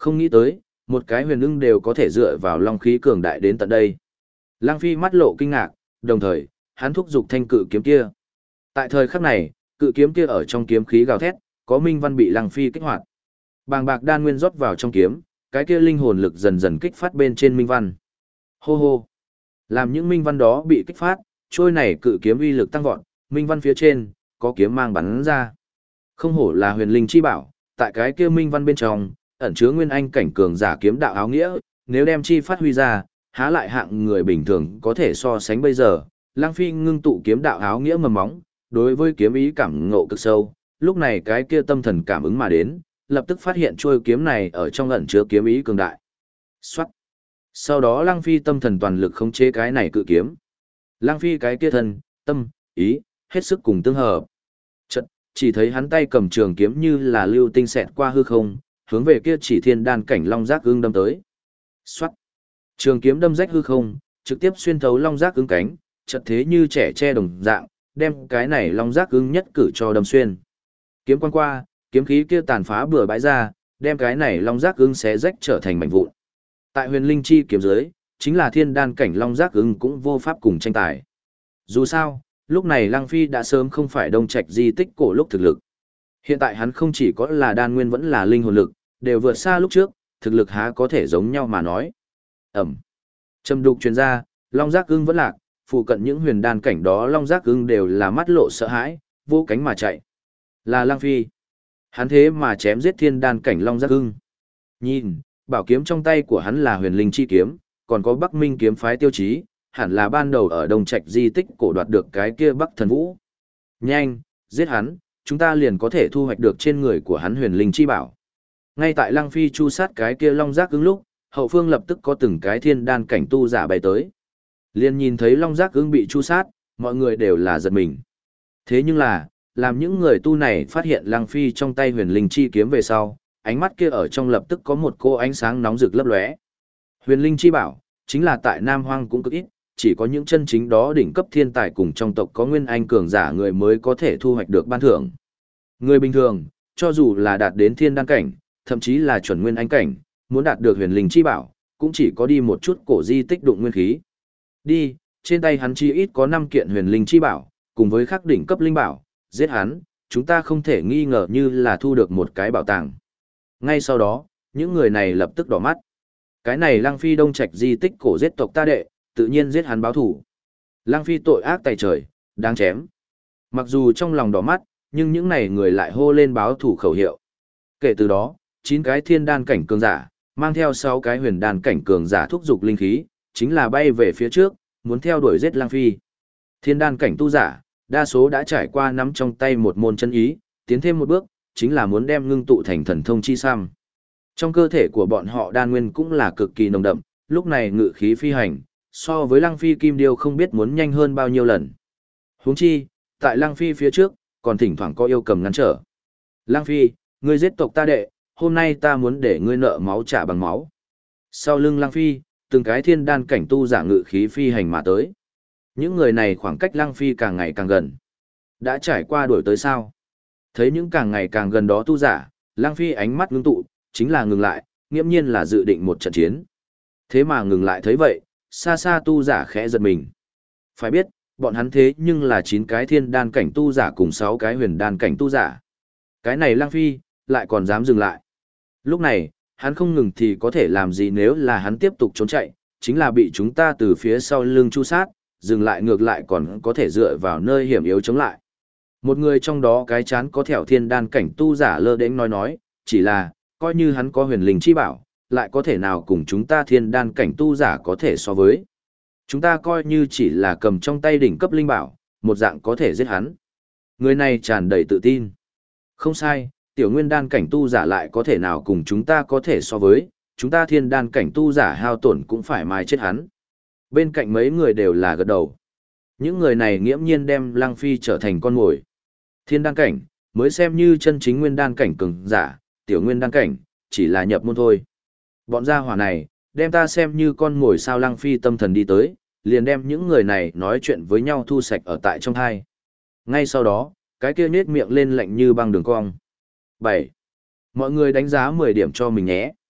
Không nghĩ tới, một cái huyền ưng đều có thể dựa vào long khí cường đại đến tận đây. Lăng Phi mắt lộ kinh ngạc, đồng thời, hắn thúc giục thanh cự kiếm kia. Tại thời khắc này, cự kiếm kia ở trong kiếm khí gào thét, có minh văn bị Lăng Phi kích hoạt. Bàng bạc đan nguyên rót vào trong kiếm, cái kia linh hồn lực dần dần kích phát bên trên minh văn. Hô hô. Làm những minh văn đó bị kích phát, trôi này cự kiếm uy lực tăng vọt, minh văn phía trên có kiếm mang bắn ra. Không hổ là huyền linh chi bảo, tại cái kia minh văn bên trong ẩn chứa nguyên anh cảnh cường giả kiếm đạo áo nghĩa, nếu đem chi phát huy ra, há lại hạng người bình thường có thể so sánh bây giờ. Lăng Phi ngưng tụ kiếm đạo áo nghĩa mầm móng, đối với kiếm ý cảm ngộ cực sâu, lúc này cái kia tâm thần cảm ứng mà đến, lập tức phát hiện trôi kiếm này ở trong ẩn chứa kiếm ý cường đại. Soát. Sau đó Lăng Phi tâm thần toàn lực khống chế cái này cự kiếm. Lăng Phi cái kia thân, tâm, ý, hết sức cùng tương hợp. Chợt, chỉ thấy hắn tay cầm trường kiếm như là lưu tinh xẹt qua hư không, hướng về kia chỉ thiên đan cảnh long giác ưng đâm tới. Soát. Trường kiếm đâm rách hư không, trực tiếp xuyên thấu long giác ưng cánh, chợt thế như trẻ tre đồng dạng, đem cái này long giác ưng nhất cử cho đâm xuyên. Kiếm quang qua, kiếm khí kia tàn phá bừa bãi ra, đem cái này long giác ưng xé rách trở thành mảnh vụn. Tại huyền linh chi kiếm dưới, chính là thiên đan cảnh long giác ưng cũng vô pháp cùng tranh tài. Dù sao, lúc này Lăng Phi đã sớm không phải Đông Trạch di tích cổ lúc thực lực. Hiện tại hắn không chỉ có là đan nguyên vẫn là linh hồn lực, đều vượt xa lúc trước, thực lực há có thể giống nhau mà nói. Ẩm. Trầm đục truyền ra, long giác ưng vẫn lạc, phụ cận những huyền đan cảnh đó long giác ưng đều là mắt lộ sợ hãi, vô cánh mà chạy. Là Lăng Phi. Hắn thế mà chém giết thiên đan cảnh long giác ưng. Nhìn, bảo kiếm trong tay của hắn là huyền linh chi kiếm, còn có Bắc Minh kiếm phái tiêu chí, hẳn là ban đầu ở Đông Trạch di tích cổ đoạt được cái kia Bắc Thần Vũ. Nhanh, giết hắn, chúng ta liền có thể thu hoạch được trên người của hắn huyền linh chi bảo. Ngay tại Lăng Phi chu sát cái kia long giác ưng lúc, hậu phương lập tức có từng cái thiên đan cảnh tu giả bay tới. Liền nhìn thấy long giác ưng bị chu sát, mọi người đều là giật mình. Thế nhưng là, làm những người tu này phát hiện Lăng Phi trong tay huyền linh chi kiếm về sau, ánh mắt kia ở trong lập tức có một cô ánh sáng nóng rực lấp lóe. Huyền linh chi bảo, chính là tại Nam Hoang cũng cực ít, chỉ có những chân chính đó đỉnh cấp thiên tài cùng trong tộc có nguyên anh cường giả người mới có thể thu hoạch được ban thưởng. Người bình thường, cho dù là đạt đến thiên đan cảnh, thậm chí là chuẩn nguyên anh cảnh, muốn đạt được huyền linh chi bảo, cũng chỉ có đi một chút cổ di tích đụng nguyên khí. Đi, trên tay hắn chi ít có 5 kiện huyền linh chi bảo, cùng với khắc đỉnh cấp linh bảo, giết hắn, chúng ta không thể nghi ngờ như là thu được một cái bảo tàng. Ngay sau đó, những người này lập tức đỏ mắt. Cái này Lăng Phi Đông Trạch di tích cổ giết tộc ta đệ, tự nhiên giết hắn báo thủ. Lăng Phi tội ác tày trời, đáng chém. Mặc dù trong lòng đỏ mắt, nhưng những này người lại hô lên báo thủ khẩu hiệu. Kể từ đó, 9 cái thiên đan cảnh cường giả, mang theo 6 cái huyền đan cảnh cường giả thúc dục linh khí, chính là bay về phía trước, muốn theo đuổi giết Lăng Phi. Thiên đan cảnh tu giả, đa số đã trải qua nắm trong tay một môn chân ý, tiến thêm một bước, chính là muốn đem ngưng tụ thành thần thông chi sam. Trong cơ thể của bọn họ đan nguyên cũng là cực kỳ nồng đậm, lúc này ngự khí phi hành, so với Lăng Phi kim điêu không biết muốn nhanh hơn bao nhiêu lần. Huống chi, tại Lăng Phi phía trước, còn thỉnh thoảng có yêu cầm ngăn trở. Lăng Phi, ngươi giết tộc ta đệ, hôm nay ta muốn để ngươi nợ máu trả bằng máu. Sau lưng Lăng Phi, từng cái thiên đan cảnh tu giả ngự khí phi hành mà tới. Những người này khoảng cách Lăng Phi càng ngày càng gần. Đã trải qua đuổi tới sao? Thấy những càng ngày càng gần đó tu giả, Lăng Phi ánh mắt ngưng tụ, chính là ngừng lại, nghiễm nhiên là dự định một trận chiến. Thế mà ngừng lại thấy vậy, xa xa tu giả khẽ giật mình. Phải biết, bọn hắn thế nhưng là 9 cái thiên đan cảnh tu giả cùng 6 cái huyền đan cảnh tu giả. Cái này Lăng Phi, lại còn dám dừng lại. Lúc này, hắn không ngừng thì có thể làm gì nếu là hắn tiếp tục trốn chạy, chính là bị chúng ta từ phía sau lưng chu sát, dừng lại ngược lại còn có thể dựa vào nơi hiểm yếu chống lại. Một người trong đó cái chán có thẻo thiên đan cảnh tu giả lơ đễnh nói, chỉ là, coi như hắn có huyền linh chi bảo, lại có thể nào cùng chúng ta thiên đan cảnh tu giả có thể so với. Chúng ta coi như chỉ là cầm trong tay đỉnh cấp linh bảo, một dạng có thể giết hắn. Người này tràn đầy tự tin. Không sai, tiểu nguyên đan cảnh tu giả lại có thể nào cùng chúng ta có thể so với, chúng ta thiên đan cảnh tu giả hao tổn cũng phải mai chết hắn. Bên cạnh mấy người đều là gật đầu. Những người này nghiễm nhiên đem Lăng Phi trở thành con mồi. Thiên đan cảnh, mới xem như chân chính nguyên đan cảnh cường giả, tiểu nguyên đan cảnh, chỉ là nhập môn thôi. Bọn gia hỏa này, đem ta xem như con mồi sao. Lăng Phi tâm thần đi tới, liền đem những người này nói chuyện với nhau thu sạch ở tại trong hai. Ngay sau đó, cái kia nhếch miệng lên lạnh như băng đường cong. 7. Mọi người đánh giá 10 điểm cho mình nhé.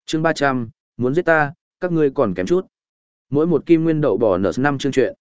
Chương 300, muốn giết ta, các ngươi còn kém chút. Mỗi một kim nguyên đậu bỏ nợ 5 chương truyện.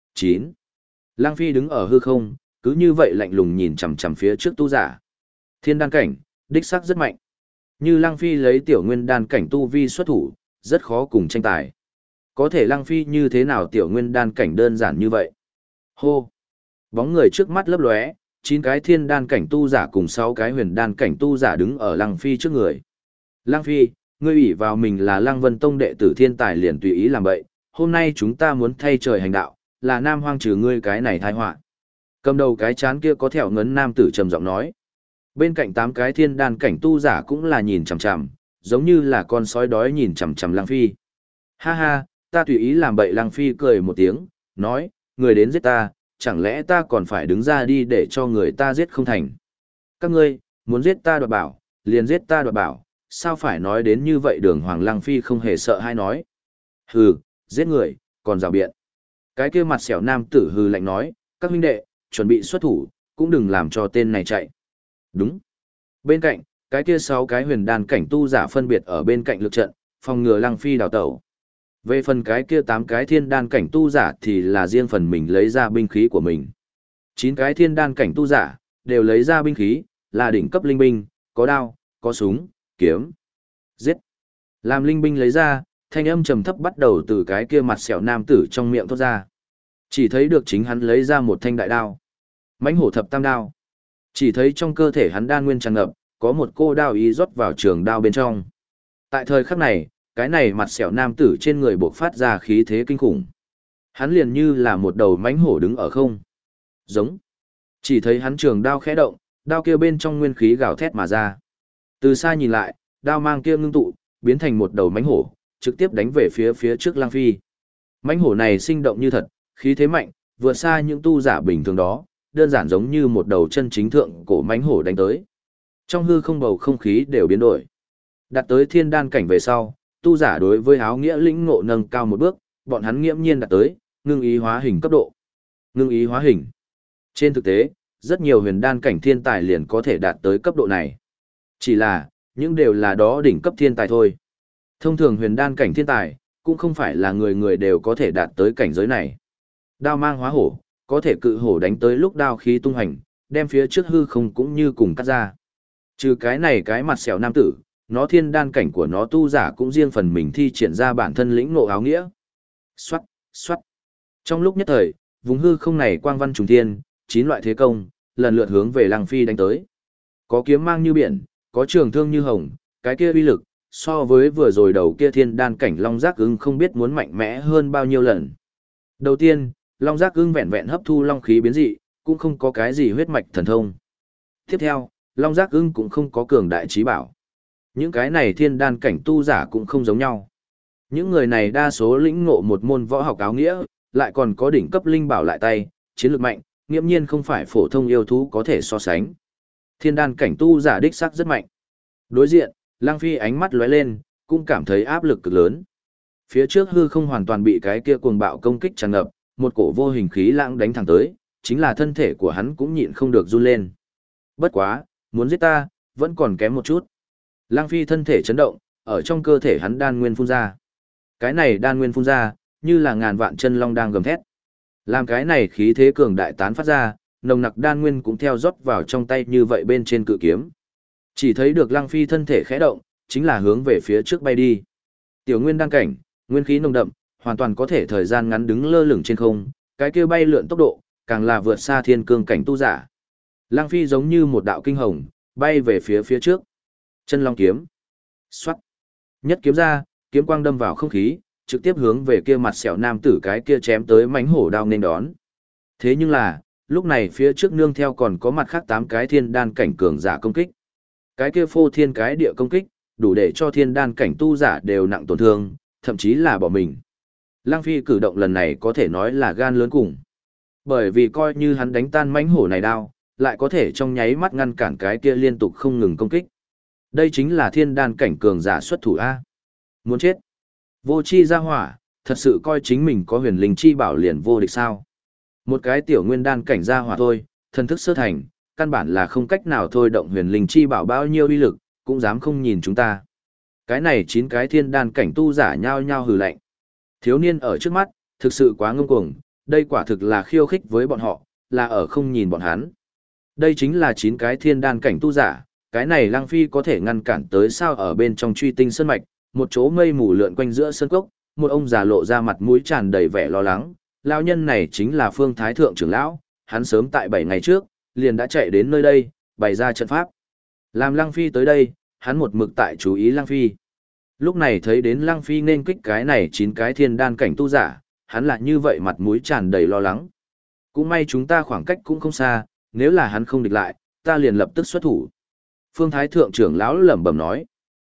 9. Lăng Phi đứng ở hư không, cứ như vậy lạnh lùng nhìn chằm chằm phía trước tu giả. Thiên đan cảnh, đích xác rất mạnh. Như Lăng Phi lấy tiểu nguyên đan cảnh tu vi xuất thủ, rất khó cùng tranh tài. Có thể Lăng Phi như thế nào tiểu nguyên đan cảnh đơn giản như vậy? Hô! Bóng người trước mắt lấp lóe, 9 cái thiên đan cảnh tu giả cùng 6 cái huyền đan cảnh tu giả đứng ở Lăng Phi trước người. Lăng Phi, ngươi ủy vào mình là Lăng Vân Tông đệ tử thiên tài liền tùy ý làm bậy, hôm nay chúng ta muốn thay trời hành đạo, là Nam Hoang trừ ngươi cái này tai họa. Cầm đầu cái chán kia có thẹo ngấn nam tử trầm giọng nói. Bên cạnh 8 cái thiên đan cảnh tu giả cũng là nhìn chằm chằm, giống như là con sói đói nhìn chằm chằm Lăng Phi. Ha ha, ta tùy ý làm bậy. Lăng Phi cười một tiếng, nói, người đến giết ta, chẳng lẽ ta còn phải đứng ra đi để cho người ta giết không thành. Các ngươi, muốn giết ta đoạt bảo, liền giết ta đoạt bảo, sao phải nói đến như vậy? Đường Hoàng. Lăng Phi không hề sợ hay nói. Hừ, giết người, còn rào biện. Cái kia mặt xẻo nam tử hừ lạnh nói, các huynh đệ, chuẩn bị xuất thủ, cũng đừng làm cho tên này chạy. Đúng. Bên cạnh, cái kia 6 cái huyền đan cảnh tu giả phân biệt ở bên cạnh lực trận, phòng ngừa Lăng Phi đào tẩu. Về phần cái kia 8 cái thiên đan cảnh tu giả thì là riêng phần mình lấy ra binh khí của mình. 9 cái thiên đan cảnh tu giả đều lấy ra binh khí, là đỉnh cấp linh binh, có đao, có súng, kiếm. Giết. Làm linh binh lấy ra, thanh âm trầm thấp bắt đầu từ cái kia mặt sẹo nam tử trong miệng thoát ra. Chỉ thấy được chính hắn lấy ra một thanh đại đao. Mãnh hổ thập tam đao. Chỉ thấy trong cơ thể hắn đan nguyên tràn ngập, có một cô đao ý rót vào trường đao bên trong. Tại thời khắc này, cái này mặt sẹo nam tử trên người bộc phát ra khí thế kinh khủng. Hắn liền như là một đầu mãnh hổ đứng ở không. Giống. Chỉ thấy hắn trường đao khẽ động, đao kia bên trong nguyên khí gào thét mà ra. Từ xa nhìn lại, đao mang kia ngưng tụ, biến thành một đầu mãnh hổ, trực tiếp đánh về phía trước Lăng Phi. Mãnh hổ này sinh động như thật, khí thế mạnh, vượt xa những tu giả bình thường đó, đơn giản giống như một đầu chân chính thượng cổ mãnh hổ đánh tới. Trong hư không bầu không khí đều biến đổi. Đạt tới thiên đan cảnh về sau, tu giả đối với áo nghĩa lĩnh ngộ nâng cao một bước, bọn hắn nghiễm nhiên đạt tới ngưng ý hóa hình cấp độ. Ngưng ý hóa hình. Trên thực tế, rất nhiều huyền đan cảnh thiên tài liền có thể đạt tới cấp độ này. Chỉ là, những đều là đó đỉnh cấp thiên tài thôi. Thông thường huyền đan cảnh thiên tài, cũng không phải là người người đều có thể đạt tới cảnh giới này. Đao mang hóa hổ, có thể cự hổ đánh tới lúc đao khí tung hành, đem phía trước hư không cũng như cùng cắt ra. Trừ cái này cái mặt sẹo nam tử, nó thiên đan cảnh của nó tu giả cũng riêng phần mình thi triển ra bản thân lĩnh ngộ áo nghĩa. Xoát, xoát. Trong lúc nhất thời, vùng hư không này quang văn trùng thiên, 9 loại thế công, lần lượt hướng về Lăng Phi đánh tới. Có kiếm mang như biển, có trường thương như hồng, cái kia uy lực, so với vừa rồi đầu kia thiên đan cảnh Long Giác Ưng không biết muốn mạnh mẽ hơn bao nhiêu lần. Đầu tiên, Long Giác Ưng vẹn vẹn hấp thu long khí biến dị, cũng không có cái gì huyết mạch thần thông. Tiếp theo, Long Giác Ưng cũng không có cường đại trí bảo. Những cái này thiên đan cảnh tu giả cũng không giống nhau. Những người này đa số lĩnh ngộ một môn võ học áo nghĩa, lại còn có đỉnh cấp linh bảo lại tay, chiến lược mạnh, nghiễm nhiên không phải phổ thông yêu thú có thể so sánh. Thiên đan cảnh tu giả đích sắc rất mạnh. Đối diện, Lăng Phi ánh mắt lóe lên, cũng cảm thấy áp lực cực lớn. Phía trước hư không hoàn toàn bị cái kia cuồng bạo công kích tràn ngập, một cổ vô hình khí lãng đánh thẳng tới, chính là thân thể của hắn cũng nhịn không được run lên. Bất quá, muốn giết ta, vẫn còn kém một chút. Lăng Phi thân thể chấn động, ở trong cơ thể hắn đan nguyên phun ra. Cái này đan nguyên phun ra, như là ngàn vạn chân long đang gầm thét. Làm cái này khí thế cường đại tán phát ra, nồng nặc đan nguyên cũng theo rót vào trong tay như vậy bên trên cự kiếm. Chỉ thấy được Lăng Phi thân thể khẽ động, chính là hướng về phía trước bay đi. Tiểu nguyên đan cảnh, nguyên khí nồng đậm, hoàn toàn có thể thời gian ngắn đứng lơ lửng trên không, cái kia bay lượn tốc độ, càng là vượt xa thiên cương cảnh tu giả. Lăng Phi giống như một đạo kinh hồng, bay về phía trước. Chân long kiếm. Xoát. Nhất kiếm ra, kiếm quang đâm vào không khí, trực tiếp hướng về kia mặt sẹo nam tử cái kia chém tới mãnh hổ đao nên đón. Thế nhưng là, lúc này phía trước nương theo còn có mặt khác 8 cái thiên đan cảnh cường giả công kích. Cái kia phô thiên cái địa công kích, đủ để cho thiên đan cảnh tu giả đều nặng tổn thương, thậm chí là bỏ mình. Lăng Phi cử động lần này có thể nói là gan lớn cùng. Bởi vì coi như hắn đánh tan mãnh hổ này đao, lại có thể trong nháy mắt ngăn cản cái kia liên tục không ngừng công kích. Đây chính là thiên đan cảnh cường giả xuất thủ A. Muốn chết. Vô chi ra hỏa, thật sự coi chính mình có huyền linh chi bảo liền vô địch sao. Một cái tiểu nguyên đan cảnh ra hỏa thôi, thần thức sơ thành, căn bản là không cách nào thôi động huyền linh chi bảo bao nhiêu uy lực, cũng dám không nhìn chúng ta. Cái này 9 cái thiên đan cảnh tu giả nhao nhao hừ lạnh. Thiếu niên ở trước mắt, thực sự quá ngông cuồng, đây quả thực là khiêu khích với bọn họ, là ở không nhìn bọn hắn. Đây chính là 9 cái thiên đan cảnh tu giả, cái này Lăng Phi có thể ngăn cản tới sao ở bên trong truy tinh sơn mạch, một chỗ mây mù lượn quanh giữa sơn cốc, một ông già lộ ra mặt mũi tràn đầy vẻ lo lắng, lão nhân này chính là Phương Thái Thượng trưởng lão, hắn sớm tại 7 ngày trước, liền đã chạy đến nơi đây, bày ra trận pháp. Làm Lăng Phi tới đây, hắn một mực tại chú ý Lăng Phi. Lúc này thấy đến Lăng Phi nên kích cái này 9 cái thiên đan cảnh tu giả, hắn lại như vậy mặt mũi tràn đầy lo lắng. Cũng may chúng ta khoảng cách cũng không xa, nếu là hắn không địch lại, ta liền lập tức xuất thủ. Phương Thái Thượng trưởng lão lẩm bẩm nói.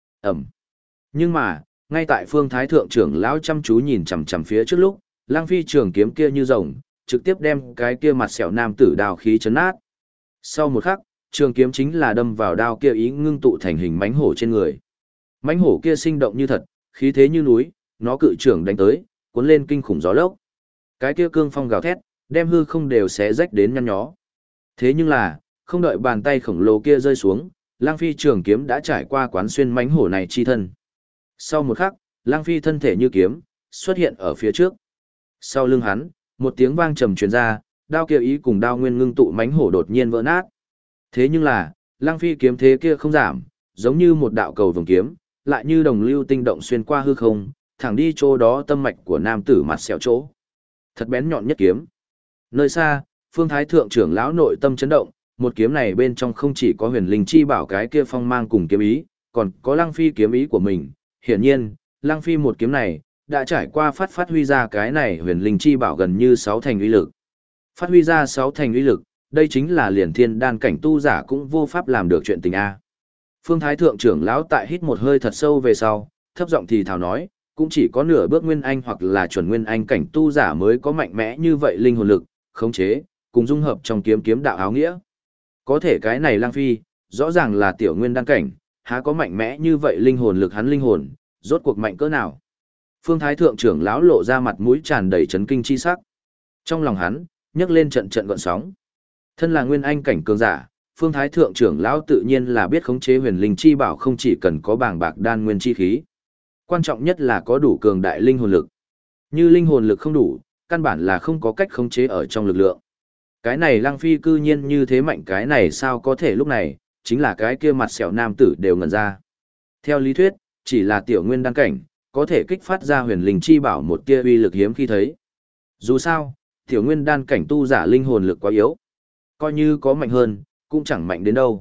Nhưng mà, ngay tại Phương Thái Thượng trưởng lão chăm chú nhìn chằm chằm phía trước lúc, Lăng Phi trường kiếm kia như rồng, trực tiếp đem cái kia mặt sẹo nam tử đao khí chấn nát. Sau một khắc, trường kiếm chính là đâm vào đao kia ý ngưng tụ thành hình mãnh hổ trên người. Mãnh hổ kia sinh động như thật, khí thế như núi, nó cự trưởng đánh tới, cuốn lên kinh khủng gió lốc. Cái kia cương phong gào thét, đem hư không đều xé rách đến nhăn nhó. Thế nhưng là, không đợi bàn tay khổng lồ kia rơi xuống, Lăng Phi trường kiếm đã trải qua quán xuyên mãnh hổ này chi thân. Sau một khắc, Lăng Phi thân thể như kiếm, xuất hiện ở phía trước. Sau lưng hắn, một tiếng vang trầm truyền ra, đao kia ý cùng đao nguyên ngưng tụ mãnh hổ đột nhiên vỡ nát. Thế nhưng là, Lăng Phi kiếm thế kia không giảm, giống như một đạo cầu vồng kiếm, lại như đồng lưu tinh động xuyên qua hư không, thẳng đi chỗ đó tâm mạch của nam tử mặt sẹo chỗ. Thật bén nhọn nhất kiếm. Nơi xa, Phương Thái Thượng trưởng lão nội tâm chấn động, một kiếm này bên trong không chỉ có huyền linh chi bảo cái kia phong mang cùng kiếm ý, còn có Lăng Phi kiếm ý của mình. Hiển nhiên, Lăng Phi một kiếm này, đã trải qua phát huy ra cái này huyền linh chi bảo gần như 6 thành uy lực. Phát huy ra 6 thành uy lực, đây chính là liền thiên đan cảnh tu giả cũng vô pháp làm được chuyện tình A. Phương Thái Thượng trưởng lão tại hít một hơi thật sâu về sau, thấp giọng thì thào nói, cũng chỉ có nửa bước nguyên anh hoặc là chuẩn nguyên anh cảnh tu giả mới có mạnh mẽ như vậy linh hồn lực, khống chế, cùng dung hợp trong kiếm đạo áo nghĩa. Có thể cái này Lăng Phi, rõ ràng là tiểu nguyên đan cảnh, há có mạnh mẽ như vậy linh hồn lực hắn linh hồn, rốt cuộc mạnh cỡ nào? Phương Thái Thượng trưởng lão lộ ra mặt mũi tràn đầy chấn kinh chi sắc. Trong lòng hắn, nhấc lên trận trận gợn sóng. Thân là nguyên anh cảnh cường giả, Phương Thái Thượng trưởng lão tự nhiên là biết khống chế huyền linh chi bảo không chỉ cần có bàng bạc đan nguyên chi khí. Quan trọng nhất là có đủ cường đại linh hồn lực. Như linh hồn lực không đủ, căn bản là không có cách khống chế ở trong lực lượng. Cái này Lăng Phi cư nhiên như thế mạnh, cái này sao có thể lúc này, chính là cái kia mặt sẹo nam tử đều ngẩn ra. Theo lý thuyết, chỉ là tiểu nguyên đan cảnh, có thể kích phát ra huyền linh chi bảo một tia uy lực hiếm khi thấy. Dù sao, tiểu nguyên đan cảnh tu giả linh hồn lực quá yếu. Coi như có mạnh hơn, cũng chẳng mạnh đến đâu.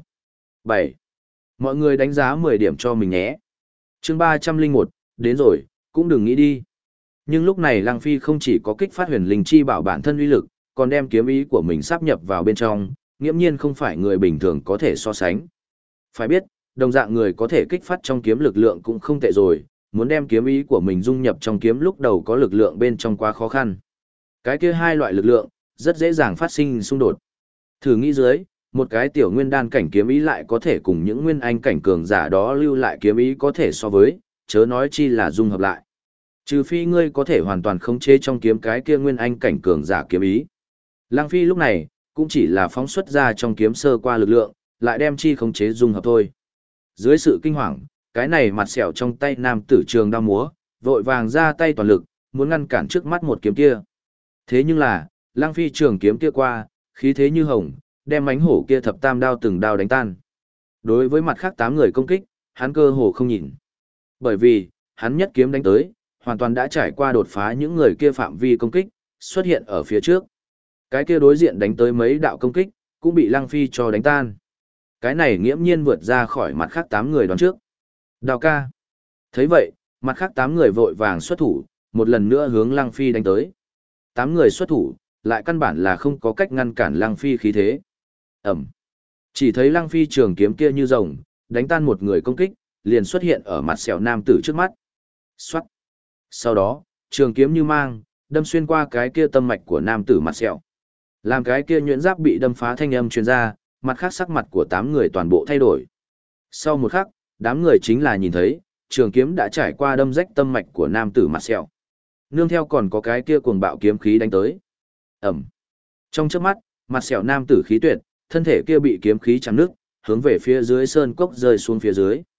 7. Mọi người đánh giá 10 điểm cho mình nhé. Chương 301, đến rồi, cũng đừng nghĩ đi. Nhưng lúc này Lăng Phi không chỉ có kích phát huyền linh chi bảo bản thân uy lực, còn đem kiếm ý của mình sáp nhập vào bên trong, nghiễm nhiên không phải người bình thường có thể so sánh. Phải biết, đồng dạng người có thể kích phát trong kiếm lực lượng cũng không tệ rồi, muốn đem kiếm ý của mình dung nhập trong kiếm lúc đầu có lực lượng bên trong quá khó khăn. Cái kia hai loại lực lượng, rất dễ dàng phát sinh xung đột. Thử nghĩ dưới, một cái tiểu nguyên đan cảnh kiếm ý lại có thể cùng những nguyên anh cảnh cường giả đó lưu lại kiếm ý có thể so với, chớ nói chi là dung hợp lại. Trừ phi ngươi có thể hoàn toàn khống chế trong kiếm cái kia nguyên anh cảnh cường giả kiếm ý. Lăng Phi lúc này, cũng chỉ là phóng xuất ra trong kiếm sơ qua lực lượng, lại đem chi khống chế dung hợp thôi. Dưới sự kinh hoàng, cái này mặt sẹo trong tay nam tử trường đao múa, vội vàng ra tay toàn lực, muốn ngăn cản trước mắt một kiếm kia. Thế nhưng là, Lăng Phi trường kiếm kia qua, khí thế như hồng, đem mãnh hổ kia thập tam đao từng đao đánh tan. Đối với mặt khác 8 người công kích, hắn cơ hồ không nhìn. Bởi vì, hắn nhất kiếm đánh tới, hoàn toàn đã trải qua đột phá những người kia phạm vi công kích, xuất hiện ở phía trước. Cái kia đối diện đánh tới mấy đạo công kích, cũng bị Lăng Phi cho đánh tan. Cái này nghiễm nhiên vượt ra khỏi mặt khác 8 người đoán trước. Đào ca. Thấy vậy, mặt khác 8 người vội vàng xuất thủ, một lần nữa hướng Lăng Phi đánh tới. 8 người xuất thủ, lại căn bản là không có cách ngăn cản Lăng Phi khí thế. Ẩm. Chỉ thấy Lăng Phi trường kiếm kia như rồng, đánh tan một người công kích, liền xuất hiện ở mặt sẹo nam tử trước mắt. Xoát. Sau đó, trường kiếm như mang, đâm xuyên qua cái kia tâm mạch của nam tử mặt sẹo. Làm cái kia nhuyễn giáp bị đâm phá thanh âm truyền ra, mặt khác sắc mặt của 8 người toàn bộ thay đổi. Sau một khắc, đám người chính là nhìn thấy, trường kiếm đã trải qua đâm rách tâm mạch của nam tử mặt sẹo. Nương theo còn có cái kia cuồng bạo kiếm khí đánh tới. Ẩm. Trong chớp mắt, mặt sẹo nam tử khí tuyệt, thân thể kia bị kiếm khí chém nước, hướng về phía dưới sơn cốc rơi xuống phía dưới.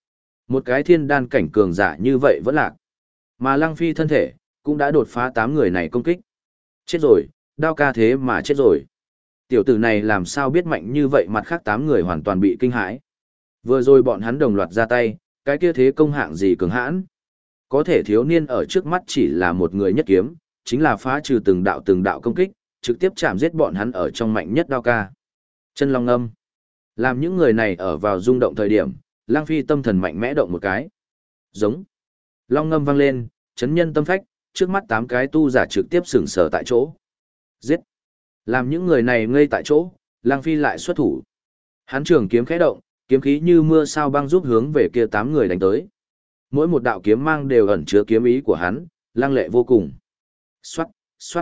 Một cái thiên đan cảnh cường giả như vậy vẫn lạc. Mà Lăng Phi thân thể, cũng đã đột phá 8 người này công kích. Chết rồi, đao ca thế mà chết rồi. Tiểu tử này làm sao biết mạnh như vậy, mặt khác 8 người hoàn toàn bị kinh hãi. Vừa rồi bọn hắn đồng loạt ra tay, cái kia thế công hạng gì cường hãn. Có thể thiếu niên ở trước mắt chỉ là một người nhất kiếm, chính là phá trừ từng đạo công kích, trực tiếp chạm giết bọn hắn ở trong mạnh nhất đao ca. Chân long âm. Làm những người này ở vào rung động thời điểm, Lăng Phi tâm thần mạnh mẽ động một cái. Giống. Long ngâm vang lên, chấn nhân tâm phách, trước mắt 8 cái tu giả trực tiếp sừng sờ tại chỗ. Giết. Làm những người này ngây tại chỗ, Lăng Phi lại xuất thủ. Hắn trường kiếm khẽ động, kiếm khí như mưa sao băng giúp hướng về kia 8 người đánh tới. Mỗi một đạo kiếm mang đều ẩn chứa kiếm ý của hắn, lăng lệ vô cùng. Xoát, xoát.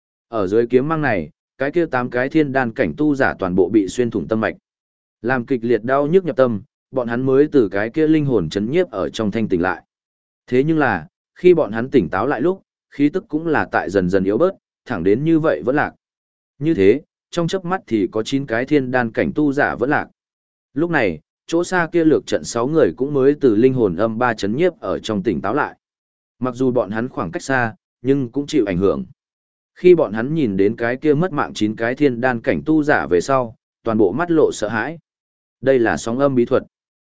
Ở dưới kiếm mang này, cái kia 8 cái thiên đan cảnh tu giả toàn bộ bị xuyên thủng tâm mạch. Làm kịch liệt đau nhức nhập tâm, bọn hắn mới từ cái kia linh hồn chấn nhiếp ở trong thanh tỉnh lại. Thế nhưng là, khi bọn hắn tỉnh táo lại lúc, khí tức cũng là tại dần dần yếu bớt, thẳng đến như vậy vẫn lạc. Như thế, trong chớp mắt thì có 9 cái thiên đan cảnh tu giả vẫn lạc. Lúc này, chỗ xa kia lược trận 6 người cũng mới từ linh hồn âm 3 chấn nhiếp ở trong tỉnh táo lại. Mặc dù bọn hắn khoảng cách xa, nhưng cũng chịu ảnh hưởng. Khi bọn hắn nhìn đến cái kia mất mạng 9 cái thiên đan cảnh tu giả về sau, toàn bộ mắt lộ sợ hãi. Đây là sóng âm bí thuật.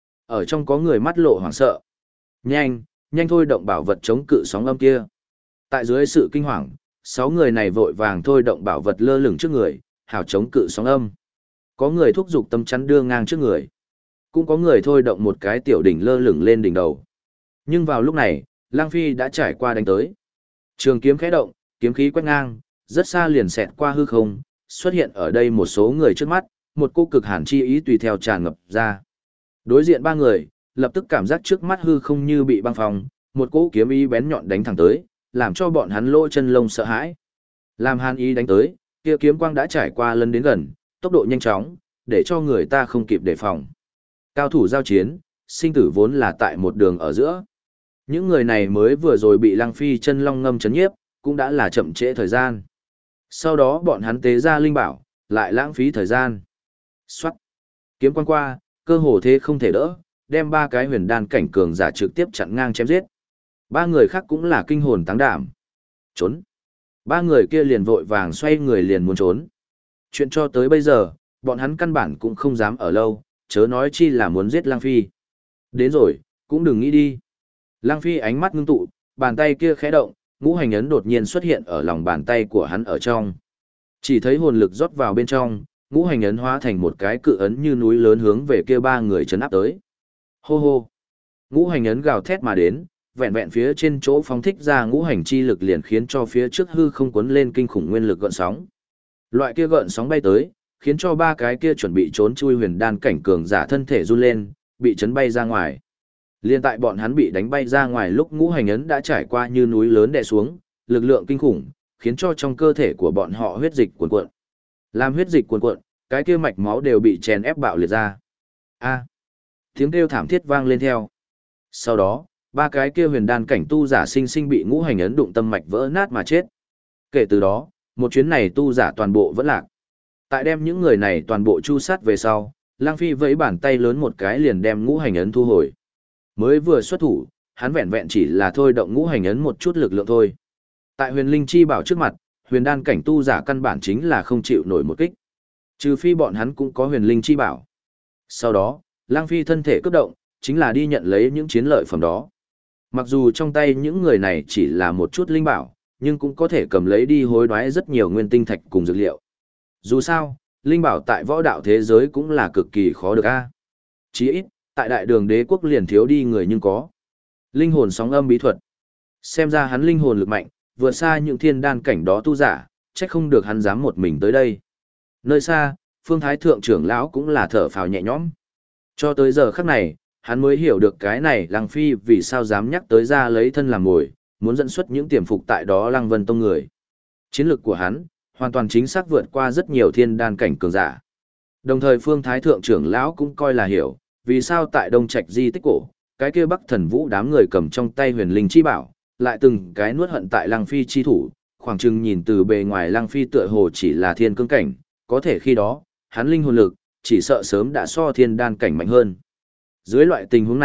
Ở trong có người mắt lộ hoảng sợ. Nhanh, nhanh thôi động bảo vật chống cự sóng âm kia. Tại dưới sự kinh hoàng, 6 người này vội vàng thôi động bảo vật lơ lửng trước người, hào chống cự sóng âm. Có người thúc giục tâm chắn đưa ngang trước người. Cũng có người thôi động một cái tiểu đỉnh lơ lửng lên đỉnh đầu. Nhưng vào lúc này, Lang Phi đã trải qua đánh tới. Trường kiếm khẽ động, kiếm khí quét ngang, rất xa liền xẹt qua hư không, xuất hiện ở đây một số người trước mắt, một cô cực hàn chi ý tùy theo tràn ngập ra. Đối diện 3 người, lập tức cảm giác trước mắt hư không như bị băng phong, một cỗ kiếm ý bén nhọn đánh thẳng tới, làm cho bọn hắn lỗ chân lông sợ hãi. Làm hàn ý đánh tới, kia kiếm quang đã trải qua lần đến gần, tốc độ nhanh chóng, để cho người ta không kịp đề phòng. Cao thủ giao chiến, sinh tử vốn là tại một đường ở giữa. Những người này mới vừa rồi bị Lăng Phi chân long ngâm chấn nhiếp, cũng đã là chậm trễ thời gian. Sau đó bọn hắn tế ra linh bảo, lại lãng phí thời gian. Xoát. Kiếm quang qua, cơ hồ thế không thể đỡ, đem 3 cái huyền đan cảnh cường giả trực tiếp chặn ngang chém giết. 3 người khác cũng là kinh hồn táng đảm. Trốn. 3 người kia liền vội vàng xoay người liền muốn trốn. Chuyện cho tới bây giờ, bọn hắn căn bản cũng không dám ở lâu, chớ nói chi là muốn giết Lăng Phi. Đến rồi, cũng đừng nghĩ đi. Lăng Phi ánh mắt ngưng tụ, bàn tay kia khẽ động, ngũ hành ấn đột nhiên xuất hiện ở lòng bàn tay của hắn ở trong. Chỉ thấy hồn lực rót vào bên trong, ngũ hành ấn hóa thành một cái cự ấn như núi lớn hướng về kia 3 người chấn áp tới. Hô hô. Ngũ hành ấn gào thét mà đến, vẹn vẹn phía trên chỗ phóng thích ra ngũ hành chi lực liền khiến cho phía trước hư không cuốn lên kinh khủng nguyên lực gợn sóng. Loại kia gợn sóng bay tới, khiến cho 3 cái kia chuẩn bị trốn chui huyền đan cảnh cường giả thân thể run lên, bị chấn bay ra ngoài. Liên tại bọn hắn bị đánh bay ra ngoài lúc ngũ hành ấn đã trải qua như núi lớn đè xuống, lực lượng kinh khủng, khiến cho trong cơ thể của bọn họ huyết dịch cuồn cuộn. Làm huyết dịch cuồn cuộn, cái kia mạch máu đều bị chèn ép bạo liệt ra. A! Tiếng kêu thảm thiết vang lên theo. Sau đó, 3 cái kia huyền đan cảnh tu giả sinh sinh bị ngũ hành ấn đụng tâm mạch vỡ nát mà chết. Kể từ đó, một chuyến này tu giả toàn bộ vẫn lạc. Tại đem những người này toàn bộ chu sát về sau, Lang Phi vẫy bàn tay lớn một cái liền đem ngũ hành ấn thu hồi. Mới vừa xuất thủ, hắn vẹn vẹn chỉ là thôi động ngũ hành ấn một chút lực lượng thôi. Tại huyền linh chi bảo trước mặt, huyền đan cảnh tu giả căn bản chính là không chịu nổi một kích. Trừ phi bọn hắn cũng có huyền linh chi bảo. Sau đó, Lang Phi thân thể cấp động, chính là đi nhận lấy những chiến lợi phẩm đó. Mặc dù trong tay những người này chỉ là một chút linh bảo, nhưng cũng có thể cầm lấy đi hối đoái rất nhiều nguyên tinh thạch cùng dược liệu. Dù sao, linh bảo tại võ đạo thế giới cũng là cực kỳ khó được a. Chí ít, tại đại đường đế quốc liền thiếu đi người nhưng có. Linh hồn sóng âm bí thuật. Xem ra hắn linh hồn lực mạnh, vượt xa những thiên đan cảnh đó tu giả, trách không được hắn dám một mình tới đây. Nơi xa, Phương Thái Thượng trưởng lão cũng là thở phào nhẹ nhõm. Cho tới giờ khắc này, hắn mới hiểu được cái này Lăng Phi vì sao dám nhắc tới ra lấy thân làm mồi, muốn dẫn xuất những tiềm phục tại đó Lăng Vân Tông người. Chiến lược của hắn, hoàn toàn chính xác vượt qua rất nhiều thiên đan cảnh cường giả. Đồng thời Phương Thái Thượng trưởng lão cũng coi là hiểu, vì sao tại Đông Trạch di tích cổ, cái kia Bắc Thần Vũ đám người cầm trong tay huyền linh chi bảo, lại từng cái nuốt hận tại Lăng Phi chi thủ, khoảng chừng nhìn từ bề ngoài Lăng Phi tựa hồ chỉ là thiên cương cảnh, có thể khi đó, hắn linh hồn lực, chỉ sợ sớm đã so thiên đan cảnh mạnh hơn. Dưới loại tình huống này,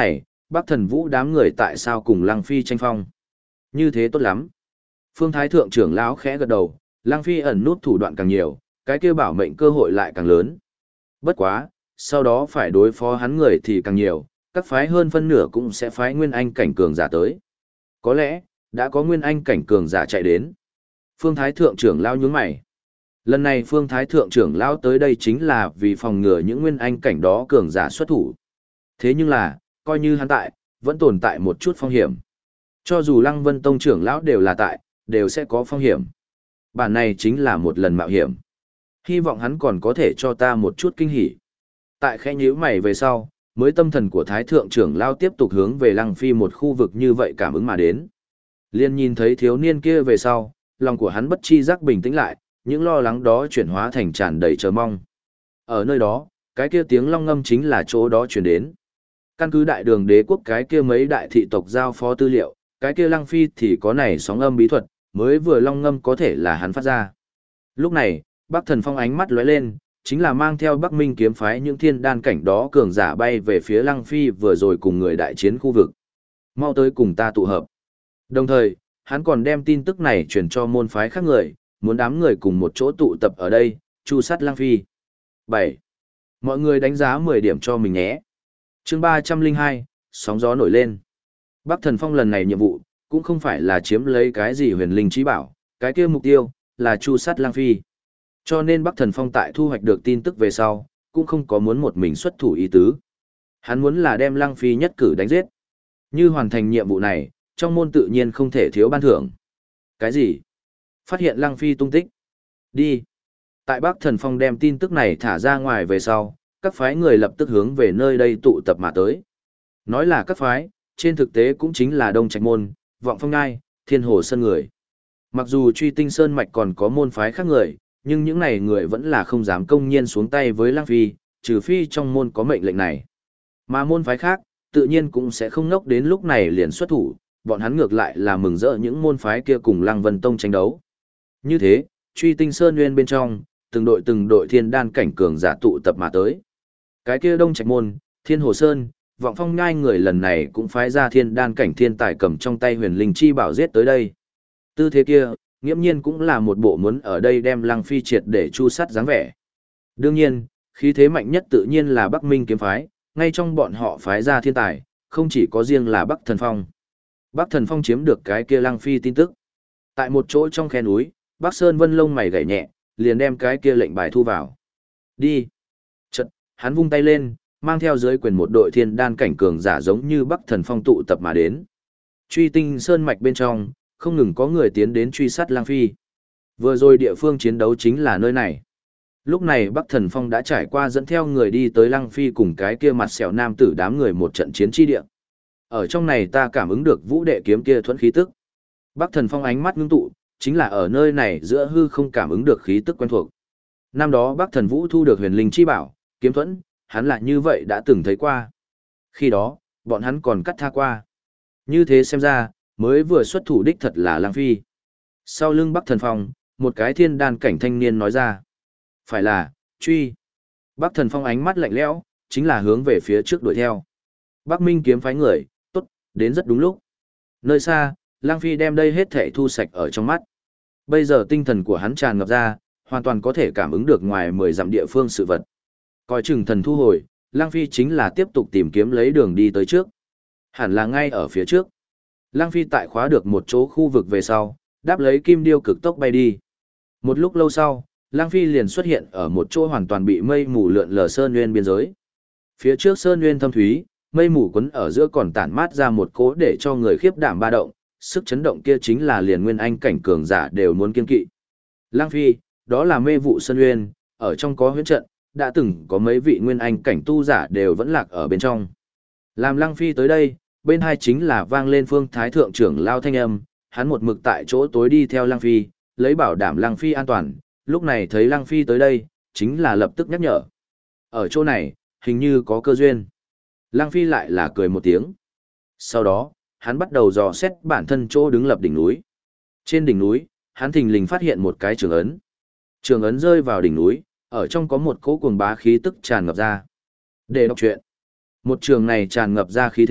Bắc Thần Vũ đám người tại sao cùng Lăng Phi tranh phong. Như thế tốt lắm. Phương Thái Thượng trưởng lão khẽ gật đầu, Lăng Phi ẩn nút thủ đoạn càng nhiều, cái kia bảo mệnh cơ hội lại càng lớn. Bất quá, sau đó phải đối phó hắn người thì càng nhiều, các phái hơn phân nửa cũng sẽ phái nguyên anh cảnh cường giả tới. Có lẽ, đã có nguyên anh cảnh cường giả chạy đến. Phương Thái Thượng trưởng lão nhướng mày. Lần này Phương Thái Thượng trưởng lão tới đây chính là vì phòng ngừa những nguyên anh cảnh đó cường giả xuất thủ. Thế nhưng là, coi như hắn tại, vẫn tồn tại một chút phong hiểm. Cho dù Lăng Vân Tông trưởng lão đều là tại, đều sẽ có phong hiểm. Bản này chính là một lần mạo hiểm. Hy vọng hắn còn có thể cho ta một chút kinh hỉ. Tại khẽ nhíu mày về sau, mới tâm thần của Thái Thượng trưởng lão tiếp tục hướng về Lăng Phi một khu vực như vậy cảm ứng mà đến. Liên nhìn thấy thiếu niên kia về sau, lòng của hắn bất chi giác bình tĩnh lại, những lo lắng đó chuyển hóa thành tràn đầy chờ mong. Ở nơi đó, cái kia tiếng long ngâm chính là chỗ đó chuyển đến. Căn cứ đại đường đế quốc cái kia mấy đại thị tộc giao phó tư liệu, cái kia Lăng Phi thì có này sóng âm bí thuật, mới vừa long ngâm có thể là hắn phát ra. Lúc này, Bắc Thần Phong ánh mắt lóe lên, chính là mang theo Bắc Minh kiếm phái những thiên đan cảnh đó cường giả bay về phía Lăng Phi vừa rồi cùng người đại chiến khu vực. Mau tới cùng ta tụ hợp. Đồng thời, hắn còn đem tin tức này truyền cho môn phái khác người, muốn đám người cùng một chỗ tụ tập ở đây, chu sát Lăng Phi. 7. Mọi người đánh giá 10 điểm cho mình nhé. Chương 302, sóng gió nổi lên. Bắc Thần Phong lần này nhiệm vụ, cũng không phải là chiếm lấy cái gì huyền linh trí bảo, cái kia mục tiêu, là chu sát Lăng Phi. Cho nên Bắc Thần Phong tại thu hoạch được tin tức về sau, cũng không có muốn một mình xuất thủ ý tứ. Hắn muốn là đem Lăng Phi nhất cử đánh giết. Như hoàn thành nhiệm vụ này, trong môn tự nhiên không thể thiếu ban thưởng. Cái gì? Phát hiện Lăng Phi tung tích. Đi. Tại Bắc Thần Phong đem tin tức này thả ra ngoài về sau, các phái người lập tức hướng về nơi đây tụ tập mà tới. Nói là các phái, trên thực tế cũng chính là Đông Trạch Môn, Vọng Phong Ngai, Thiên Hồ Sơn người. Mặc dù Truy Tinh Sơn Mạch còn có môn phái khác người, nhưng những này người vẫn là không dám công nhiên xuống tay với Lăng Phi, trừ phi trong môn có mệnh lệnh này. Mà môn phái khác, tự nhiên cũng sẽ không ngốc đến lúc này liền xuất thủ, bọn hắn ngược lại là mừng rỡ những môn phái kia cùng Lăng Vân Tông tranh đấu. Như thế, Truy Tinh Sơn Nguyên bên trong, từng đội thiên đan cảnh cường giả tụ tập mà tới. Cái kia Đông Trạch Môn, Thiên Hồ Sơn, Vọng Phong Nhai người lần này cũng phái ra thiên đan cảnh thiên tài cầm trong tay huyền linh chi bảo giết tới đây. Tư thế kia, nghiễm nhiên cũng là một bộ muốn ở đây đem Lăng Phi triệt để chu sát dáng vẻ. Đương nhiên, khí thế mạnh nhất tự nhiên là Bắc Minh kiếm phái, ngay trong bọn họ phái ra thiên tài, không chỉ có riêng là Bắc Thần Phong. Bắc Thần Phong chiếm được cái kia Lăng Phi tin tức. Tại một chỗ trong khe núi, Bắc Sơn Vân lông mày gảy nhẹ, liền đem cái kia lệnh bài thu vào. Đi. Chợt, hắn vung tay lên, mang theo dưới quyền một đội thiên đan cảnh cường giả giống như Bắc Thần Phong tụ tập mà đến. Truy Tinh Sơn mạch bên trong, không ngừng có người tiến đến truy sát Lăng Phi. Vừa rồi địa phương chiến đấu chính là nơi này. Lúc này Bắc Thần Phong đã trải qua dẫn theo người đi tới Lăng Phi cùng cái kia mặt sẹo nam tử đám người một trận chiến chi địa. Ở trong này ta cảm ứng được vũ đệ kiếm kia thuẫn khí tức. Bắc Thần Phong ánh mắt ngưng tụ, chính là ở nơi này giữa hư không cảm ứng được khí tức quen thuộc. Năm đó Bắc Thần Vũ thu được huyền linh chi bảo, kiếm thuẫn, hắn lại như vậy đã từng thấy qua. Khi đó, bọn hắn còn cắt tha qua. Như thế xem ra, mới vừa xuất thủ đích thật là Lăng Phi. Sau lưng Bắc Thần Phong, một cái thiên đan cảnh thanh niên nói ra. Phải là, truy. Bắc Thần Phong ánh mắt lạnh lẽo, chính là hướng về phía trước đuổi theo. Bắc Minh kiếm phái người, tốt, đến rất đúng lúc. Nơi xa, Lăng Phi đem đây hết thảy thu sạch ở trong mắt. Bây giờ tinh thần của hắn tràn ngập ra, hoàn toàn có thể cảm ứng được ngoài 10 dặm địa phương sự vật. Coi chừng thần thu hồi, Lăng Phi chính là tiếp tục tìm kiếm lấy đường đi tới trước. Hẳn là ngay ở phía trước. Lăng Phi tại khóa được một chỗ khu vực về sau, đáp lấy kim điêu cực tốc bay đi. Một lúc lâu sau, Lăng Phi liền xuất hiện ở một chỗ hoàn toàn bị mây mù lượn lờ sơn nguyên biên giới. Phía trước sơn nguyên thâm thúy, mây mù quấn ở giữa còn tản mát ra một cỗ để cho người khiếp đảm ba động, sức chấn động kia chính là liền nguyên anh cảnh cường giả đều muốn kiên kỵ. Lăng Phi, đó là mê vụ sơn nguyên, ở trong có huyễn trận, đã từng có mấy vị nguyên anh cảnh tu giả đều vẫn lạc ở bên trong. Làm Lăng Phi tới đây, bên hai chính là vang lên Phương Thái Thượng trưởng lao thanh âm, hắn một mực tại chỗ tối đi theo Lăng Phi, lấy bảo đảm Lăng Phi an toàn, lúc này thấy Lăng Phi tới đây, chính là lập tức nhắc nhở. Ở chỗ này, hình như có cơ duyên. Lăng Phi lại là cười một tiếng. Sau đó, hắn bắt đầu dò xét bản thân chỗ đứng lập đỉnh núi. Trên đỉnh núi, hắn thình lình phát hiện một cái trường ấn. Trường ấn rơi vào đỉnh núi, ở trong có một cỗ cuồng bá khí tức tràn ngập ra. Để đọc truyện. Một trường này tràn ngập ra khí thế,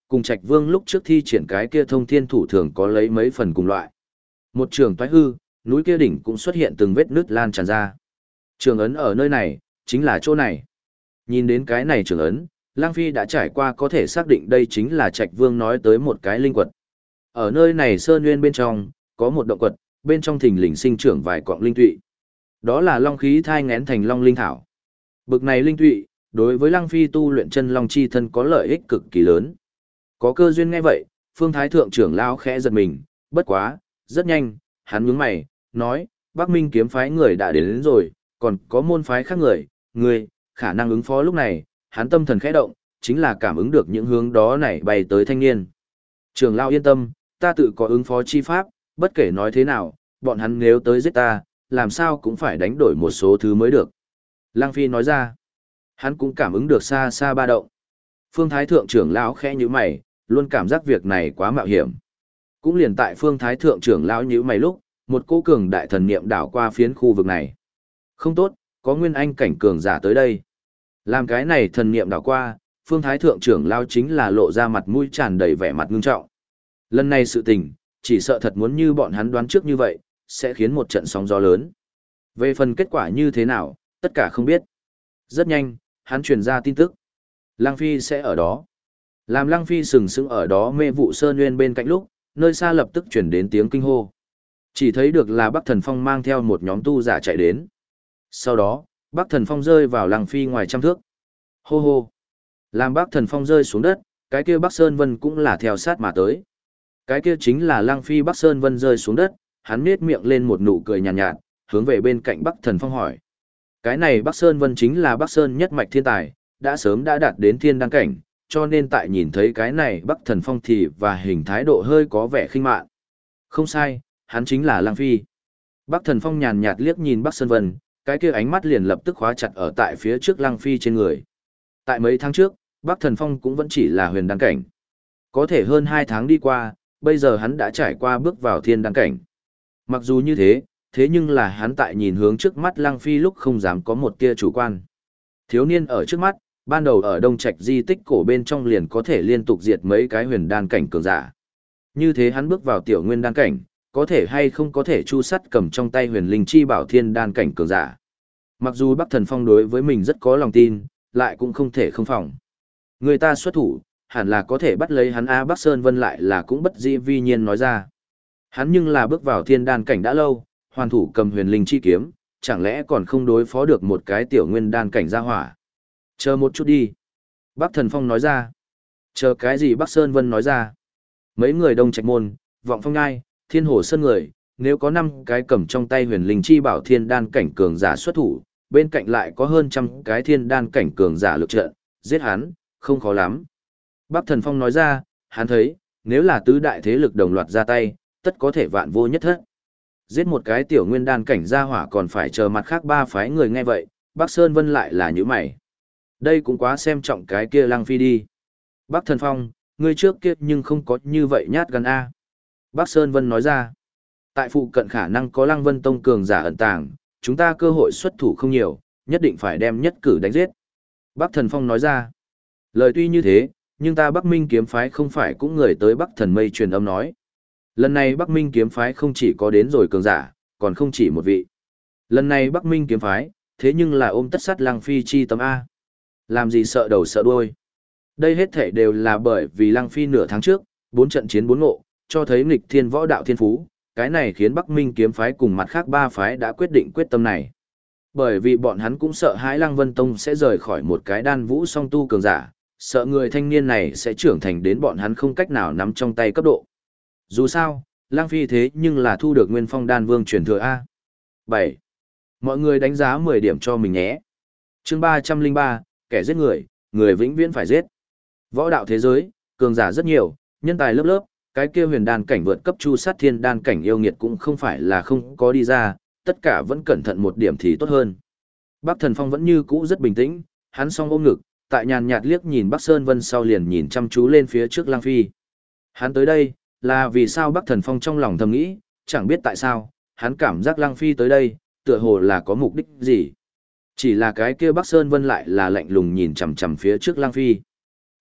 cùng Trạch Vương lúc trước thi triển cái kia thông thiên thủ thường có lấy mấy phần cùng loại. Một trường toái hư, núi kia đỉnh cũng xuất hiện từng vết nứt lan tràn ra. Trường ấn ở nơi này, chính là chỗ này. Nhìn đến cái này trường ấn, Lang Phi đã trải qua có thể xác định đây chính là Trạch Vương nói tới một cái linh quật. Ở nơi này sơn nguyên bên trong, có một động quật, bên trong thình lình sinh trưởng vài quặng linh tụy. Đó là long khí thai ngén thành long linh thảo. Bực này linh tụy, đối với Lang Phi tu luyện chân long chi thân có lợi ích cực kỳ lớn. Có cơ duyên nghe vậy, Phương Thái thượng trưởng lão khẽ giật mình, bất quá, rất nhanh, hắn nhướng mày, nói, Bắc Minh kiếm phái người đã đến rồi, còn có môn phái khác người, khả năng ứng phó lúc này, hắn tâm thần khẽ động, chính là cảm ứng được những hướng đó này bay tới thanh niên. Trưởng lão yên tâm, ta tự có ứng phó chi pháp, bất kể nói thế nào, bọn hắn nếu tới giết ta, làm sao cũng phải đánh đổi một số thứ mới được. Lang Phi nói ra, hắn cũng cảm ứng được xa xa ba động. Phương Thái thượng trưởng lão khẽ nhíu mày, luôn cảm giác việc này quá mạo hiểm. Cũng liền tại Phương Thái thượng trưởng lão nhíu mày lúc, một cỗ cường đại thần niệm đảo qua phiến khu vực này. Không tốt, có nguyên anh cảnh cường giả tới đây. Làm cái này thần niệm đảo qua, Phương Thái thượng trưởng lão chính là lộ ra mặt mũi tràn đầy vẻ mặt ngưng trọng. Lần này sự tình, chỉ sợ thật muốn như bọn hắn đoán trước như vậy, sẽ khiến một trận sóng gió lớn. Về phần kết quả như thế nào, tất cả không biết. Rất nhanh, hắn truyền ra tin tức. Lang Phi sẽ ở đó. Làm Lang Phi sừng sững ở đó mê vụ sơn nguyên bên cạnh lúc, nơi xa lập tức chuyển đến tiếng kinh hô. Chỉ thấy được là Bắc Thần Phong mang theo một nhóm tu giả chạy đến. Sau đó, Bắc Thần Phong rơi vào Lang Phi ngoài trăm thước. Hô hô. Làm Bắc Thần Phong rơi xuống đất, cái kia Bắc Sơn Vân cũng là theo sát mà tới. Cái kia chính là Lang Phi Bắc Sơn Vân rơi xuống đất, hắn nhếch miệng lên một nụ cười nhàn nhạt, hướng về bên cạnh Bắc Thần Phong hỏi. Cái này Bắc Sơn Vân chính là Bắc Sơn nhất mạch thiên tài, đã sớm đã đạt đến thiên đăng cảnh, cho nên tại nhìn thấy cái này Bắc Thần Phong thì và hình thái độ hơi có vẻ khinh mạn. Không sai, hắn chính là Lang Phi. Bắc Thần Phong nhàn nhạt liếc nhìn Bắc Sơn Vân, cái kia ánh mắt liền lập tức khóa chặt ở tại phía trước Lang Phi trên người. Tại mấy tháng trước, Bắc Thần Phong cũng vẫn chỉ là huyền đăng cảnh. Có thể hơn 2 tháng đi qua, bây giờ hắn đã trải qua bước vào thiên đăng cảnh. Mặc dù như thế, thế nhưng là hắn tại nhìn hướng trước mắt Lang Phi lúc không dám có một tia chủ quan. Thiếu niên ở trước mắt, ban đầu ở Đông Trạch di tích cổ bên trong liền có thể liên tục diệt mấy cái huyền đan cảnh cường giả. Như thế hắn bước vào tiểu nguyên đan cảnh, có thể hay không có thể chu sắt cầm trong tay huyền linh chi bảo thiên đan cảnh cường giả. Mặc dù Bắc Thần Phong đối với mình rất có lòng tin, lại cũng không thể không phòng. Người ta xuất thủ, hẳn là có thể bắt lấy hắn. Bắc Sơn Vân lại là cũng bất dĩ vi nhiên nói ra. Hắn nhưng là bước vào thiên đan cảnh đã lâu, hoàn thủ cầm huyền linh chi kiếm, chẳng lẽ còn không đối phó được một cái tiểu nguyên đan cảnh gia hỏa. Chờ một chút đi. Bắc Thần Phong nói ra. Chờ cái gì? Bắc Sơn Vân nói ra. Mấy người Đông Trạch môn, Vọng Phong Ngai, Thiên Hồ Sơn người, nếu có 5 cái cầm trong tay huyền linh chi bảo thiên đan cảnh cường giả xuất thủ, bên cạnh lại có hơn 100 cái thiên đan cảnh cường giả lực trận, giết hắn, không khó lắm. Bắc Thần Phong nói ra, hắn thấy, nếu là tứ đại thế lực đồng loạt ra tay, tất có thể vạn vô nhất thất. Giết một cái tiểu nguyên đan cảnh gia hỏa còn phải chờ mặt khác 3 phái người nghe vậy, Bắc Sơn Vân lại là như mày. Đây cũng quá xem trọng cái kia Lang Phi đi. Bắc Thần Phong, ngươi trước kia nhưng không có như vậy nhát gan a. Bắc Sơn Vân nói ra. Tại phụ cận khả năng có Lăng Vân Tông cường giả ẩn tàng, chúng ta cơ hội xuất thủ không nhiều, nhất định phải đem nhất cử đánh giết. Bắc Thần Phong nói ra. Lời tuy như thế, nhưng ta Bắc Minh kiếm phái không phải cũng người tới Bắc Thần Mây truyền âm nói. Lần này Bắc Minh kiếm phái không chỉ có đến rồi cường giả, còn không chỉ một vị. Lần này Bắc Minh kiếm phái, thế nhưng là ôm tất sát Lang Phi chi tâm A. Làm gì sợ đầu sợ đuôi. Đây hết thể đều là bởi vì Lang Phi nửa tháng trước, 4 trận chiến 4 ngộ, cho thấy nghịch thiên võ đạo thiên phú. Cái này khiến Bắc Minh kiếm phái cùng mặt khác 3 phái đã quyết định quyết tâm này. Bởi vì bọn hắn cũng sợ hãi Lăng Vân Tông sẽ rời khỏi một cái đan vũ song tu cường giả, sợ người thanh niên này sẽ trưởng thành đến bọn hắn không cách nào nắm trong tay cấp độ. Dù sao, Lang Phi thế nhưng là thu được Nguyên Phong Đan Vương truyền thừa A. 7. Mọi người đánh giá 10 điểm cho mình nhé. Chương 303, kẻ giết người, người vĩnh viễn phải giết. Võ đạo thế giới, cường giả rất nhiều, nhân tài lớp lớp, cái kia huyền đan cảnh vượt cấp chu sát thiên đan cảnh yêu nghiệt cũng không phải là không có đi ra, tất cả vẫn cẩn thận một điểm thì tốt hơn. Bắc Thần Phong vẫn như cũ rất bình tĩnh, hắn song ôm ngực, tại nhàn nhạt liếc nhìn Bắc Sơn Vân sau liền nhìn chăm chú lên phía trước Lang Phi. Hắn tới đây, là vì sao Bắc Thần Phong trong lòng thầm nghĩ, chẳng biết tại sao, hắn cảm giác Lang Phi tới đây, tựa hồ là có mục đích gì. Chỉ là cái kia Bắc Sơn Vân lại là lạnh lùng nhìn chằm chằm phía trước Lang Phi.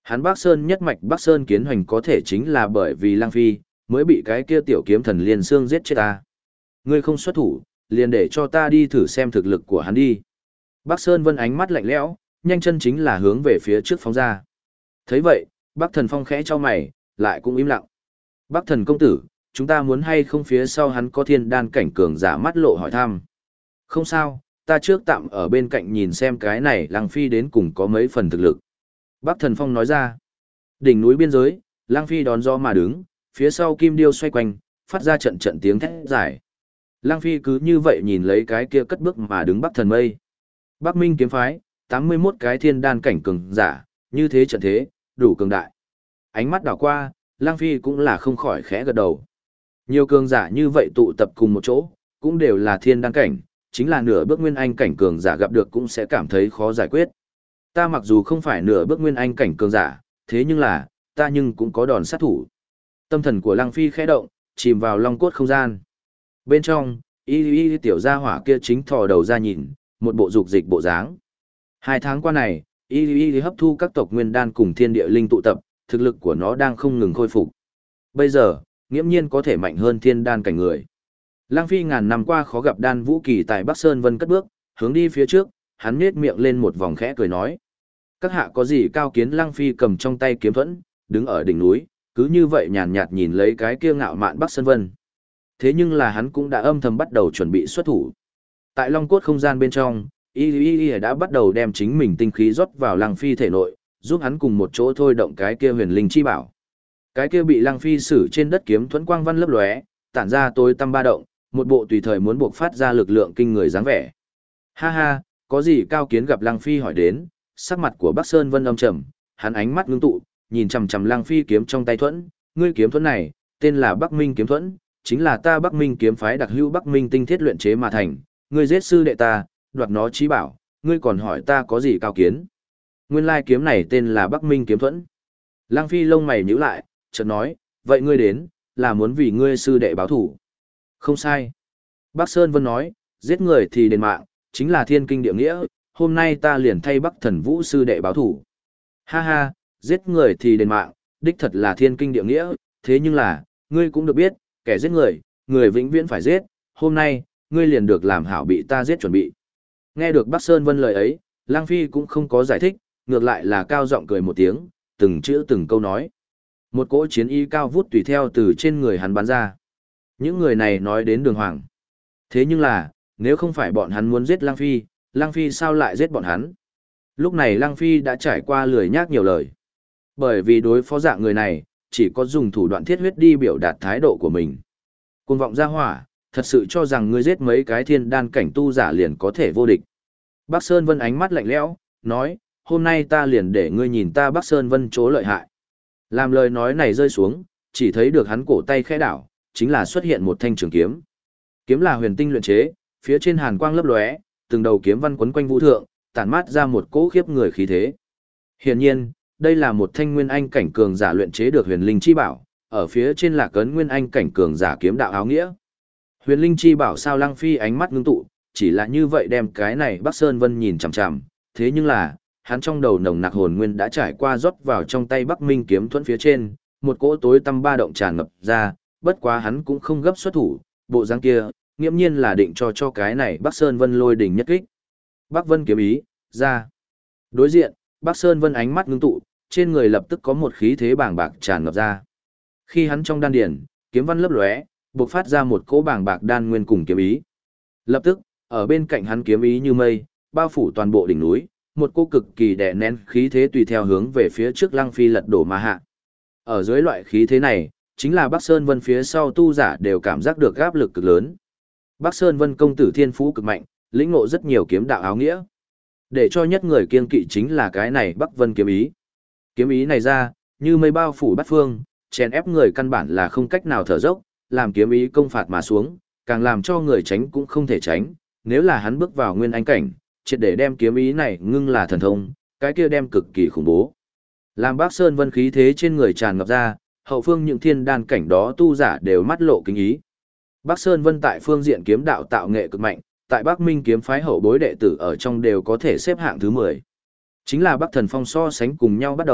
Hắn Bắc Sơn nhất mạch Bắc Sơn Kiến Hoành có thể chính là bởi vì Lăng Phi, mới bị cái kia tiểu kiếm thần Liên Xương giết chết ta. Ngươi không xuất thủ, liền để cho ta đi thử xem thực lực của hắn đi. Bắc Sơn Vân ánh mắt lạnh lẽo, nhanh chân chính là hướng về phía trước phóng ra. Thấy vậy, Bắc Thần Phong khẽ cho mày, lại cũng im lặng. Bắc Thần công tử, chúng ta muốn hay không phía sau hắn có thiên đan cảnh cường giả mắt lộ hỏi thăm. Không sao, ta trước tạm ở bên cạnh nhìn xem cái này Lăng Phi đến cùng có mấy phần thực lực. Bắc Thần Phong nói ra. Đỉnh núi biên giới, Lăng Phi đón gió mà đứng, phía sau kim điêu xoay quanh, phát ra trận trận tiếng thét giải. Lăng Phi cứ như vậy nhìn lấy cái kia cất bước mà đứng Bắc Thần Mây. Bắc Minh kiếm phái, 81 cái thiên đan cảnh cường giả, như thế trận thế, đủ cường đại. Ánh mắt đảo qua, Lăng Phi cũng là không khỏi khẽ gật đầu. Nhiều cường giả như vậy tụ tập cùng một chỗ, cũng đều là thiên đan cảnh, chính là nửa bước nguyên anh cảnh cường giả gặp được cũng sẽ cảm thấy khó giải quyết. Ta mặc dù không phải nửa bước nguyên anh cảnh cường giả, thế nhưng là, ta nhưng cũng có đòn sát thủ. Tâm thần của Lăng Phi khẽ động, chìm vào long cốt không gian. Bên trong, y tiểu gia hỏa kia chính thò đầu ra nhìn, một bộ dục dịch bộ dáng. 2 tháng qua này, y hấp thu các tộc nguyên đan cùng thiên địa linh tụ tập, thực lực của nó đang không ngừng khôi phục. Bây giờ, nghiễm nhiên có thể mạnh hơn thiên đan cảnh người. Lăng Phi ngàn năm qua khó gặp đan vũ kỳ tại Bắc Sơn Vân cất bước, hướng đi phía trước, hắn nhếch miệng lên một vòng khẽ cười nói. Các hạ có gì cao kiến? Lăng Phi cầm trong tay kiếm thuẫn, đứng ở đỉnh núi, cứ như vậy nhàn nhạt nhìn lấy cái kia ngạo mạn Bắc Sơn Vân. Thế nhưng là hắn cũng đã âm thầm bắt đầu chuẩn bị xuất thủ. Tại long cốt không gian bên trong, y đã bắt đầu đem chính mình tinh khí rót vào Lăng Phi thể nội, giúp hắn cùng một chỗ thôi động cái kia huyền linh chi bảo. Cái kia bị Lăng Phi sử trên đất kiếm thuẫn quang văn lấp lóe, tản ra tối tăm ba động, một bộ tùy thời muốn buộc phát ra lực lượng kinh người dáng vẻ. Ha ha, có gì cao kiến? Gặp Lăng Phi hỏi đến, sắc mặt của Bắc Sơn Vân âm trầm, hắn ánh mắt ngưng tụ, nhìn chằm chằm Lăng Phi kiếm trong tay thuẫn, ngươi kiếm thuẫn này, tên là Bắc Minh kiếm thuẫn, chính là ta Bắc Minh kiếm phái đặc hữu Bắc Minh tinh thiết luyện chế mà thành, ngươi giết sư đệ ta, đoạt nó chí bảo, ngươi còn hỏi ta có gì cao kiến? Nguyên lai kiếm này tên là Bắc Minh kiếm thuẫn. Lăng Phi lông mày nhíu lại, chợt nói, vậy ngươi đến, là muốn vì ngươi sư đệ báo thù? Không sai. Bắc Sơn Vân nói, giết người thì đền mạng, chính là thiên kinh địa nghĩa, hôm nay ta liền thay Bắc Thần Vũ sư đệ báo thù. Ha ha, giết người thì đền mạng, đích thật là thiên kinh địa nghĩa, thế nhưng là, ngươi cũng được biết, kẻ giết người, người vĩnh viễn phải giết, hôm nay, ngươi liền được làm hảo bị ta giết chuẩn bị. Nghe được Bắc Sơn Vân lời ấy, Lăng Phi cũng không có giải thích, ngược lại là cao giọng cười một tiếng, từng chữ từng câu nói. Một cỗ chiến ý cao vút tùy theo từ trên người hắn bắn ra. Những người này nói đến đường hoàng. Thế nhưng là, nếu không phải bọn hắn muốn giết Lăng Phi sao lại giết bọn hắn? Lúc này Lăng Phi đã trải qua lười nhác nhiều lời. Bởi vì đối phó dạng người này, chỉ có dùng thủ đoạn thiết huyết đi biểu đạt thái độ của mình. Cuồng vọng ra hỏa, thật sự cho rằng ngươi giết mấy cái thiên đan cảnh tu giả liền có thể vô địch. Bắc Sơn Vân ánh mắt lạnh lẽo, nói, hôm nay ta liền để ngươi nhìn ta Bắc Sơn Vân chỗ lợi hại. Làm lời nói này rơi xuống, chỉ thấy được hắn cổ tay khẽ đảo, chính là xuất hiện một thanh trường kiếm. Kiếm là huyền tinh luyện chế, phía trên hàn quang lấp lóe, từng đầu kiếm văn quấn quanh vũ thượng, tản mát ra một cỗ khiếp người khí thế. Hiển nhiên, đây là một thanh nguyên anh cảnh cường giả luyện chế được huyền linh chi bảo, ở phía trên là cấn nguyên anh cảnh cường giả kiếm đạo áo nghĩa. Huyền linh chi bảo sao? Lăng Phi ánh mắt ngưng tụ, chỉ là như vậy đem cái này Bắc Sơn Vân nhìn chằm chằm, thế nhưng là, hắn trong đầu nồng nặc hồn nguyên đã trải qua rót vào trong tay Bắc Minh kiếm thuẫn phía trên, một cỗ tối tăm ba động tràn ngập ra, bất quá hắn cũng không gấp xuất thủ, bộ dáng kia, nghiễm nhiên là định cho cái này Bắc Sơn Vân lôi đỉnh nhất kích. Bắc Vân kiếm ý, ra. Đối diện, Bắc Sơn Vân ánh mắt ngưng tụ, trên người lập tức có một khí thế bàng bạc tràn ngập ra. Khi hắn trong đan điển, kiếm văn lấp lóe, bộc phát ra một cỗ bàng bạc đan nguyên cùng kiếm ý. Lập tức, ở bên cạnh hắn kiếm ý như mây, bao phủ toàn bộ đỉnh núi, một cỗ cực kỳ đè nén khí thế tùy theo hướng về phía trước Lăng Phi lật đổ mà hạ. Ở dưới loại khí thế này, chính là Bắc Sơn Vân phía sau tu giả đều cảm giác được áp lực cực lớn. Bắc Sơn Vân công tử thiên phú cực mạnh, lĩnh ngộ rất nhiều kiếm đạo áo nghĩa. Để cho nhất người kiên kỵ chính là cái này Bắc Vân kiếm ý. Kiếm ý này ra, như mây bao phủ bát phương, chèn ép người căn bản là không cách nào thở dốc, làm kiếm ý công phạt mà xuống, càng làm cho người tránh cũng không thể tránh. Nếu là hắn bước vào nguyên anh cảnh, triệt để đem kiếm ý này ngưng là thần thông, cái kia đem cực kỳ khủng bố. Làm Bắc Sơn Vân khí thế trên người tràn ngập ra, hậu phương những thiên đan cảnh đó tu giả đều mắt lộ kính ý. Bắc Sơn Vân tại phương diện kiếm đạo tạo nghệ cực mạnh, tại Bắc Minh kiếm phái hậu bối đệ tử ở trong đều có thể xếp hạng thứ 10. Chính là Bắc Thần Phong so sánh cùng nhau bắt đầu,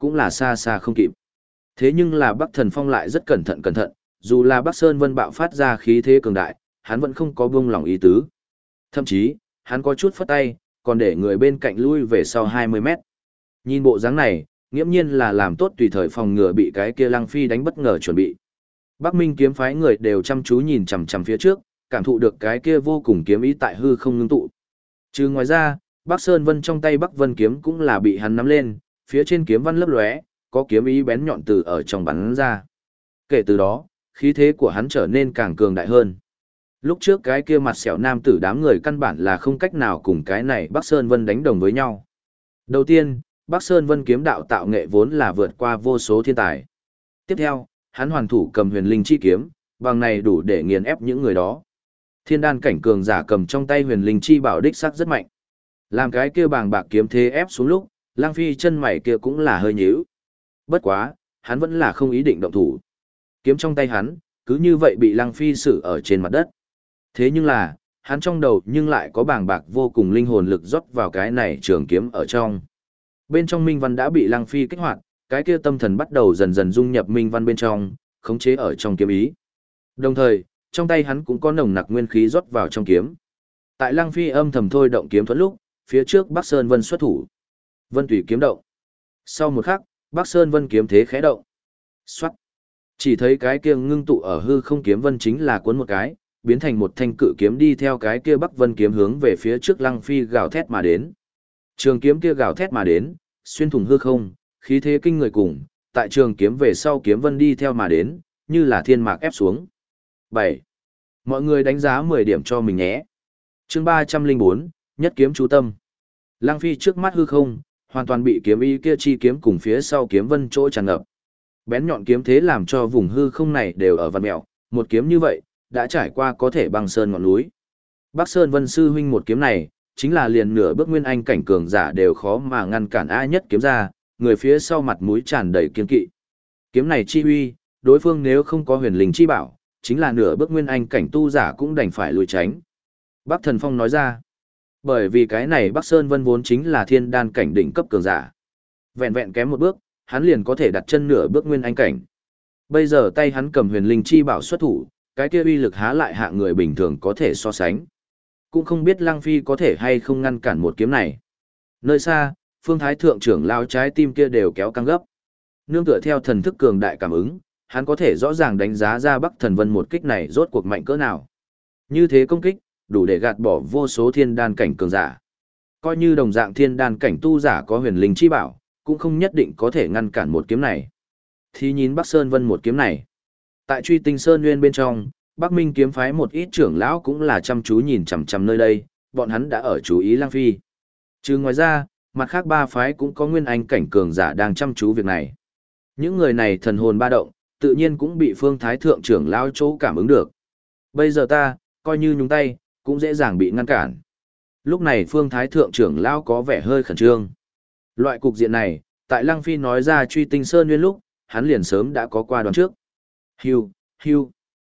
cũng là xa xa không kịp. Thế nhưng là Bắc Thần Phong lại rất cẩn thận, dù là Bắc Sơn Vân bạo phát ra khí thế cường đại, hắn vẫn không có buông lỏng ý tứ. Thậm chí, hắn có chút phất tay, còn để người bên cạnh lui về sau 20 mét. Nhìn bộ dáng này, nghiễm nhiên là làm tốt tùy thời phòng ngừa bị cái kia Lăng Phi đánh bất ngờ chuẩn bị. Bắc Minh kiếm phái người đều chăm chú nhìn chằm chằm phía trước, cảm thụ được cái kia vô cùng kiếm ý tại hư không ngưng tụ. Trừ ngoài ra, Bắc Sơn Vân trong tay Bắc Vân kiếm cũng là bị hắn nắm lên, phía trên kiếm văn lấp lóe, có kiếm ý bén nhọn từ ở trong bắn ra. Kể từ đó, khí thế của hắn trở nên càng cường đại hơn. Lúc trước cái kia mặt sẹo nam tử đám người căn bản là không cách nào cùng cái này Bắc Sơn Vân đánh đồng với nhau. Đầu tiên, Bắc Sơn Vân kiếm đạo tạo nghệ vốn là vượt qua vô số thiên tài. Tiếp theo, hắn hoàn thủ cầm huyền linh chi kiếm, bằng này đủ để nghiền ép những người đó. Thiên đan cảnh cường giả cầm trong tay huyền linh chi bảo đích sắc rất mạnh. Làm cái kia bàng bạc kiếm thế ép xuống lúc, Lang Phi chân mày kia cũng là hơi nhíu. Bất quá, hắn vẫn là không ý định động thủ. Kiếm trong tay hắn, cứ như vậy bị Lang Phi xử ở trên mặt đất. Thế nhưng là, hắn trong đầu nhưng lại có bàng bạc vô cùng linh hồn lực rót vào cái này trường kiếm ở trong. Bên trong minh văn đã bị Lang Phi kích hoạt, cái kia tâm thần bắt đầu dần dần dung nhập minh văn bên trong, khống chế ở trong kiếm ý. Đồng thời, trong tay hắn cũng có nồng nặc nguyên khí rót vào trong kiếm. Tại Lang Phi âm thầm thôi động kiếm thuật lúc, phía trước Bắc Sơn Vân xuất thủ. Vân tùy kiếm động. Sau một khắc, Bắc Sơn Vân kiếm thế khẽ động. Xoát. Chỉ thấy cái kia ngưng tụ ở hư không kiếm vân chính là cuốn một cái, biến thành một thanh cự kiếm đi theo cái kia Bắc Vân kiếm hướng về phía trước Lăng Phi gào thét mà đến. Trường kiếm kia gào thét mà đến, xuyên thủng hư không, khí thế kinh người cùng, tại trường kiếm về sau kiếm vân đi theo mà đến, như là thiên mạc ép xuống. 7. Mọi người đánh giá 10 điểm cho mình nhé. Chương 304, nhất kiếm chú tâm. Lăng Phi trước mắt hư không, hoàn toàn bị kiếm ý kia chi kiếm cùng phía sau kiếm vân chỗ tràn ngập. Bén nhọn kiếm thế làm cho vùng hư không này đều ở vằn mèo, một kiếm như vậy, đã trải qua có thể băng sơn ngọn núi. Bắc Sơn Vân sư huynh một kiếm này, chính là liền nửa bước nguyên anh cảnh cường giả đều khó mà ngăn cản ai nhất kiếm ra, người phía sau mặt mũi tràn đầy kiên kỵ. Kiếm này chi uy, đối phương nếu không có huyền linh chi bảo, chính là nửa bước nguyên anh cảnh tu giả cũng đành phải lùi tránh. Bắc Thần Phong nói ra, bởi vì cái này Bắc Sơn Vân vốn chính là thiên đan cảnh đỉnh cấp cường giả. Vẹn vẹn kém một bước, hắn liền có thể đặt chân nửa bước nguyên anh cảnh. Bây giờ tay hắn cầm huyền linh chi bảo xuất thủ, cái kia uy lực há lại hạ người bình thường có thể so sánh. Cũng không biết Lăng Phi có thể hay không ngăn cản một kiếm này. Nơi xa, Phương Thái thượng trưởng lao trái tim kia đều kéo căng gấp. Nương tựa theo thần thức cường đại cảm ứng, hắn có thể rõ ràng đánh giá ra Bắc Thần Vân một kích này rốt cuộc mạnh cỡ nào. Như thế công kích, đủ để gạt bỏ vô số thiên đan cảnh cường giả. Coi như đồng dạng thiên đan cảnh tu giả có huyền linh chi bảo, cũng không nhất định có thể ngăn cản một kiếm này. Thì nhìn Bắc Sơn Vân một kiếm này. Tại Truy Tinh Sơn Nguyên bên trong, Bắc Minh kiếm phái một ít trưởng lão cũng là chăm chú nhìn chằm chằm nơi đây, bọn hắn đã ở chú ý Lăng Phi. Chứ ngoài ra, mặt khác ba phái cũng có nguyên anh cảnh cường giả đang chăm chú việc này. Những người này thần hồn ba động, tự nhiên cũng bị Phương Thái thượng trưởng lão chỗ cảm ứng được. Bây giờ ta, coi như nhúng tay, cũng dễ dàng bị ngăn cản. Lúc này Phương Thái thượng trưởng lão có vẻ hơi khẩn trương. Loại cục diện này, tại Lăng Phi nói ra Truy Tinh Sơn Nguyên lúc, hắn liền sớm đã có qua đoán trước. Hưu, hưu.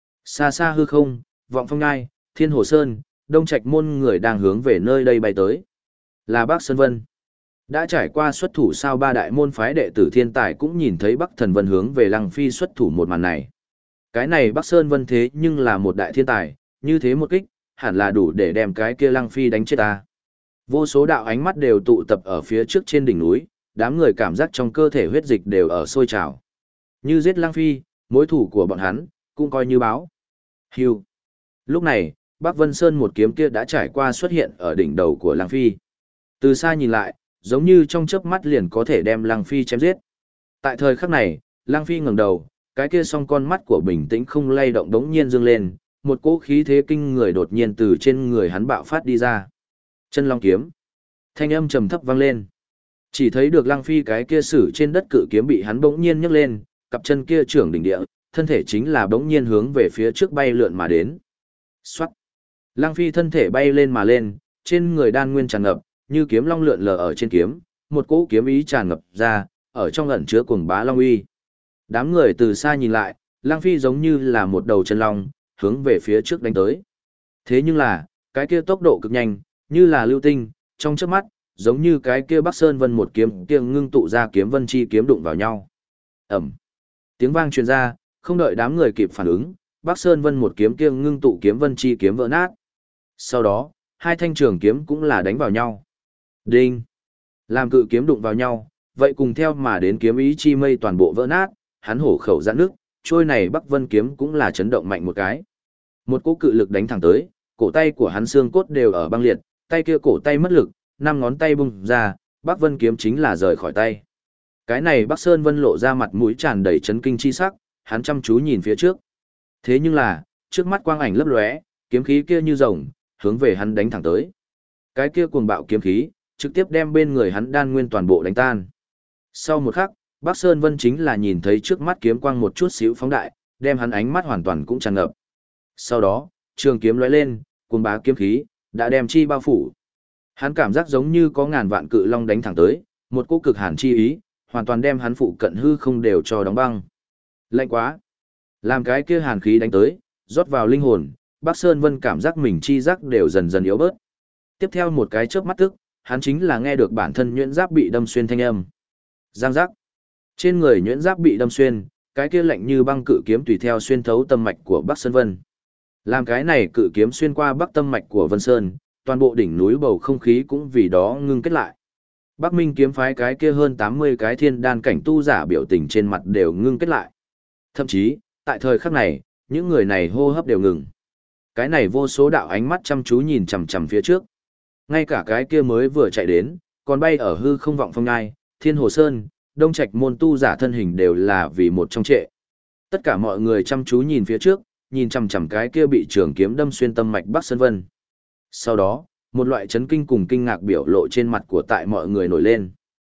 Xa xa hư không, Vọng Phong Ngai, Thiên Hồ Sơn, Đông Trạch môn người đang hướng về nơi đây bay tới. Là Bắc Sơn Vân. Đã trải qua xuất thủ sao ba đại môn phái đệ tử thiên tài cũng nhìn thấy Bắc Thần Vân hướng về Lăng Phi xuất thủ một màn này. Cái này Bắc Sơn Vân thế nhưng là một đại thiên tài, như thế một kích, hẳn là đủ để đem cái kia Lăng Phi đánh chết ta. Vô số đạo ánh mắt đều tụ tập ở phía trước trên đỉnh núi, đám người cảm giác trong cơ thể huyết dịch đều ở sôi trào. Như giết Lăng Phi, mối thủ của bọn hắn, cũng coi như báo. Hưu. Lúc này, Bắc Vân Sơn một kiếm kia đã trải qua xuất hiện ở đỉnh đầu của Lăng Phi. Từ xa nhìn lại, giống như trong chớp mắt liền có thể đem Lăng Phi chém giết. Tại thời khắc này, Lăng Phi ngẩng đầu, cái kia song con mắt của bình tĩnh không lay động đống nhiên dương lên, một cỗ khí thế kinh người đột nhiên từ trên người hắn bạo phát đi ra. Chân Long kiếm. Thanh âm trầm thấp vang lên. Chỉ thấy được Lăng Phi cái kia sử trên đất cự kiếm bị hắn bỗng nhiên nhấc lên, cặp chân kia trưởng đỉnh địa, thân thể chính là bỗng nhiên hướng về phía trước bay lượn mà đến. Soát. Lăng Phi thân thể bay lên mà lên, trên người đan nguyên tràn ngập, như kiếm long lượn lờ ở trên kiếm, một cỗ kiếm ý tràn ngập ra, ở trong ẩn chứa cuồng bá long uy. Đám người từ xa nhìn lại, Lăng Phi giống như là một đầu chân long, hướng về phía trước đánh tới. Thế nhưng là, cái kia tốc độ cực nhanh, như là lưu tinh, trong chớp mắt, giống như cái kia Bắc Sơn Vân một kiếm kia ngưng tụ ra kiếm vân chi kiếm đụng vào nhau. Ầm. Tiếng vang truyền ra, không đợi đám người kịp phản ứng, Bắc Sơn Vân một kiếm kia ngưng tụ kiếm vân chi kiếm vỡ nát. Sau đó, hai thanh trường kiếm cũng là đánh vào nhau. Đinh. Làm cự kiếm đụng vào nhau, vậy cùng theo mà đến kiếm ý chi mây toàn bộ vỡ nát, hắn hổ khẩu giãn nước, trôi này Bắc Vân kiếm cũng là chấn động mạnh một cái. Một cú cự lực đánh thẳng tới, cổ tay của hắn xương cốt đều ở băng liệt, tay kia cổ tay mất lực, năm ngón tay bung ra, Bắc Vân kiếm chính là rời khỏi tay. Cái này Bắc Sơn Vân lộ ra mặt mũi tràn đầy chấn kinh chi sắc, hắn chăm chú nhìn phía trước. Thế nhưng là, trước mắt quang ảnh lấp lóe, kiếm khí kia như rồng, hướng về hắn đánh thẳng tới. Cái kia cuồng bạo kiếm khí, trực tiếp đem bên người hắn đan nguyên toàn bộ đánh tan. Sau một khắc, Bắc Sơn Vân chính là nhìn thấy trước mắt kiếm quang một chút xíu phóng đại, đem hắn ánh mắt hoàn toàn cũng tràn ngập. Sau đó, trường kiếm lóe lên, cuồng bá kiếm khí đã đem chi bao phủ. Hắn cảm giác giống như có ngàn vạn cự long đánh thẳng tới, một cỗ cực hàn chi ý, hoàn toàn đem hắn phụ cận hư không đều cho đóng băng. Lạnh quá. Làm cái kia hàn khí đánh tới, rót vào linh hồn, Bắc Sơn Vân cảm giác mình chi giác đều dần dần yếu bớt. Tiếp theo một cái chớp mắt tức, hắn chính là nghe được bản thân nhuyễn giáp bị đâm xuyên thanh âm. Giang giác. Trên người nhuyễn giáp bị đâm xuyên, cái kia lạnh như băng cự kiếm tùy theo xuyên thấu tâm mạch của Bắc Sơn Vân. Làm cái này cự kiếm xuyên qua bắc tâm mạch của Vân Sơn, toàn bộ đỉnh núi bầu không khí cũng vì đó ngưng kết lại. Bắc Minh kiếm phái cái kia hơn 80 cái thiên đan cảnh tu giả biểu tình trên mặt đều ngưng kết lại. Thậm chí, tại thời khắc này, những người này hô hấp đều ngừng. Cái này vô số đạo ánh mắt chăm chú nhìn chằm chằm phía trước. Ngay cả cái kia mới vừa chạy đến, còn bay ở hư không vọng phong ngai, Thiên Hồ Sơn, Đông Trạch môn tu giả thân hình đều là vì một trong trệ. Tất cả mọi người chăm chú nhìn phía trước, nhìn chằm chằm cái kia bị trường kiếm đâm xuyên tâm mạch Bắc Sơn Vân. Sau đó, một loại chấn kinh cùng kinh ngạc biểu lộ trên mặt của tại mọi người nổi lên.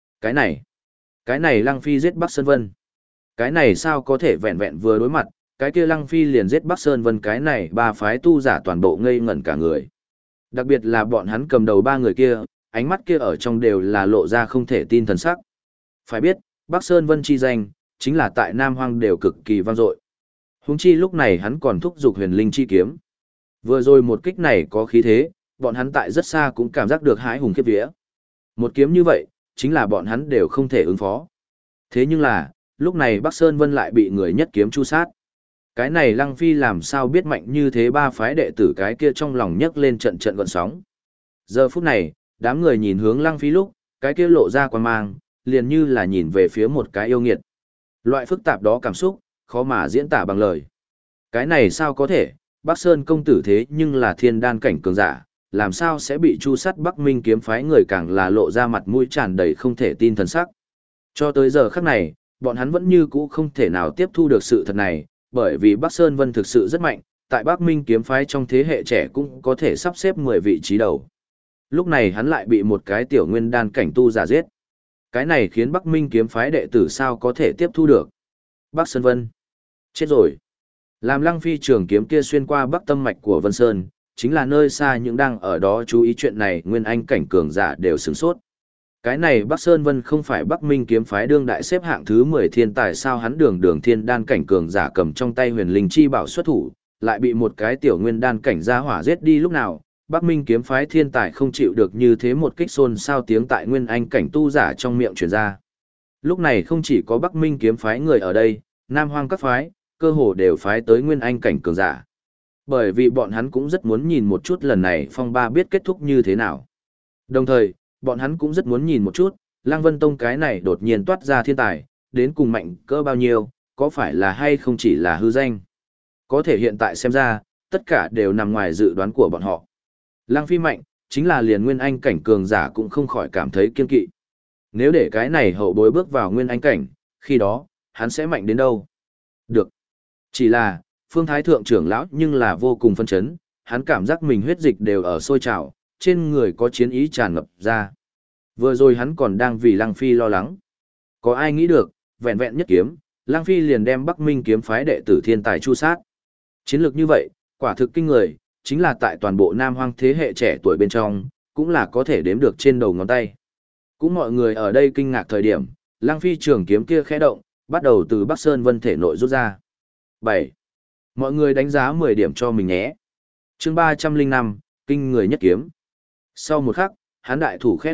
Cái này Lăng Phi giết Bắc Sơn Vân. Cái này sao có thể vẹn vẹn vừa đối mặt, cái kia Lăng Phi liền giết Bắc Sơn Vân, cái này ba phái tu giả toàn bộ ngây ngẩn cả người. Đặc biệt là bọn hắn cầm đầu ba người kia, ánh mắt kia ở trong đều là lộ ra không thể tin thần sắc. Phải biết, Bắc Sơn Vân chi danh, chính là tại Nam Hoang đều cực kỳ vang dội. Huống chi lúc này hắn còn thúc giục huyền linh chi kiếm. Vừa rồi một kích này có khí thế, bọn hắn tại rất xa cũng cảm giác được hãi hùng khiếp vía. Một kiếm như vậy, chính là bọn hắn đều không thể ứng phó. Thế nhưng là, lúc này Bắc Sơn Vân lại bị người nhất kiếm chu sát. Cái này Lăng Phi làm sao biết mạnh như thế, ba phái đệ tử cái kia trong lòng nhấc lên trận trận gợn sóng. Giờ phút này, đám người nhìn hướng Lăng Phi lúc, cái kia lộ ra quan mang, liền như là nhìn về phía một cái yêu nghiệt. Loại phức tạp đó cảm xúc, khó mà diễn tả bằng lời. Cái này sao có thể, Bắc Sơn công tử thế nhưng là thiên đan cảnh cường giả, làm sao sẽ bị chu sát? Bắc Minh kiếm phái người càng là lộ ra mặt mũi tràn đầy không thể tin thần sắc. Cho tới giờ khắc này, bọn hắn vẫn như cũ không thể nào tiếp thu được sự thật này, bởi vì Bắc Sơn Vân thực sự rất mạnh, tại Bắc Minh kiếm phái trong thế hệ trẻ cũng có thể sắp xếp 10 vị trí đầu. Lúc này hắn lại bị một cái tiểu nguyên đan cảnh tu giả giết. Cái này khiến Bắc Minh kiếm phái đệ tử sao có thể tiếp thu được. Bắc Sơn Vân chết rồi. Làm Lăng Phi trường kiếm kia xuyên qua bắc tâm mạch của Vân Sơn, chính là nơi xa những đang ở đó chú ý chuyện này nguyên anh cảnh cường giả đều sửng sốt. Cái này Bắc Sơn Vân không phải Bắc Minh kiếm phái đương đại xếp hạng thứ 10 thiên tài sao? Hắn đường thiên đan cảnh cường giả cầm trong tay huyền linh chi bảo xuất thủ, lại bị một cái tiểu nguyên đan cảnh gia hỏa giết đi lúc nào? Bắc Minh kiếm phái thiên tài không chịu được như thế một kích, xôn xao tiếng tại nguyên anh cảnh tu giả trong miệng truyền ra. Lúc này không chỉ có Bắc Minh kiếm phái người ở đây, Nam Hoang các phái, cơ hồ đều phái tới nguyên anh cảnh cường giả. Bởi vì bọn hắn cũng rất muốn nhìn một chút lần này phong ba biết kết thúc như thế nào. Đồng thời, bọn hắn cũng rất muốn nhìn một chút, Lăng Vân Tông cái này đột nhiên toát ra thiên tài, đến cùng mạnh cỡ bao nhiêu, có phải là hay không chỉ là hư danh. Có thể hiện tại xem ra, tất cả đều nằm ngoài dự đoán của bọn họ. Lăng Phi mạnh, chính là liền nguyên anh cảnh cường giả cũng không khỏi cảm thấy kiên kỵ. Nếu để cái này hậu bối bước vào nguyên anh cảnh, khi đó, hắn sẽ mạnh đến đâu? Được. Chỉ là, Phương Thái Thượng trưởng lão nhưng là vô cùng phân chấn, hắn cảm giác mình huyết dịch đều ở sôi trào, trên người có chiến ý tràn ngập ra. Vừa rồi hắn còn đang vì Lăng Phi lo lắng. Có ai nghĩ được, vẹn vẹn nhất kiếm, Lăng Phi liền đem Bắc Minh kiếm phái đệ tử thiên tài chu sát. Chiến lược như vậy, quả thực kinh người, chính là tại toàn bộ Nam Hoang thế hệ trẻ tuổi bên trong, cũng là có thể đếm được trên đầu ngón tay. Cũng mọi người ở đây kinh ngạc thời điểm, Lăng Phi trường kiếm kia khẽ động, bắt đầu từ Bắc Sơn Vân thể nội rút ra. 7. Mọi người đánh giá 10 điểm cho mình nhé. Chương 305, kinh người nhất kiếm. Sau một khắc, hắn đại thủ khẽ động,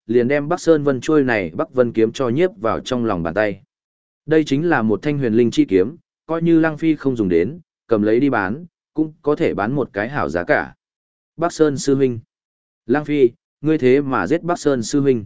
liền đem Bắc Sơn Vân chuôi này Bắc Vân kiếm cho nhiếp vào trong lòng bàn tay. Đây chính là một thanh huyền linh chi kiếm, coi như Lăng Phi không dùng đến, cầm lấy đi bán, cũng có thể bán một cái hảo giá cả. Bắc Sơn sư huynh. Lăng Phi, ngươi thế mà giết Bắc Sơn sư huynh.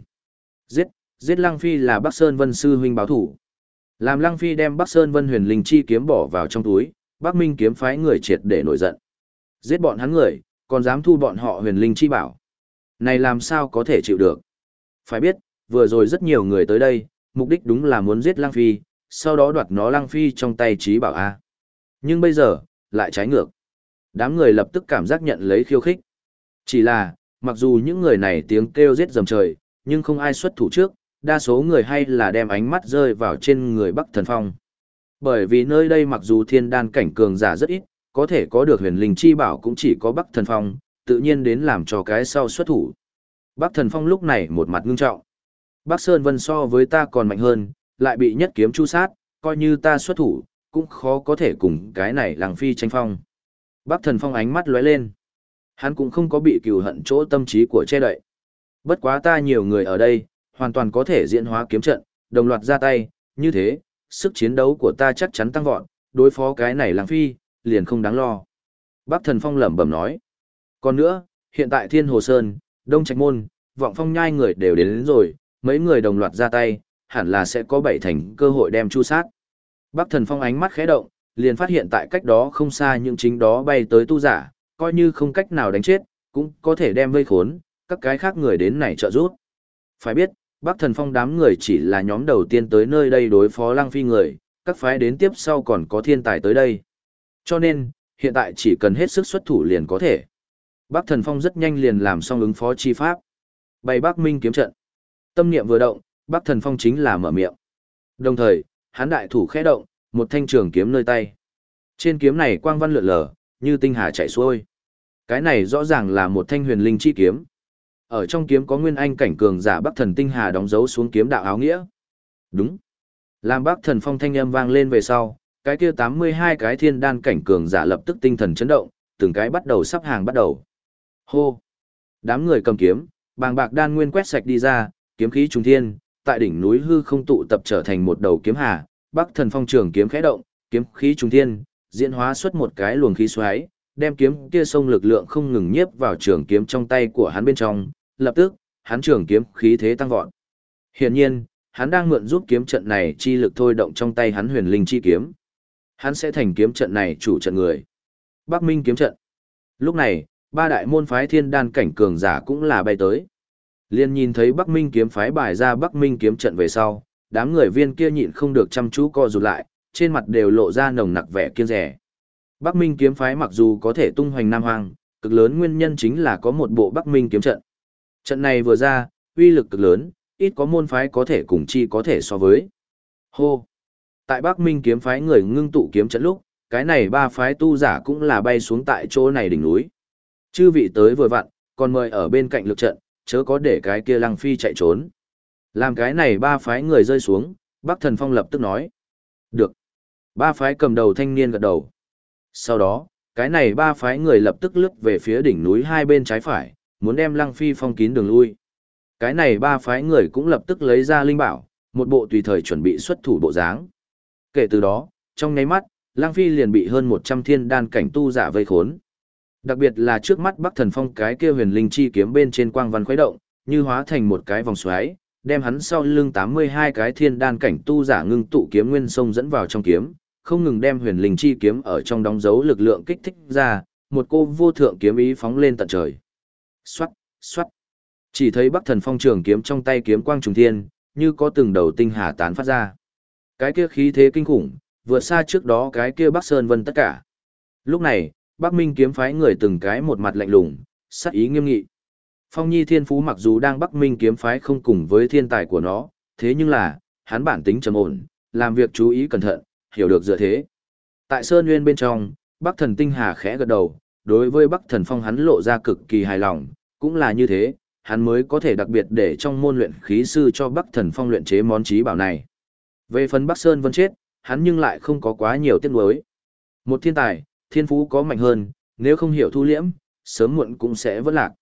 Giết Lăng Phi là Bắc Sơn Vân sư huynh báo thủ. Làm Lăng Phi đem Bắc Sơn Vân huyền linh chi kiếm bỏ vào trong túi, Bắc Minh kiếm phái người triệt để nổi giận. Giết bọn hắn người, còn dám thu bọn họ huyền linh chi bảo. Này làm sao có thể chịu được. Phải biết, vừa rồi rất nhiều người tới đây, mục đích đúng là muốn giết Lăng Phi, sau đó đoạt nó Lăng Phi trong tay trí bảo A. Nhưng bây giờ, lại trái ngược. Đám người lập tức cảm giác nhận lấy khiêu khích. Chỉ là, mặc dù những người này tiếng kêu giết dầm trời, nhưng không ai xuất thủ trước, đa số người hay là đem ánh mắt rơi vào trên người Bắc Thần Phong. Bởi vì nơi đây mặc dù thiên đan cảnh cường giả rất ít, có thể có được huyền linh chi bảo cũng chỉ có Bắc Thần Phong, tự nhiên đến làm cho cái sau xuất thủ. Bắc Thần Phong lúc này một mặt ngưng trọng. Bắc Sơn Vân so với ta còn mạnh hơn, lại bị nhất kiếm chu sát, coi như ta xuất thủ, cũng khó có thể cùng cái này Lăng Phi tranh phong. Bắc Thần Phong ánh mắt lóe lên. Hắn cũng không có bị cừu hận chỗ tâm trí của che đậy. Bất quá ta nhiều người ở đây, hoàn toàn có thể diễn hóa kiếm trận, đồng loạt ra tay, như thế, sức chiến đấu của ta chắc chắn tăng vọt, đối phó cái này Lăng Phi, liền không đáng lo. Bắc Thần Phong lẩm bẩm nói. Còn nữa, hiện tại Thiên Hồ Sơn, Đông Trạch Môn, Vọng Phong Nhai người đều đến rồi, mấy người đồng loạt ra tay, hẳn là sẽ có 7 thành cơ hội đem chu sát. Bắc Thần Phong ánh mắt khẽ động, liền phát hiện tại cách đó không xa những chính đó bay tới tu giả, coi như không cách nào đánh chết, cũng có thể đem vây khốn, các cái khác người đến này trợ giúp. Phải biết, Bắc Thần Phong đám người chỉ là nhóm đầu tiên tới nơi đây đối phó Lăng Phi người, các phái đến tiếp sau còn có thiên tài tới đây. Cho nên, hiện tại chỉ cần hết sức xuất thủ liền có thể. Bắc Thần Phong rất nhanh liền làm xong ứng phó chi pháp. Bày Bắc Minh kiếm trận. Tâm niệm vừa động, Bắc Thần Phong chính là mở miệng. Đồng thời, hắn đại thủ khẽ động, một thanh trường kiếm nơi tay. Trên kiếm này quang văn lượn lờ, như tinh hà chảy xuôi. Cái này rõ ràng là một thanh huyền linh chi kiếm. Ở trong kiếm có nguyên anh cảnh cường giả Bắc Thần Tinh Hà đóng dấu xuống kiếm đạo áo nghĩa. Đúng. Làm Bắc Thần Phong thanh âm vang lên về sau, cái kia 82 cái thiên đan cảnh cường giả lập tức tinh thần chấn động, từng cái bắt đầu sắp hàng bắt đầu. Hô. Đám người cầm kiếm, bàng bạc đan nguyên quét sạch đi ra, kiếm khí trùng thiên, tại đỉnh núi hư không tụ tập trở thành một đầu kiếm hà, Bắc Thần Phong trường kiếm khẽ động, kiếm khí trùng thiên, diễn hóa xuất một cái luồng khí xoáy, đem kiếm kia xông lực lượng không ngừng nhiếp vào trường kiếm trong tay của hắn bên trong, lập tức, hắn trường kiếm khí thế tăng vọt. Hiển nhiên, hắn đang mượn giúp kiếm trận này chi lực thôi động trong tay hắn huyền linh chi kiếm. Hắn sẽ thành kiếm trận này chủ trận người. Bắc Minh kiếm trận. Lúc này, ba đại môn phái thiên đan cảnh cường giả cũng là bay tới. Liên nhìn thấy Bắc Minh kiếm phái bài ra Bắc Minh kiếm trận về sau, đám người viên kia nhịn không được chăm chú co rụt lại, trên mặt đều lộ ra nồng nặc vẻ kiêng dè. Bắc Minh kiếm phái mặc dù có thể tung hoành Nam Hoang, cực lớn nguyên nhân chính là có một bộ Bắc Minh kiếm trận. Trận này vừa ra, uy lực cực lớn, ít có môn phái có thể cùng chi có thể so với. Hô! Tại Bắc Minh kiếm phái người ngưng tụ kiếm trận lúc, cái này ba phái tu giả cũng là bay xuống tại chỗ này đỉnh núi. Chư vị tới vừa vặn, còn mời ở bên cạnh lực trận, chớ có để cái kia Lăng Phi chạy trốn. Làm cái này ba phái người rơi xuống, Bắc Thần Phong lập tức nói. Được. Ba phái cầm đầu thanh niên gật đầu. Sau đó, cái này ba phái người lập tức lướt về phía đỉnh núi hai bên trái phải, muốn đem Lăng Phi phong kín đường lui. Cái này ba phái người cũng lập tức lấy ra linh bảo, một bộ tùy thời chuẩn bị xuất thủ bộ dáng. Kể từ đó, trong nháy mắt, Lăng Phi liền bị hơn 100 thiên đan cảnh tu giả vây khốn. Đặc biệt là trước mắt Bắc Thần Phong cái kia huyền linh chi kiếm bên trên quang văn khuấy động, như hóa thành một cái vòng xoáy, đem hắn sau lưng 82 cái thiên đan cảnh tu giả ngưng tụ kiếm nguyên sông dẫn vào trong kiếm, không ngừng đem huyền linh chi kiếm ở trong đóng dấu lực lượng kích thích ra, một cô vô thượng kiếm ý phóng lên tận trời. Xoát, xoát. Chỉ thấy Bắc Thần Phong trường kiếm trong tay kiếm quang trùng thiên, như có từng đầu tinh hà tán phát ra. Cái kia khí thế kinh khủng, vượt xa trước đó cái kia Bắc Sơn Vân tất cả. Lúc này, Bắc Minh kiếm phái người từng cái một mặt lạnh lùng, sắc ý nghiêm nghị. Phong Nhi Thiên Phú mặc dù đang Bắc Minh kiếm phái không cùng với thiên tài của nó, thế nhưng là, hắn bản tính trầm ổn, làm việc chú ý cẩn thận, hiểu được dựa thế. Tại Sơn Nguyên bên trong, Bắc Thần Tinh Hà khẽ gật đầu, đối với Bắc Thần Phong hắn lộ ra cực kỳ hài lòng, cũng là như thế, hắn mới có thể đặc biệt để trong môn luyện khí sư cho Bắc Thần Phong luyện chế món trí bảo này. Về phần Bắc Sơn Vân chết, hắn nhưng lại không có quá nhiều tiếc nuối. Một thiên tài, thiên phú có mạnh hơn, nếu không hiểu thu liễm, sớm muộn cũng sẽ vỡ lạc.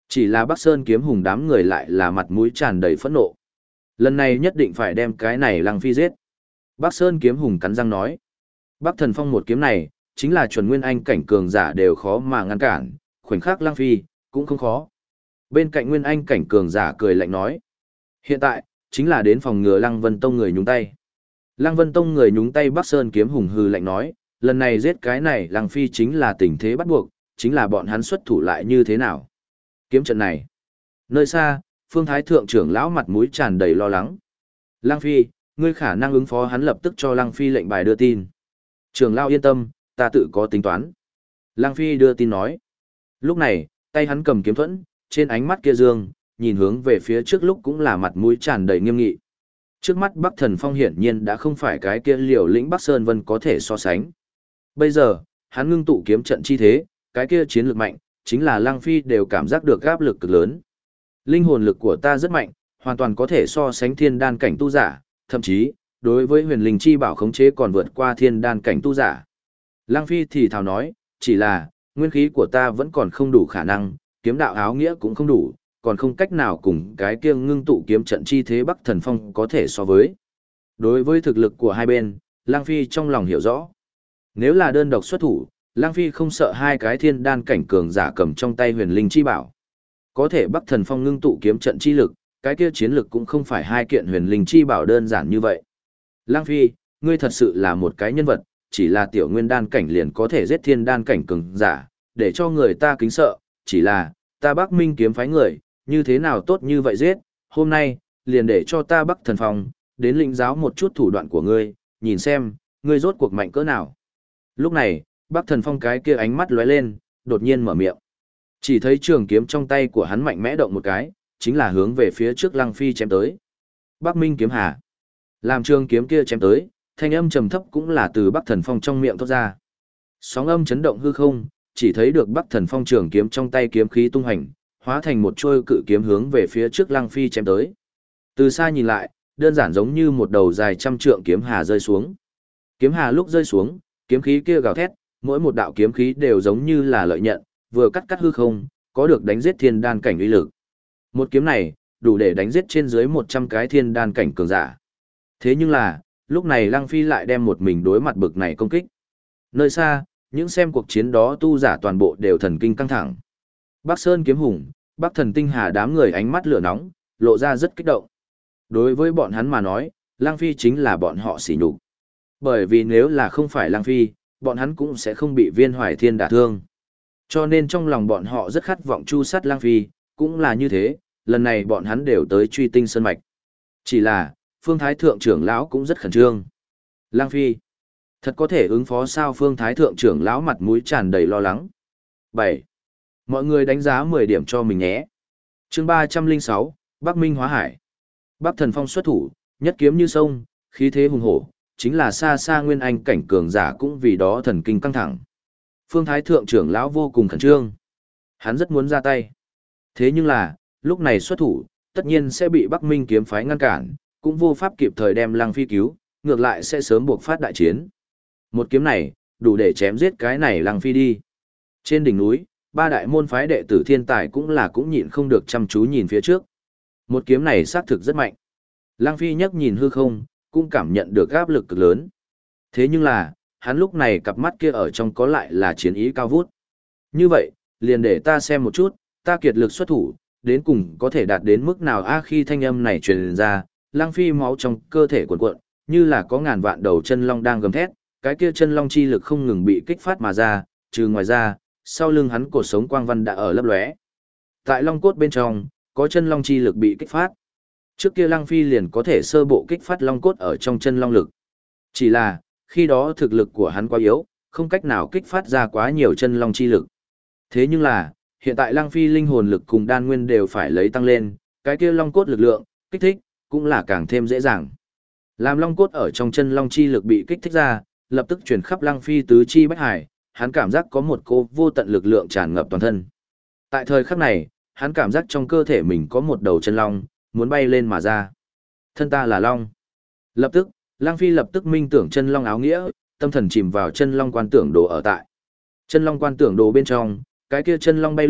Chỉ là Bắc Sơn kiếm hùng đám người lại là mặt mũi tràn đầy phẫn nộ. Lần này nhất định phải đem cái này Lăng Phi giết. Bắc Sơn kiếm hùng cắn răng nói. Bắc Thần Phong một kiếm này, chính là chuẩn nguyên anh cảnh cường giả đều khó mà ngăn cản, khoảnh khắc Lăng Phi, cũng không khó. Bên cạnh nguyên anh cảnh cường giả cười lạnh nói. Hiện tại, chính là đến phòng ngừa Lăng Vân Tông người nhúng tay. Lăng Vân Tông người nhúng tay Bắc Sơn kiếm hùng hừ lạnh nói, lần này giết cái này Lăng Phi chính là tình thế bắt buộc, chính là bọn hắn xuất thủ lại như thế nào. Kiếm trận này. Nơi xa, Phương Thái Thượng trưởng lão mặt mũi tràn đầy lo lắng. Lăng Phi, ngươi khả năng ứng phó hắn lập tức cho Lăng Phi lệnh bài đưa tin. Trưởng lão yên tâm, ta tự có tính toán. Lăng Phi đưa tin nói. Lúc này, tay hắn cầm kiếm thuẫn, trên ánh mắt kia dương, nhìn hướng về phía trước lúc cũng là mặt mũi tràn đầy nghiêm nghị. Trước mắt Bắc Thần Phong hiển nhiên đã không phải cái kia liều lĩnh Bắc Sơn Vân có thể so sánh. Bây giờ, hắn ngưng tụ kiếm trận chi thế, cái kia chiến lược mạnh, chính là Lăng Phi đều cảm giác được áp lực cực lớn. Linh hồn lực của ta rất mạnh, hoàn toàn có thể so sánh thiên đan cảnh tu giả, thậm chí, đối với huyền linh chi bảo khống chế còn vượt qua thiên đan cảnh tu giả. Lăng Phi thì thào nói, chỉ là, nguyên khí của ta vẫn còn không đủ khả năng, kiếm đạo áo nghĩa cũng không đủ, còn không cách nào cùng cái kia ngưng tụ kiếm trận chi thế Bắc Thần Phong có thể so với. Đối với thực lực của hai bên, Lăng Phi trong lòng hiểu rõ. Nếu là đơn độc xuất thủ, Lăng Phi không sợ hai cái thiên đan cảnh cường giả cầm trong tay huyền linh chi bảo. Có thể Bắc Thần Phong ngưng tụ kiếm trận chi lực, cái kia chiến lực cũng không phải hai kiện huyền linh chi bảo đơn giản như vậy. Lăng Phi, ngươi thật sự là một cái nhân vật, chỉ là tiểu nguyên đan cảnh liền có thể giết thiên đan cảnh cường giả, để cho người ta kính sợ, chỉ là, ta Bắc Minh kiếm phái người, như thế nào tốt như vậy giết, hôm nay, liền để cho ta Bắc Thần Phong, đến lĩnh giáo một chút thủ đoạn của ngươi, nhìn xem, ngươi rốt cuộc mạnh cỡ nào. Lúc này, Bắc Thần Phong cái kia ánh mắt lóe lên, đột nhiên mở miệng. Chỉ thấy trường kiếm trong tay của hắn mạnh mẽ động một cái, chính là hướng về phía trước Lăng Phi chém tới. Bắc Minh kiếm hà. Làm trường kiếm kia chém tới, thanh âm trầm thấp cũng là từ Bắc Thần Phong trong miệng thoát ra. Sóng âm chấn động hư không, chỉ thấy được Bắc Thần Phong trường kiếm trong tay kiếm khí tung hành, hóa thành một trôi cự kiếm hướng về phía trước Lăng Phi chém tới. Từ xa nhìn lại, đơn giản giống như một đầu dài trăm trượng kiếm hà rơi xuống. Kiếm hà lúc rơi xuống, kiếm khí kia gào thét, mỗi một đạo kiếm khí đều giống như là lợi nhận, vừa cắt cắt hư không, có được đánh giết thiên đan cảnh uy lực. Một kiếm này, đủ để đánh giết trên dưới 100 cái thiên đan cảnh cường giả. Thế nhưng là, lúc này Lăng Phi lại đem một mình đối mặt bực này công kích. Nơi xa, những xem cuộc chiến đó tu giả toàn bộ đều thần kinh căng thẳng. Bắc Sơn kiếm hùng, Bắc Thần Tinh Hà đám người ánh mắt lửa nóng, lộ ra rất kích động. Đối với bọn hắn mà nói, Lăng Phi chính là bọn họ sỉ nhục. Bởi vì nếu là không phải Lăng Phi, bọn hắn cũng sẽ không bị Viên Hoài Thiên đả thương. Cho nên trong lòng bọn họ rất khát vọng chu sát Lăng Phi, cũng là như thế, lần này bọn hắn đều tới Truy Tinh Sơn Mạch. Chỉ là, Phương Thái Thượng trưởng lão cũng rất khẩn trương. Lăng Phi, thật có thể ứng phó sao? Phương Thái Thượng trưởng lão mặt mũi tràn đầy lo lắng. 7. Mọi người đánh giá 10 điểm cho mình nhé. Chương 306, Bắc Minh Hóa Hải. Bắc Thần Phong xuất thủ, nhất kiếm như sông, khí thế hùng hổ, chính là xa xa nguyên anh cảnh cường giả cũng vì đó thần kinh căng thẳng. Phương Thái Thượng trưởng lão vô cùng khẩn trương. Hắn rất muốn ra tay. Thế nhưng là, lúc này xuất thủ, tất nhiên sẽ bị Bắc Minh kiếm phái ngăn cản, cũng vô pháp kịp thời đem Lăng Phi cứu, ngược lại sẽ sớm buộc phát đại chiến. Một kiếm này, đủ để chém giết cái này Lăng Phi đi. Trên đỉnh núi, ba đại môn phái đệ tử thiên tài cũng nhịn không được chăm chú nhìn phía trước. Một kiếm này xác thực rất mạnh. Lăng Phi nhấc nhìn hư không, cũng cảm nhận được áp lực cực lớn. Thế nhưng là, hắn lúc này cặp mắt kia ở trong có lại là chiến ý cao vút. Như vậy, liền để ta xem một chút, ta kiệt lực xuất thủ, đến cùng có thể đạt đến mức nào khi thanh âm này truyền ra, Lăng Phi máu trong cơ thể cuộn cuộn, như là có ngàn vạn đầu chân long đang gầm thét, cái kia chân long chi lực không ngừng bị kích phát mà ra, trừ ngoài ra, sau lưng hắn cột sống quang văn đã ở lấp lóe. Tại long cốt bên trong, có chân long chi lực bị kích phát. Trước kia Lăng Phi liền có thể sơ bộ kích phát long cốt ở trong chân long lực. Chỉ là, khi đó thực lực của hắn quá yếu, không cách nào kích phát ra quá nhiều chân long chi lực. Thế nhưng là, hiện tại Lăng Phi linh hồn lực cùng đan nguyên đều phải lấy tăng lên, cái kia long cốt lực lượng, kích thích, cũng là càng thêm dễ dàng. Làm long cốt ở trong chân long chi lực bị kích thích ra, lập tức chuyển khắp Lăng Phi tứ chi bách hải, hắn cảm giác có một cô vô tận lực lượng tràn ngập toàn thân. Tại thời khắc này, hắn cảm giác trong cơ thể mình có một đầu chân long, muốn bay lên mà ra. Thân ta là long. Lập tức, Lăng Phi lập tức minh tưởng chân long áo nghĩa, tâm thần chìm vào chân long quan tưởng đồ ở tại. Chân long quan tưởng đồ bên trong, cái kia chân long bay lượn,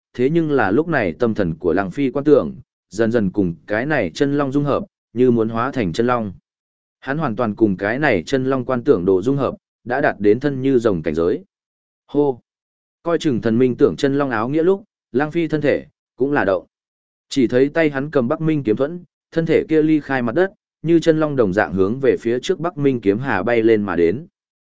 thế nhưng là lúc này tâm thần của Lăng Phi quan tưởng, dần dần cùng cái này chân long dung hợp, như muốn hóa thành chân long. Hắn hoàn toàn cùng cái này chân long quan tưởng độ dung hợp, đã đạt đến thân như rồng cảnh giới. Hô! Coi chừng thần minh tưởng chân long áo nghĩa lúc, Lăng Phi thân thể, cũng là động. Chỉ thấy tay hắn cầm Bắc Minh kiếm thuẫn, thân thể kia ly khai mặt đất, như chân long đồng dạng hướng về phía trước Bắc Minh kiếm hà bay lên mà đến.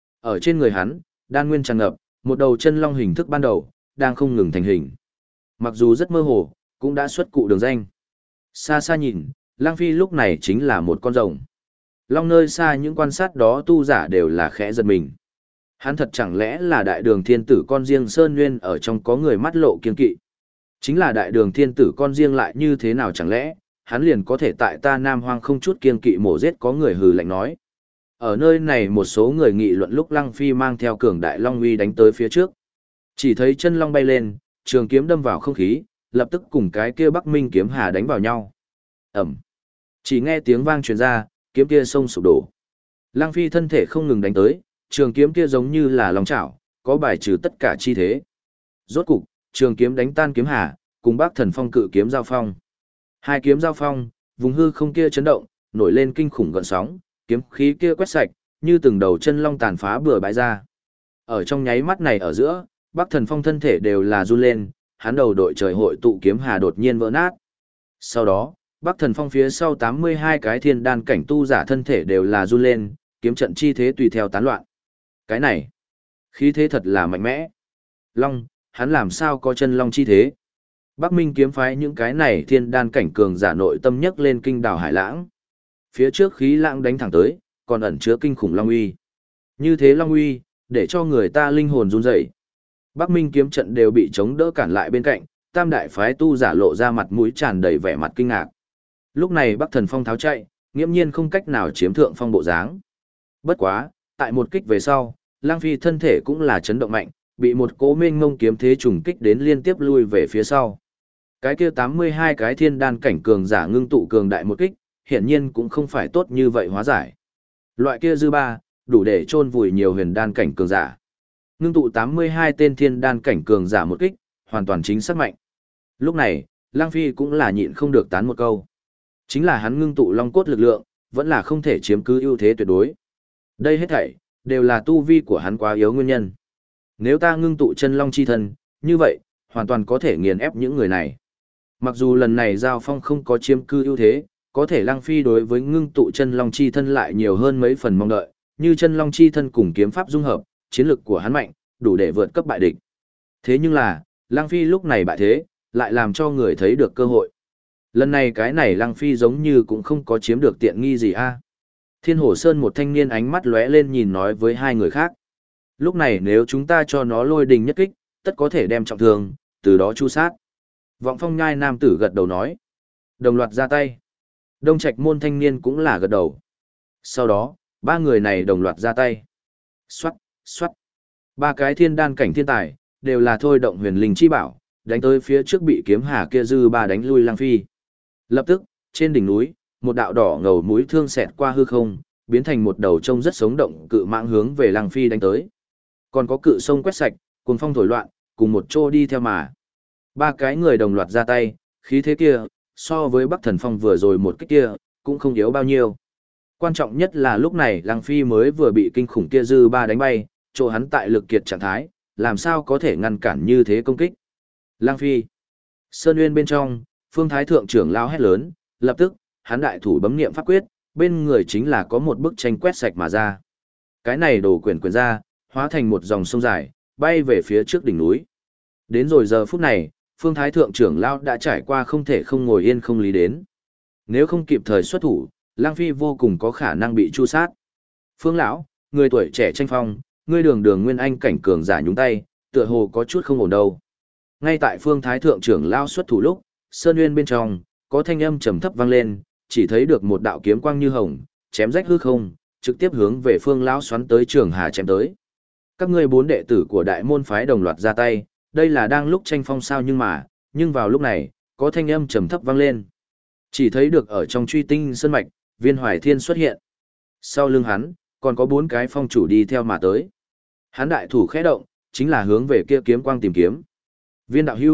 Ở trên người hắn, đan nguyên tràn ngập, một đầu chân long hình thức ban đầu, đang không ngừng thành hình. Mặc dù rất mơ hồ, cũng đã xuất cụ đường danh. Xa xa nhìn, Lăng Phi lúc này chính là một con rồng. Long nơi xa những quan sát đó tu giả đều là khẽ giật mình. Hắn thật chẳng lẽ là đại đường thiên tử con riêng Sơn Nguyên ở trong có người mắt lộ kiên kỵ. Chính là đại đường thiên tử con riêng lại như thế nào chẳng lẽ, hắn liền có thể tại ta Nam Hoang không chút kiên kỵ mổ giết có người hừ lạnh nói. Ở nơi này một số người nghị luận lúc Lăng Phi mang theo cường đại long uy đánh tới phía trước. Chỉ thấy chân long bay lên, trường kiếm đâm vào không khí, lập tức cùng cái kia Bắc Minh kiếm hà đánh vào nhau. Ẩm. Chỉ nghe tiếng vang truyền ra, kiếm kia sông sụp đổ. Lăng Phi thân thể không ngừng đánh tới, trường kiếm kia giống như là long chảo, có bài trừ tất cả chi thế. Rốt cục, trường kiếm đánh tan kiếm hà, cùng Bắc Thần Phong cự kiếm giao phong. Hai kiếm giao phong, vùng hư không kia chấn động, nổi lên kinh khủng gợn sóng, kiếm khí kia quét sạch, như từng đầu chân long tàn phá bừa bãi ra. Ở trong nháy mắt này ở giữa, Bắc Thần Phong thân thể đều là run lên, hắn đầu đội trời hội tụ kiếm hà đột nhiên vỡ nát. Sau đó, Bắc Thần Phong phía sau 82 cái thiên đan cảnh tu giả thân thể đều là run lên, kiếm trận chi thế tùy theo tán loạn. Cái này, khí thế thật là mạnh mẽ. Long, hắn làm sao có chân long chi thế? Bắc Minh kiếm phái những cái này thiên đan cảnh cường giả nội tâm nhấc lên kinh đảo hải lãng. Phía trước khí lãng đánh thẳng tới, còn ẩn chứa kinh khủng long uy. Như thế long uy, để cho người ta linh hồn run rẩy. Bắc Minh kiếm trận đều bị chống đỡ cản lại bên cạnh, tam đại phái tu giả lộ ra mặt mũi tràn đầy vẻ mặt kinh ngạc. Lúc này Bắc Thần Phong tháo chạy, nghiễm nhiên không cách nào chiếm thượng phong bộ dáng. Bất quá, tại một kích về sau, Lang Phi thân thể cũng là chấn động mạnh, bị một cỗ mênh mông kiếm thế trùng kích đến liên tiếp lui về phía sau. Cái kia 82 cái thiên đan cảnh cường giả ngưng tụ cường đại một kích, hiển nhiên cũng không phải tốt như vậy hóa giải. Loại kia dư ba, đủ để chôn vùi nhiều huyền đan cảnh cường giả. Ngưng tụ 82 tên thiên đan cảnh cường giả một kích, hoàn toàn chính xác mạnh. Lúc này, Lang Phi cũng là nhịn không được tán một câu. Chính là hắn ngưng tụ long cốt lực lượng, vẫn là không thể chiếm cứ ưu thế tuyệt đối. Đây hết thảy, đều là tu vi của hắn quá yếu nguyên nhân. Nếu ta ngưng tụ chân long chi thân, như vậy, hoàn toàn có thể nghiền ép những người này. Mặc dù lần này giao phong không có chiếm cư ưu thế, có thể Lăng Phi đối với ngưng tụ chân long chi thân lại nhiều hơn mấy phần mong đợi, như chân long chi thân cùng kiếm pháp dung hợp, chiến lực của hắn mạnh, đủ để vượt cấp bại địch. Thế nhưng là, Lăng Phi lúc này bại thế, lại làm cho người thấy được cơ hội. Lần này cái này Lăng Phi giống như cũng không có chiếm được tiện nghi gì a. Thiên Hổ Sơn một thanh niên ánh mắt lóe lên nhìn nói với hai người khác. Lúc này nếu chúng ta cho nó lôi đình nhất kích, tất có thể đem trọng thương, từ đó chu sát. Vọng Phong nhai nam tử gật đầu nói. Đồng loạt ra tay. Đông Trạch môn thanh niên cũng là gật đầu. Sau đó, ba người này đồng loạt ra tay. Xoát, xoát. Ba cái thiên đan cảnh thiên tài, đều là thôi động huyền linh chi bảo, đánh tới phía trước bị kiếm hà kia dư ba đánh lui Lăng Phi. Lập tức, trên đỉnh núi, một đạo đỏ ngầu mũi thương xẹt qua hư không, biến thành một đầu trông rất sống động cự mãng hướng về Lăng Phi đánh tới. Còn có cự sông quét sạch, cuồng phong thổi loạn, cùng một chỗ đi theo mà. Ba cái người đồng loạt ra tay, khí thế kia, so với Bắc Thần Phong vừa rồi một kích kia, cũng không yếu bao nhiêu. Quan trọng nhất là lúc này Lăng Phi mới vừa bị kinh khủng kia dư ba đánh bay, chỗ hắn tại lực kiệt trạng thái, làm sao có thể ngăn cản như thế công kích. Lăng Phi. Sơn Nguyên bên trong, Phương Thái Thượng trưởng lao hét lớn, lập tức, hắn đại thủ bấm niệm pháp quyết, bên người chính là có một bức tranh quét sạch mà ra. Cái này đổ quyển ra, hóa thành một dòng sông dài, bay về phía trước đỉnh núi. Đến rồi giờ phút này, Phương Thái Thượng trưởng lao đã trải qua không thể không ngồi yên không lý đến. Nếu không kịp thời xuất thủ, Lăng Phi vô cùng có khả năng bị chu sát. Phương lão, người tuổi trẻ tranh phong, ngươi đường đường nguyên anh cảnh cường giả nhúng tay, tựa hồ có chút không ổn đâu. Ngay tại Phương Thái Thượng trưởng lao xuất thủ lúc, Sơn Nguyên bên trong, có thanh âm trầm thấp vang lên, chỉ thấy được một đạo kiếm quang như hồng, chém rách hư không, trực tiếp hướng về Phương lão xoắn tới trường hà chém tới. Các ngươi bốn đệ tử của đại môn phái đồng loạt ra tay, đây là đang lúc tranh phong sao nhưng vào lúc này, có thanh âm trầm thấp vang lên. Chỉ thấy được ở trong truy tinh sơn mạch, Viên Hoài Thiên xuất hiện. Sau lưng hắn, còn có bốn cái phong chủ đi theo mà tới. Hắn đại thủ khẽ động, chính là hướng về kia kiếm quang tìm kiếm. Viên đạo hữu,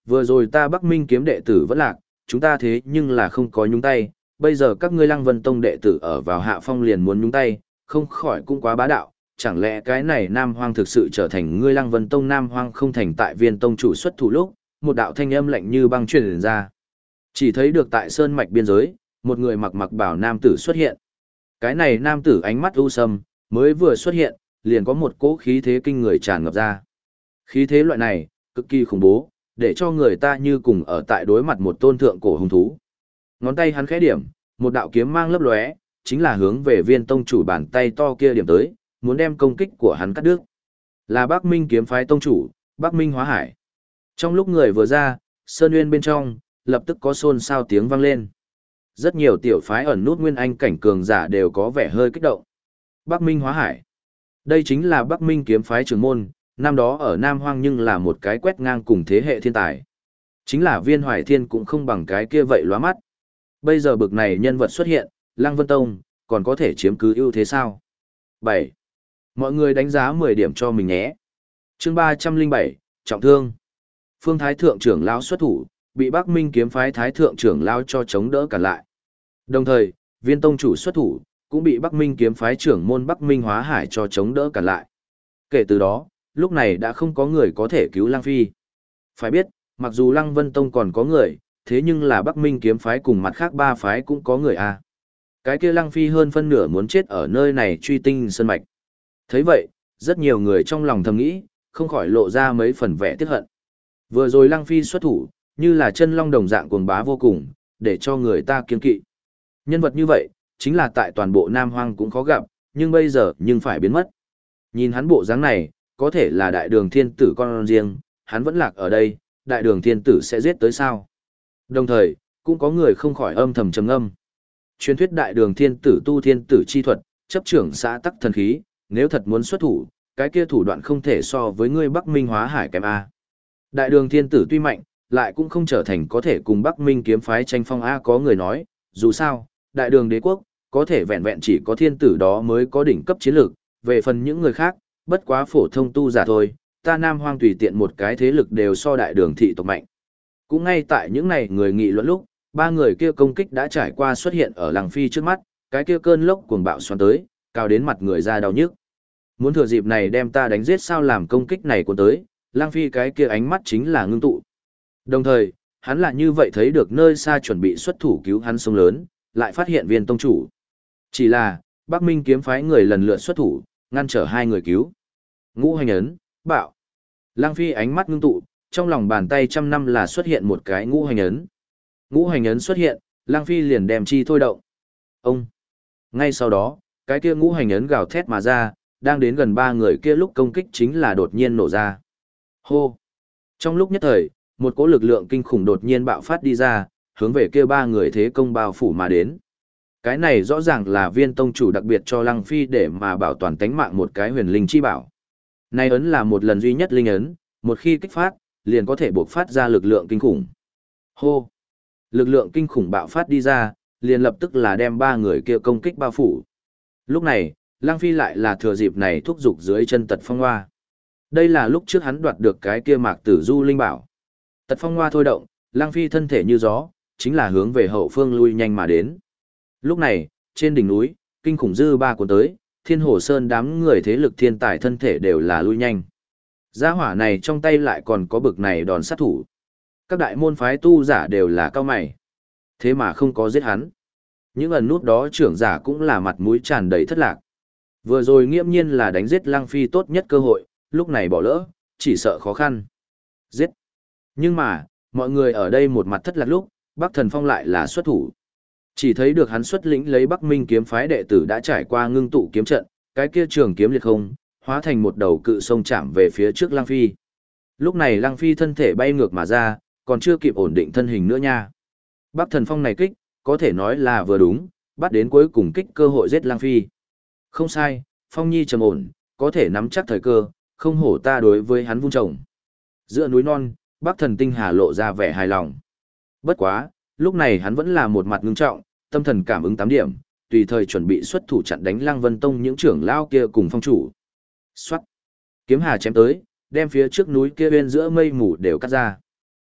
Vừa rồi ta Bắc Minh kiếm đệ tử vẫn lạc, chúng ta thế nhưng là không có nhúng tay, bây giờ các ngươi Lăng Vân Tông đệ tử ở vào hạ phong liền muốn nhúng tay, không khỏi cũng quá bá đạo, chẳng lẽ cái này Nam Hoang thực sự trở thành ngươi Lăng Vân Tông Nam Hoang không thành tại Viên Tông chủ xuất thủ lúc, một đạo thanh âm lạnh như băng truyền ra. Chỉ thấy được tại sơn mạch biên giới, một người mặc bảo nam tử xuất hiện. Cái này nam tử ánh mắt u sâm, mới vừa xuất hiện, liền có một cỗ khí thế kinh người tràn ngập ra. Khí thế loại này, cực kỳ khủng bố, để cho người ta như cùng ở tại đối mặt một tôn thượng cổ hung thú. Ngón tay hắn khẽ điểm, một đạo kiếm mang lấp lóe, chính là hướng về Viên tông chủ bàn tay to kia điểm tới, muốn đem công kích của hắn cắt đứt. Là Bắc Minh kiếm phái tông chủ, Bắc Minh Hóa Hải. Trong lúc người vừa ra, sơn nguyên bên trong, lập tức có xôn xao tiếng vang lên. Rất nhiều tiểu phái ẩn nút nguyên anh cảnh cường giả đều có vẻ hơi kích động. Bắc Minh Hóa Hải. Đây chính là Bắc Minh kiếm phái trưởng môn, năm đó ở Nam Hoang nhưng là một cái quét ngang cùng thế hệ thiên tài. Chính là Viên Hoài Thiên cũng không bằng cái kia vậy lóa mắt. Bây giờ bực này nhân vật xuất hiện, Lăng Vân Tông, còn có thể chiếm cứ ưu thế sao? 7. Mọi người đánh giá 10 điểm cho mình nhé. Chương 307, trọng thương. Phương Thái Thượng trưởng lão xuất thủ, bị Bắc Minh kiếm phái Thái Thượng trưởng lão cho chống đỡ cản lại. Đồng thời, Viên tông chủ xuất thủ, cũng bị Bắc Minh kiếm phái trưởng môn Bắc Minh Hóa Hải cho chống đỡ cản lại. Kể từ đó, lúc này đã không có người có thể cứu Lăng Phi. Phải biết, mặc dù Lăng Vân Tông còn có người, thế nhưng là Bắc Minh kiếm phái cùng mặt khác ba phái cũng có người à. Cái kia Lăng Phi hơn phân nửa muốn chết ở nơi này truy tinh sơn mạch. Thấy vậy, rất nhiều người trong lòng thầm nghĩ, không khỏi lộ ra mấy phần vẻ tiếc hận. Vừa rồi Lăng Phi xuất thủ, như là chân long đồng dạng cuồng bá vô cùng, để cho người ta kiêng kỵ. Nhân vật như vậy, chính là tại toàn bộ Nam Hoang cũng khó gặp, nhưng bây giờ nhưng phải biến mất. Nhìn hắn bộ dáng này, có thể là đại đường thiên tử con riêng, hắn vẫn lạc ở đây, đại đường thiên tử sẽ giết tới sao? Đồng thời, cũng có người không khỏi âm thầm trầm ngâm. Truyền thuyết đại đường thiên tử tu thiên tử chi thuật, chấp trưởng xã tắc thần khí, nếu thật muốn xuất thủ, cái kia thủ đoạn không thể so với ngươi Bắc Minh Hóa Hải kém A. Đại đường thiên tử tuy mạnh, lại cũng không trở thành có thể cùng Bắc Minh kiếm phái tranh phong A. Có người nói, dù sao, đại đường đế quốc, có thể vẹn vẹn chỉ có thiên tử đó mới có đỉnh cấp chiến lược, về phần những người khác, bất quá phổ thông tu giả thôi, ta Nam Hoang tùy tiện một cái thế lực đều so đại đường thị tộc mạnh. Cũng ngay tại những này người nghị luận lúc, ba người kia công kích đã trải qua xuất hiện ở Lăng Phi trước mắt, cái kia cơn lốc cuồng bạo xoắn tới, cao đến mặt người ra đau nhức. Muốn thừa dịp này đem ta đánh giết sao làm công kích này cuốn tới, Lăng Phi cái kia ánh mắt chính là ngưng tụ. Đồng thời, hắn là như vậy thấy được nơi xa chuẩn bị xuất thủ cứu hắn sông lớn, lại phát hiện Viên tông chủ. Chỉ là, Bắc Minh kiếm phái người lần lượt xuất thủ, ngăn trở hai người cứu. Ngũ hành ấn, bạo. Lăng Phi ánh mắt ngưng tụ, trong lòng bàn tay trăm năm là xuất hiện một cái ngũ hành ấn. Ngũ hành ấn xuất hiện, Lăng Phi liền đem chi thôi động. Ông. Ngay sau đó, cái kia ngũ hành ấn gào thét mà ra, đang đến gần ba người kia lúc công kích chính là đột nhiên nổ ra. Hô. Trong lúc nhất thời, một cỗ lực lượng kinh khủng đột nhiên bạo phát đi ra, hướng về kia ba người thế công bao phủ mà đến. Cái này rõ ràng là Viên tông chủ đặc biệt cho Lăng Phi để mà bảo toàn tánh mạng một cái huyền linh chi bảo. Này ấn là một lần duy nhất linh ấn, một khi kích phát, liền có thể buộc phát ra lực lượng kinh khủng. Hô! Lực lượng kinh khủng bạo phát đi ra, liền lập tức là đem ba người kia công kích bao phủ. Lúc này, Lăng Phi lại là thừa dịp này thúc giục dưới chân Tật Phong Hoa. Đây là lúc trước hắn đoạt được cái kia Mạc Tử Du linh bảo. Tật Phong Hoa thôi động, Lăng Phi thân thể như gió, chính là hướng về hậu phương lui nhanh mà đến. Lúc này, trên đỉnh núi, kinh khủng dư ba cuốn tới, Thiên Hồ Sơn đám người thế lực thiên tài thân thể đều là lui nhanh. Gia hỏa này trong tay lại còn có bực này đòn sát thủ. Các đại môn phái tu giả đều là cao mày. Thế mà không có giết hắn. Những ẩn nút đó trưởng giả cũng là mặt mũi tràn đầy thất lạc. Vừa rồi nghiễm nhiên là đánh giết Lăng Phi tốt nhất cơ hội, lúc này bỏ lỡ, chỉ sợ khó khăn. Giết. Nhưng mà, mọi người ở đây một mặt thất lạc lúc, Bắc Thần Phong lại là xuất thủ. Chỉ thấy được hắn xuất lĩnh lấy Bắc Minh kiếm phái đệ tử đã trải qua ngưng tụ kiếm trận, cái kia trường kiếm liệt không, hóa thành một đầu cự sông chạm về phía trước Lăng Phi. Lúc này Lăng Phi thân thể bay ngược mà ra, còn chưa kịp ổn định thân hình nữa nha. Bắc Thần Phong này kích, có thể nói là vừa đúng, bắt đến cuối cùng kích cơ hội giết Lăng Phi. Không sai, Phong Nhi trầm ổn, có thể nắm chắc thời cơ, không hổ ta đối với hắn vung trồng. Giữa núi non, Bắc Thần Tinh Hà lộ ra vẻ hài lòng. Bất quá, lúc này hắn vẫn là một mặt ngưng trọng, tâm thần cảm ứng 8 điểm, tùy thời chuẩn bị xuất thủ chặn đánh Lăng Vân Tông những trưởng lao kia cùng phong chủ. Xoát! Kiếm hà chém tới, đem phía trước núi kia bên giữa mây mù đều cắt ra.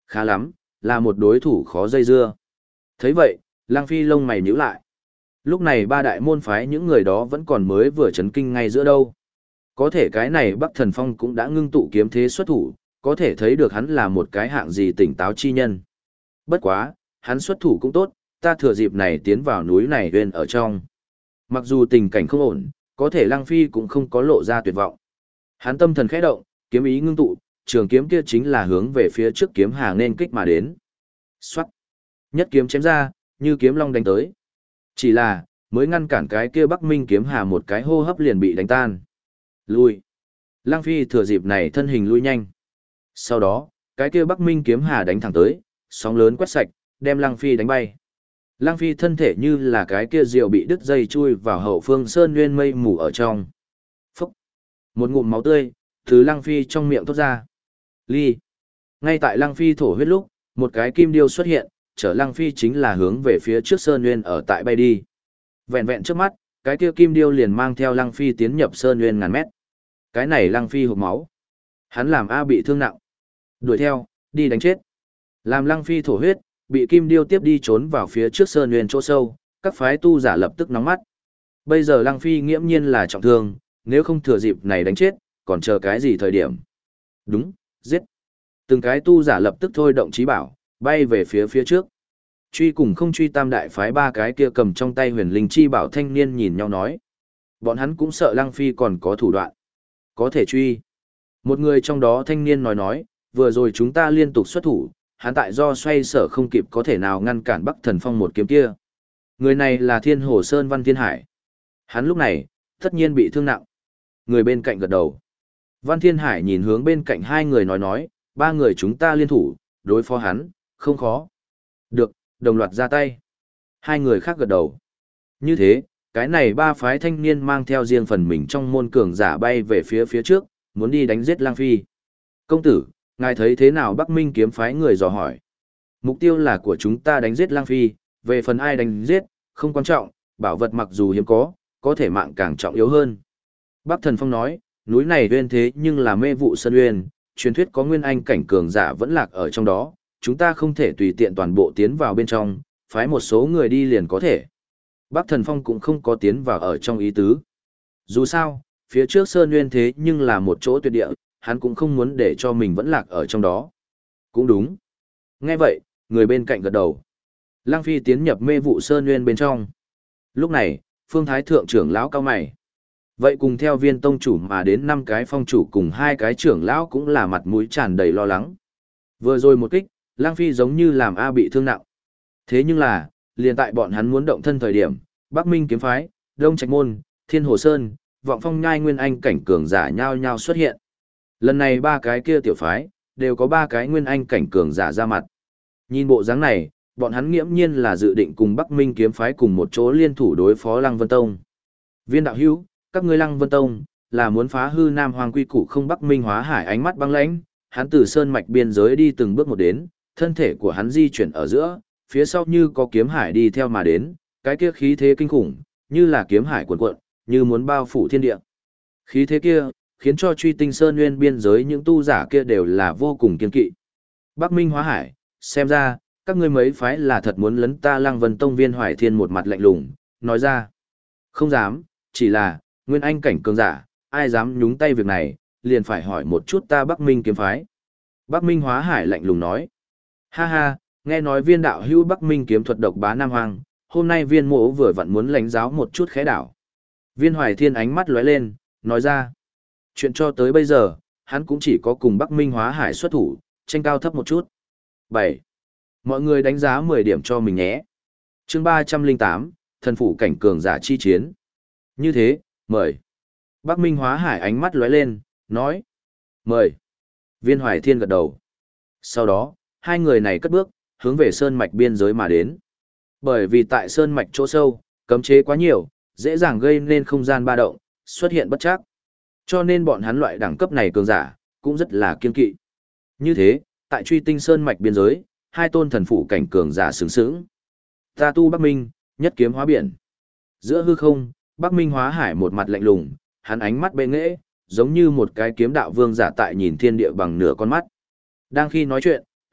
Khá lắm, là một đối thủ khó dây dưa. Thấy vậy, Lăng Phi lông mày nhíu lại. Lúc này ba đại môn phái những người đó vẫn còn mới vừa chấn kinh ngay giữa đâu. Có thể cái này Bắc Thần Phong cũng đã ngưng tụ kiếm thế xuất thủ, có thể thấy được hắn là một cái hạng gì tỉnh táo chi nhân. Bất quá, hắn xuất thủ cũng tốt, ta thừa dịp này tiến vào núi này huyên ở trong. Mặc dù tình cảnh không ổn, có thể Lăng Phi cũng không có lộ ra tuyệt vọng. Hắn tâm thần khẽ động, kiếm ý ngưng tụ, trường kiếm kia chính là hướng về phía trước kiếm hà nên kích mà đến. Xoát! Nhất kiếm chém ra, như kiếm long đánh tới. Chỉ là, mới ngăn cản cái kia Bắc Minh kiếm hà một cái hô hấp liền bị đánh tan. Lui! Lăng Phi thừa dịp này thân hình lui nhanh. Sau đó, cái kia Bắc Minh kiếm hà đánh thẳng tới, sóng lớn quét sạch, đem Lăng Phi đánh bay. Lăng Phi thân thể như là cái kia diều bị đứt dây chui vào hậu phương sơn nguyên mây mù ở trong. Phúc! Một ngụm máu tươi, từ Lăng Phi trong miệng thoát ra. Ly! Ngay tại Lăng Phi thổ huyết lúc, một cái kim điêu xuất hiện, chở Lăng Phi chính là hướng về phía trước sơn nguyên ở tại bay đi. Vẹn vẹn trước mắt, cái kia kim điêu liền mang theo Lăng Phi tiến nhập sơn nguyên ngàn mét. Cái này Lăng Phi hộc máu. Hắn làm A bị thương nặng. Đuổi theo, đi đánh chết. Làm Lăng Phi thổ huyết, bị kim điêu tiếp đi trốn vào phía trước sơn nguyên chỗ sâu, các phái tu giả lập tức nóng mắt. Bây giờ Lăng Phi nghiễm nhiên là trọng thương, nếu không thừa dịp này đánh chết, còn chờ cái gì thời điểm? Đúng, giết. Từng cái tu giả lập tức thôi động chí bảo, bay về phía trước. Truy cùng không truy tam đại phái ba cái kia cầm trong tay huyền linh chi bảo thanh niên nhìn nhau nói. Bọn hắn cũng sợ Lăng Phi còn có thủ đoạn. Có thể truy. Một người trong đó thanh niên nói, vừa rồi chúng ta liên tục xuất thủ, hắn tại do xoay sở không kịp có thể nào ngăn cản Bắc Thần Phong một kiếm kia. Người này là Thiên Hồ Sơn Văn Thiên Hải. Hắn lúc này, tất nhiên bị thương nặng. Người bên cạnh gật đầu. Văn Thiên Hải nhìn hướng bên cạnh hai người nói, ba người chúng ta liên thủ, đối phó hắn, không khó. Được, đồng loạt ra tay. Hai người khác gật đầu. Như thế, cái này ba phái thanh niên mang theo riêng phần mình trong môn cường giả bay về phía trước, muốn đi đánh giết Lang Phi. Công tử, ngài thấy thế nào Bắc Minh kiếm phái người dò hỏi. Mục tiêu là của chúng ta đánh giết Lang Phi, về phần ai đánh giết, không quan trọng, bảo vật mặc dù hiếm có thể mạng càng trọng yếu hơn. Bắc Thần Phong nói, núi này uyên thế nhưng là mê vụ sơn uyên, truyền thuyết có nguyên anh cảnh cường giả vẫn lạc ở trong đó, chúng ta không thể tùy tiện toàn bộ tiến vào bên trong, phái một số người đi liền có thể. Bắc Thần Phong cũng không có tiến vào ở trong ý tứ. Dù sao, phía trước sơn uyên thế nhưng là một chỗ tuyệt địa, hắn cũng không muốn để cho mình vẫn lạc ở trong đó. Cũng đúng. Nghe vậy, người bên cạnh gật đầu. Lăng Phi tiến nhập mê vụ sơn uyên bên trong. Lúc này, Phương Thái Thượng trưởng lão cao mày. Vậy cùng theo viên tông chủ mà đến 5 cái phong chủ cùng 2 cái trưởng lão cũng là mặt mũi tràn đầy lo lắng. Vừa rồi một kích, Lăng Phi giống như làm A bị thương nặng. Thế nhưng là, liền tại bọn hắn muốn động thân thời điểm, Bắc Minh kiếm phái, Đông Trạch Môn, Thiên Hồ Sơn, Vọng Phong Nhai nguyên anh cảnh cường giả nhao nhao xuất hiện. Lần này ba cái kia tiểu phái, đều có 3 cái nguyên anh cảnh cường giả ra mặt. Nhìn bộ dáng này, bọn hắn nghiễm nhiên là dự định cùng Bắc Minh kiếm phái cùng một chỗ liên thủ đối phó Lăng Vân Tông. Viên đạo hữu, các ngươi Lăng Vân Tông là muốn phá hư Nam Hoàng quy củ không Bắc Minh hóa hải ánh mắt băng lãnh, hắn từ sơn mạch biên giới đi từng bước một đến, thân thể của hắn di chuyển ở giữa, phía sau như có kiếm hải đi theo mà đến, cái kia khí thế kinh khủng, như là kiếm hải cuồn cuộn, như muốn bao phủ thiên địa. Khí thế kia, khiến cho Truy Tinh Sơn nguyên biên giới những tu giả kia đều là vô cùng kiên kỵ. Bắc Minh hóa hải, xem ra, các ngươi mấy phái là thật muốn lấn ta Lăng Vân Tông Viên Hoài Thiên một mặt lạnh lùng, nói ra. Không dám, chỉ là, nguyên anh cảnh cường giả, ai dám nhúng tay việc này, liền phải hỏi một chút ta Bắc Minh kiếm phái. Bắc Minh hóa hải lạnh lùng nói. Ha ha, nghe nói viên đạo hữu Bắc Minh kiếm thuật độc bá Nam Hoàng, hôm nay viên mộ vừa vặn muốn lãnh giáo một chút khẽ đảo. Viên Hoài Thiên ánh mắt lóe lên, nói ra. Chuyện cho tới bây giờ, hắn cũng chỉ có cùng Bắc Minh hóa hải xuất thủ, tranh cao thấp một chút. 7. Mọi người đánh giá 10 điểm cho mình nhé. Chương 308, thần phủ cảnh cường giả chi chiến. Như thế, mời. Bắc Minh hóa hải ánh mắt lóe lên, nói. Mời. Viên Hoài Thiên gật đầu. Sau đó, hai người này cất bước, hướng về sơn mạch biên giới mà đến. Bởi vì tại sơn mạch chỗ sâu, cấm chế quá nhiều, dễ dàng gây nên không gian ba động, xuất hiện bất trắc. Cho nên bọn hắn loại đẳng cấp này cường giả, cũng rất là kiên kỵ. Như thế, tại Truy Tinh Sơn mạch biên giới, hai tôn thần phủ cảnh cường giả sướng sướng. Ta tu Bắc Minh, nhất kiếm hóa biển. Giữa hư không, Bắc Minh hóa hải một mặt lạnh lùng, hắn ánh mắt bệ nghệ, giống như một cái kiếm đạo vương giả tại nhìn thiên địa bằng nửa con mắt. Đang khi nói chuyện,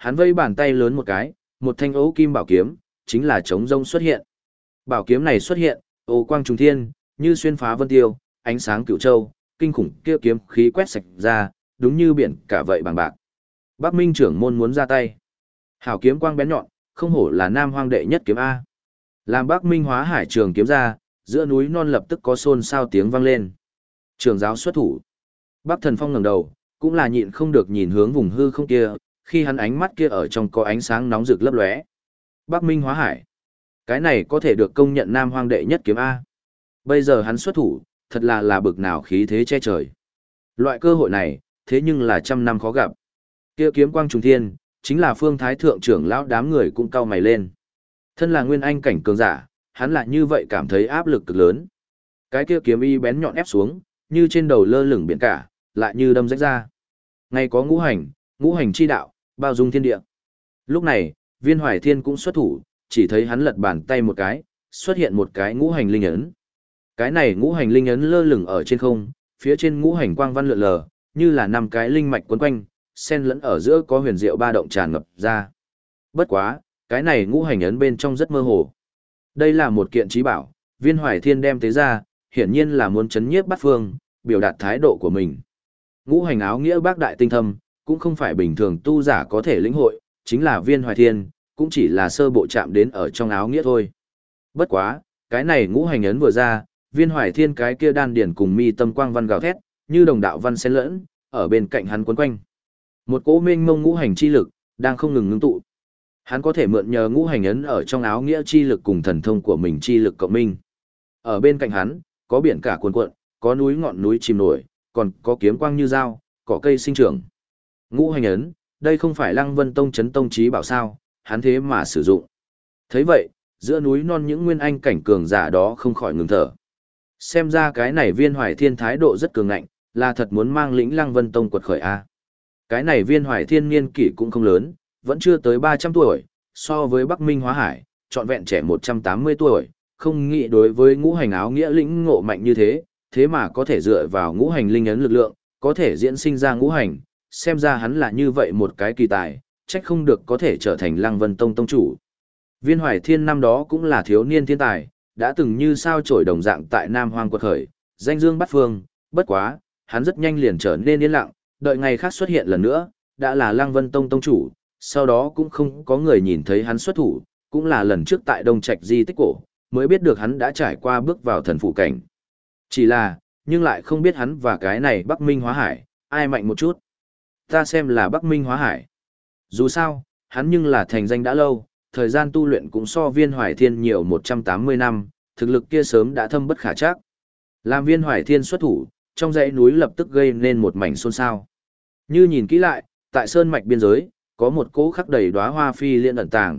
Hắn vây bàn tay lớn một cái, một thanh ấu kim bảo kiếm, chính là trống rông xuất hiện. Bảo kiếm này xuất hiện, ô quang trùng thiên, như xuyên phá vân tiêu, ánh sáng cửu châu, kinh khủng kia kiếm khí quét sạch ra, đúng như biển cả vậy bằng bạc. Bắc Minh trưởng môn muốn ra tay. Hảo kiếm quang bén nhọn, không hổ là Nam Hoang đệ nhất kiếm A. Làm Bắc Minh hóa hải trường kiếm ra, giữa núi non lập tức có xôn xao tiếng vang lên. Trường giáo xuất thủ. Bắc Thần Phong ngẩng đầu, cũng là nhịn không được nhìn hướng vùng hư không kia, khi hắn ánh mắt kia ở trong có ánh sáng nóng rực lấp lóe. Bắc Minh hóa hải. Cái này có thể được công nhận Nam Hoang đệ nhất kiếm A. Bây giờ hắn xuất thủ, thật là bực nào khí thế che trời. Loại cơ hội này, thế nhưng là trăm năm khó gặp. Kia kiếm quang trùng thiên, chính là Phương Thái thượng trưởng lão đám người cũng cau mày lên. Thân là nguyên anh cảnh cường giả, hắn lại như vậy cảm thấy áp lực cực lớn. Cái kia kiếm y bén nhọn ép xuống, như trên đầu lơ lửng biển cả, lại như đâm rách ra. Ngay có ngũ hành chi đạo, bao dung thiên địa. Lúc này, Viên Hoài Thiên cũng xuất thủ, chỉ thấy hắn lật bàn tay một cái, xuất hiện một cái ngũ hành linh ấn. Cái này ngũ hành linh ấn lơ lửng ở trên không, phía trên ngũ hành quang văn lượn lờ, như là năm cái linh mạch quấn quanh, xen lẫn ở giữa có huyền diệu ba động tràn ngập ra. Bất quá, cái này ngũ hành ấn bên trong rất mơ hồ. Đây là một kiện trí bảo, Viên Hoài Thiên đem tế ra, hiển nhiên là muốn chấn nhiếp bát phương, biểu đạt thái độ của mình. Ngũ hành áo nghĩa bác đại tinh thâm, cũng không phải bình thường tu giả có thể lĩnh hội, chính là Viên Hoài Thiên, cũng chỉ là sơ bộ chạm đến ở trong áo nghĩa thôi. Bất quá, cái này ngũ hành ấn vừa ra, Viên Hoài Thiên cái kia đan điển cùng mi tâm quang văn gào thét, như đồng đạo văn xen lẫn, ở bên cạnh hắn quấn quanh. Một cỗ mênh mông ngũ hành chi lực đang không ngừng ngưng tụ. Hắn có thể mượn nhờ ngũ hành ấn ở trong áo nghĩa chi lực cùng thần thông của mình chi lực cộng minh. Ở bên cạnh hắn, có biển cả cuồn cuộn, có núi ngọn núi chìm nổi, còn có kiếm quang như dao, cỏ cây sinh trưởng. Ngũ hành ấn, đây không phải Lăng Vân Tông chấn tông chí bảo sao, hắn thế mà sử dụng. Thấy vậy, giữa núi non những nguyên anh cảnh cường giả đó không khỏi ngừng thở. Xem ra cái này Viên Hoài Thiên thái độ rất cường ngạnh, là thật muốn mang lĩnh Lăng Vân Tông quật khởi a. Cái này Viên Hoài Thiên niên kỷ cũng không lớn, vẫn chưa tới 300 tuổi, so với Bắc Minh Hóa Hải, trọn vẹn trẻ 180 tuổi, không nghĩ đối với ngũ hành áo nghĩa lĩnh ngộ mạnh như thế, thế mà có thể dựa vào ngũ hành linh ấn lực lượng, có thể diễn sinh ra ngũ hành, xem ra hắn là như vậy một cái kỳ tài, trách không được có thể trở thành Lăng Vân Tông tông chủ. Viên Hoài Thiên năm đó cũng là thiếu niên thiên tài, đã từng như sao chổi đồng dạng tại Nam Hoang quật khởi, danh dương bát phương, bất quá, hắn rất nhanh liền trở nên yên lặng, đợi ngày khác xuất hiện lần nữa, đã là Lăng Vân Tông tông chủ, sau đó cũng không có người nhìn thấy hắn xuất thủ, cũng là lần trước tại Đông Trạch di tích cổ, mới biết được hắn đã trải qua bước vào thần phụ cảnh. Chỉ là, nhưng lại không biết hắn và cái này Bắc Minh Hóa Hải, ai mạnh một chút. Ta xem là Bắc Minh Hóa Hải. Dù sao, hắn nhưng là thành danh đã lâu, thời gian tu luyện cũng so Viên Hoài Thiên nhiều 180 năm, thực lực kia sớm đã thâm bất khả trắc. Làm Viên Hoài Thiên xuất thủ, trong dãy núi lập tức gây nên một mảnh xôn xao. Như nhìn kỹ lại, tại sơn mạch biên giới, có một cỗ khắc đầy đóa hoa phi liên ẩn tàng.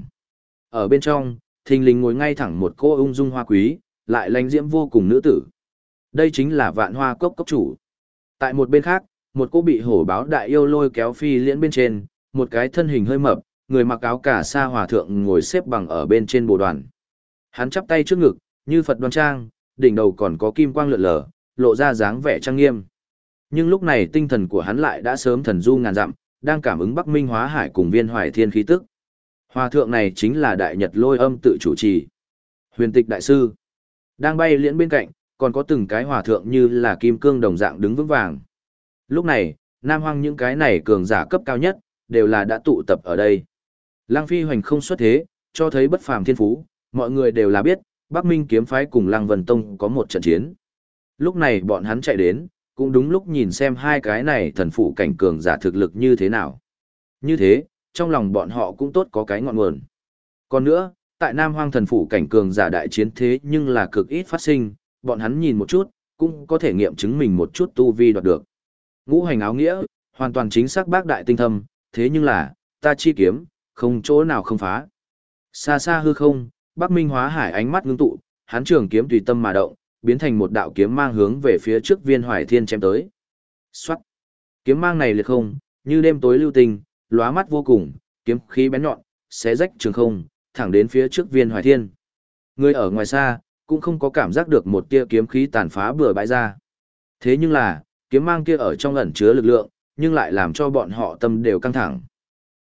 Ở bên trong, thình lình ngồi ngay thẳng một cô ung dung hoa quý, lại lánh diễm vô cùng nữ tử. Đây chính là Vạn Hoa Cốc cốc chủ. Tại một bên khác, một cô bị hổ báo đại yêu lôi kéo phi liễn bên trên, một cái thân hình hơi mập, người mặc áo cà sa hòa thượng ngồi xếp bằng ở bên trên bồ đoàn. Hắn chắp tay trước ngực, như Phật đoan trang, đỉnh đầu còn có kim quang lượn lờ, lộ ra dáng vẻ trang nghiêm. Nhưng lúc này tinh thần của hắn lại đã sớm thần du ngàn dặm, đang cảm ứng Bắc Minh Hóa Hải cùng Viên Hoài Thiên khí tức. Hòa thượng này chính là Đại Nhật Lôi Âm tự chủ trì. Huyền Tịch đại sư đang bay liễn bên cạnh, còn có từng cái hòa thượng như là kim cương đồng dạng đứng vững vàng. Lúc này, Nam Hoang những cái này cường giả cấp cao nhất, đều là đã tụ tập ở đây. Lăng Phi Hoành không xuất thế, cho thấy bất phàm thiên phú, mọi người đều là biết, Bắc Minh kiếm phái cùng Lăng Vân Tông có một trận chiến. Lúc này bọn hắn chạy đến, cũng đúng lúc nhìn xem hai cái này thần phụ cảnh cường giả thực lực như thế nào. Như thế, trong lòng bọn họ cũng tốt có cái ngọn nguồn. Còn nữa, tại Nam Hoang thần phụ cảnh cường giả đại chiến thế nhưng là cực ít phát sinh, bọn hắn nhìn một chút, cũng có thể nghiệm chứng mình một chút tu vi đoạt được. Ngũ hành áo nghĩa, hoàn toàn chính xác bác đại tinh thâm, thế nhưng là, ta chi kiếm, không chỗ nào không phá. Xa xa hư không, Bắc Minh Hóa Hải ánh mắt ngưng tụ, hắn trường kiếm tùy tâm mà động, biến thành một đạo kiếm mang hướng về phía trước Viên Hoài Thiên chém tới. Soát. Kiếm mang này liệt không, như đêm tối lưu tình, lóa mắt vô cùng, kiếm khí bén nhọn, xé rách trường không, thẳng đến phía trước Viên Hoài Thiên. Người ở ngoài xa, cũng không có cảm giác được một tia kiếm khí tàn phá bừa bãi ra. Thế nhưng là, kiếm mang kia ở trong ẩn chứa lực lượng, nhưng lại làm cho bọn họ tâm đều căng thẳng.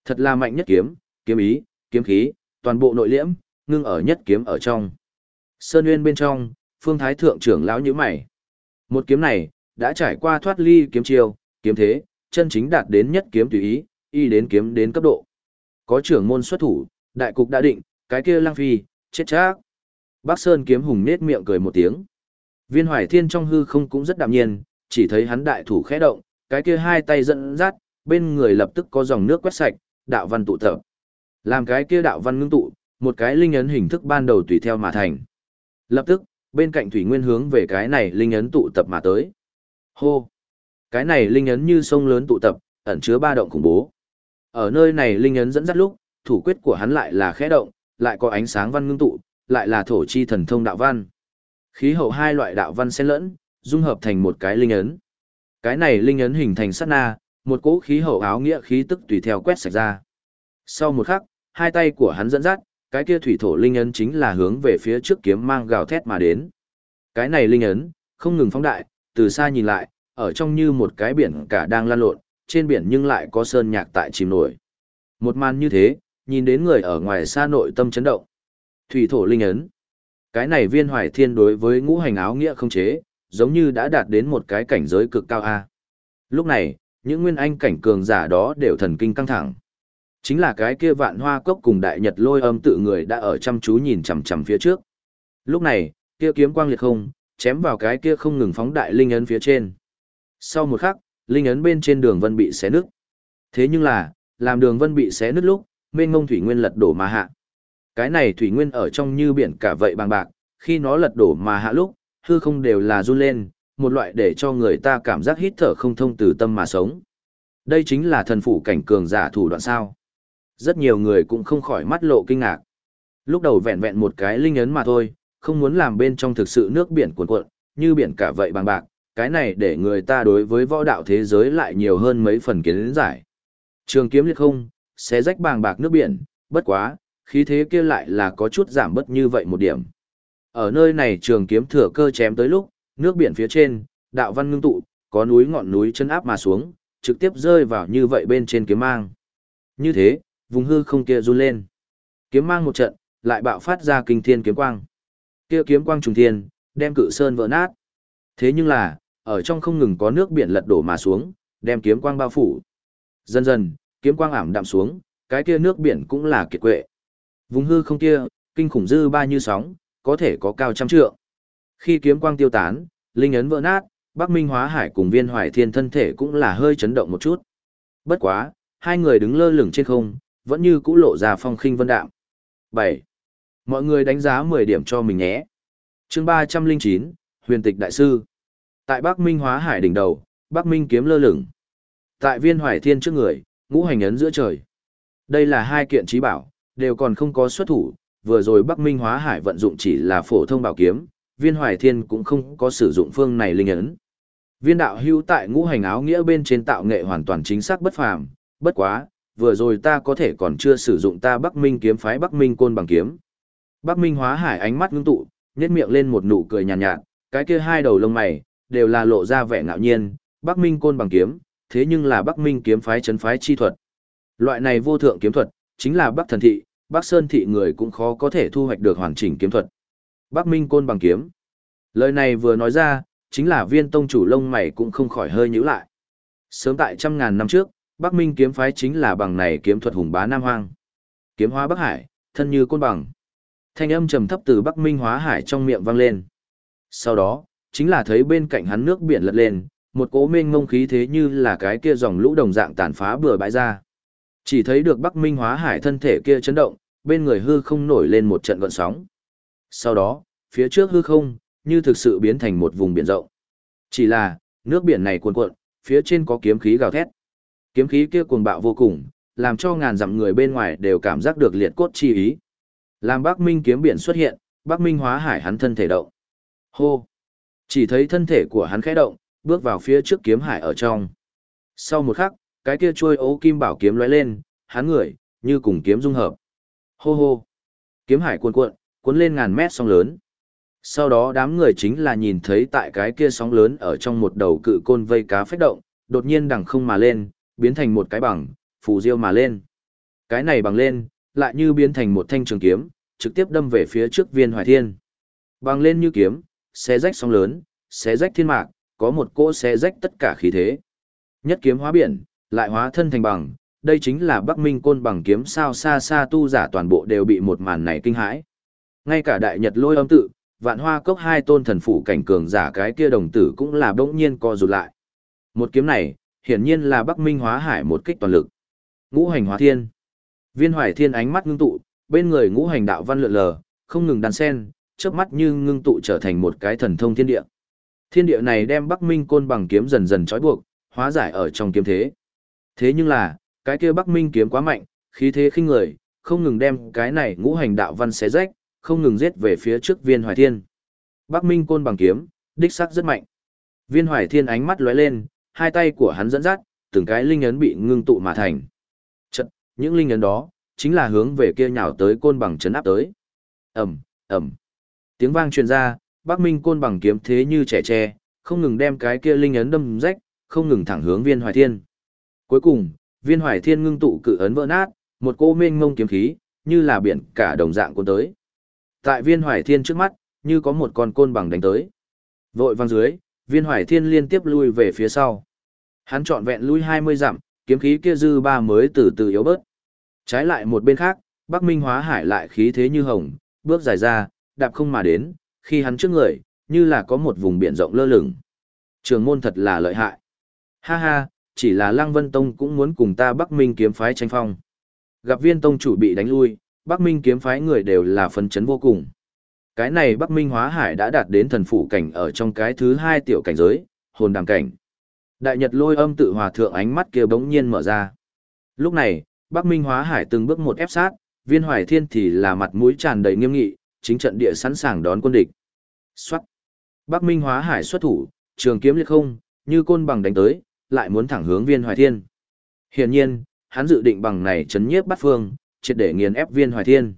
Thật là mạnh nhất kiếm, kiếm ý, kiếm khí, toàn bộ nội liễm, ngưng ở nhất kiếm ở trong. Sơn Nguyên bên trong, Phương Thái thượng trưởng lão nhíu mày. Một kiếm này, đã trải qua thoát ly kiếm chiêu, kiếm thế, chân chính đạt đến nhất kiếm tùy ý, y đến kiếm đến cấp độ. Có trưởng môn xuất thủ, đại cục đã định, cái kia Lăng Phi, chết chắc. Bắc Sơn kiếm hùng nết miệng cười một tiếng. Viên Hoài Thiên trong hư không cũng rất đạm nhiên, chỉ thấy hắn đại thủ khẽ động, cái kia hai tay dẫn dắt, bên người lập tức có dòng nước quét sạch, đạo văn tụ tập. Làm cái kia đạo văn ngưng tụ, một cái linh ấn hình thức ban đầu tùy theo mà thành. Lập tức, bên cạnh thủy nguyên hướng về cái này linh ấn tụ tập mà tới. Hô! Cái này linh ấn như sông lớn tụ tập, ẩn chứa ba động khủng bố. Ở nơi này linh ấn dẫn dắt lúc, thủ quyết của hắn lại là khẽ động, lại có ánh sáng văn ngưng tụ, lại là thổ chi thần thông đạo văn. Khí hậu hai loại đạo văn xen lẫn, dung hợp thành một cái linh ấn. Cái này linh ấn hình thành sát na, một cỗ khí hậu áo nghĩa khí tức tùy theo quét sạch ra. Sau một khắc, hai tay của hắn dẫn dắt, cái kia thủy thổ linh ấn chính là hướng về phía trước kiếm mang gào thét mà đến. Cái này linh ấn, không ngừng phóng đại, từ xa nhìn lại, ở trong như một cái biển cả đang lan lộn, trên biển nhưng lại có sơn nhạc tại chìm nổi. Một màn như thế, nhìn đến người ở ngoài xa nội tâm chấn động. Thủy thổ linh ấn. Cái này Viên Hoài Thiên đối với ngũ hành áo nghĩa không chế, giống như đã đạt đến một cái cảnh giới cực cao a. Lúc này, những nguyên anh cảnh cường giả đó đều thần kinh căng thẳng. Chính là cái kia Vạn Hoa Cốc cùng Đại Nhật Lôi Âm tự người đã ở chăm chú nhìn chằm chằm phía trước. Lúc này, kia kiếm quang liệt không, chém vào cái kia không ngừng phóng đại linh ấn phía trên. Sau một khắc, linh ấn bên trên đường vân bị xé nứt. Thế nhưng là, làm đường vân bị xé nứt lúc, mênh mông thủy nguyên lật đổ mà hạ. Cái này thủy nguyên ở trong như biển cả vậy bằng bạc, khi nó lật đổ mà hạ lúc, hư không đều là run lên, một loại để cho người ta cảm giác hít thở không thông từ tâm mà sống. Đây chính là thần phủ cảnh cường giả thủ đoạn sao. Rất nhiều người cũng không khỏi mắt lộ kinh ngạc. Lúc đầu vẹn vẹn một cái linh ấn mà thôi, không muốn làm bên trong thực sự nước biển cuồn cuộn, như biển cả vậy bằng bạc, cái này để người ta đối với võ đạo thế giới lại nhiều hơn mấy phần kiến giải. Trường kiếm liệt không, xé rách bàng bạc nước biển, bất quá, khí thế kia lại là có chút giảm bớt như vậy một điểm. Ở nơi này trường kiếm thừa cơ chém tới lúc, nước biển phía trên, đạo văn ngưng tụ, có núi ngọn núi chân áp mà xuống, trực tiếp rơi vào như vậy bên trên kiếm mang. Như thế, vùng hư không kia run lên. Kiếm mang một trận, lại bạo phát ra kinh thiên kiếm quang. Kia kiếm quang trùng thiên, đem cự sơn vỡ nát. Thế nhưng là, ở trong không ngừng có nước biển lật đổ mà xuống, đem kiếm quang bao phủ. Dần dần, kiếm quang ảm đạm xuống, cái kia nước biển cũng là kiệt quệ. Vùng hư không kia, kinh khủng dư ba như sóng, có thể có cao trăm trượng. Khi kiếm quang tiêu tán, linh ấn vỡ nát, Bắc Minh Hóa Hải cùng Viên Hoài Thiên thân thể cũng là hơi chấn động một chút. Bất quá, hai người đứng lơ lửng trên không, vẫn như cũ lộ ra phong khinh vân đạm. 7. Mọi người đánh giá 10 điểm cho mình nhé. Chương 309, Huyền Tịch Đại Sư. Tại Bắc Minh Hóa Hải đỉnh đầu, Bắc Minh kiếm lơ lửng. Tại Viên Hoài Thiên trước người, ngũ hành ấn giữa trời. Đây là hai kiện trí bảo, đều còn không có xuất thủ, vừa rồi Bắc Minh Hóa Hải vận dụng chỉ là phổ thông bảo kiếm, Viên Hoài Thiên cũng không có sử dụng phương này linh ấn. Viên đạo hưu tại ngũ hành áo nghĩa bên trên tạo nghệ hoàn toàn chính xác bất phàm, bất quá, vừa rồi ta có thể còn chưa sử dụng ta Bắc Minh kiếm phái Bắc Minh côn bằng kiếm. Bắc Minh Hóa Hải ánh mắt ngưng tụ, nhếch miệng lên một nụ cười nhàn nhạt, cái kia hai đầu lông mày đều là lộ ra vẻ ngạo nhiên, Bắc Minh côn bằng kiếm, thế nhưng là Bắc Minh kiếm phái trấn phái chi thuật. Loại này vô thượng kiếm thuật, chính là Bắc Thần thị, Bắc Sơn thị người cũng khó có thể thu hoạch được hoàn chỉnh kiếm thuật. Bắc Minh côn bằng kiếm. Lời này vừa nói ra, chính là Viên tông chủ lông mày cũng không khỏi hơi nhíu lại. Sớm tại trăm ngàn năm trước, Bắc Minh kiếm phái chính là bằng này kiếm thuật hùng bá Nam Hoang. Kiếm hóa Bắc Hải, thân như côn bằng. Thanh âm trầm thấp từ Bắc Minh Hóa Hải trong miệng vang lên. Sau đó, chính là thấy bên cạnh hắn nước biển lật lên, một cỗ mênh mông khí thế như là cái kia dòng lũ đồng dạng tàn phá bừa bãi ra. Chỉ thấy được Bắc Minh Hóa Hải thân thể kia chấn động, bên người hư không nổi lên một trận gợn sóng. Sau đó, phía trước hư không, như thực sự biến thành một vùng biển rộng. Chỉ là, nước biển này cuồn cuộn, phía trên có kiếm khí gào thét. Kiếm khí kia cuồng bạo vô cùng, làm cho ngàn dặm người bên ngoài đều cảm giác được liệt cốt chi ý. Làm Bắc Minh kiếm biển xuất hiện, Bắc Minh Hóa Hải hắn thân thể động. Hô! Chỉ thấy thân thể của hắn khẽ động, bước vào phía trước kiếm hải ở trong. Sau một khắc, cái kia trôi ố kim bảo kiếm lóe lên, hắn người, như cùng kiếm dung hợp. Hô hô! Kiếm hải cuồn cuộn, cuốn lên ngàn mét sóng lớn. Sau đó đám người chính là nhìn thấy tại cái kia sóng lớn ở trong một đầu cự côn vây cá phách động, đột nhiên đằng không mà lên, biến thành một cái bằng, phù diêu mà lên. Cái này bằng lên, lại như biến thành một thanh trường kiếm, trực tiếp đâm về phía trước Viên Hoài Thiên. Bằng lên như kiếm, xé rách sóng lớn, xé rách thiên mạc, có một cỗ xé rách tất cả khí thế. Nhất kiếm hóa biển, lại hóa thân thành bằng, đây chính là Bắc Minh Côn Bằng kiếm sao. Xa xa tu giả toàn bộ đều bị một màn này kinh hãi. Ngay cả Đại Nhật Lôi Âm tự, Vạn Hoa Cốc hai tôn thần phủ cảnh cường giả cái kia đồng tử cũng là bỗng nhiên co rụt lại. Một kiếm này, hiển nhiên là Bắc Minh Hóa Hải một kích toàn lực. Ngũ Hành Hóa Thiên. Viên Hoài Thiên ánh mắt ngưng tụ, bên người ngũ hành đạo văn lượn lờ, không ngừng đan sen, chớp mắt như ngưng tụ trở thành một cái thần thông thiên địa. Thiên địa này đem Bắc Minh Côn Bằng kiếm dần dần trói buộc, hóa giải ở trong kiếm thế. Thế nhưng là, cái kia Bắc Minh kiếm quá mạnh, khí thế khinh người, không ngừng đem cái này ngũ hành đạo văn xé rách, không ngừng giết về phía trước Viên Hoài Thiên. Bắc Minh Côn Bằng kiếm, đích xác rất mạnh. Viên Hoài Thiên ánh mắt lóe lên, hai tay của hắn dẫn dắt, từng cái linh ấn bị ngưng tụ mà thành. Chợt, những linh ấn đó chính là hướng về kia nhào tới Côn Bằng chấn áp tới. Ầm, ầm. Tiếng vang truyền ra, Bắc Minh Côn Bằng kiếm thế như trẻ tre, không ngừng đem cái kia linh ấn đâm rách, không ngừng thẳng hướng Viên Hoài Thiên. Cuối cùng, Viên Hoài Thiên ngưng tụ cự ấn vỡ nát, một cỗ mênh mông kiếm khí, như là biển cả đồng dạng cuốn tới. Tại Viên Hoài Thiên trước mắt, như có một con côn bằng đánh tới. Vội vang dưới, Viên Hoài Thiên liên tiếp lui về phía sau. Hắn trọn vẹn lui 20 dặm, kiếm khí kia dư ba mới từ từ yếu bớt. Trái lại một bên khác, Bắc Minh Hóa Hải lại khí thế như hồng, bước dài ra, đạp không mà đến, khi hắn trước người, như là có một vùng biển rộng lơ lửng. Trường môn thật là lợi hại. Ha ha, chỉ là Lăng Vân Tông cũng muốn cùng ta Bắc Minh kiếm phái tranh phong. Gặp Viên tông chủ bị đánh lui, Bắc Minh kiếm phái người đều là phấn chấn vô cùng. Cái này Bắc Minh Hóa Hải đã đạt đến thần phủ cảnh ở trong cái thứ hai tiểu cảnh giới, hồn đàm cảnh. Đại Nhật Lôi Âm tự hòa thượng ánh mắt kia bỗng nhiên mở ra. Lúc này, Bắc Minh Hóa Hải từng bước một ép sát, Viên Hoài Thiên thì là mặt mũi tràn đầy nghiêm nghị, chính trận địa sẵn sàng đón quân địch. Soát. Bắc Minh Hóa Hải xuất thủ, trường kiếm liệt không, như côn bằng đánh tới, lại muốn thẳng hướng Viên Hoài Thiên. Hiển nhiên, hắn dự định bằng này chấn nhiếp bát phương, triệt để nghiền ép Viên Hoài Thiên.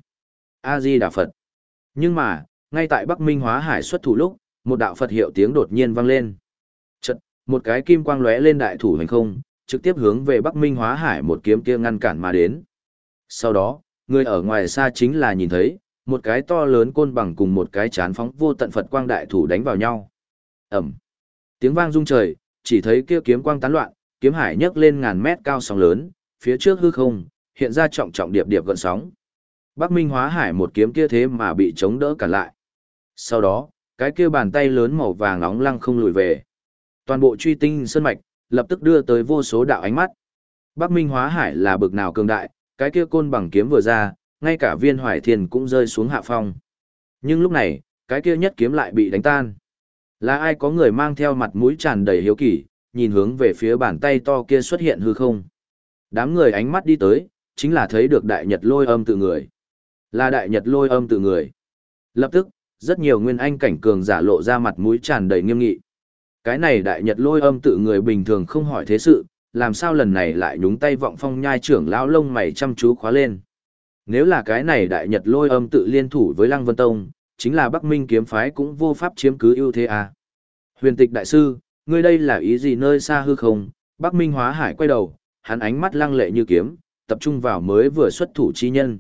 A Di Đà Phật. Nhưng mà, ngay tại Bắc Minh Hóa Hải xuất thủ lúc, một đạo Phật hiệu tiếng đột nhiên vang lên. Chợt, một cái kim quang lóe lên đại thủ hành không, trực tiếp hướng về Bắc Minh Hóa Hải một kiếm kia ngăn cản mà đến. Sau đó, người ở ngoài xa chính là nhìn thấy, một cái to lớn côn bằng cùng một cái chán phóng vô tận Phật quang đại thủ đánh vào nhau. Ầm. Tiếng vang rung trời, chỉ thấy kia kiếm quang tán loạn, kiếm hải nhấc lên ngàn mét cao sóng lớn, phía trước hư không hiện ra trọng trọng điệp điệp gợn sóng. Bắc Minh Hóa Hải một kiếm kia thế mà bị chống đỡ cản lại. Sau đó, cái kia bàn tay lớn màu vàng nóng lăng không lùi về. Toàn bộ truy tinh sơn mạch lập tức đưa tới vô số đạo ánh mắt. Bắc Minh Hóa Hải là bực nào cường đại, cái kia côn bằng kiếm vừa ra, ngay cả Viên Hoài Thiên cũng rơi xuống hạ phong. Nhưng lúc này, cái kia nhất kiếm lại bị đánh tan. Là ai có người mang theo mặt mũi tràn đầy hiếu kỳ, nhìn hướng về phía bàn tay to kia xuất hiện hư không. Đám người ánh mắt đi tới, chính là thấy được Đại Nhật Lôi Âm tự người. Là Đại Nhật Lôi Âm tự người. Lập tức, rất nhiều nguyên anh cảnh cường giả lộ ra mặt mũi tràn đầy nghiêm nghị. Cái này Đại Nhật Lôi Âm tự người bình thường không hỏi thế sự, làm sao lần này lại nhúng tay vọng phong nhai trưởng lão lông mày chăm chú khóa lên. Nếu là cái này Đại Nhật Lôi Âm tự liên thủ với Lăng Vân Tông, chính là Bắc Minh kiếm phái cũng vô pháp chiếm cứ ưu thế à. Huyền Tịch đại sư, ngươi đây là ý gì nơi xa hư không? Bắc Minh Hóa Hải quay đầu, hắn ánh mắt lăng lệ như kiếm, tập trung vào mới vừa xuất thủ chi nhân.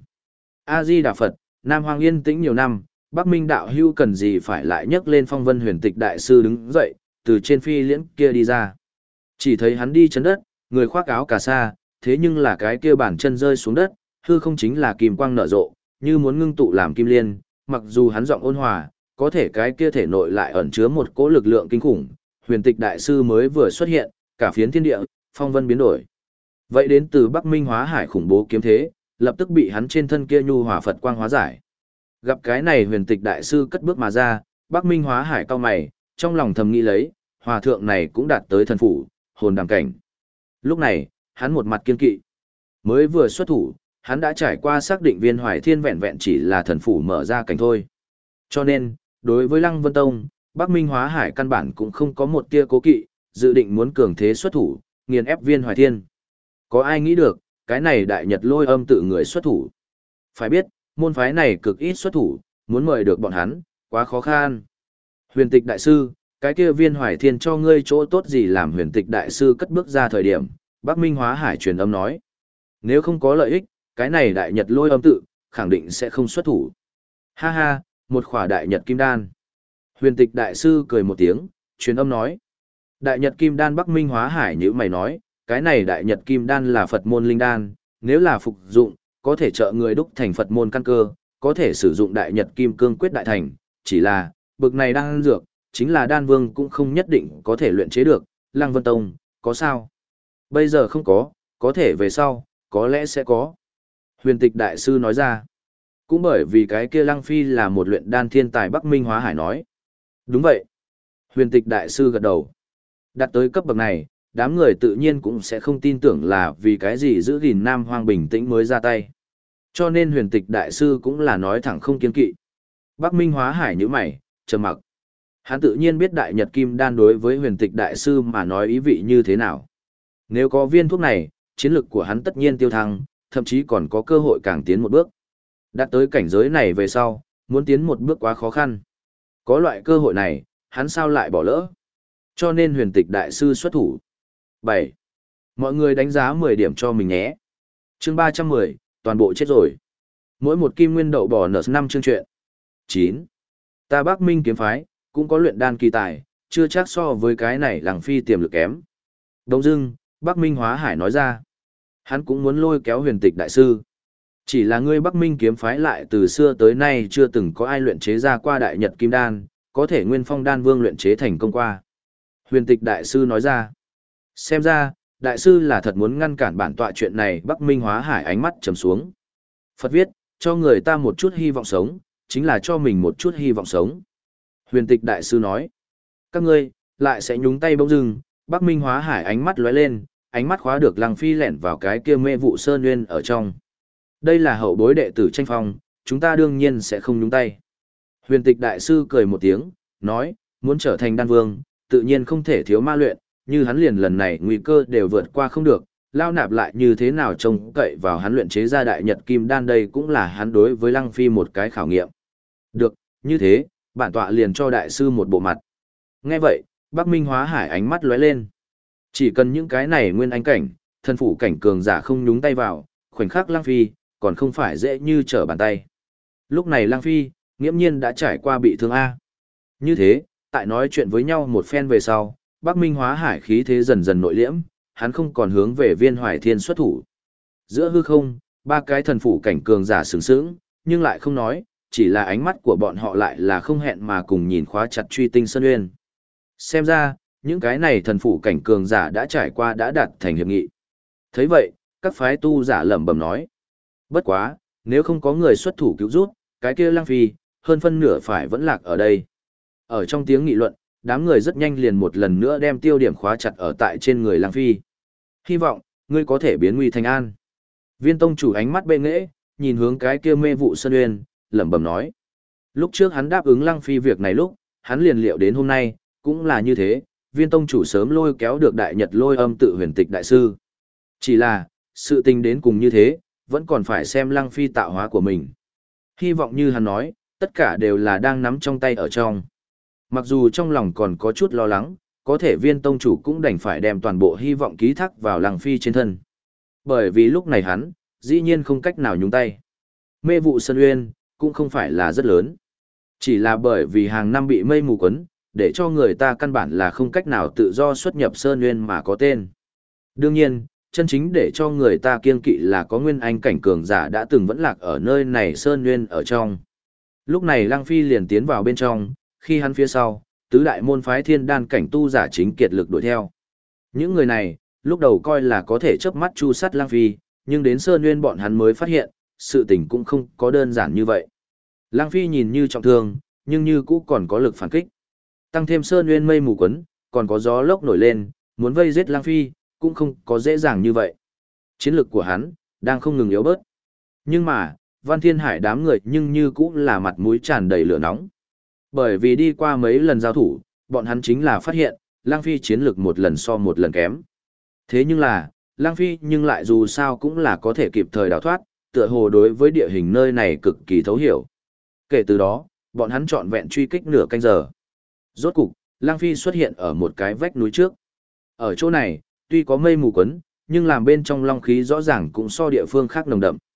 A Di Đà Phật, Nam Hoang yên tĩnh nhiều năm, Bắc Minh đạo hưu cần gì phải lại nhấc lên phong vân Huyền Tịch đại sư đứng dậy, từ trên phi liễn kia đi ra. Chỉ thấy hắn đi chấn đất, người khoác áo cà sa, thế nhưng là cái kia bản chân rơi xuống đất, hư không chính là kim quang nở rộ, như muốn ngưng tụ làm kim liên, mặc dù hắn giọng ôn hòa, có thể cái kia thể nội lại ẩn chứa một cỗ lực lượng kinh khủng, Huyền Tịch đại sư mới vừa xuất hiện, cả phiến thiên địa, phong vân biến đổi. Vậy đến từ Bắc Minh Hóa Hải khủng bố kiếm thế, lập tức bị hắn trên thân kia nhu hòa Phật quang hóa giải. Gặp cái này Huyền Tịch đại sư cất bước mà ra, Bắc Minh Hóa Hải cau mày, trong lòng thầm nghĩ lấy, hòa thượng này cũng đạt tới thần phủ, hồn đàm cảnh. Lúc này, hắn một mặt kiên kỵ. Mới vừa xuất thủ, hắn đã trải qua xác định Viên Hoài Thiên vẹn vẹn chỉ là thần phủ mở ra cảnh thôi. Cho nên, đối với Lăng Vân Tông, Bắc Minh Hóa Hải căn bản cũng không có một tia cố kỵ, dự định muốn cường thế xuất thủ, nghiền ép Viên Hoài Thiên. Có ai nghĩ được, cái này Đại Nhật Lôi Âm tự người xuất thủ. Phải biết, môn phái này cực ít xuất thủ, muốn mời được bọn hắn, quá khó khăn. Huyền Tịch đại sư, cái kia Viên Hoài Thiên cho ngươi chỗ tốt gì? Làm Huyền Tịch đại sư cất bước ra thời điểm, Bắc Minh Hóa Hải truyền âm nói. Nếu không có lợi ích, cái này đại nhật lôi âm tự, khẳng định sẽ không xuất thủ. Ha ha, một khỏa đại nhật kim đan. Huyền tịch đại sư cười một tiếng, truyền âm nói. Đại nhật kim đan Bắc Minh Hóa Hải như mày nói, cái này đại nhật kim đan là Phật môn linh đan, nếu là phục dụng, có thể trợ người đúc thành Phật môn căn cơ, có thể sử dụng đại nhật kim cương quyết đại thành, chỉ là, bực này đan dược, chính là đan vương cũng không nhất định có thể luyện chế được, Lăng Vân Tông, có sao? Bây giờ không có thể về sau, có lẽ sẽ có. Huyền tịch đại sư nói ra, cũng bởi vì cái kia Lăng Phi là một luyện đan thiên tài Bắc Minh Hóa Hải nói. Đúng vậy. Huyền tịch đại sư gật đầu. Đạt tới cấp bậc này, đám người tự nhiên cũng sẽ không tin tưởng là vì cái gì giữ gìn Nam Hoang bình tĩnh mới ra tay. Cho nên huyền tịch đại sư cũng là nói thẳng không kiên kỵ. Bắc Minh Hóa Hải nhíu mày, trầm mặc. Hắn tự nhiên biết đại nhật kim đan đối với huyền tịch đại sư mà nói ý vị như thế nào. Nếu có viên thuốc này, chiến lực của hắn tất nhiên tiêu thăng, thậm chí còn có cơ hội càng tiến một bước. Đạt tới cảnh giới này về sau, muốn tiến một bước quá khó khăn. Có loại cơ hội này, hắn sao lại bỏ lỡ. Cho nên huyền tịch đại sư xuất thủ. 7. Mọi người đánh giá 10 điểm cho mình nhé. Chương 310, toàn bộ chết rồi. Mỗi một kim nguyên đậu bỏ nợ 5 chương truyện. 9. Ta Bắc Minh kiếm phái, cũng có luyện đan kỳ tài, chưa chắc so với cái này Lăng Phi tiềm lực kém. Đông dưng, Bắc Minh Hóa Hải nói ra. Hắn cũng muốn lôi kéo huyền tịch đại sư. Chỉ là ngươi Bắc Minh kiếm phái lại từ xưa tới nay chưa từng có ai luyện chế ra qua đại nhật kim đan, có thể nguyên phong đan vương luyện chế thành công qua. Huyền tịch đại sư nói ra. Xem ra, đại sư là thật muốn ngăn cản bản tọa chuyện này. Bắc Minh Hóa Hải ánh mắt trầm xuống. Phật viết, cho người ta một chút hy vọng sống, chính là cho mình một chút hy vọng sống. Huyền tịch đại sư nói. Các ngươi, lại sẽ nhúng tay bỗng dưng. Bắc Minh Hóa Hải ánh mắt lóe lên, ánh mắt khóa được Lăng Phi lẻn vào cái kia mê vụ sơn nguyên ở trong. Đây là hậu bối đệ tử tranh phong, chúng ta đương nhiên sẽ không nhúng tay. Huyền tịch đại sư cười một tiếng, nói, muốn trở thành đan vương, tự nhiên không thể thiếu ma luyện, như hắn liền lần này nguy cơ đều vượt qua không được, lao nạp lại như thế nào trông cậy vào hắn luyện chế ra đại nhật kim đan, đây cũng là hắn đối với Lăng Phi một cái khảo nghiệm. Được, như thế, bản tọa liền cho đại sư một bộ mặt. Nghe vậy, Bắc Minh Hóa Hải ánh mắt lóe lên. Chỉ cần những cái này nguyên anh cảnh, thân phủ cảnh cường giả không nhúng tay vào, khoảnh khắc Lăng Phi, còn không phải dễ như trở bàn tay. Lúc này Lăng Phi, nghiễm nhiên đã trải qua bị thương A. Như thế, tại nói chuyện với nhau một phen về sau, Bắc Minh Hóa Hải khí thế dần dần nội liễm, hắn không còn hướng về Viên Hoài Thiên xuất thủ. Giữa hư không, ba cái thần phủ cảnh cường giả sướng sướng, nhưng lại không nói, chỉ là ánh mắt của bọn họ lại là không hẹn mà cùng nhìn khóa chặt Truy Tinh Sơn Uyên. Xem ra, những cái này thần phủ cảnh cường giả đã trải qua đã đạt thành hiệp nghị. Thấy vậy, các phái tu giả lẩm bẩm nói. Bất quá, nếu không có người xuất thủ cứu rút, cái kia Lăng Phi, hơn phân nửa phải vẫn lạc ở đây. Ở trong tiếng nghị luận, đám người rất nhanh liền một lần nữa đem tiêu điểm khóa chặt ở tại trên người Lăng Phi. Hy vọng, ngươi có thể biến nguy thành an. Viên tông chủ ánh mắt bệ nghễ, nhìn hướng cái kia mê vụ sơn uyên, lẩm bẩm nói. Lúc trước hắn đáp ứng Lăng Phi việc này lúc, hắn liền liệu đến hôm nay, cũng là như thế, viên tông chủ sớm lôi kéo được đại nhật lôi âm tự huyền tịch đại sư. Chỉ là, sự tình đến cùng như thế, vẫn còn phải xem Lăng Phi tạo hóa của mình. Hy vọng như hắn nói, tất cả đều là đang nắm trong tay ở trong. Mặc dù trong lòng còn có chút lo lắng, có thể viên tông chủ cũng đành phải đem toàn bộ hy vọng ký thác vào Lăng Phi trên thân. Bởi vì lúc này hắn, dĩ nhiên không cách nào nhúng tay. Mê vụ Sơn Uyên, cũng không phải là rất lớn. Chỉ là bởi vì hàng năm bị mây mù quấn, để cho người ta căn bản là không cách nào tự do xuất nhập Sơn Uyên mà có tên. Đương nhiên, chân chính để cho người ta kiêng kỵ là có nguyên anh cảnh cường giả đã từng vẫn lạc ở nơi này Sơn Uyên ở trong. Lúc này Lăng Phi liền tiến vào bên trong, khi hắn phía sau, tứ đại môn phái thiên đan cảnh tu giả chính kiệt lực đuổi theo. Những người này, lúc đầu coi là có thể chớp mắt chu sát Lăng Phi, nhưng đến Sơn Uyên bọn hắn mới phát hiện, sự tình cũng không có đơn giản như vậy. Lăng Phi nhìn như trọng thương, nhưng như cũ còn có lực phản kích. Tăng thêm Sơn Uyên mây mù quấn, còn có gió lốc nổi lên, muốn vây giết Lăng Phi, cũng không có dễ dàng như vậy. Chiến lực của hắn, đang không ngừng yếu bớt. Nhưng mà, Văn Thiên Hải đám người nhưng như cũ là mặt mũi tràn đầy lửa nóng. Bởi vì đi qua mấy lần giao thủ, bọn hắn chính là phát hiện, Lăng Phi chiến lực một lần so một lần kém. Thế nhưng là, Lăng Phi nhưng lại dù sao cũng là có thể kịp thời đào thoát, tựa hồ đối với địa hình nơi này cực kỳ thấu hiểu. Kể từ đó, bọn hắn trọn vẹn truy kích nửa canh giờ. Rốt cục, Lăng Phi xuất hiện ở một cái vách núi trước. Ở chỗ này, tuy có mây mù quấn, nhưng làm bên trong long khí rõ ràng cũng so địa phương khác nồng đậm.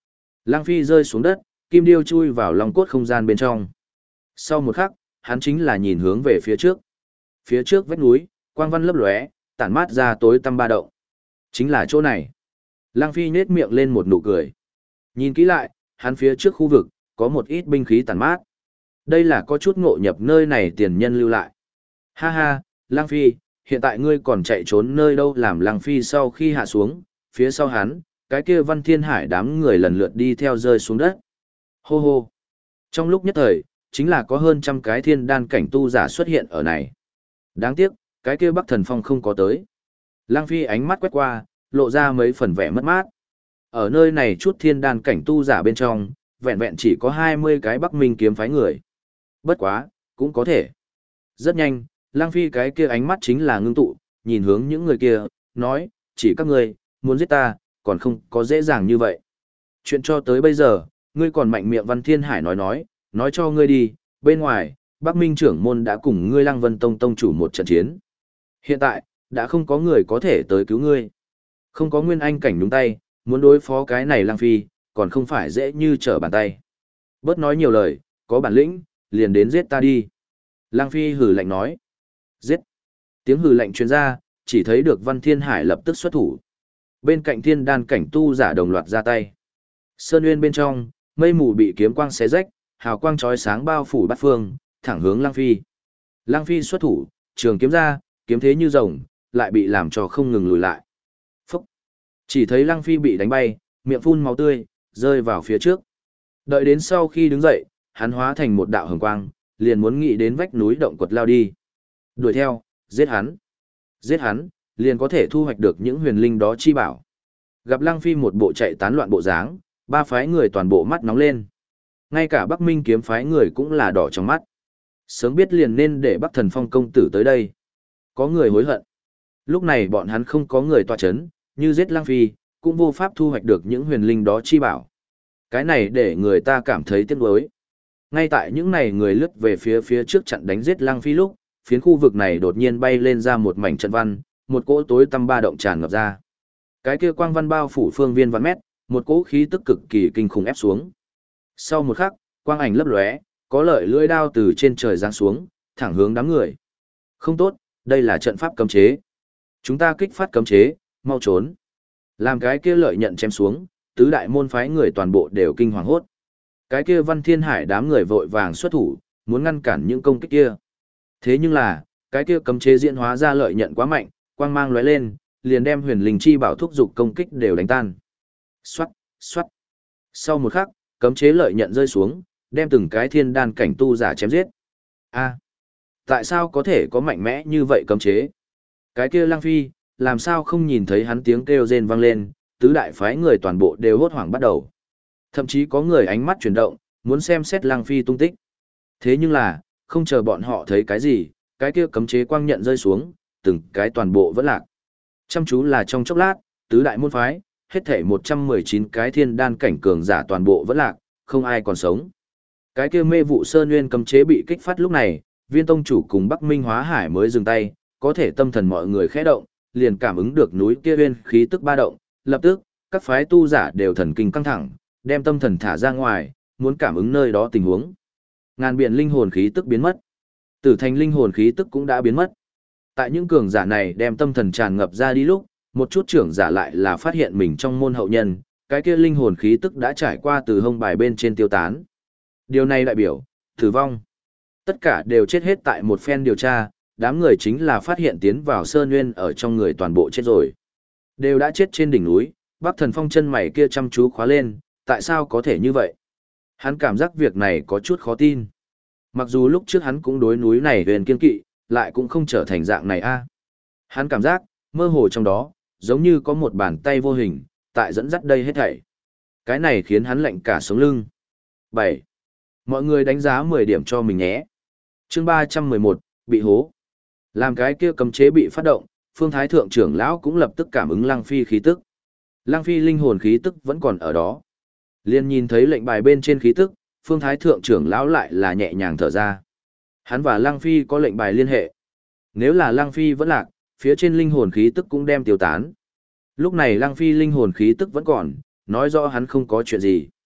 Lăng Phi rơi xuống đất, kim điêu chui vào long cốt không gian bên trong. Sau một khắc, hắn chính là nhìn hướng về phía trước. Phía trước vách núi, quang văn lấp lóe, tản mát ra tối tăm ba động. Chính là chỗ này. Lăng Phi nhếch miệng lên một nụ cười. Nhìn kỹ lại, hắn phía trước khu vực, có một ít binh khí tản mát. Đây là có chút ngộ nhập nơi này tiền nhân lưu lại. Ha ha, Lăng Phi, hiện tại ngươi còn chạy trốn nơi đâu? Làm Lăng Phi sau khi hạ xuống, phía sau hắn, cái kia Văn Thiên Hải đám người lần lượt đi theo rơi xuống đất. Hô hô. Trong lúc nhất thời, chính là có hơn trăm cái thiên đan cảnh tu giả xuất hiện ở này. Đáng tiếc, cái kia Bắc Thần Phong không có tới. Lăng Phi ánh mắt quét qua, lộ ra mấy phần vẻ mất mát. Ở nơi này chút thiên đan cảnh tu giả bên trong, vẹn vẹn chỉ có 20 cái Bắc Minh kiếm phái người. Bất quá, cũng có thể. Rất nhanh, Lăng Phi cái kia ánh mắt chính là ngưng tụ, nhìn hướng những người kia, nói, chỉ các ngươi muốn giết ta, còn không có dễ dàng như vậy. Chuyện cho tới bây giờ, ngươi còn mạnh miệng Văn Thiên Hải nói cho ngươi đi, bên ngoài, Bắc Minh trưởng môn đã cùng ngươi Lăng Vân Tông tông chủ một trận chiến. Hiện tại, đã không có người có thể tới cứu ngươi. Không có nguyên anh cảnh đúng tay, muốn đối phó cái này Lăng Phi, còn không phải dễ như trở bàn tay. Bớt nói nhiều lời, có bản lĩnh, liền đến giết ta đi. Lăng Phi hừ lạnh nói. Giết. Tiếng hừ lạnh truyền ra, chỉ thấy được Văn Thiên Hải lập tức xuất thủ. Bên cạnh thiên đan cảnh tu giả đồng loạt ra tay. Sơn Nguyên bên trong, mây mù bị kiếm quang xé rách, hào quang chói sáng bao phủ bát phương, thẳng hướng Lăng Phi. Lăng Phi xuất thủ, trường kiếm ra, kiếm thế như rồng, lại bị làm cho không ngừng lùi lại. Phúc! Chỉ thấy Lăng Phi bị đánh bay, miệng phun máu tươi, rơi vào phía trước. Đợi đến sau khi đứng dậy, hắn hóa thành một đạo hồng quang, liền muốn nghĩ đến vách núi động quật lao đi. Đuổi theo, giết hắn. Giết hắn, liền có thể thu hoạch được những huyền linh đó chi bảo. Gặp Lăng Phi một bộ chạy tán loạn bộ dáng, ba phái người toàn bộ mắt nóng lên. Ngay cả Bắc Minh kiếm phái người cũng là đỏ trong mắt. Sớm biết liền nên để Bắc Thần Phong công tử tới đây. Có người hối hận. Lúc này bọn hắn không có người tọa chấn, như giết Lăng Phi, cũng vô pháp thu hoạch được những huyền linh đó chi bảo. Cái này để người ta cảm thấy tiếc nuối. Ngay tại những này người lướt về phía trước chặn đánh giết Lăng Phi lúc, phiến khu vực này đột nhiên bay lên ra một mảnh trận văn, một cỗ tối tăm ba động tràn ngập ra. Cái kia quang văn bao phủ phương viên vạn mét, một cỗ khí tức cực kỳ kinh khủng ép xuống. Sau một khắc, quang ảnh lấp lóe, có lợi lưỡi đao từ trên trời giáng xuống, thẳng hướng đám người. Không tốt, đây là trận pháp cấm chế. Chúng ta kích phát cấm chế, mau trốn. Làm cái kia lợi nhận chém xuống, tứ đại môn phái người toàn bộ đều kinh hoàng hốt. Cái kia Văn Thiên Hải đám người vội vàng xuất thủ, muốn ngăn cản những công kích kia. Thế nhưng là, cái kia cấm chế diễn hóa ra lợi nhận quá mạnh, quang mang lóe lên, liền đem huyền linh chi bảo thúc dục công kích đều đánh tan. Xoát, xoát. Sau một khắc, cấm chế lợi nhận rơi xuống, đem từng cái thiên đan cảnh tu giả chém giết. A, tại sao có thể có mạnh mẽ như vậy cấm chế? Cái kia Lăng Phi, làm sao không nhìn thấy hắn tiếng kêu rên vang lên, tứ đại phái người toàn bộ đều hốt hoảng bắt đầu. Thậm chí có người ánh mắt chuyển động, muốn xem xét Lăng Phi tung tích. Thế nhưng là, không chờ bọn họ thấy cái gì, cái kia cấm chế quang nhận rơi xuống, từng cái toàn bộ vẫn lạc. Chăm chú là trong chốc lát, tứ đại môn phái, hết thảy 119 cái thiên đan cảnh cường giả toàn bộ vẫn lạc, không ai còn sống. Cái kia mê vụ sơn nguyên cấm chế bị kích phát lúc này, Viên tông chủ cùng Bắc Minh Hóa Hải mới dừng tay, có thể tâm thần mọi người khẽ động, liền cảm ứng được núi kia nguyên khí tức ba động, lập tức, các phái tu giả đều thần kinh căng thẳng, đem tâm thần thả ra ngoài, muốn cảm ứng nơi đó tình huống. Ngàn biển linh hồn khí tức biến mất. Tử thành linh hồn khí tức cũng đã biến mất. Tại những cường giả này đem tâm thần tràn ngập ra đi lúc, một chút trưởng giả lại là phát hiện mình trong môn hậu nhân, cái kia linh hồn khí tức đã trải qua từ hông bài bên trên tiêu tán. Điều này đại biểu, tử vong. Tất cả đều chết hết tại một phen điều tra, đám người chính là phát hiện tiến vào sơn nguyên ở trong người toàn bộ chết rồi. Đều đã chết trên đỉnh núi, Bắc Thần Phong chân mày kia chăm chú khóa lên, tại sao có thể như vậy? Hắn cảm giác việc này có chút khó tin. Mặc dù lúc trước hắn cũng đối núi này huyền kiên kỵ, lại cũng không trở thành dạng này a. Hắn cảm giác, mơ hồ trong đó, giống như có một bàn tay vô hình, tại dẫn dắt đây hết thảy. Cái này khiến hắn lạnh cả sống lưng. 7. Mọi người đánh giá 10 điểm cho mình nhé. Chương 311, bị hố. Làm cái kia cấm chế bị phát động, Phương Thái Thượng trưởng lão cũng lập tức cảm ứng Lăng Phi khí tức. Lăng Phi linh hồn khí tức vẫn còn ở đó. Liên nhìn thấy lệnh bài bên trên khí tức, Phương Thái Thượng trưởng lão lại là nhẹ nhàng thở ra. Hắn và Lăng Phi có lệnh bài liên hệ. Nếu là Lăng Phi vẫn lạc, phía trên linh hồn khí tức cũng đem tiêu tán. Lúc này Lăng Phi linh hồn khí tức vẫn còn, nói rõ hắn không có chuyện gì.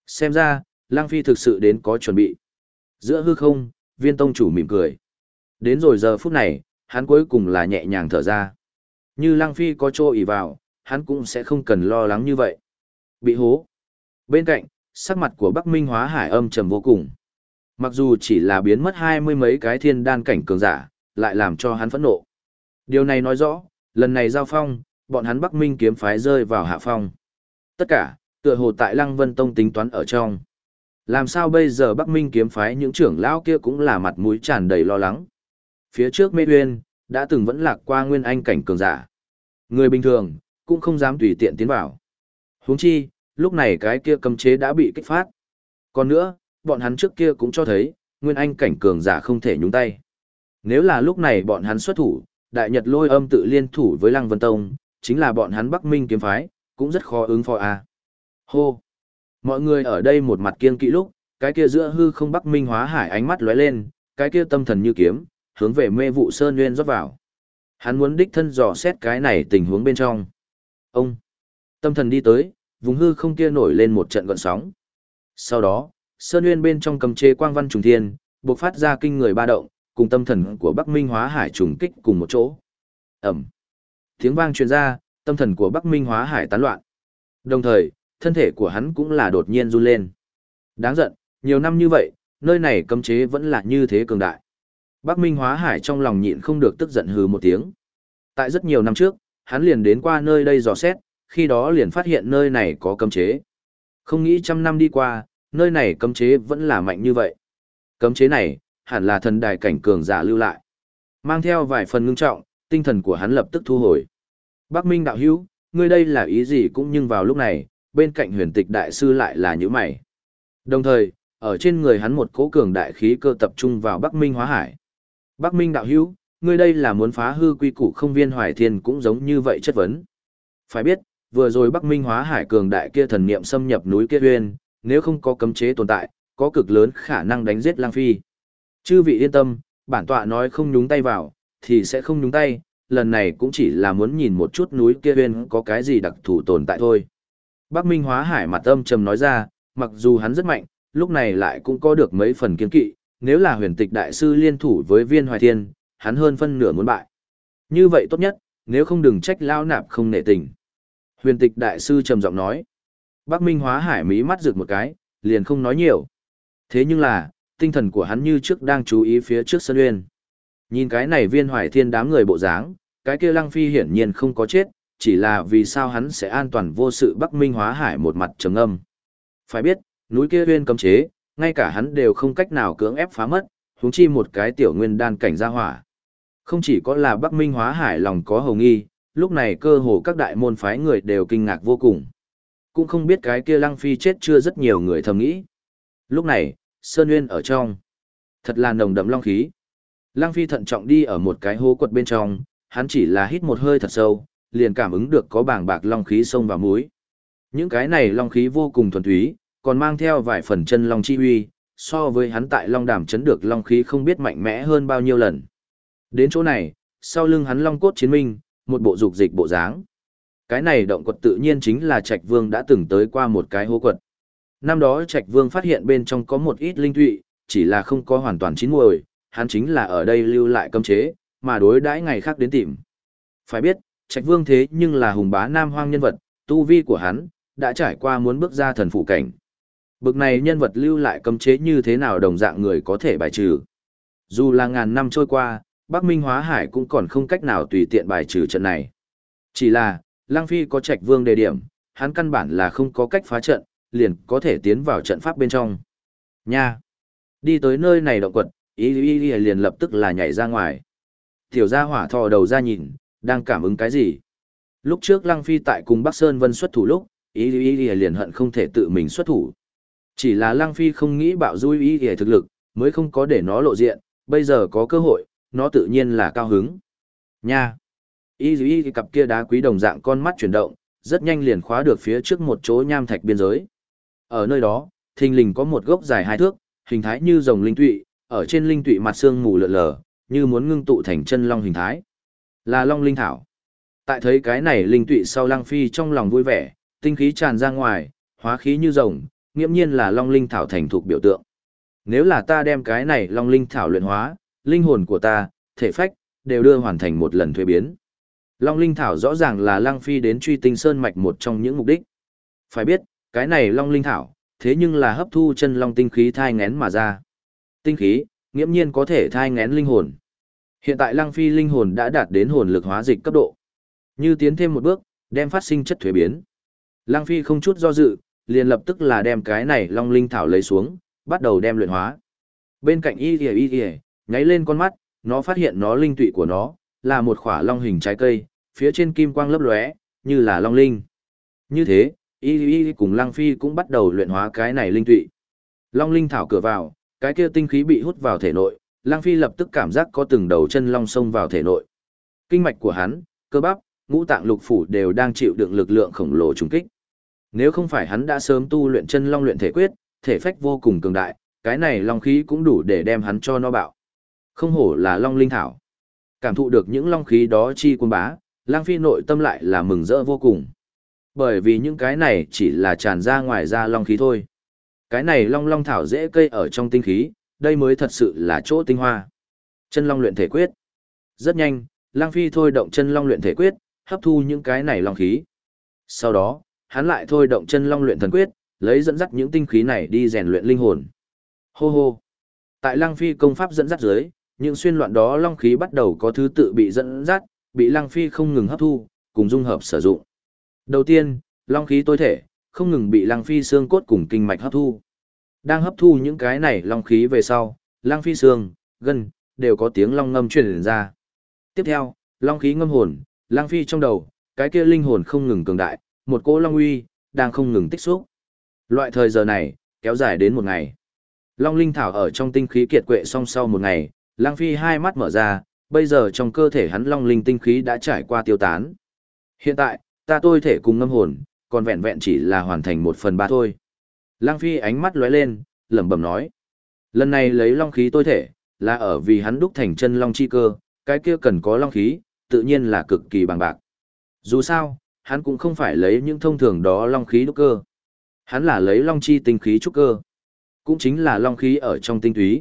Xem ra, Lăng Phi thực sự đến có chuẩn bị. Giữa hư không, Viên tông chủ mỉm cười. Đến rồi giờ phút này, hắn cuối cùng là nhẹ nhàng thở ra. Như Lăng Phi có chỗ ỷ vào, hắn cũng sẽ không cần lo lắng như vậy. Bị hố. Bên cạnh, sắc mặt của Bắc Minh Hóa Hải âm trầm vô cùng. Mặc dù chỉ là biến mất 20 mấy cái thiên đan cảnh cường giả, lại làm cho hắn phẫn nộ. Điều này nói rõ, lần này giao phong, bọn hắn Bắc Minh kiếm phái rơi vào hạ phong. Tất cả, tựa hồ tại Lăng Vân Tông tính toán ở trong. Làm sao bây giờ Bắc Minh kiếm phái những trưởng lão kia cũng là mặt mũi tràn đầy lo lắng. Phía trước Mê Uyên, đã từng vẫn lạc qua nguyên anh cảnh cường giả. Người bình thường, cũng không dám tùy tiện tiến vào. Huống chi, lúc này cái kia cấm chế đã bị kích phát. Còn nữa, bọn hắn trước kia cũng cho thấy, nguyên anh cảnh cường giả không thể nhúng tay. Nếu là lúc này bọn hắn xuất thủ, Đại Nhật Lôi Âm tự liên thủ với Lăng Vân Tông, chính là bọn hắn Bắc Minh kiếm phái, cũng rất khó ứng phó a. Hô! Mọi người ở đây một mặt kiên kỵ lúc, cái kia giữa hư không Bắc Minh Hóa Hải ánh mắt lóe lên, cái kia tâm thần như kiếm, hướng về Mê Vụ Sơn Nguyên rót vào. Hắn muốn đích thân dò xét cái này tình huống bên trong. Ông! Tâm thần đi tới, vùng hư không kia nổi lên một trận gợn sóng. Sau đó, Sơn Nguyên bên trong cầm chế quang văn trùng thiên, bộc phát ra kinh người ba động, cùng tâm thần của Bắc Minh Hóa Hải trùng kích cùng một chỗ. Ẩm. Tiếng vang truyền ra, tâm thần của Bắc Minh Hóa Hải tán loạn. Đồng thời, thân thể của hắn cũng là đột nhiên run lên. Đáng giận, nhiều năm như vậy, nơi này cấm chế vẫn là như thế cường đại. Bắc Minh Hóa Hải trong lòng nhịn không được tức giận hừ một tiếng. Tại rất nhiều năm trước, hắn liền đến qua nơi đây dò xét, khi đó liền phát hiện nơi này có cấm chế. Không nghĩ trăm năm đi qua, nơi này cấm chế vẫn là mạnh như vậy. Cấm chế này, hẳn là thần đài cảnh cường giả lưu lại. Mang theo vài phần ngưng trọng, tinh thần của hắn lập tức thu hồi. Bắc Minh đạo hữu, ngươi đây là ý gì cũng nhưng vào lúc này, bên cạnh huyền tịch đại sư lại là những mày. Đồng thời, ở trên người hắn một cỗ cường đại khí cơ tập trung vào Bắc Minh Hóa Hải. Bắc Minh đạo hữu, ngươi đây là muốn phá hư quy củ không viên hoài thiên cũng giống như vậy chất vấn. Phải biết, vừa rồi Bắc Minh Hóa Hải cường đại kia thần niệm xâm nhập núi kia huyên, nếu không có cấm chế tồn tại, có cực lớn khả năng đánh giết Lang Phi. Chư vị yên tâm, bản tọa nói không nhúng tay vào, thì sẽ không nhúng tay, lần này cũng chỉ là muốn nhìn một chút núi kia huyên có cái gì đặc thù tồn tại thôi. Bắc Minh Hóa Hải mặt âm trầm nói ra, mặc dù hắn rất mạnh, lúc này lại cũng có được mấy phần kiên kỵ, nếu là huyền tịch đại sư liên thủ với viên hoài thiên, hắn hơn phân nửa muốn bại. Như vậy tốt nhất, nếu không đừng trách lao nạp không nể tình. Huyền tịch đại sư trầm giọng nói. Bắc Minh Hóa Hải mí mắt rực một cái, liền không nói nhiều. Thế nhưng là, tinh thần của hắn như trước đang chú ý phía trước sân uyên. Nhìn cái này viên hoài thiên đám người bộ dáng, cái kia Lăng Phi hiển nhiên không có chết, chỉ là vì sao hắn sẽ an toàn vô sự. Bắc Minh Hóa Hải một mặt trầm âm. Phải biết, núi kia uyên cấm chế, ngay cả hắn đều không cách nào cưỡng ép phá mất, huống chi một cái tiểu nguyên đan cảnh gia hỏa. Không chỉ có là Bắc Minh Hóa Hải lòng có hầu nghi, lúc này cơ hồ các đại môn phái người đều kinh ngạc vô cùng. Cũng không biết cái kia Lăng Phi chết chưa, rất nhiều người thầm nghĩ. Lúc này, Sơn Nguyên ở trong. Thật là nồng đậm long khí. Lăng Phi thận trọng đi ở một cái hố quật bên trong, hắn chỉ là hít một hơi thật sâu, liền cảm ứng được có bảng bạc long khí xông vào mũi. Những cái này long khí vô cùng thuần túy, còn mang theo vài phần chân long chi huy, so với hắn tại Long Đàm chấn được long khí không biết mạnh mẽ hơn bao nhiêu lần. Đến chỗ này, sau lưng hắn long cốt chiến minh, một bộ dục dịch bộ dáng. Cái này động quật tự nhiên chính là Trạch Vương đã từng tới qua một cái hố quật. Năm đó Trạch Vương phát hiện bên trong có một ít linh thụy, chỉ là không có hoàn toàn chín muồi, hắn chính là ở đây lưu lại cấm chế, mà đối đãi ngày khác đến tìm. Phải biết, Trạch Vương thế nhưng là hùng bá nam hoang nhân vật, tu vi của hắn đã trải qua muốn bước ra thần phụ cảnh. Bực này nhân vật lưu lại cấm chế như thế nào đồng dạng người có thể bài trừ. Dù là ngàn năm trôi qua, Bắc Minh Hóa Hải cũng còn không cách nào tùy tiện bài trừ trận này. Chỉ là, Lăng Phi có Trạch Vương đề điểm, hắn căn bản là không có cách phá trận, liền có thể tiến vào trận pháp bên trong. Nha! Đi tới nơi này động quật, ý liền lập tức là nhảy ra ngoài. Tiểu gia hỏa thò đầu ra nhìn, đang cảm ứng cái gì? Lúc trước Lăng Phi tại cùng Bắc Sơn Vân xuất thủ lúc, ý liền hận không thể tự mình xuất thủ. Chỉ là Lăng Phi không nghĩ bạo dui ý thực lực, mới không có để nó lộ diện, bây giờ có cơ hội, nó tự nhiên là cao hứng. Nha! Y cặp kia đá quý đồng dạng con mắt chuyển động, rất nhanh liền khóa được phía trước một chỗ nham thạch biên giới. Ở nơi đó, thình lình có một gốc dài 2 thước, hình thái như rồng linh tụy, ở trên linh tụy mặt sương mù lượn lờ, như muốn ngưng tụ thành chân long hình thái. Là long linh thảo. Tại thấy cái này linh tụy sau, Lăng Phi trong lòng vui vẻ, tinh khí tràn ra ngoài, hóa khí như rồng, nghiễm nhiên là Long Linh Thảo thành thục biểu tượng. Nếu là ta đem cái này Long Linh Thảo luyện hóa, linh hồn của ta, thể phách, đều đưa hoàn thành một lần thuế biến. Long Linh Thảo rõ ràng là Lăng Phi đến truy tinh sơn mạch một trong những mục đích. Phải biết, cái này Long Linh Thảo, thế nhưng là hấp thu chân long tinh khí thai ngén mà ra. Tinh khí, nghiễm nhiên có thể thai ngén linh hồn. Hiện tại Lăng Phi linh hồn đã đạt đến hồn lực hóa dịch cấp độ. Như tiến thêm một bước, đem phát sinh chất thuế biến. Lăng Phi không chút do dự, liền lập tức là đem cái này Long Linh Thảo lấy xuống, bắt đầu đem luyện hóa. Bên cạnh y kìa, nháy lên con mắt, nó phát hiện nó linh tụy của nó, là một khỏa long hình trái cây, phía trên kim quang lấp lóe, như là long linh. Như thế, y cùng Lăng Phi cũng bắt đầu luyện hóa cái này linh tụy. Long Linh Thảo cửa vào, cái kia tinh khí bị hút vào thể nội, Lăng Phi lập tức cảm giác có từng đầu chân long xông vào thể nội. Kinh mạch của hắn, cơ bắp, ngũ tạng lục phủ đều đang chịu đựng lực lượng khổng lồ trùng kích. Nếu không phải hắn đã sớm tu luyện chân long luyện thể quyết, thể phách vô cùng cường đại, cái này long khí cũng đủ để đem hắn cho nó bạo. Không hổ là Long Linh Thảo. Cảm thụ được những long khí đó chi quân bá, Lăng Phi nội tâm lại là mừng rỡ vô cùng. Bởi vì những cái này chỉ là tràn ra ngoài ra long khí thôi. Cái này long thảo dễ cây ở trong tinh khí, đây mới thật sự là chỗ tinh hoa. Chân long luyện thể quyết. Rất nhanh, Lăng Phi thôi động chân long luyện thể quyết, hấp thu những cái này long khí. Sau đó, hắn lại thôi động chân long luyện thần quyết, lấy dẫn dắt những tinh khí này đi rèn luyện linh hồn. Hô hô. Tại Lăng Phi công pháp dẫn dắt dưới, những xuyên loạn đó long khí bắt đầu có thứ tự bị dẫn dắt, bị Lăng Phi không ngừng hấp thu, cùng dung hợp sử dụng. Đầu tiên, long khí tối thể, không ngừng bị Lăng Phi xương cốt cùng kinh mạch hấp thu. Đang hấp thu những cái này long khí về sau, Lăng Phi xương, gân, đều có tiếng long ngâm truyền ra. Tiếp theo, long khí ngâm hồn, Lăng Phi trong đầu, cái kia linh hồn không ngừng cường đại, một cỗ long uy, đang không ngừng tích xúc. Loại thời giờ này, kéo dài đến một ngày. Long Linh Thảo ở trong tinh khí kiệt quệ xong sau một ngày, Lăng Phi hai mắt mở ra, bây giờ trong cơ thể hắn long linh tinh khí đã trải qua tiêu tán. Hiện tại, ta tôi thể cùng ngâm hồn, còn vẹn vẹn chỉ là hoàn thành 1/3 thôi. Lăng Phi ánh mắt lóe lên, lẩm bẩm nói. Lần này lấy long khí tôi thể, là ở vì hắn đúc thành chân long chi cơ, cái kia cần có long khí, tự nhiên là cực kỳ bằng bạc. Dù sao, hắn cũng không phải lấy những thông thường đó long khí đúc cơ. Hắn là lấy long chi tinh khí trúc cơ. Cũng chính là long khí ở trong tinh túy.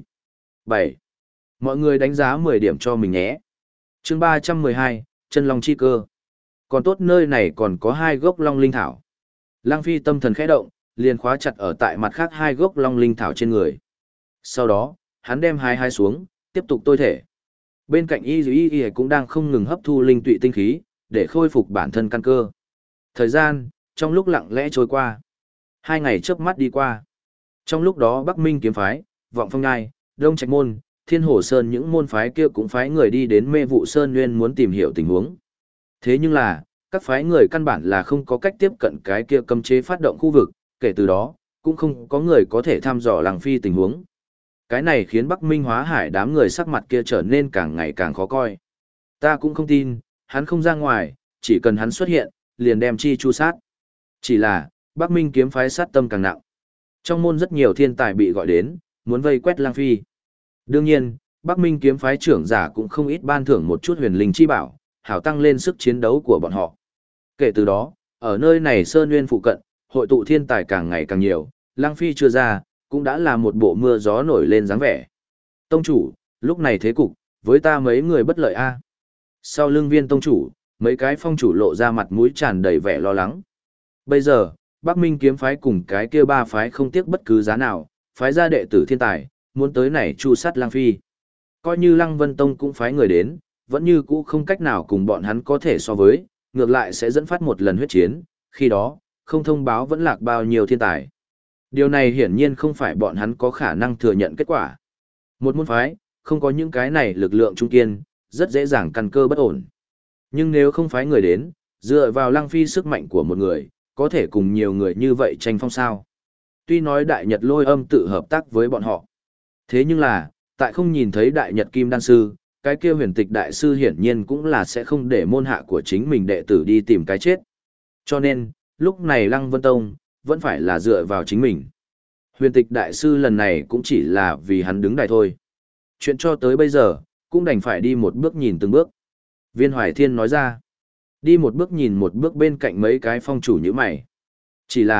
7. Mọi người đánh giá 10 điểm cho mình nhé. Chương 312, chân long chi cơ. Còn tốt nơi này còn có 2 gốc long linh thảo. Lăng Phi tâm thần khẽ động, liền khóa chặt ở tại mặt khác 2 gốc long linh thảo trên người. Sau đó, hắn đem hai xuống, tiếp tục tôi thể. Bên cạnh y cũng đang không ngừng hấp thu linh tụy tinh khí, để khôi phục bản thân căn cơ. Thời gian, trong lúc lặng lẽ trôi qua. 2 ngày chớp mắt đi qua. Trong lúc đó Bắc Minh kiếm phái, Vọng Phong Nhai, Đông Trạch Môn, Thiên Hồ Sơn những môn phái kia cũng phái người đi đến Mê Vụ Sơn Nguyên muốn tìm hiểu tình huống. Thế nhưng là, các phái người căn bản là không có cách tiếp cận cái kia cấm chế phát động khu vực, kể từ đó, cũng không có người có thể thăm dò Lăng Phi tình huống. Cái này khiến Bắc Minh Hóa Hải đám người sắc mặt kia trở nên càng ngày càng khó coi. Ta cũng không tin, hắn không ra ngoài, chỉ cần hắn xuất hiện, liền đem chi chu sát. Chỉ là, Bắc Minh kiếm phái sát tâm càng nặng. Trong môn rất nhiều thiên tài bị gọi đến, muốn vây quét Lăng Phi. Đương nhiên, Bắc Minh kiếm phái trưởng giả cũng không ít ban thưởng một chút huyền linh chi bảo, hảo tăng lên sức chiến đấu của bọn họ. Kể từ đó, ở nơi này Sơn Nguyên phụ cận, hội tụ thiên tài càng ngày càng nhiều, Lăng Phi chưa ra, cũng đã là một bộ mưa gió nổi lên dáng vẻ. Tông chủ, lúc này thế cục, với ta mấy người bất lợi a. Sau lưng Viên tông chủ, mấy cái phong chủ lộ ra mặt mũi tràn đầy vẻ lo lắng. Bây giờ, Bắc Minh kiếm phái cùng cái kia 3 phái không tiếc bất cứ giá nào, phái ra đệ tử thiên tài, muốn tới này chu sát Lăng Phi. Coi như Lăng Vân Tông cũng phái người đến, vẫn như cũ không cách nào cùng bọn hắn có thể so với, ngược lại sẽ dẫn phát một lần huyết chiến, khi đó, không thông báo vẫn lạc bao nhiêu thiên tài. Điều này hiển nhiên không phải bọn hắn có khả năng thừa nhận kết quả. Một môn phái, không có những cái này lực lượng trung kiên, rất dễ dàng căn cơ bất ổn. Nhưng nếu không phái người đến, dựa vào Lăng Phi sức mạnh của một người, có thể cùng nhiều người như vậy tranh phong sao. Tuy nói Đại Nhật Lôi Âm tự hợp tác với bọn họ. Thế nhưng là, tại không nhìn thấy Đại Nhật Kim Đan Sư, cái kia huyền tịch đại sư hiển nhiên cũng là sẽ không để môn hạ của chính mình đệ tử đi tìm cái chết. Cho nên, lúc này Lăng Vân Tông, vẫn phải là dựa vào chính mình. Huyền tịch đại sư lần này cũng chỉ là vì hắn đứng đài thôi. Chuyện cho tới bây giờ, cũng đành phải đi một bước nhìn từng bước. Viên Hoài Thiên nói ra, đi một bước nhìn một bước bên cạnh mấy cái phong chủ như mày. Chỉ là,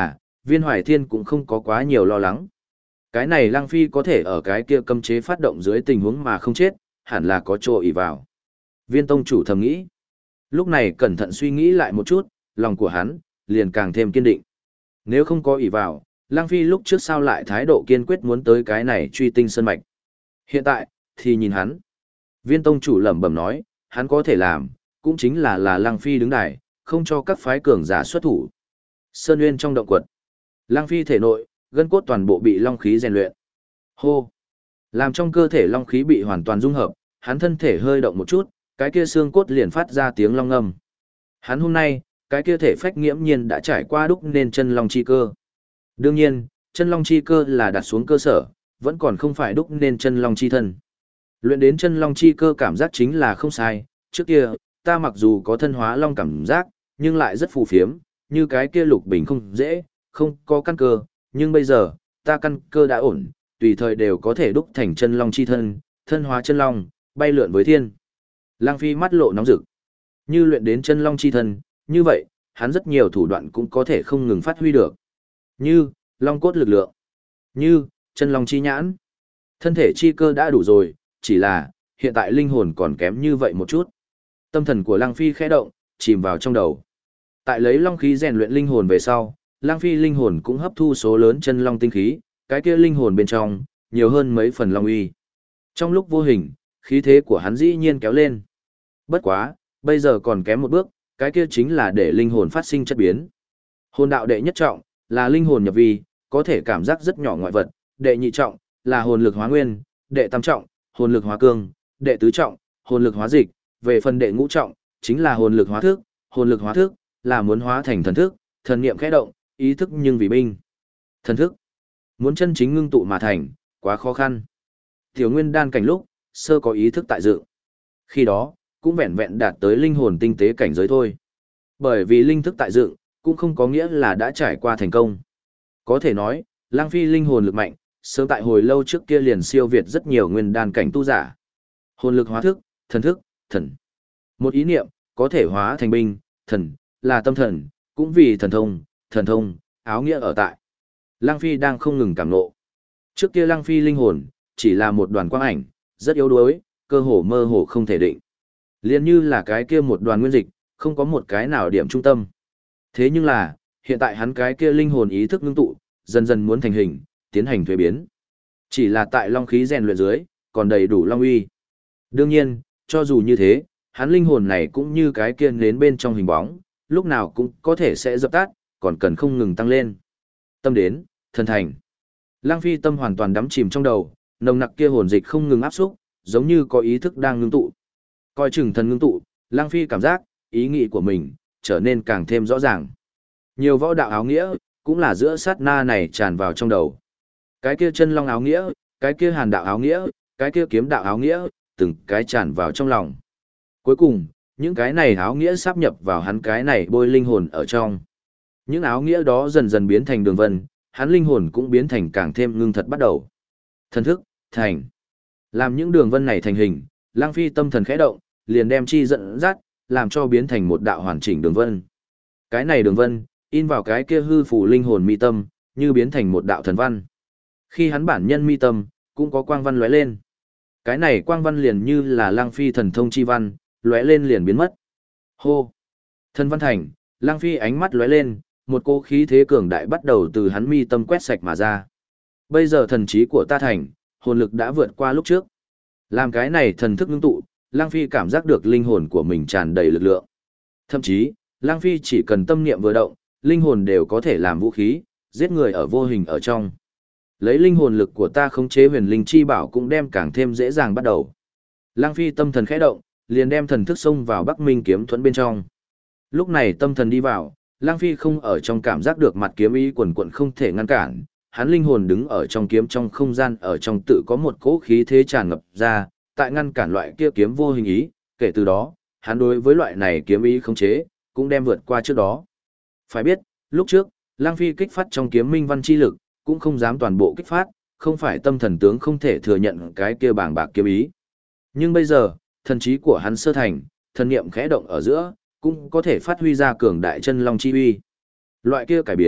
Viên Hoài Thiên cũng không có quá nhiều lo lắng. Cái này Lăng Phi có thể ở cái kia cấm chế phát động dưới tình huống mà không chết, hẳn là có chỗ ỷ vào. Viên tông chủ thầm nghĩ. Lúc này cẩn thận suy nghĩ lại một chút, lòng của hắn liền càng thêm kiên định. Nếu không có ỷ vào, Lăng Phi lúc trước sao lại thái độ kiên quyết muốn tới cái này truy tinh sơn mạch. Hiện tại, thì nhìn hắn. Viên tông chủ lẩm bẩm nói, hắn có thể làm, cũng chính là Lăng Phi đứng đài, không cho các phái cường giả xuất thủ. Sơn Nguyên trong động quật. Lăng Phi thể nội, gân cốt toàn bộ bị long khí rèn luyện. Hô! Làm trong cơ thể long khí bị hoàn toàn dung hợp, hắn thân thể hơi động một chút, cái kia xương cốt liền phát ra tiếng long ngâm. Hắn hôm nay, cái kia thể phách nghiễm nhiên đã trải qua đúc nên chân long chi cơ. Đương nhiên, chân long chi cơ là đặt xuống cơ sở, vẫn còn không phải đúc nên chân long chi thân. Luyện đến chân long chi cơ cảm giác chính là không sai, trước kia, ta mặc dù có thân hóa long cảm giác, nhưng lại rất phù phiếm, như cái kia lục bình không dễ, không có căn cơ, nhưng bây giờ, ta căn cơ đã ổn, tùy thời đều có thể đúc thành chân long chi thân, thân hóa chân long, bay lượn với thiên. Lang Phi mắt lộ nóng rực. Như luyện đến chân long chi thân, như vậy, hắn rất nhiều thủ đoạn cũng có thể không ngừng phát huy được. Như, long cốt lực lượng. Như, chân long chi nhãn. Thân thể chi cơ đã đủ rồi, chỉ là, hiện tại linh hồn còn kém như vậy một chút. Tâm thần của Lang Phi khẽ động, chìm vào trong đầu. Tại lấy long khí rèn luyện linh hồn về sau, Lang Phi linh hồn cũng hấp thu số lớn chân long tinh khí, cái kia linh hồn bên trong, nhiều hơn mấy phần long uy. Trong lúc vô hình, khí thế của hắn dĩ nhiên kéo lên. Bất quá, bây giờ còn kém một bước, cái kia chính là để linh hồn phát sinh chất biến. Hồn đạo đệ nhất trọng, là linh hồn nhập vi, có thể cảm giác rất nhỏ ngoại vật, đệ nhị trọng, là hồn lực hóa nguyên, đệ tam trọng, hồn lực hóa cương, đệ tứ trọng, hồn lực hóa dịch, về phần đệ ngũ trọng, chính là hồn lực hóa thức, là muốn hóa thành thần thức, thần niệm khẽ động, ý thức nhưng vì binh. Thần thức, muốn chân chính ngưng tụ mà thành, quá khó khăn. Tiểu Nguyên đan cảnh lúc, sơ có ý thức tại dự. Khi đó, cũng vẹn vẹn đạt tới linh hồn tinh tế cảnh giới thôi. Bởi vì linh thức tại dựng, cũng không có nghĩa là đã trải qua thành công. Có thể nói, Lang Phi linh hồn lực mạnh, sớm tại hồi lâu trước kia liền siêu việt rất nhiều nguyên đan cảnh tu giả. Hồn lực hóa thức, thần. Một ý niệm, có thể hóa thành binh, thần, là tâm thần, cũng vì thần thông, áo nghĩa ở tại. Lang Phi đang không ngừng cảm ngộ. Trước kia Lang Phi linh hồn, chỉ là một đoàn quang ảnh, rất yếu đuối, cơ hồ mơ hồ không thể định. Liên như là cái kia một đoàn nguyên dịch, không có một cái nào điểm trung tâm. Thế nhưng là, hiện tại hắn cái kia linh hồn ý thức ngưng tụ, dần dần muốn thành hình, tiến hành thuế biến. Chỉ là tại long khí rèn luyện dưới, còn đầy đủ long uy. Đương nhiên, cho dù như thế, hắn linh hồn này cũng như cái kia nến bên trong hình bóng, lúc nào cũng có thể sẽ dập tắt, còn cần không ngừng tăng lên. Tâm đến, thần thành. Lang Phi tâm hoàn toàn đắm chìm trong đầu, nồng nặc kia hồn dịch không ngừng áp xúc, giống như có ý thức đang ngưng tụ. Coi chừng thần ngưng tụ, Lang Phi cảm giác, ý nghĩ của mình, trở nên càng thêm rõ ràng. Nhiều võ đạo áo nghĩa, cũng là giữa sát na này tràn vào trong đầu. Cái kia chân long áo nghĩa, cái kia hàn đạo áo nghĩa, cái kia kiếm đạo áo nghĩa, từng cái tràn vào trong lòng. Cuối cùng, những cái này áo nghĩa sáp nhập vào hắn cái này bôi linh hồn ở trong. Những áo nghĩa đó dần dần biến thành đường vân, hắn linh hồn cũng biến thành càng thêm ngưng thật bắt đầu. Thần thức, thành. Làm những đường vân này thành hình, Lang Phi tâm thần khẽ động, liền đem chi dẫn dắt, làm cho biến thành một đạo hoàn chỉnh đường vân. Cái này đường vân, in vào cái kia hư phủ linh hồn mi tâm, như biến thành một đạo thần văn. Khi hắn bản nhân mi tâm, cũng có quang văn lóe lên. Cái này quang văn liền như là Lang Phi thần thông chi văn, lóe lên liền biến mất. Hô! Thần văn thành, Lang Phi ánh mắt lóe lên, một cỗ khí thế cường đại bắt đầu từ hắn mi tâm quét sạch mà ra. Bây giờ thần trí của ta thành, hồn lực đã vượt qua lúc trước. Làm cái này thần thức ngưng tụ, Lang Phi cảm giác được linh hồn của mình tràn đầy lực lượng. Thậm chí, Lang Phi chỉ cần tâm niệm vừa động, linh hồn đều có thể làm vũ khí, giết người ở vô hình ở trong. Lấy linh hồn lực của ta khống chế huyền linh chi bảo cũng đem càng thêm dễ dàng bắt đầu. Lang Phi tâm thần khẽ động, liền đem thần thức xông vào Bắc Minh kiếm thuẫn bên trong. Lúc này tâm thần đi vào, Lang Phi không ở trong cảm giác được mặt kiếm ý quần quận không thể ngăn cản, hắn linh hồn đứng ở trong kiếm trong không gian ở trong tự có một cỗ khí thế tràn ngập ra, tại ngăn cản loại kia kiếm vô hình ý, kể từ đó, hắn đối với loại này kiếm ý khống chế, cũng đem vượt qua trước đó. Phải biết, lúc trước, Lang Phi kích phát trong kiếm minh văn chi lực, cũng không dám toàn bộ kích phát, không phải tâm thần tướng không thể thừa nhận cái kia bàng bạc kiếm ý. Nhưng bây giờ, thần trí của hắn sơ thành, thần niệm khẽ động ở giữa, cũng có thể phát huy ra cường đại chân long chi uy. Loại kia cải biến,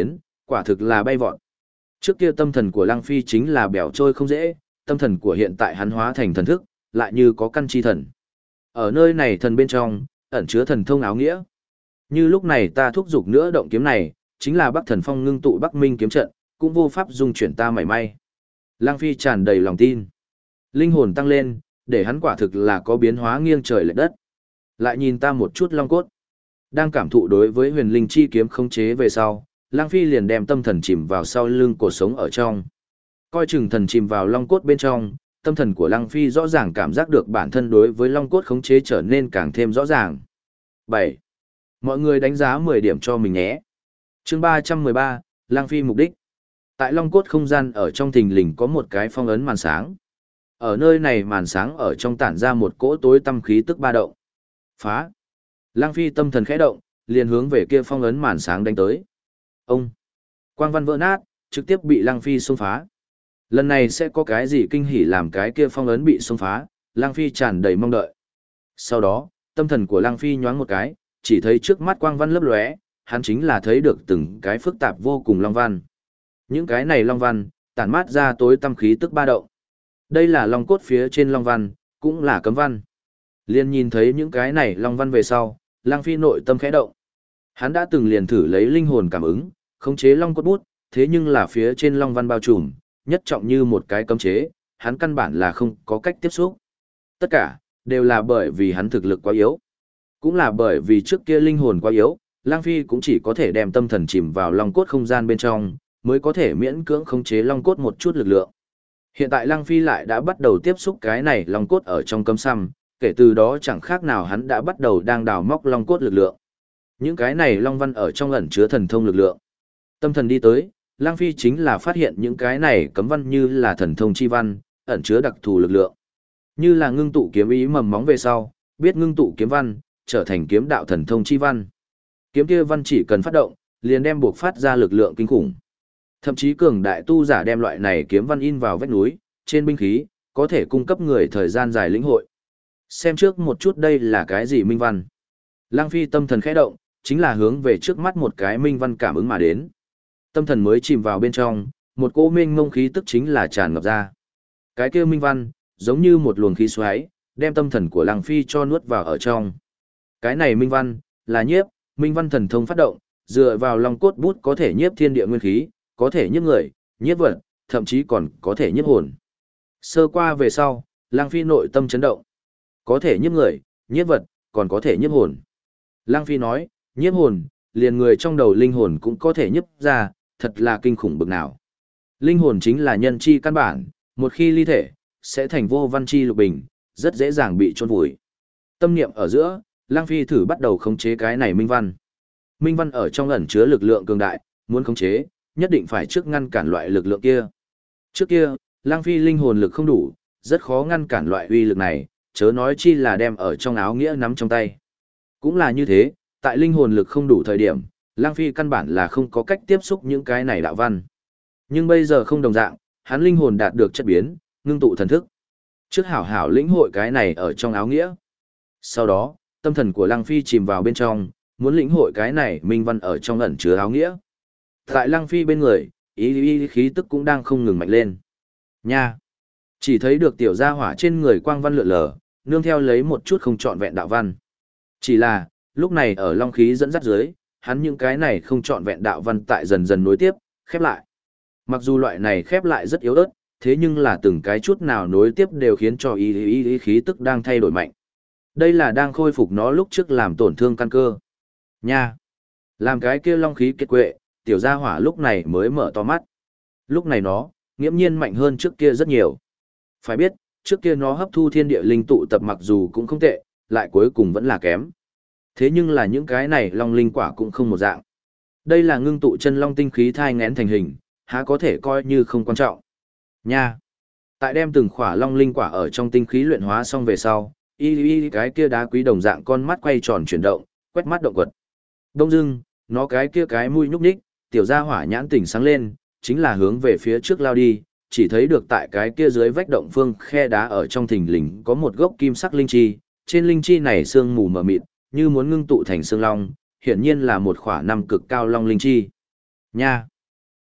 Quả thực là bay vọt. Trước kia tâm thần của Lăng Phi chính là bẻo trôi không dễ, tâm thần của hiện tại hắn hóa thành thần thức, lại như có căn chi thần. Ở nơi này thần bên trong, ẩn chứa thần thông áo nghĩa. Như lúc này ta thúc giục nữa động kiếm này, chính là Bắc Thần Phong ngưng tụ Bắc Minh kiếm trận, cũng vô pháp dung chuyển ta mảy may. Lăng Phi tràn đầy lòng tin. Linh hồn tăng lên, để hắn quả thực là có biến hóa nghiêng trời lệch đất. Lại nhìn ta một chút long cốt. Đang cảm thụ đối với huyền linh chi kiếm khống chế về sau, Lăng Phi liền đem tâm thần chìm vào sau lưng cổ sống ở trong. Coi chừng thần chìm vào long cốt bên trong, tâm thần của Lăng Phi rõ ràng cảm giác được bản thân đối với long cốt khống chế trở nên càng thêm rõ ràng. 7. Mọi người đánh giá 10 điểm cho mình nhé. Chương 313, Lăng Phi mục đích. Tại long cốt không gian ở trong thình lình có một cái phong ấn màn sáng. Ở nơi này màn sáng ở trong tản ra một cỗ tối tăm khí tức ba động. Phá. Lăng Phi tâm thần khẽ động, liền hướng về kia phong ấn màn sáng đánh tới. Ông. Quang văn vỡ nát, trực tiếp bị Lăng Phi xông phá. Lần này sẽ có cái gì kinh hỉ làm cái kia phong ấn bị xông phá, Lăng Phi tràn đầy mong đợi. Sau đó, tâm thần của Lăng Phi nhoáng một cái, chỉ thấy trước mắt quang văn lấp lóe, hắn chính là thấy được từng cái phức tạp vô cùng long văn. Những cái này long văn, tản mát ra tối tăm khí tức ba động. Đây là long cốt phía trên long văn, cũng là cấm văn. Liên nhìn thấy những cái này long văn về sau, Lăng Phi nội tâm khẽ động. Hắn đã từng liền thử lấy linh hồn cảm ứng, khống chế long cốt bút, thế nhưng là phía trên long văn bao trùm, nhất trọng như một cái cấm chế, hắn căn bản là không có cách tiếp xúc. Tất cả, đều là bởi vì hắn thực lực quá yếu. Cũng là bởi vì trước kia linh hồn quá yếu, Lăng Phi cũng chỉ có thể đem tâm thần chìm vào long cốt không gian bên trong, mới có thể miễn cưỡng khống chế long cốt một chút lực lượng. Hiện tại Lăng Phi lại đã bắt đầu tiếp xúc cái này long cốt ở trong cấm xăm, kể từ đó chẳng khác nào hắn đã bắt đầu đang đào móc long cốt lực lượng. Những cái này long văn ở trong ẩn chứa thần thông lực lượng. Tâm thần đi tới, Lăng Phi chính là phát hiện những cái này cấm văn như là thần thông chi văn, ẩn chứa đặc thù lực lượng. Như là ngưng tụ kiếm ý mầm móng về sau, biết ngưng tụ kiếm văn, trở thành kiếm đạo thần thông chi văn. Kiếm kia văn chỉ cần phát động, liền đem buộc phát ra lực lượng kinh khủng. Thậm chí cường đại tu giả đem loại này kiếm văn in vào vách núi, trên binh khí, có thể cung cấp người thời gian dài lĩnh hội. Xem trước một chút đây là cái gì minh văn. Lăng Phi tâm thần khẽ động, chính là hướng về trước mắt một cái minh văn cảm ứng mà đến. Tâm thần mới chìm vào bên trong, một cỗ mênh mông khí tức chính là tràn ngập ra. Cái kia minh văn, giống như một luồng khí xoáy, đem tâm thần của Lăng Phi cho nuốt vào ở trong. Cái này minh văn, là nhiếp, minh văn thần thông phát động, dựa vào long cốt bút có thể nhiếp thiên địa nguyên khí, có thể nhiếp người, nhiếp vật, thậm chí còn có thể nhiếp hồn. Sơ qua về sau, Lăng Phi nội tâm chấn động. Có thể nhiếp người, nhiếp vật, còn có thể nhiếp hồn. Lăng Phi nói, nhiếp hồn, liền người trong đầu linh hồn cũng có thể nhiếp ra, thật là kinh khủng bực nào. Linh hồn chính là nhân chi căn bản, một khi ly thể, sẽ thành vô văn chi lục bình, rất dễ dàng bị chôn vùi. Tâm niệm ở giữa, Lăng Phi thử bắt đầu khống chế cái này minh văn. Minh văn ở trong ẩn chứa lực lượng cường đại, muốn khống chế, nhất định phải trước ngăn cản loại lực lượng kia. Trước kia, Lăng Phi linh hồn lực không đủ, rất khó ngăn cản loại uy lực này, chớ nói chi là đem ở trong áo nghĩa nắm trong tay. Cũng là như thế, tại linh hồn lực không đủ thời điểm, Lăng Phi căn bản là không có cách tiếp xúc những cái này đạo văn. Nhưng bây giờ không đồng dạng, hắn linh hồn đạt được chất biến, ngưng tụ thần thức. Trước hảo hảo lĩnh hội cái này ở trong áo nghĩa. Sau đó, tâm thần của Lăng Phi chìm vào bên trong, muốn lĩnh hội cái này minh văn ở trong ẩn chứa áo nghĩa. Tại Lăng Phi bên người, ý khí tức cũng đang không ngừng mạnh lên. Nha! Chỉ thấy được tiểu gia hỏa trên người quang văn lượn lờ, nương theo lấy một chút không trọn vẹn đạo văn. Chỉ là, lúc này ở long khí dẫn dắt dưới, hắn những cái này không trọn vẹn đạo văn tại dần dần nối tiếp, khép lại. Mặc dù loại này khép lại rất yếu ớt, thế nhưng là từng cái chút nào nối tiếp đều khiến cho ý khí tức đang thay đổi mạnh. Đây là đang khôi phục nó lúc trước làm tổn thương căn cơ. Nha! Làm cái kia long khí kiệt quệ, tiểu gia hỏa lúc này mới mở to mắt. Lúc này nó, nghiễm nhiên mạnh hơn trước kia rất nhiều. Phải biết, trước kia nó hấp thu thiên địa linh tụ tập mặc dù cũng không tệ, lại cuối cùng vẫn là kém. Thế nhưng là những cái này long linh quả cũng không một dạng. Đây là ngưng tụ chân long tinh khí thai ngén thành hình, há có thể coi như không quan trọng. Nha! Tại đem từng khỏa long linh quả ở trong tinh khí luyện hóa xong về sau, cái kia đá quý đồng dạng con mắt quay tròn chuyển động, quét mắt động quật. Đông dưng, nó cái kia cái mũi nhúc nhích, tiểu gia hỏa nhãn tỉnh sáng lên, chính là hướng về phía trước lao đi, chỉ thấy được tại cái kia dưới vách động phương khe đá ở trong thình lình có một gốc kim sắc linh chi, trên linh chi này sương mù mờ mịt, như muốn ngưng tụ thành xương long, hiển nhiên là một khỏa năm cực cao long linh chi. Nha!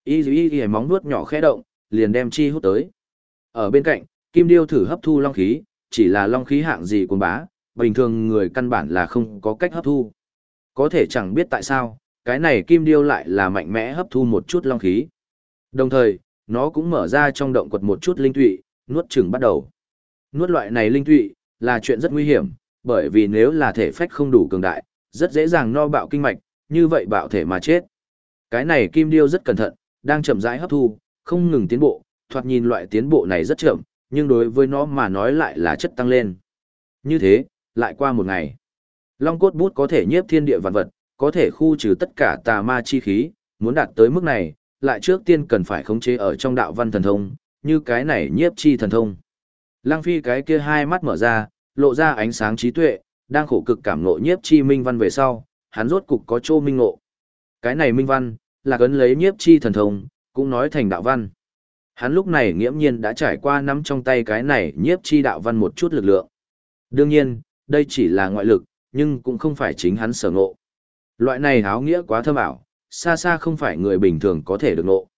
Y móng vuốt nhỏ khẽ động, liền đem chi hút tới. Ở bên cạnh, kim điêu thử hấp thu long khí, chỉ là long khí hạng gì cuồng bá, bình thường người căn bản là không có cách hấp thu. Có thể chẳng biết tại sao, cái này kim điêu lại là mạnh mẽ hấp thu một chút long khí. Đồng thời, nó cũng mở ra trong động quật một chút linh tụy, nuốt chửng bắt đầu. Nuốt loại này linh tụy là chuyện rất nguy hiểm, bởi vì nếu là thể phách không đủ cường đại, rất dễ dàng no bạo kinh mạch, như vậy bạo thể mà chết. Cái này kim điêu rất cẩn thận, đang chậm rãi hấp thu, không ngừng tiến bộ, thoạt nhìn loại tiến bộ này rất chậm, nhưng đối với nó mà nói lại là chất tăng lên. Như thế, lại qua một ngày. Long cốt bút có thể nhiếp thiên địa vạn vật, có thể khu trừ tất cả tà ma chi khí, muốn đạt tới mức này, lại trước tiên cần phải khống chế ở trong đạo văn thần thông, như cái này nhiếp chi thần thông. Lăng Phi cái kia hai mắt mở ra, lộ ra ánh sáng trí tuệ, đang khổ cực cảm ngộ nhiếp chi minh văn về sau, hắn rốt cục có chỗ minh ngộ. Cái này minh văn, là cấn lấy nhiếp chi thần thông, cũng nói thành đạo văn. Hắn lúc này nghiễm nhiên đã trải qua nắm trong tay cái này nhiếp chi đạo văn một chút lực lượng. Đương nhiên, đây chỉ là ngoại lực, nhưng cũng không phải chính hắn sở ngộ. Loại này áo nghĩa quá thâm ảo, xa xa không phải người bình thường có thể được ngộ.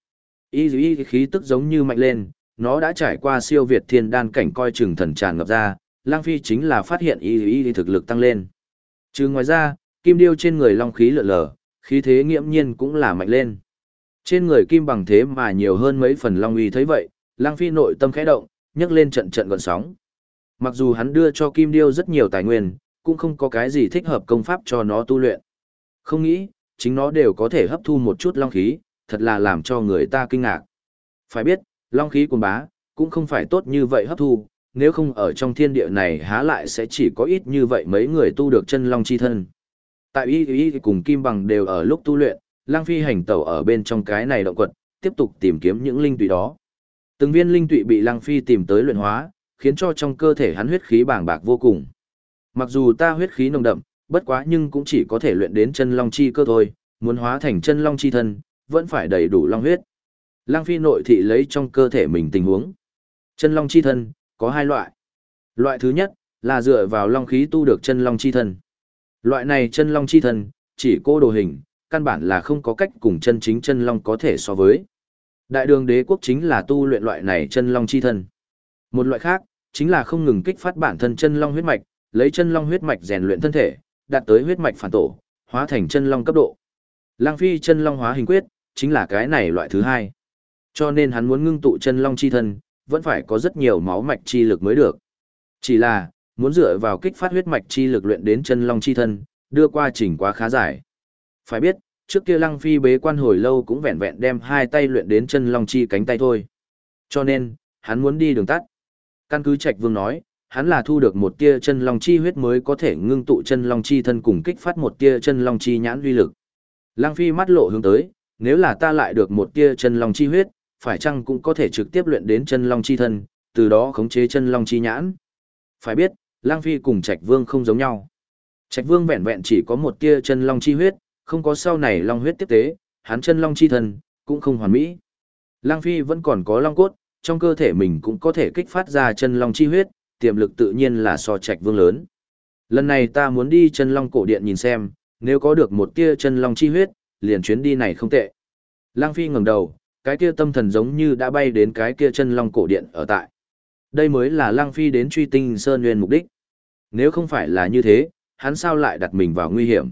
Y khí tức giống như mạnh lên, nó đã trải qua siêu việt thiên đan cảnh coi chừng thần tràn ngập ra, Lang Phi chính là phát hiện y thực lực tăng lên. Trừ ngoài ra, kim điêu trên người long khí lượn lờ, khí thế nghiễm nhiên cũng là mạnh lên. Trên người kim bằng thế mà nhiều hơn mấy phần long uy thấy vậy, Lang Phi nội tâm khẽ động, nhấc lên trận trận gợn sóng. Mặc dù hắn đưa cho kim điêu rất nhiều tài nguyên, cũng không có cái gì thích hợp công pháp cho nó tu luyện. Không nghĩ, chính nó đều có thể hấp thu một chút long khí, thật là làm cho người ta kinh ngạc. Phải biết, long khí cuồng bá, cũng không phải tốt như vậy hấp thu, nếu không ở trong thiên địa này há lại sẽ chỉ có ít như vậy mấy người tu được chân long chi thân. Tại y cùng kim bằng đều ở lúc tu luyện, Lang Phi hành tẩu ở bên trong cái này động quật, tiếp tục tìm kiếm những linh tụy đó. Từng viên linh tụy bị Lang Phi tìm tới luyện hóa, khiến cho trong cơ thể hắn huyết khí bàng bạc vô cùng. Mặc dù ta huyết khí nồng đậm, bất quá nhưng cũng chỉ có thể luyện đến chân long chi cơ thôi, muốn hóa thành chân long chi thân, vẫn phải đầy đủ long huyết. Lang Phi nội thị lấy trong cơ thể mình tình huống. Chân long chi thân, có hai loại. Loại thứ nhất, là dựa vào long khí tu được chân long chi thân. Loại này chân long chi thân, chỉ cô đồ hình, căn bản là không có cách cùng chân chính chân long có thể so với. Đại đường đế quốc chính là tu luyện loại này chân long chi thân. Một loại khác, chính là không ngừng kích phát bản thân chân long huyết mạch, lấy chân long huyết mạch rèn luyện thân thể, đạt tới huyết mạch phản tổ, hóa thành chân long cấp độ. Lang Phi chân long hóa hình quyết, chính là cái này loại thứ hai. Cho nên hắn muốn ngưng tụ chân long chi thân, vẫn phải có rất nhiều máu mạch chi lực mới được. Chỉ là, muốn dựa vào kích phát huyết mạch chi lực luyện đến chân long chi thân, đưa qua trình quá khá dài. Phải biết, trước kia Lăng Phi bế quan hồi lâu cũng vẹn vẹn đem hai tay luyện đến chân long chi cánh tay thôi. Cho nên, hắn muốn đi đường tắt. Căn cứ Trạch Vương nói, hắn là thu được một tia chân long chi huyết mới có thể ngưng tụ chân long chi thân cùng kích phát một tia chân long chi nhãn uy lực. Lăng Phi mắt lộ hướng tới, nếu là ta lại được một tia chân long chi huyết, phải chăng cũng có thể trực tiếp luyện đến chân long chi thân, từ đó khống chế chân long chi nhãn. Phải biết, Lăng Phi cùng Trạch Vương không giống nhau. Trạch Vương vẹn vẹn chỉ có một tia chân long chi huyết, không có sau này long huyết tiếp tế, hắn chân long chi thân cũng không hoàn mỹ. Lăng Phi vẫn còn có long cốt, trong cơ thể mình cũng có thể kích phát ra chân long chi huyết, tiềm lực tự nhiên là so Trạch Vương lớn. Lần này ta muốn đi chân long cổ điện nhìn xem, nếu có được một tia chân long chi huyết, liền chuyến đi này không tệ. Lăng Phi ngẩng đầu, cái kia tâm thần giống như đã bay đến cái kia chân long cổ điện ở tại. Đây mới là Lăng Phi đến truy tinh Sơn Nguyên mục đích. Nếu không phải là như thế, hắn sao lại đặt mình vào nguy hiểm.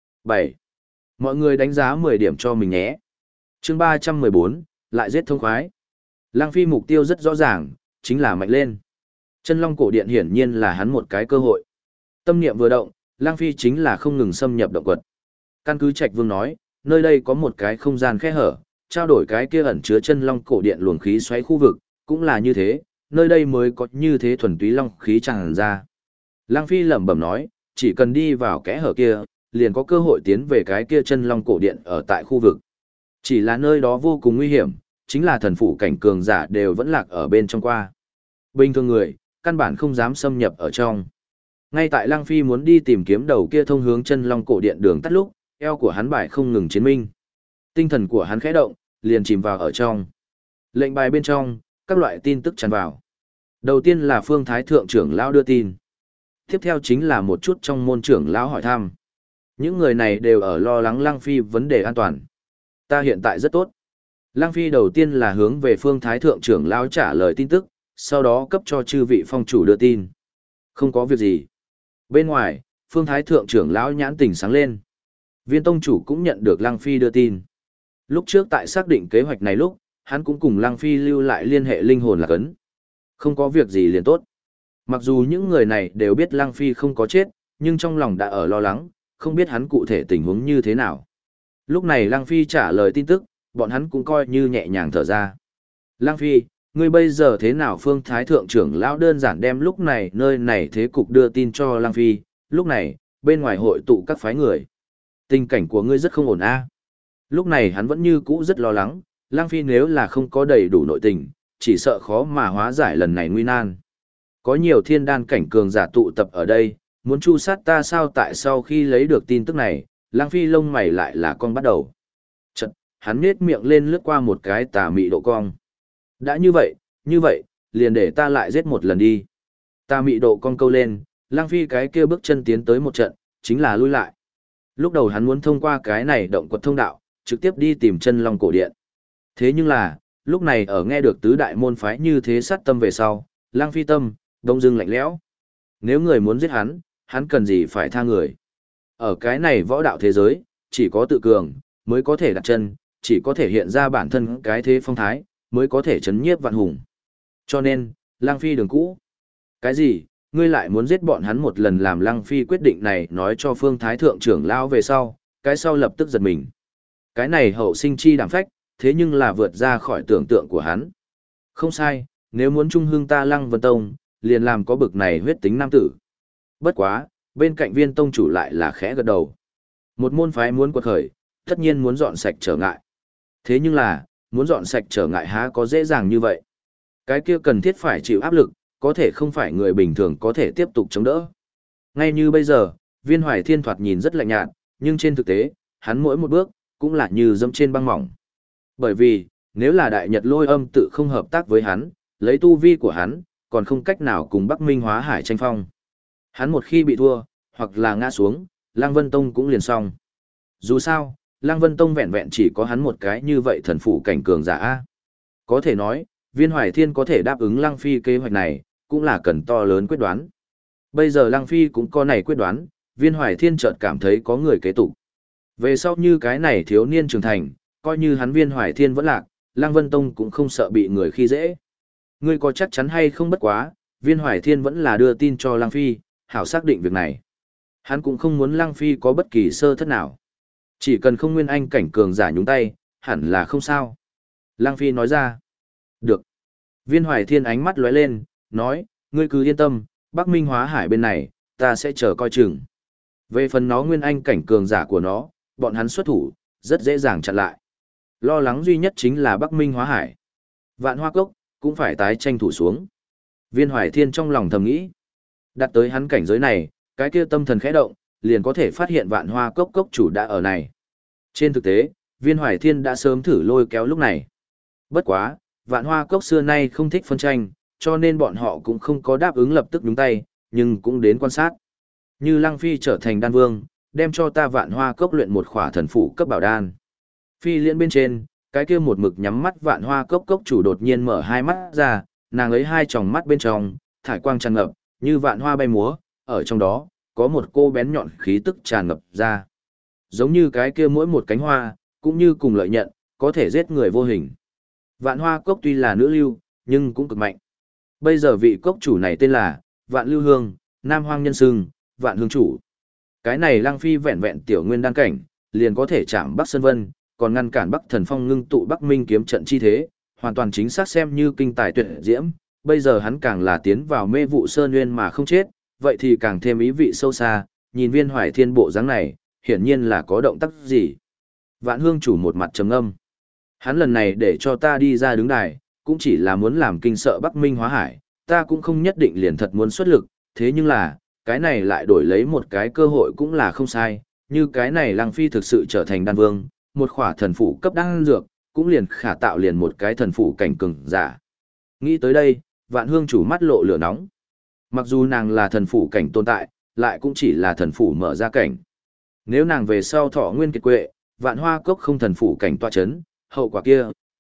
7. Mọi người đánh giá 10 điểm cho mình nhé. Chương 314, lại giết thông khoái. Lăng Phi mục tiêu rất rõ ràng, chính là mạnh lên. Chân long cổ điện hiển nhiên là hắn một cái cơ hội. Tâm niệm vừa động, Lăng Phi chính là không ngừng xâm nhập động quật. Căn cứ Trạch Vương nói, nơi đây có một cái không gian khe hở, trao đổi cái kia ẩn chứa chân long cổ điện luồng khí xoáy khu vực, cũng là như thế, nơi đây mới có như thế thuần túy long khí tràn ra. Lăng Phi lẩm bẩm nói, chỉ cần đi vào kẽ hở kia, liền có cơ hội tiến về cái kia chân long cổ điện ở tại khu vực. Chỉ là nơi đó vô cùng nguy hiểm, chính là thần phủ cảnh cường giả đều vẫn lạc ở bên trong qua. Bình thường người, căn bản không dám xâm nhập ở trong. Ngay tại Lăng Phi muốn đi tìm kiếm đầu kia thông hướng chân long cổ điện đường tắt lúc, eo của hắn bài không ngừng chiến minh. Tinh thần của hắn khẽ động, liền chìm vào ở trong. Lệnh bài bên trong, các loại tin tức tràn vào. Đầu tiên là Phương Thái Thượng trưởng lão đưa tin. Tiếp theo chính là một chút trong môn trưởng lão hỏi thăm. Những người này đều ở lo lắng Lăng Phi vấn đề an toàn. Ta hiện tại rất tốt. Lăng Phi đầu tiên là hướng về Phương Thái Thượng trưởng lão trả lời tin tức, sau đó cấp cho chư vị phong chủ đưa tin. Không có việc gì. Bên ngoài, Phương Thái Thượng trưởng lão nhãn tỉnh sáng lên. Viên tông chủ cũng nhận được Lăng Phi đưa tin. Lúc trước tại xác định kế hoạch này lúc, hắn cũng cùng Lăng Phi lưu lại liên hệ linh hồn lạc ấn. Không có việc gì liền tốt. Mặc dù những người này đều biết Lăng Phi không có chết, nhưng trong lòng đã ở lo lắng, không biết hắn cụ thể tình huống như thế nào. Lúc này Lăng Phi trả lời tin tức, bọn hắn cũng coi như nhẹ nhàng thở ra. Lăng Phi, ngươi bây giờ thế nào? Phương Thái Thượng trưởng lão đơn giản đem lúc này nơi này thế cục đưa tin cho Lăng Phi, lúc này, bên ngoài hội tụ các phái người. Tình cảnh của ngươi rất không ổn a. Lúc này hắn vẫn như cũ rất lo lắng, Lăng Phi nếu là không có đầy đủ nội tình, chỉ sợ khó mà hóa giải lần này nguy nan. Có nhiều thiên đan cảnh cường giả tụ tập ở đây, muốn tru sát ta sao? Tại sau khi lấy được tin tức này, Lăng Phi lông mày lại là con bắt đầu. Chật, hắn nhếch miệng lên lướt qua một cái tà mị độ cong. Đã như vậy, liền để ta lại giết một lần đi. Tà mị độ cong câu lên, Lăng Phi cái kia bước chân tiến tới một trận, chính là lui lại. Lúc đầu hắn muốn thông qua cái này động quật thông đạo, trực tiếp đi tìm chân long cổ điện. Thế nhưng là, lúc này ở nghe được tứ đại môn phái như thế sát tâm về sau, Lăng Phi tâm, đông dưng lạnh lẽo. Nếu người muốn giết hắn cần gì phải tha người. Ở cái này võ đạo thế giới, chỉ có tự cường, mới có thể đặt chân, chỉ có thể hiện ra bản thân cái thế phong thái, mới có thể chấn nhiếp vạn hùng. Cho nên, Lăng Phi đường cũ. Cái gì, ngươi lại muốn giết bọn hắn một lần? Làm Lăng Phi quyết định này nói cho Phương Thái Thượng trưởng lão về sau, cái sau lập tức giật mình. Cái này hậu sinh chi đảm phách, thế nhưng là vượt ra khỏi tưởng tượng của hắn. Không sai, nếu muốn trung hương ta Lăng Vân Tông, liền làm có bực này huyết tính nam tử. Bất quá, bên cạnh Viên tông chủ lại là khẽ gật đầu. Một môn phái muốn quật khởi, tất nhiên muốn dọn sạch trở ngại. Thế nhưng là, muốn dọn sạch trở ngại há có dễ dàng như vậy. Cái kia cần thiết phải chịu áp lực, có thể không phải người bình thường có thể tiếp tục chống đỡ. Ngay như bây giờ, Viên Hoài Thiên thoạt nhìn rất lạnh nhạt, nhưng trên thực tế, hắn mỗi một bước, cũng là như dẫm trên băng mỏng. Bởi vì, nếu là Đại Nhật Lôi Âm tự không hợp tác với hắn, lấy tu vi của hắn, còn không cách nào cùng Bắc Minh Hóa Hải tranh phong. Hắn một khi bị thua, hoặc là ngã xuống, Lăng Vân Tông cũng liền xong. Dù sao, Lăng Vân Tông vẹn vẹn chỉ có hắn một cái như vậy thần phủ cảnh cường giả. Có thể nói, Viên Hoài Thiên có thể đáp ứng Lăng Phi kế hoạch này, cũng là cần to lớn quyết đoán. Bây giờ Lăng Phi cũng có này quyết đoán, Viên Hoài Thiên chợt cảm thấy có người kế tục. Về sau như cái này thiếu niên trưởng thành, coi như hắn Viên Hoài Thiên vẫn lạc, Lăng Vân Tông cũng không sợ bị người khi dễ. Ngươi có chắc chắn hay không? Bất quá, Viên Hoài Thiên vẫn là đưa tin cho Lăng Phi, hảo xác định việc này. Hắn cũng không muốn Lăng Phi có bất kỳ sơ thất nào. Chỉ cần không nguyên anh cảnh cường giả nhúng tay, hẳn là không sao. Lăng Phi nói ra. Được. Viên Hoài Thiên ánh mắt lóe lên, nói, ngươi cứ yên tâm, Bắc Minh Hóa Hải bên này, ta sẽ chờ coi chừng. Về phần nó nguyên anh cảnh cường giả của nó, bọn hắn xuất thủ, rất dễ dàng chặn lại. Lo lắng duy nhất chính là Bắc Minh Hóa Hải. Vạn Hoa Cốc, cũng phải tái tranh thủ xuống. Viên Hoài Thiên trong lòng thầm nghĩ. Đặt tới hắn cảnh giới này, cái kia tâm thần khẽ động, liền có thể phát hiện Vạn Hoa Cốc cốc chủ đã ở này. Trên thực tế, Viên Hoài Thiên đã sớm thử lôi kéo lúc này. Bất quá, Vạn Hoa Cốc xưa nay không thích phân tranh, cho nên bọn họ cũng không có đáp ứng lập tức nhúng tay, nhưng cũng đến quan sát. Như Lăng Phi trở thành đan vương, đem cho ta Vạn Hoa Cốc luyện một khỏa thần phủ cấp bảo đan. Phi liễn bên trên, cái kia một mực nhắm mắt Vạn Hoa Cốc cốc chủ đột nhiên mở hai mắt ra, nàng ấy hai tròng mắt bên trong, thải quang tràn ngập, như vạn hoa bay múa, ở trong đó, có một cô bén nhọn khí tức tràn ngập ra. Giống như cái kia mỗi một cánh hoa, cũng như cùng lợi nhận, có thể giết người vô hình. Vạn Hoa Cốc tuy là nữ lưu, nhưng cũng cực mạnh. Bây giờ vị cốc chủ này tên là Vạn Lưu Hương, Nam Hoang nhân xưng, Vạn Hương chủ. Cái này Lăng Phi vẹn vẹn tiểu nguyên đan cảnh, liền có thể chạm Bắc Sơn Vân, còn ngăn cản Bắc Thần Phong ngưng tụ Bắc Minh kiếm trận chi thế, hoàn toàn chính xác xem như kinh tài tuyệt diễm. Bây giờ hắn càng là tiến vào mê vụ sơn nguyên mà không chết, vậy thì càng thêm ý vị sâu xa, nhìn Viên Hoài Thiên bộ dáng này, hiển nhiên là có động tác gì. Vạn Hương chủ một mặt trầm ngâm. Hắn lần này để cho ta đi ra đứng đài, cũng chỉ là muốn làm kinh sợ Bắc Minh Hóa Hải, ta cũng không nhất định liền thật muốn xuất lực, thế nhưng là, cái này lại đổi lấy một cái cơ hội cũng là không sai, như cái này Lăng Phi thực sự trở thành đan vương, một khỏa thần phủ cấp đan dược, cũng liền khả tạo liền một cái thần phủ cảnh cường giả. Nghĩ tới đây, Vạn Hương chủ mắt lộ lửa nóng. Mặc dù nàng là thần phủ cảnh tồn tại, lại cũng chỉ là thần phủ mở ra cảnh. Nếu nàng về sau thọ nguyên kiệt quệ, Vạn Hoa Cốc không thần phủ cảnh tọa chấn, hậu quả kia,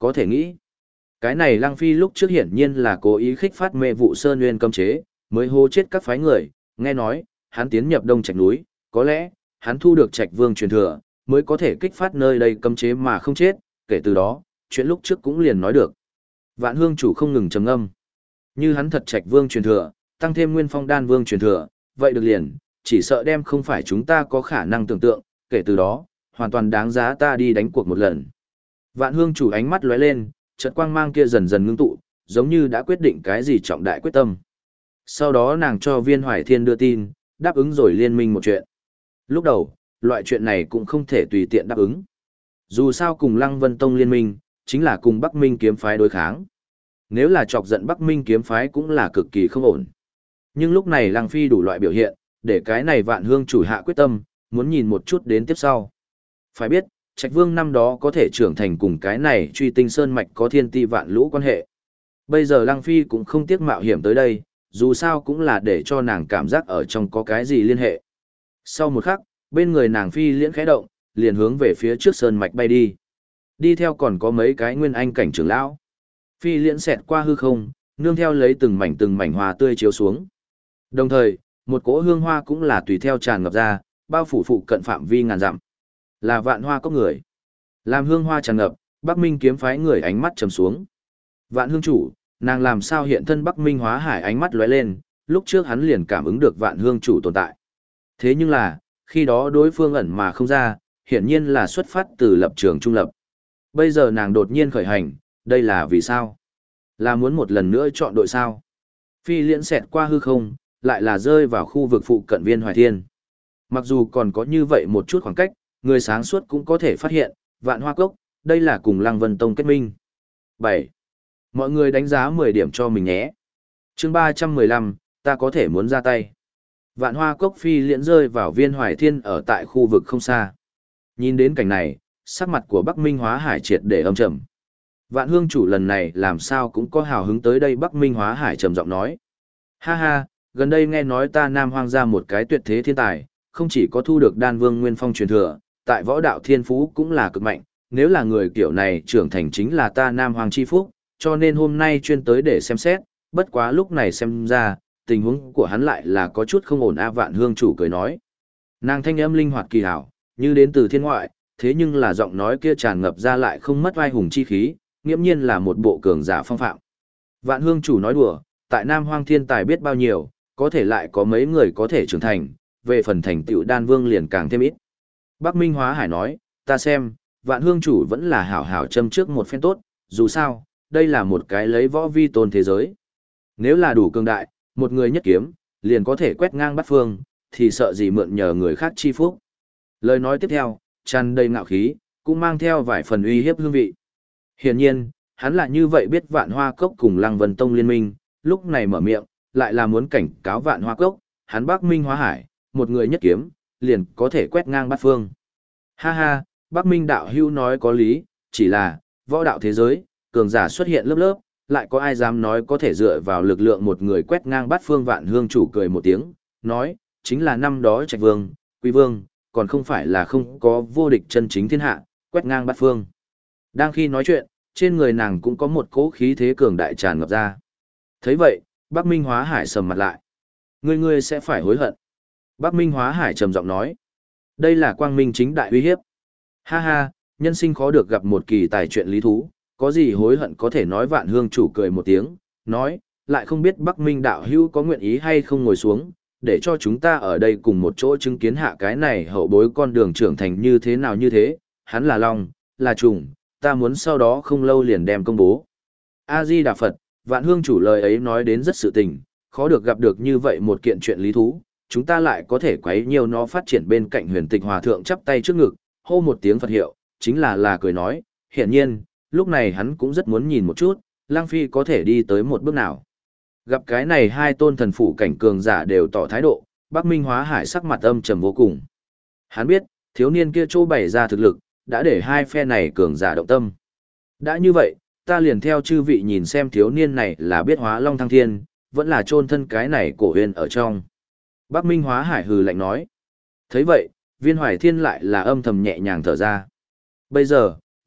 Có thể nghĩ, cái này Lăng Phi lúc trước hiển nhiên là cố ý khích phát mê vụ Sơn Nguyên cấm chế, mới hô chết các phái người, nghe nói, hắn tiến nhập Đông Trạch núi, có lẽ, hắn thu được Trạch Vương truyền thừa, mới có thể kích phát nơi đây cấm chế mà không chết, kể từ đó, chuyện lúc trước cũng liền nói được. Vạn Hương chủ không ngừng trầm ngâm. Như hắn thật Trạch Vương truyền thừa, tăng thêm Nguyên Phong Đan Vương truyền thừa, vậy được liền, chỉ sợ đem không phải chúng ta có khả năng tưởng tượng, kể từ đó, hoàn toàn đáng giá ta đi đánh cuộc một lần. Vạn Hương chủ ánh mắt lóe lên, chợt quang mang kia dần dần ngưng tụ, giống như đã quyết định cái gì trọng đại quyết tâm. Sau đó nàng cho Viên Hoài Thiên đưa tin, đáp ứng rồi liên minh một chuyện. Lúc đầu, loại chuyện này cũng không thể tùy tiện đáp ứng. Dù sao cùng Lăng Vân Tông liên minh, chính là cùng Bắc Minh kiếm phái đối kháng. Nếu là chọc giận Bắc Minh kiếm phái cũng là cực kỳ không ổn. Nhưng lúc này Lăng Phi đủ loại biểu hiện, để cái này Vạn Hương chủ hạ quyết tâm, muốn nhìn một chút đến tiếp sau. Phải biết, Trạch Vương năm đó có thể trưởng thành cùng cái này Truy Tinh Sơn mạch có thiên ti vạn lũ quan hệ. Bây giờ Lăng Phi cũng không tiếc mạo hiểm tới đây, dù sao cũng là để cho nàng cảm giác ở trong có cái gì liên hệ. Sau một khắc, bên người nàng Phi liễn khẽ động, liền hướng về phía trước sơn mạch bay đi. Đi theo còn có mấy cái nguyên anh cảnh trưởng lão. Phi liễn xẹt qua hư không, nương theo lấy từng mảnh hoa tươi chiếu xuống. Đồng thời, một cỗ hương hoa cũng là tùy theo tràn ngập ra, bao phủ phụ cận phạm vi ngàn dặm. Là Vạn Hoa Cốc người. Làm hương hoa tràn ngập, Bắc Minh kiếm phái người ánh mắt trầm xuống. Vạn Hương chủ, nàng làm sao hiện thân Bắc Minh Hóa Hải ánh mắt lóe lên, lúc trước hắn liền cảm ứng được Vạn Hương chủ tồn tại. Thế nhưng là, khi đó đối phương ẩn mà không ra, hiển nhiên là xuất phát từ lập trường trung lập. Bây giờ nàng đột nhiên khởi hành, đây là vì sao? Là muốn một lần nữa chọn đội sao? Phi liễn xẹt qua hư không, lại là rơi vào khu vực phụ cận Viên Hoài Thiên. Mặc dù còn có như vậy một chút khoảng cách, người sáng suốt cũng có thể phát hiện, Vạn Hoa Cốc, đây là cùng Lăng Vân Tông kết minh. 7. Mọi người đánh giá 10 điểm cho mình nhé. Chương 315, ta có thể muốn ra tay. Vạn Hoa Cốc phi liễn rơi vào Viên Hoài Thiên ở tại khu vực không xa. Nhìn đến cảnh này, sắc mặt của Bắc Minh Hóa Hải triệt để âm trầm. Vạn Hương chủ lần này làm sao cũng có hào hứng tới đây, Bắc Minh Hóa Hải trầm giọng nói. Ha ha, gần đây nghe nói ta Nam Hoang ra một cái tuyệt thế thiên tài, không chỉ có thu được Đan Vương Nguyên Phong truyền thừa, tại võ đạo thiên phú cũng là cực mạnh, nếu là người kiểu này trưởng thành chính là ta Nam Hoàng chi phúc, cho nên hôm nay chuyên tới để xem xét, bất quá lúc này xem ra, tình huống của hắn lại là có chút không ổn. Vạn Hương chủ cười nói. Nàng thanh âm linh hoạt kỳ hảo, như đến từ thiên ngoại, thế nhưng là giọng nói kia tràn ngập ra lại không mất vai hùng chi khí, nghiễm nhiên là một bộ cường giả phong phạm. Vạn Hương chủ nói đùa, tại Nam Hoang thiên tài biết bao nhiêu, có thể lại có mấy người có thể trưởng thành, về phần thành tựu Đan Vương liền càng thêm ít. Bắc Minh Hóa Hải nói, ta xem, Vạn Hương chủ vẫn là hảo hảo châm trước một phen tốt, dù sao, đây là một cái lấy võ vi tôn thế giới. Nếu là đủ cường đại, một người nhất kiếm, liền có thể quét ngang bắt phương, thì sợ gì mượn nhờ người khác chi phúc. Lời nói tiếp theo, tràn đầy ngạo khí, cũng mang theo vài phần uy hiếp hương vị. Hiển nhiên, hắn là như vậy biết Vạn Hoa Cốc cùng Lăng Vân Tông liên minh, lúc này mở miệng, lại là muốn cảnh cáo Vạn Hoa Cốc, hắn Bắc Minh Hóa Hải, một người nhất kiếm, liền có thể quét ngang bát phương. Ha ha, Bắc Minh đạo hữu nói có lý, chỉ là, võ đạo thế giới, cường giả xuất hiện lớp lớp, lại có ai dám nói có thể dựa vào lực lượng một người quét ngang bát phương. Vạn Hương chủ cười một tiếng, nói, chính là năm đó Trạch Vương, Quý Vương, còn không phải là không có vô địch chân chính thiên hạ, quét ngang bát phương. Đang khi nói chuyện, trên người nàng cũng có một cỗ khí thế cường đại tràn ngập ra. Thấy vậy, Bắc Minh Hóa Hải sầm mặt lại. Ngươi sẽ phải hối hận. Bắc Minh Hóa Hải trầm giọng nói. Đây là quang minh chính đại uy hiếp. Ha ha, nhân sinh khó được gặp một kỳ tài chuyện lý thú, có gì hối hận có thể nói. Vạn Hương chủ cười một tiếng, nói, lại không biết Bắc Minh đạo hữu có nguyện ý hay không ngồi xuống, để cho chúng ta ở đây cùng một chỗ chứng kiến hạ cái này hậu bối con đường trưởng thành như thế nào như thế, hắn là long, là trùng, ta muốn sau đó không lâu liền đem công bố. A-di Đà Phật, Vạn Hương chủ lời ấy nói đến rất sự tình, khó được gặp được như vậy một kiện chuyện lý thú, chúng ta lại có thể quấy nhiều nó phát triển. Bên cạnh Huyền Tịch Hòa thượng chắp tay trước ngực, hô một tiếng Phật hiệu, chính là cười nói, hiển nhiên, lúc này hắn cũng rất muốn nhìn một chút, Lang Phi có thể đi tới một bước nào. Gặp cái này hai tôn thần phủ cảnh cường giả đều tỏ thái độ, Bắc Minh Hóa Hải sắc mặt âm trầm vô cùng. Hắn biết, thiếu niên kia trô bày ra thực lực, đã để hai phe này cường giả động tâm. Đã như vậy, ta liền theo chư vị nhìn xem thiếu niên này là biết hóa long thăng thiên, vẫn là chôn thân cái này cổ huyền ở trong. Bắc Minh Hóa Hải hừ lạnh nói. Thấy vậy, Viên Hoài Thiên lại là âm thầm nhẹ nhàng thở ra. Bây giờ,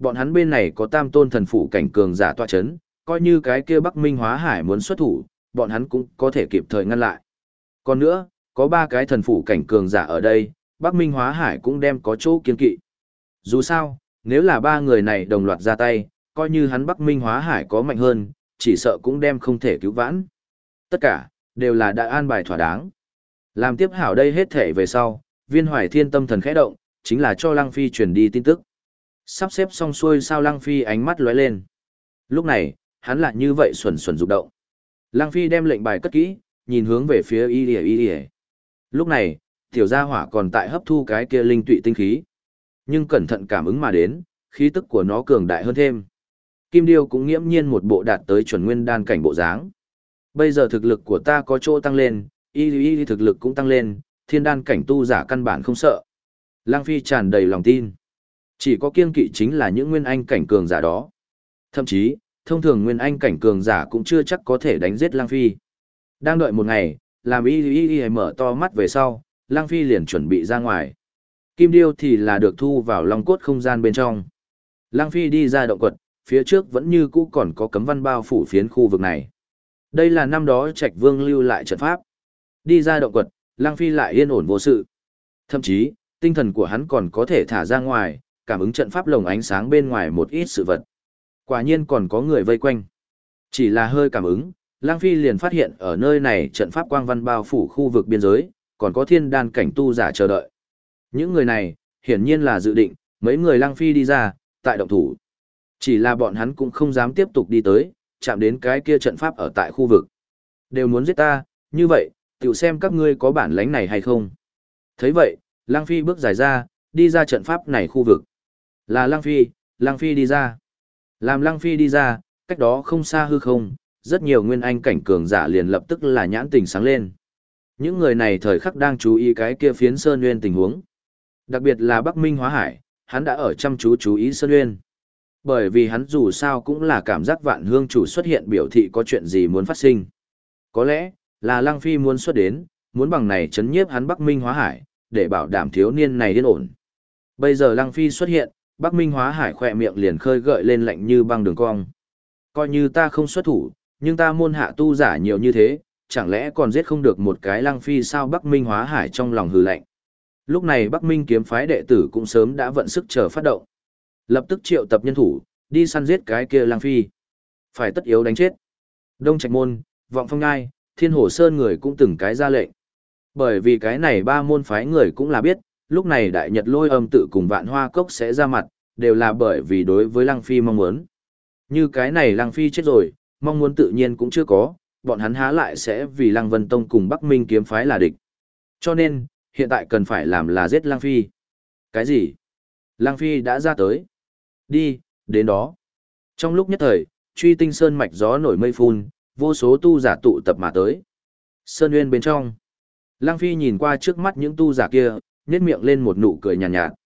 bọn hắn bên này có tam tôn thần phủ cảnh cường giả tọa chấn, coi như cái kia Bắc Minh Hóa Hải muốn xuất thủ, bọn hắn cũng có thể kịp thời ngăn lại. Còn nữa, có 3 cái thần phủ cảnh cường giả ở đây, Bắc Minh Hóa Hải cũng đem có chỗ kiên kỵ. Dù sao, nếu là 3 người này đồng loạt ra tay, coi như hắn Bắc Minh Hóa Hải có mạnh hơn, chỉ sợ cũng đem không thể cứu vãn. Tất cả, đều là đã an bài thỏa đáng. Làm tiếp hảo đây hết thể về sau, Viên Hoài Thiên tâm thần khẽ động, chính là cho Lăng Phi truyền đi tin tức. Sắp xếp xong xuôi sao Lăng Phi ánh mắt lóe lên. Lúc này, hắn lại như vậy xuẩn xuẩn rụng động. Lăng Phi đem lệnh bài cất kỹ, nhìn hướng về phía y. Lúc này, tiểu gia hỏa còn tại hấp thu cái kia linh tụy tinh khí. Nhưng cẩn thận cảm ứng mà đến, khí tức của nó cường đại hơn thêm. Kim Điêu cũng nghiễm nhiên một bộ đạt tới chuẩn nguyên đan cảnh bộ dáng. Bây giờ thực lực của ta có chỗ tăng lên, y thực lực cũng tăng lên, thiên đan cảnh tu giả căn bản không sợ. Lăng Phi tràn đầy lòng tin. Chỉ có kiêng kỵ chính là những nguyên anh cảnh cường giả đó. Thậm chí, thông thường nguyên anh cảnh cường giả cũng chưa chắc có thể đánh giết Lăng Phi. Đang đợi một ngày, làm y mở to mắt về sau, Lăng Phi liền chuẩn bị ra ngoài. Kim Điêu thì là được thu vào long cốt không gian bên trong. Lăng Phi đi ra động quật, phía trước vẫn như cũ còn có cấm văn bao phủ phiến khu vực này. Đây là năm đó Trạch Vương lưu lại trận pháp. Đi ra động quật, Lăng Phi lại yên ổn vô sự. Thậm chí, tinh thần của hắn còn có thể thả ra ngoài, cảm ứng trận pháp lồng ánh sáng bên ngoài một ít sự vật. Quả nhiên còn có người vây quanh. Chỉ là hơi cảm ứng, Lăng Phi liền phát hiện ở nơi này trận pháp quang văn bao phủ khu vực biên giới, còn có thiên đan cảnh tu giả chờ đợi. Những người này, hiển nhiên là dự định, mấy người Lăng Phi đi ra, tại động thủ. Chỉ là bọn hắn cũng không dám tiếp tục đi tới, chạm đến cái kia trận pháp ở tại khu vực. Đều muốn giết ta, như vậy, tiểu xem các ngươi có bản lãnh này hay không. Thấy vậy, Lăng Phi bước dài ra, đi ra trận pháp này khu vực. Là Lăng Phi đi ra. Làm Lăng Phi đi ra, cách đó không xa hư không, rất nhiều nguyên anh cảnh cường giả liền lập tức là nhãn tình sáng lên. Những người này thời khắc đang chú ý cái kia phiến Sơn Nguyên tình huống. Đặc biệt là Bắc Minh Hóa Hải, hắn đã ở chăm chú ý Sơn Nguyên. Bởi vì hắn dù sao cũng là cảm giác Vạn Hương chủ xuất hiện biểu thị có chuyện gì muốn phát sinh. Có lẽ, là Lăng Phi muốn xuất đến, muốn bằng này chấn nhiếp hắn Bắc Minh Hóa Hải, để bảo đảm thiếu niên này yên ổn. Bây giờ Lăng Phi xuất hiện, Bắc Minh Hóa Hải khỏe miệng liền khơi gợi lên lạnh như băng đường cong. Coi như ta không xuất thủ, nhưng ta môn hạ tu giả nhiều như thế, chẳng lẽ còn giết không được một cái Lăng Phi sao? Bắc Minh Hóa Hải trong lòng hừ lạnh. Lúc này Bắc Minh kiếm phái đệ tử cũng sớm đã vận sức chờ phát động. Lập tức triệu tập nhân thủ, đi săn giết cái kia Lăng Phi. Phải tất yếu đánh chết. Đông Trạch Môn, Vọng Phong Ngai, Thiên Hổ Sơn người cũng từng cái ra lệnh. Bởi vì cái này 3 môn phái người cũng là biết, lúc này Đại Nhật Lôi Âm tự cùng Vạn Hoa Cốc sẽ ra mặt, đều là bởi vì đối với Lăng Phi mong muốn. Như cái này Lăng Phi chết rồi, mong muốn tự nhiên cũng chưa có, bọn hắn há lại sẽ vì Lăng Vân Tông cùng Bắc Minh kiếm phái là địch. Cho nên, hiện tại cần phải làm là giết Lăng Phi. Cái gì? Lăng Phi đã ra tới. Đi, đến đó. Trong lúc nhất thời, Truy Tinh Sơn mạch gió nổi mây phun, vô số tu giả tụ tập mà tới. Sơn Nguyên bên trong. Lăng Phi nhìn qua trước mắt những tu giả kia, nhếch miệng lên một nụ cười nhàn nhạt.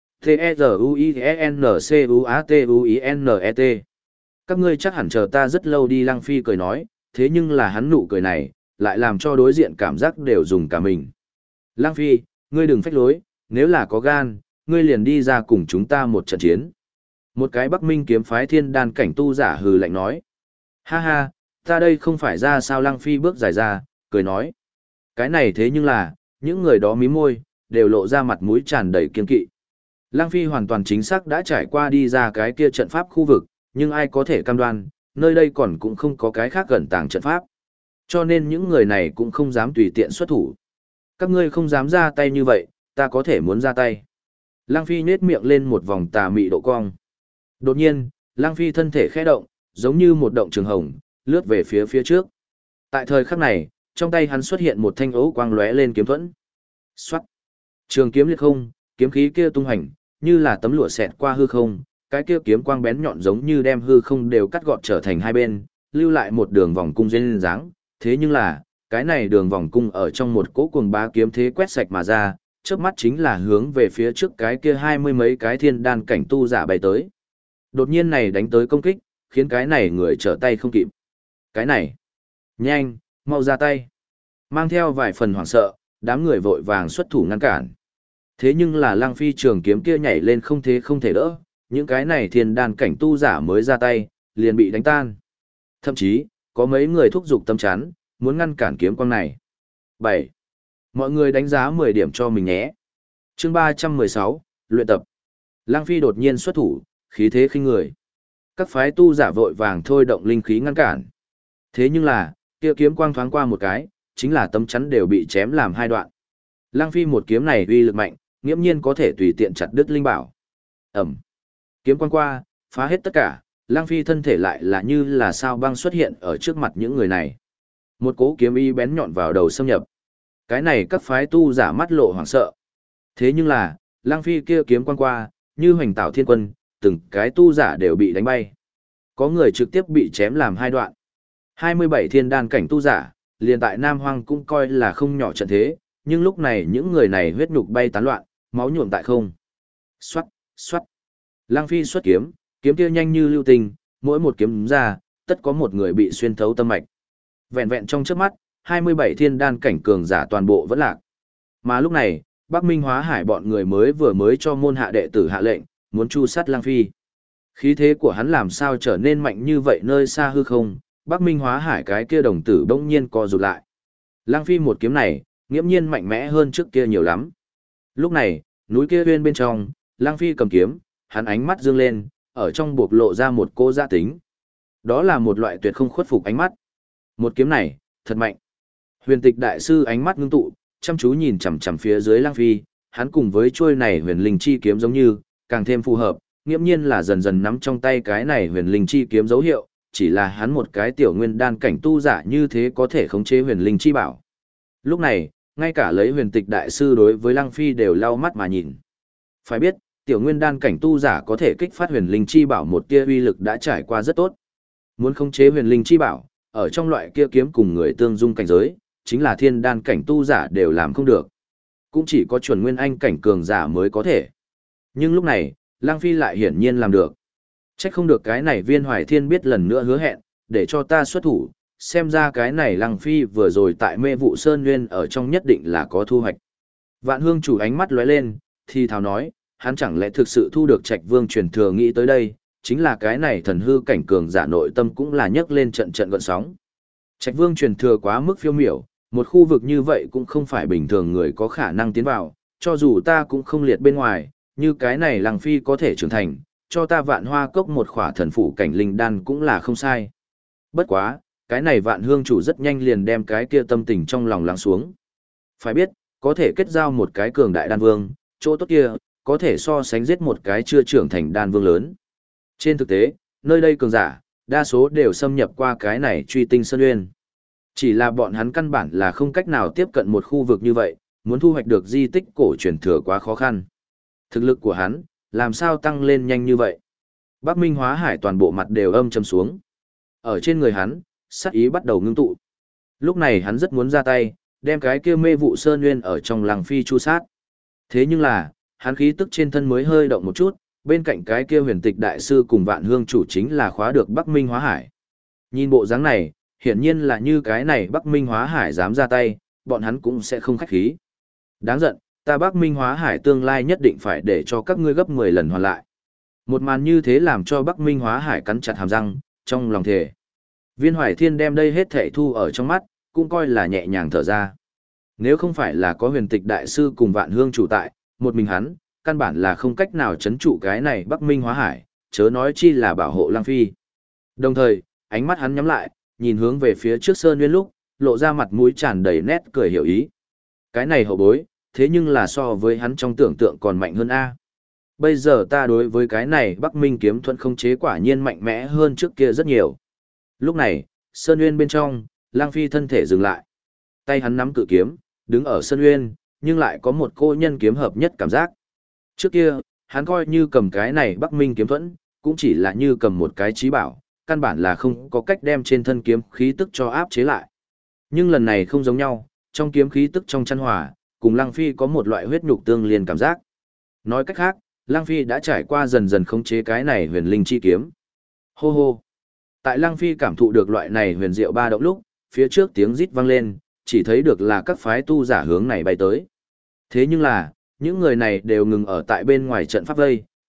T-E-Z-U-I-E-N-C-U-A-T-U-I-N-E-T. Các ngươi chắc hẳn chờ ta rất lâu đi, Lăng Phi cười nói, thế nhưng là hắn nụ cười này, lại làm cho đối diện cảm giác đều dùng cả mình. Lăng Phi, ngươi đừng phách lối, nếu là có gan, ngươi liền đi ra cùng chúng ta một trận chiến. Một cái Bắc Minh kiếm phái thiên đan cảnh tu giả hừ lạnh nói. Ha ha, ta đây không phải ra sao? Lăng Phi bước dài ra, cười nói. Cái này thế nhưng là, những người đó mím môi, đều lộ ra mặt mũi tràn đầy kiên kỵ. Lăng Phi hoàn toàn chính xác đã trải qua đi ra cái kia trận pháp khu vực, nhưng ai có thể cam đoan, nơi đây còn cũng không có cái khác gần tàng trận pháp. Cho nên những người này cũng không dám tùy tiện xuất thủ. Các ngươi không dám ra tay như vậy, ta có thể muốn ra tay. Lăng Phi nhếch miệng lên một vòng tà mị độ cong. Đột nhiên, Lăng Phi thân thể khẽ động, giống như một động trường hồng, lướt về phía trước. Tại thời khắc này, trong tay hắn xuất hiện một thanh ấu quang lóe lên kiếm thuẫn. Xoát! Trường kiếm liệt không, kiếm khí kia tung hành, như là tấm lụa xẹt qua hư không, cái kia kiếm quang bén nhọn giống như đem hư không đều cắt gọt trở thành hai bên, lưu lại một đường vòng cung duyên dáng. Thế nhưng là, cái này đường vòng cung ở trong một cỗ cuồng bá kiếm thế quét sạch mà ra, chớp mắt chính là hướng về phía trước cái kia 20 mấy cái thiên đan cảnh tu giả bay tới. Đột nhiên này đánh tới công kích, khiến cái này người trở tay không kịp. Cái này, nhanh, mau ra tay. Mang theo vài phần hoảng sợ, đám người vội vàng xuất thủ ngăn cản. Thế nhưng là Lăng Phi trường kiếm kia nhảy lên không thế không thể đỡ, những cái này thiên đan cảnh tu giả mới ra tay, liền bị đánh tan. Thậm chí, có mấy người thúc giục tâm chắn, muốn ngăn cản kiếm quang này. 7. Mọi người đánh giá 10 điểm cho mình nhé. Chương 316, luyện tập. Lăng Phi đột nhiên xuất thủ, khí thế khinh người. Các phái tu giả vội vàng thôi động linh khí ngăn cản. Thế nhưng là, kia kiếm quang thoáng qua một cái, chính là tấm chắn đều bị chém làm hai đoạn. Lăng Phi một kiếm này uy lực mạnh, nghiễm nhiên có thể tùy tiện chặt đứt linh bảo. Ẩm. Kiếm quang qua, phá hết tất cả, Lăng Phi thân thể lại là như là sao băng xuất hiện ở trước mặt những người này. Một cỗ kiếm y bén nhọn vào đầu xâm nhập. Cái này các phái tu giả mắt lộ hoảng sợ. Thế nhưng là, Lăng Phi kia kiếm quang qua, như hoành tạo thiên quân, từng cái tu giả đều bị đánh bay. Có người trực tiếp bị chém làm hai đoạn. 27 thiên đan cảnh tu giả, liền tại Nam Hoang cũng coi là không nhỏ trận thế, nhưng lúc này những người này huyết nhục bay tán loạn, máu nhuộm tại không. Xoát, xoát. Lăng Phi xuất kiếm, kiếm kia nhanh như lưu tình, mỗi một kiếm ra, tất có một người bị xuyên thấu tâm mạch. Vẹn vẹn trong trước mắt, 27 thiên đan cảnh cường giả toàn bộ vẫn lạc. Mà lúc này, Bắc Minh Hóa Hải bọn người mới cho môn hạ đệ tử hạ lệnh, muốn chu sát Lăng Phi. Khí thế của hắn làm sao trở nên mạnh như vậy nơi xa hư không, Bắc Minh Hóa Hải cái kia đồng tử bỗng nhiên co rụt lại. Lăng Phi một kiếm này, nghiễm nhiên mạnh mẽ hơn trước kia nhiều lắm. Lúc này, núi kia uyên bên trong, Lăng Phi cầm kiếm, hắn ánh mắt dương lên, ở trong bộc lộ ra một cô gia tính. Đó là một loại tuyệt không khuất phục ánh mắt. Một kiếm này, thật mạnh. Huyền Tịch đại sư ánh mắt ngưng tụ, chăm chú nhìn chằm chằm phía dưới Lăng Phi, hắn cùng với chuôi này huyền linh chi kiếm giống như, càng thêm phù hợp, nghiễm nhiên là dần dần nắm trong tay cái này huyền linh chi kiếm dấu hiệu, chỉ là hắn một cái tiểu nguyên đan cảnh tu giả như thế có thể khống chế huyền linh chi bảo. Lúc này, ngay cả lấy Huyền Tịch đại sư đối với Lăng Phi đều lau mắt mà nhìn. Phải biết, tiểu nguyên đan cảnh tu giả có thể kích phát huyền linh chi bảo một tia uy lực đã trải qua rất tốt. Muốn khống chế huyền linh chi bảo, ở trong loại kia kiếm cùng người tương dung cảnh giới, chính là thiên đan cảnh tu giả đều làm không được. Cũng chỉ có chuẩn nguyên anh cảnh cường giả mới có thể. Nhưng lúc này, Lăng Phi lại hiển nhiên làm được. Trách không được cái này Viên Hoài Thiên biết lần nữa hứa hẹn, để cho ta xuất thủ, xem ra cái này Lăng Phi vừa rồi tại Mê Vụ Sơn Nguyên ở trong nhất định là có thu hoạch. Vạn Hương chủ ánh mắt lóe lên, thì thào nói, hắn chẳng lẽ thực sự thu được Trạch Vương truyền thừa nghĩ tới đây, chính là cái này thần hư cảnh cường giả nội tâm cũng là nhấc lên trận trận gợn sóng. Trạch Vương truyền thừa quá mức phiêu miểu, một khu vực như vậy cũng không phải bình thường người có khả năng tiến vào, cho dù ta cũng không liệt bên ngoài, như cái này Lăng Phi có thể trưởng thành, cho ta Vạn Hoa Cốc một khỏa thần phủ cảnh linh đan cũng là không sai. Bất quá, cái này Vạn Hương chủ rất nhanh liền đem cái kia tâm tình trong lòng lắng xuống. Phải biết, có thể kết giao một cái cường đại đan vương, chỗ tốt kia, có thể so sánh giết một cái chưa trưởng thành đan vương lớn. Trên thực tế, nơi đây cường giả, đa số đều xâm nhập qua cái này Truy Tinh Sơn Uyên. Chỉ là bọn hắn căn bản là không cách nào tiếp cận một khu vực như vậy, muốn thu hoạch được di tích cổ truyền thừa quá khó khăn. Thực lực của hắn, làm sao tăng lên nhanh như vậy? Bắc Minh Hóa Hải toàn bộ mặt đều âm trầm xuống. Ở trên người hắn, sát ý bắt đầu ngưng tụ. Lúc này hắn rất muốn ra tay, đem cái kia Mê Vụ Sơn Nguyên ở trong Lăng Phi chu sát. Thế nhưng là, hắn khí tức trên thân mới hơi động một chút, bên cạnh cái kia Huyền Tịch đại sư cùng Vạn Hương chủ chính là khóa được Bắc Minh Hóa Hải. Nhìn bộ dáng này, hiển nhiên là như cái này Bắc Minh Hóa Hải dám ra tay, bọn hắn cũng sẽ không khách khí. Đáng giận, ta Bắc Minh Hóa Hải tương lai nhất định phải để cho các ngươi gấp 10 lần hoàn lại. Một màn như thế làm cho Bắc Minh Hóa Hải cắn chặt hàm răng, trong lòng thề. Viên Hoài Thiên đem đây hết thảy thu ở trong mắt, cũng coi là nhẹ nhàng thở ra. Nếu không phải là có Huyền Tịch đại sư cùng Vạn Hương chủ tại, một mình hắn, căn bản là không cách nào chấn trụ cái này Bắc Minh Hóa Hải, chớ nói chi là bảo hộ Lăng Phi. Đồng thời, ánh mắt hắn nhắm lại, nhìn hướng về phía trước Sơn Nguyên lúc, lộ ra mặt mũi tràn đầy nét cười hiểu ý. Cái này hậu bối, thế nhưng là so với hắn trong tưởng tượng còn mạnh hơn a. Bây giờ ta đối với cái này Bắc Minh kiếm thuẫn không chế quả nhiên mạnh mẽ hơn trước kia rất nhiều. Lúc này, Sơn Nguyên bên trong, Lăng Phi thân thể dừng lại. Tay hắn nắm cự kiếm, đứng ở Sơn Nguyên, nhưng lại có một cô nhân kiếm hợp nhất cảm giác. Trước kia, hắn coi như cầm cái này Bắc Minh kiếm thuẫn, cũng chỉ là như cầm một cái trí bảo, căn bản là không có cách đem trên thân kiếm khí tức cho áp chế lại. Nhưng lần này không giống nhau, trong kiếm khí tức trong chăn hòa, cùng Lăng Phi có một loại huyết nhục tương liên cảm giác. Nói cách khác, Lăng Phi đã trải qua dần dần khống chế cái này huyền linh chi kiếm. Hô hô. Tại Lăng Phi cảm thụ được loại này huyền diệu ba động lúc, phía trước tiếng rít vang lên, chỉ thấy được là các phái tu giả hướng này bay tới. Thế nhưng là, những người này đều ngừng ở tại bên ngoài trận pháp vây,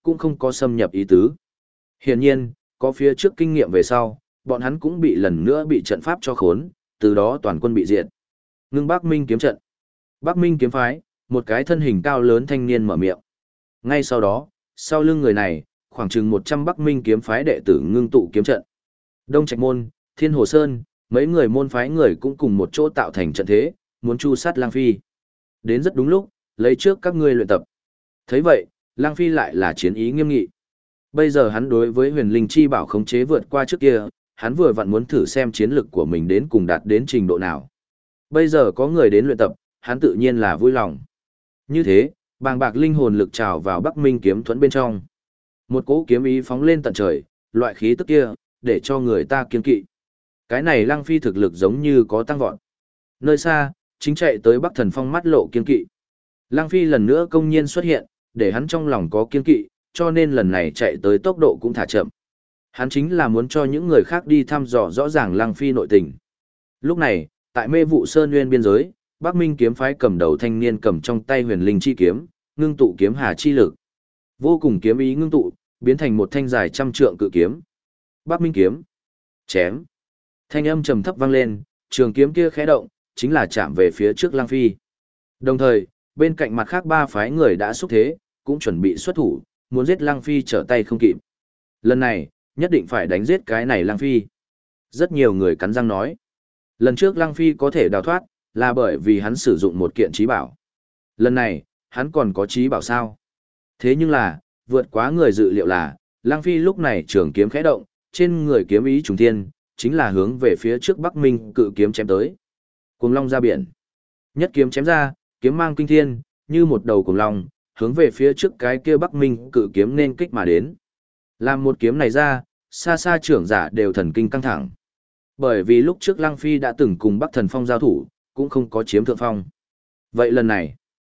cũng không có xâm nhập ý tứ. Hiển nhiên, có phía trước kinh nghiệm về sau, bọn hắn cũng bị lần nữa bị trận pháp cho khốn, từ đó toàn quân bị diệt. Ngưng Bắc Minh kiếm trận. Bắc Minh kiếm phái, một cái thân hình cao lớn thanh niên mở miệng. Ngay sau đó, sau lưng người này, khoảng chừng 100 Bắc Minh kiếm phái đệ tử ngưng tụ kiếm trận. Đông Trạch Môn, Thiên Hồ Sơn, mấy người môn phái người cũng cùng một chỗ tạo thành trận thế, muốn chu sát Lang Phi. Đến rất đúng lúc, lấy trước các ngươi luyện tập. Thấy vậy, Lang Phi lại là chiến ý nghiêm nghị. Bây giờ hắn đối với huyền linh chi bảo khống chế vượt qua trước kia, hắn vừa vặn muốn thử xem chiến lực của mình đến cùng đạt đến trình độ nào. Bây giờ có người đến luyện tập, hắn tự nhiên là vui lòng. Như thế, bàng bạc linh hồn lực trào vào Bắc Minh kiếm thuẫn bên trong. Một cỗ kiếm ý phóng lên tận trời, loại khí tức kia, để cho người ta kiêng kỵ. Cái này Lăng Phi thực lực giống như có tăng vọt. Nơi xa, chính chạy tới Bắc Thần Phong mắt lộ kiêng kỵ. Lăng Phi lần nữa công nhiên xuất hiện, để hắn trong lòng có kiêng kỵ, cho nên lần này chạy tới tốc độ cũng thả chậm. Hắn chính là muốn cho những người khác đi thăm dò rõ ràng Lăng Phi nội tình. Lúc này, tại Mê Vụ Sơn Nguyên biên giới, Bắc Minh kiếm phái cầm đầu thanh niên cầm trong tay huyền linh chi kiếm, ngưng tụ kiếm hà chi lực. Vô cùng kiếm ý ngưng tụ, biến thành một thanh dài trăm trượng cự kiếm. Bắc Minh kiếm. Chém. Thanh âm trầm thấp vang lên, trường kiếm kia khẽ động, chính là chạm về phía trước Lăng Phi. Đồng thời, bên cạnh mặt khác ba phái người đã xúc thế, cũng chuẩn bị xuất thủ, muốn giết Lăng Phi trở tay không kịp. Lần này, nhất định phải đánh giết cái này Lăng Phi. Rất nhiều người cắn răng nói. Lần trước Lăng Phi có thể đào thoát, là bởi vì hắn sử dụng một kiện trí bảo. Lần này, hắn còn có trí bảo sao? Thế nhưng là, vượt quá người dự liệu là, Lăng Phi lúc này trường kiếm khẽ động, trên người kiếm ý trùng thiên, chính là hướng về phía trước Bắc Minh cự kiếm chém tới. Cuồng long ra biển. Nhất kiếm chém ra, kiếm mang kinh thiên, như một đầu cuồng long, hướng về phía trước cái kia Bắc Minh cự kiếm nên kích mà đến. Làm một kiếm này ra, xa xa trưởng giả đều thần kinh căng thẳng. Bởi vì lúc trước Lăng Phi đã từng cùng Bắc Thần Phong giao thủ, cũng không có chiếm thượng phong. Vậy lần này,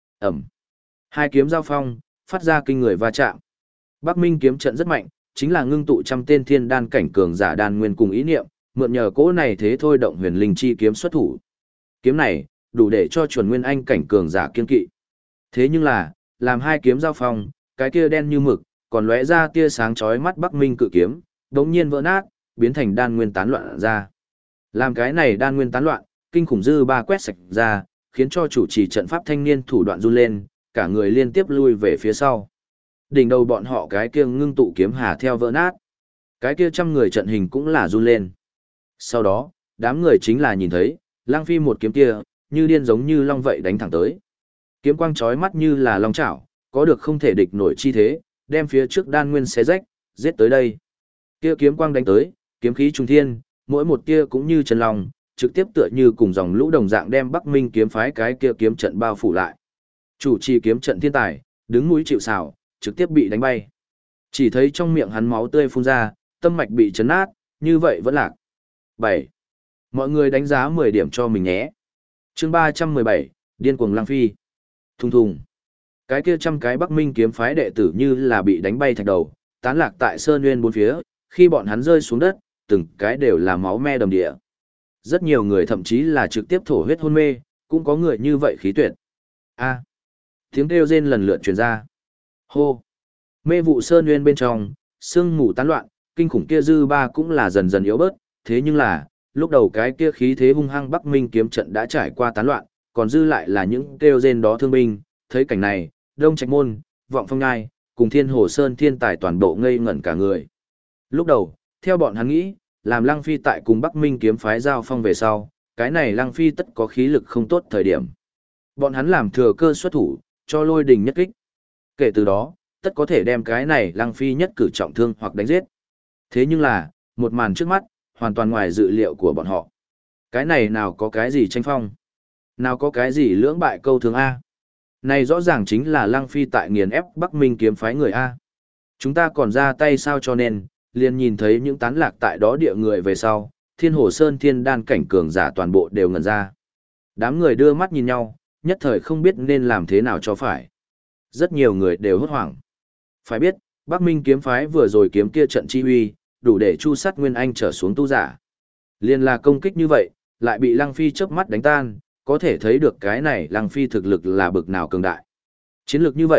hai kiếm giao phong, phát ra kinh người va chạm. Bắc Minh kiếm trận rất mạnh, chính là ngưng tụ trăm tên thiên đan cảnh cường giả đan nguyên cùng ý niệm, mượn nhờ cỗ này thế thôi động huyền linh chi kiếm xuất thủ. Kiếm này, đủ để cho chuẩn nguyên anh cảnh cường giả kiên kỵ. Thế nhưng là, làm hai kiếm giao phong, cái kia đen như mực, còn lóe ra tia sáng chói mắt Bắc Minh cự kiếm, đống nhiên vỡ nát, biến thành đan nguyên tán loạn ra. Làm cái này đan nguyên tán loạn, kinh khủng dư ba quét sạch ra, khiến cho chủ trì trận pháp thanh niên thủ đoạn run lên, cả người liên tiếp lui về phía sau. Đỉnh đầu bọn họ cái kia ngưng tụ kiếm hà theo vỡ nát. Cái kia trăm người trận hình cũng là run lên. Sau đó, đám người chính là nhìn thấy, Lăng Phi một kiếm kia, như điên giống như long vậy đánh thẳng tới. Kiếm quang chói mắt như là long chảo, có được không thể địch nổi chi thế, đem phía trước đan nguyên xé rách, giết tới đây. Kia kiếm quang đánh tới, kiếm khí trung thiên, mỗi một tia cũng như chân long, trực tiếp tựa như cùng dòng lũ đồng dạng đem Bắc Minh kiếm phái cái kia kiếm trận bao phủ lại. Chủ trì kiếm trận thiên tài, đứng mũi chịu sào, trực tiếp bị đánh bay. Chỉ thấy trong miệng hắn máu tươi phun ra, tâm mạch bị chấn nát, như vậy vẫn lạc. 7. Mọi người đánh giá 10 điểm cho mình nhé. Chương 317, Điên cuồng Lăng Phi. Thùng thùng. Cái kia trăm cái Bắc Minh kiếm phái đệ tử như là bị đánh bay thạch đầu, tán lạc tại sơn nguyên bốn phía, khi bọn hắn rơi xuống đất, từng cái đều là máu me đầm địa. Rất nhiều người thậm chí là trực tiếp thổ huyết hôn mê, cũng có người như vậy khí tuyệt. A. Tiếng kêu rên lần lượt truyền ra. Hô. Mê vụ sơn nguyên bên trong, sương mù tán loạn, kinh khủng kia dư ba cũng là dần dần yếu bớt, thế nhưng là, lúc đầu cái kia khí thế hung hăng Bắc Minh kiếm trận đã trải qua tán loạn, còn dư lại là những kêu rên đó thương binh, thấy cảnh này, Đông Trạch Môn, Vọng Phong Ngai, cùng Thiên Hồ Sơn thiên tài toàn bộ ngây ngẩn cả người. Lúc đầu, theo bọn hắn nghĩ, làm Lăng Phi tại cùng Bắc Minh kiếm phái giao phong về sau, cái này Lăng Phi tất có khí lực không tốt thời điểm. Bọn hắn làm thừa cơ xuất thủ, cho Lôi Đình nhất kích. Kể từ đó, tất có thể đem cái này Lăng Phi nhất cử trọng thương hoặc đánh giết. Thế nhưng là, một màn trước mắt, hoàn toàn ngoài dự liệu của bọn họ. Cái này nào có cái gì tranh phong? Nào có cái gì lưỡng bại câu thương A? Này rõ ràng chính là Lăng Phi tại nghiền ép Bắc Minh kiếm phái người A. Chúng ta còn ra tay sao cho nên, liền nhìn thấy những tán lạc tại đó địa người về sau, Thiên Hồ Sơn thiên đan cảnh cường giả toàn bộ đều ngẩn ra. Đám người đưa mắt nhìn nhau, nhất thời không biết nên làm thế nào cho phải. Rất nhiều người đều hốt hoảng. Phải biết, Bắc Minh kiếm phái vừa rồi kiếm kia trận chi huy, đủ để chu sát Nguyên Anh trở xuống tu giả. Liên là công kích như vậy, lại bị Lăng Phi chớp mắt đánh tan, có thể thấy được cái này Lăng Phi thực lực là bực nào cường đại. Chiến lược như vậy,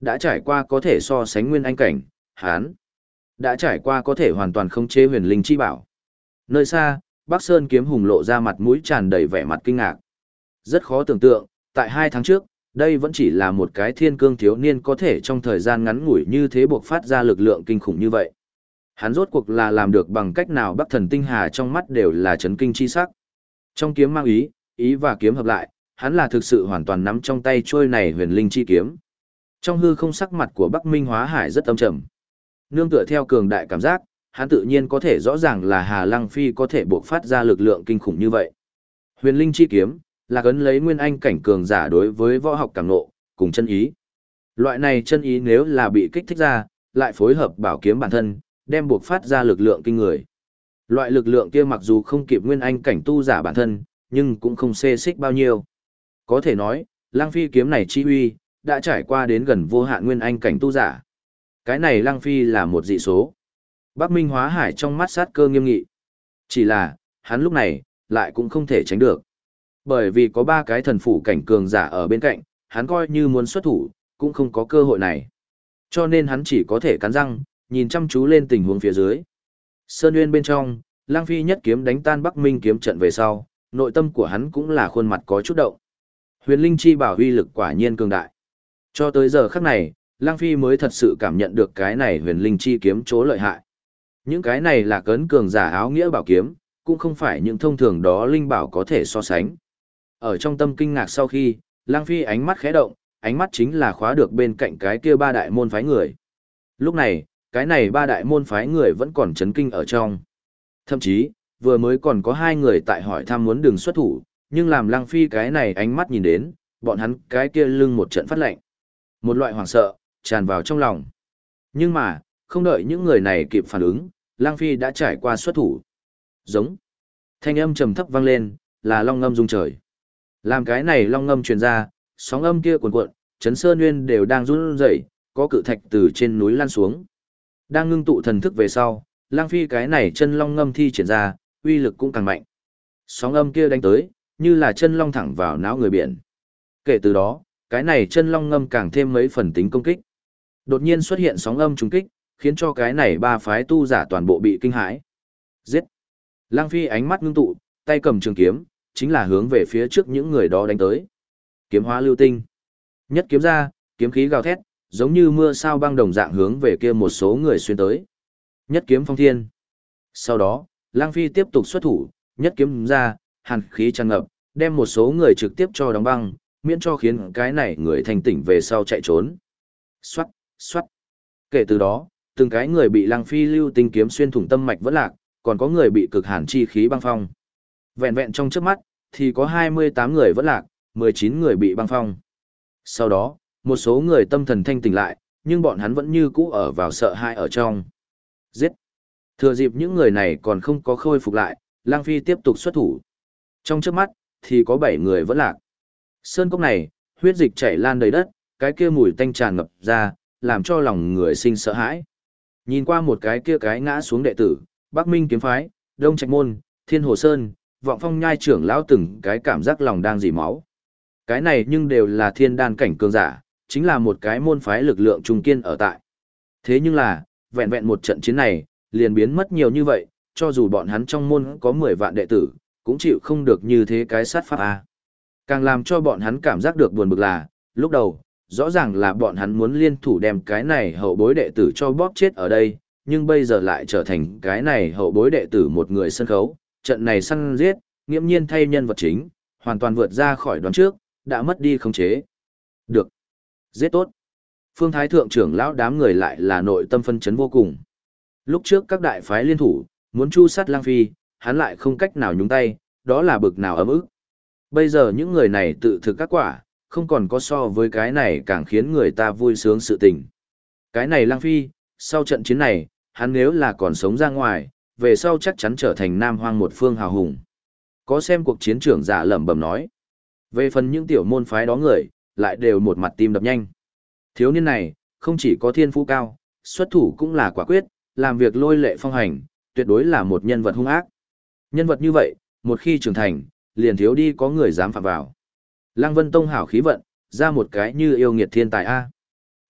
đã trải qua có thể so sánh nguyên anh cảnh, hắn đã trải qua có thể hoàn toàn khống chế huyền linh chi bảo. Nơi xa, Bắc Sơn kiếm hùng lộ ra mặt mũi tràn đầy vẻ mặt kinh ngạc. Rất khó tưởng tượng, tại 2 tháng trước, đây vẫn chỉ là một cái thiên cương thiếu niên có thể trong thời gian ngắn ngủi như thế buộc phát ra lực lượng kinh khủng như vậy. Hắn rốt cuộc là làm được bằng cách nào Bắc Thần Tinh Hà trong mắt đều là chấn kinh chi sắc. Trong kiếm mang ý và kiếm hợp lại, hắn là thực sự hoàn toàn nắm trong tay trôi này huyền linh chi kiếm. Trong hư không sắc mặt của Bắc Minh Hóa Hải rất âm trầm. Nương tựa theo cường đại cảm giác, hắn tự nhiên có thể rõ ràng là Hà Lăng Phi có thể buộc phát ra lực lượng kinh khủng như vậy. Huyền linh chi kiếm là cấn lấy nguyên anh cảnh cường giả đối với võ học cảm nộ, cùng chân ý. Loại này chân ý nếu là bị kích thích ra, lại phối hợp bảo kiếm bản thân, đem buộc phát ra lực lượng kinh người. Loại lực lượng kia mặc dù không kịp nguyên anh cảnh tu giả bản thân, nhưng cũng không xê xích bao nhiêu. Có thể nói, Lăng Phi kiếm này chi uy, đã trải qua đến gần vô hạn nguyên anh cảnh tu giả. Cái này Lăng Phi là một dị số. Bắc Minh Hóa Hải trong mắt sát cơ nghiêm nghị. Chỉ là, hắn lúc này, lại cũng không thể tránh được. Bởi vì có 3 cái thần phủ cảnh cường giả ở bên cạnh, hắn coi như muốn xuất thủ, cũng không có cơ hội này. Cho nên hắn chỉ có thể cắn răng, nhìn chăm chú lên tình huống phía dưới. Sơn Nguyên bên trong, Lăng Phi nhất kiếm đánh tan Bắc Minh kiếm trận về sau, nội tâm của hắn cũng là khuôn mặt có chút động. Huyền linh chi bảo huy lực quả nhiên cường đại. Cho tới giờ khắc này, Lăng Phi mới thật sự cảm nhận được cái này huyền linh chi kiếm chỗ lợi hại. Những cái này là cấn cường giả áo nghĩa bảo kiếm, cũng không phải những thông thường đó linh bảo có thể so sánh. Ở trong tâm kinh ngạc sau khi, Lăng Phi ánh mắt khẽ động, ánh mắt chính là khóa được bên cạnh cái kia 3 đại môn phái người. Lúc này, cái này 3 đại môn phái người vẫn còn chấn kinh ở trong. Thậm chí, vừa mới còn có 2 người tại hỏi thăm muốn đường xuất thủ, nhưng làm Lăng Phi cái này ánh mắt nhìn đến, bọn hắn cái kia lưng một trận phát lạnh. Một loại hoảng sợ, tràn vào trong lòng. Nhưng mà, không đợi những người này kịp phản ứng, Lăng Phi đã trải qua xuất thủ. Giống. Thanh âm trầm thấp vang lên, là long ngâm rung trời. Làm cái này long ngâm truyền ra, sóng âm kia cuồn cuộn, chấn sơn nguyên đều đang run rẩy, có cự thạch từ trên núi lan xuống. Đang ngưng tụ thần thức về sau, Lăng Phi cái này chân long ngâm thi triển ra, uy lực cũng càng mạnh. Sóng âm kia đánh tới, như là chân long thẳng vào não người biển. Kể từ đó, cái này chân long ngâm càng thêm mấy phần tính công kích. Đột nhiên xuất hiện sóng âm trùng kích, khiến cho cái này 3 phái tu giả toàn bộ bị kinh hãi. Giết! Lăng Phi ánh mắt ngưng tụ, tay cầm trường kiếm, chính là hướng về phía trước những người đó đánh tới. Kiếm hóa lưu tinh. Nhất kiếm ra, kiếm khí gào thét, giống như mưa sao băng đồng dạng hướng về kia một số người xuyên tới. Nhất kiếm phong thiên. Sau đó, Lăng Phi tiếp tục xuất thủ, nhất kiếm ra, hàn khí tràn ngập, đem một số người trực tiếp cho đóng băng, miễn cho khiến cái này người thành tỉnh về sau chạy trốn. Xoát, xoát. Kể từ đó, từng cái người bị Lăng Phi lưu tinh kiếm xuyên thủng tâm mạch vẫn lạc, còn có người bị cực hàn chi khí băng phong. Vẹn vẹn trong trước mắt, thì có 28 người vẫn lạc, 19 người bị băng phong. Sau đó, một số người tâm thần thanh tỉnh lại, nhưng bọn hắn vẫn như cũ ở vào sợ hãi ở trong. Giết! Thừa dịp những người này còn không có khôi phục lại, Lăng Phi tiếp tục xuất thủ. Trong trước mắt, thì có 7 người vẫn lạc. Sơn cốc này, huyết dịch chảy lan đầy đất, cái kia mùi tanh tràn ngập ra, làm cho lòng người sinh sợ hãi. Nhìn qua một cái kia cái ngã xuống đệ tử, Bắc Minh kiếm phái, Đông Trạch môn, Thiên Hồ Sơn, Vọng Phong nhai trưởng lão từng cái cảm giác lòng đang dỉ máu. Cái này nhưng đều là thiên đan cảnh cường giả, chính là một cái môn phái lực lượng trung kiên ở tại. Thế nhưng là, vẹn vẹn một trận chiến này, liền biến mất nhiều như vậy, cho dù bọn hắn trong môn có 10 vạn đệ tử, cũng chịu không được như thế cái sát pháp A. Càng làm cho bọn hắn cảm giác được buồn bực là, lúc đầu, rõ ràng là bọn hắn muốn liên thủ đem cái này hậu bối đệ tử cho bóp chết ở đây, nhưng bây giờ lại trở thành cái này hậu bối đệ tử một người sân khấu, trận này săn giết, nghiễm nhiên thay nhân vật chính, hoàn toàn vượt ra khỏi đoán trước, đã mất đi khống chế. Được. Giết tốt. Phương Thái Thượng trưởng lão đám người lại là nội tâm phân chấn vô cùng. Lúc trước các đại phái liên thủ, muốn chu sát Lăng Phi, hắn lại không cách nào nhúng tay, đó là bực nào ấm ức. Bây giờ những người này tự thực các quả, không còn có so với cái này càng khiến người ta vui sướng sự tình. Cái này Lăng Phi, sau trận chiến này, hắn nếu là còn sống ra ngoài, về sau chắc chắn trở thành Nam Hoang một phương hào hùng. Có xem cuộc chiến trưởng giả lẩm bẩm nói. Về phần những tiểu môn phái đó người, lại đều một mặt tim đập nhanh. Thiếu niên này, không chỉ có thiên phú cao, xuất thủ cũng là quả quyết, làm việc lôi lệ phong hành, tuyệt đối là một nhân vật hung ác. Nhân vật như vậy, một khi trưởng thành, liền thiếu đi có người dám phạm vào. Lăng Vân Tông hảo khí vận, ra một cái như yêu nghiệt thiên tài A.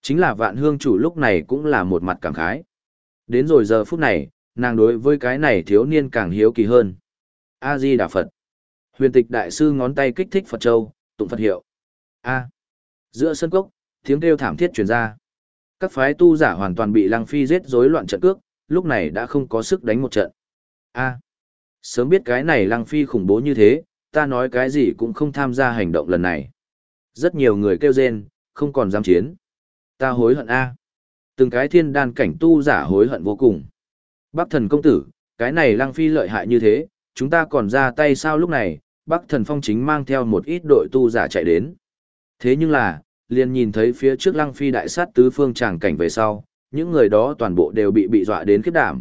Chính là Vạn Hương chủ lúc này cũng là một mặt cảm khái. Đến rồi giờ phút này, nàng đối với cái này thiếu niên càng hiếu kỳ hơn. A-di-đà Phật. Huyền Tịch đại sư ngón tay kích thích Phật châu, tụng Phật hiệu. A. Giữa sân cốc, tiếng kêu thảm thiết truyền ra. Các phái tu giả hoàn toàn bị Lăng Phi giết rối loạn trận cước, lúc này đã không có sức đánh một trận. A. Sớm biết cái này Lăng Phi khủng bố như thế, ta nói cái gì cũng không tham gia hành động lần này. Rất nhiều người kêu rên, không còn dám chiến. Ta hối hận A. Từng cái thiên đan cảnh tu giả hối hận vô cùng. Bắc thần công tử, cái này Lăng Phi lợi hại như thế, chúng ta còn ra tay sao? Lúc này, Bắc thần phong chính mang theo một ít đội tu giả chạy đến. Thế nhưng là, liền nhìn thấy phía trước Lăng Phi đại sát tứ phương tràng cảnh về sau, những người đó toàn bộ đều bị dọa đến khiếp đảm.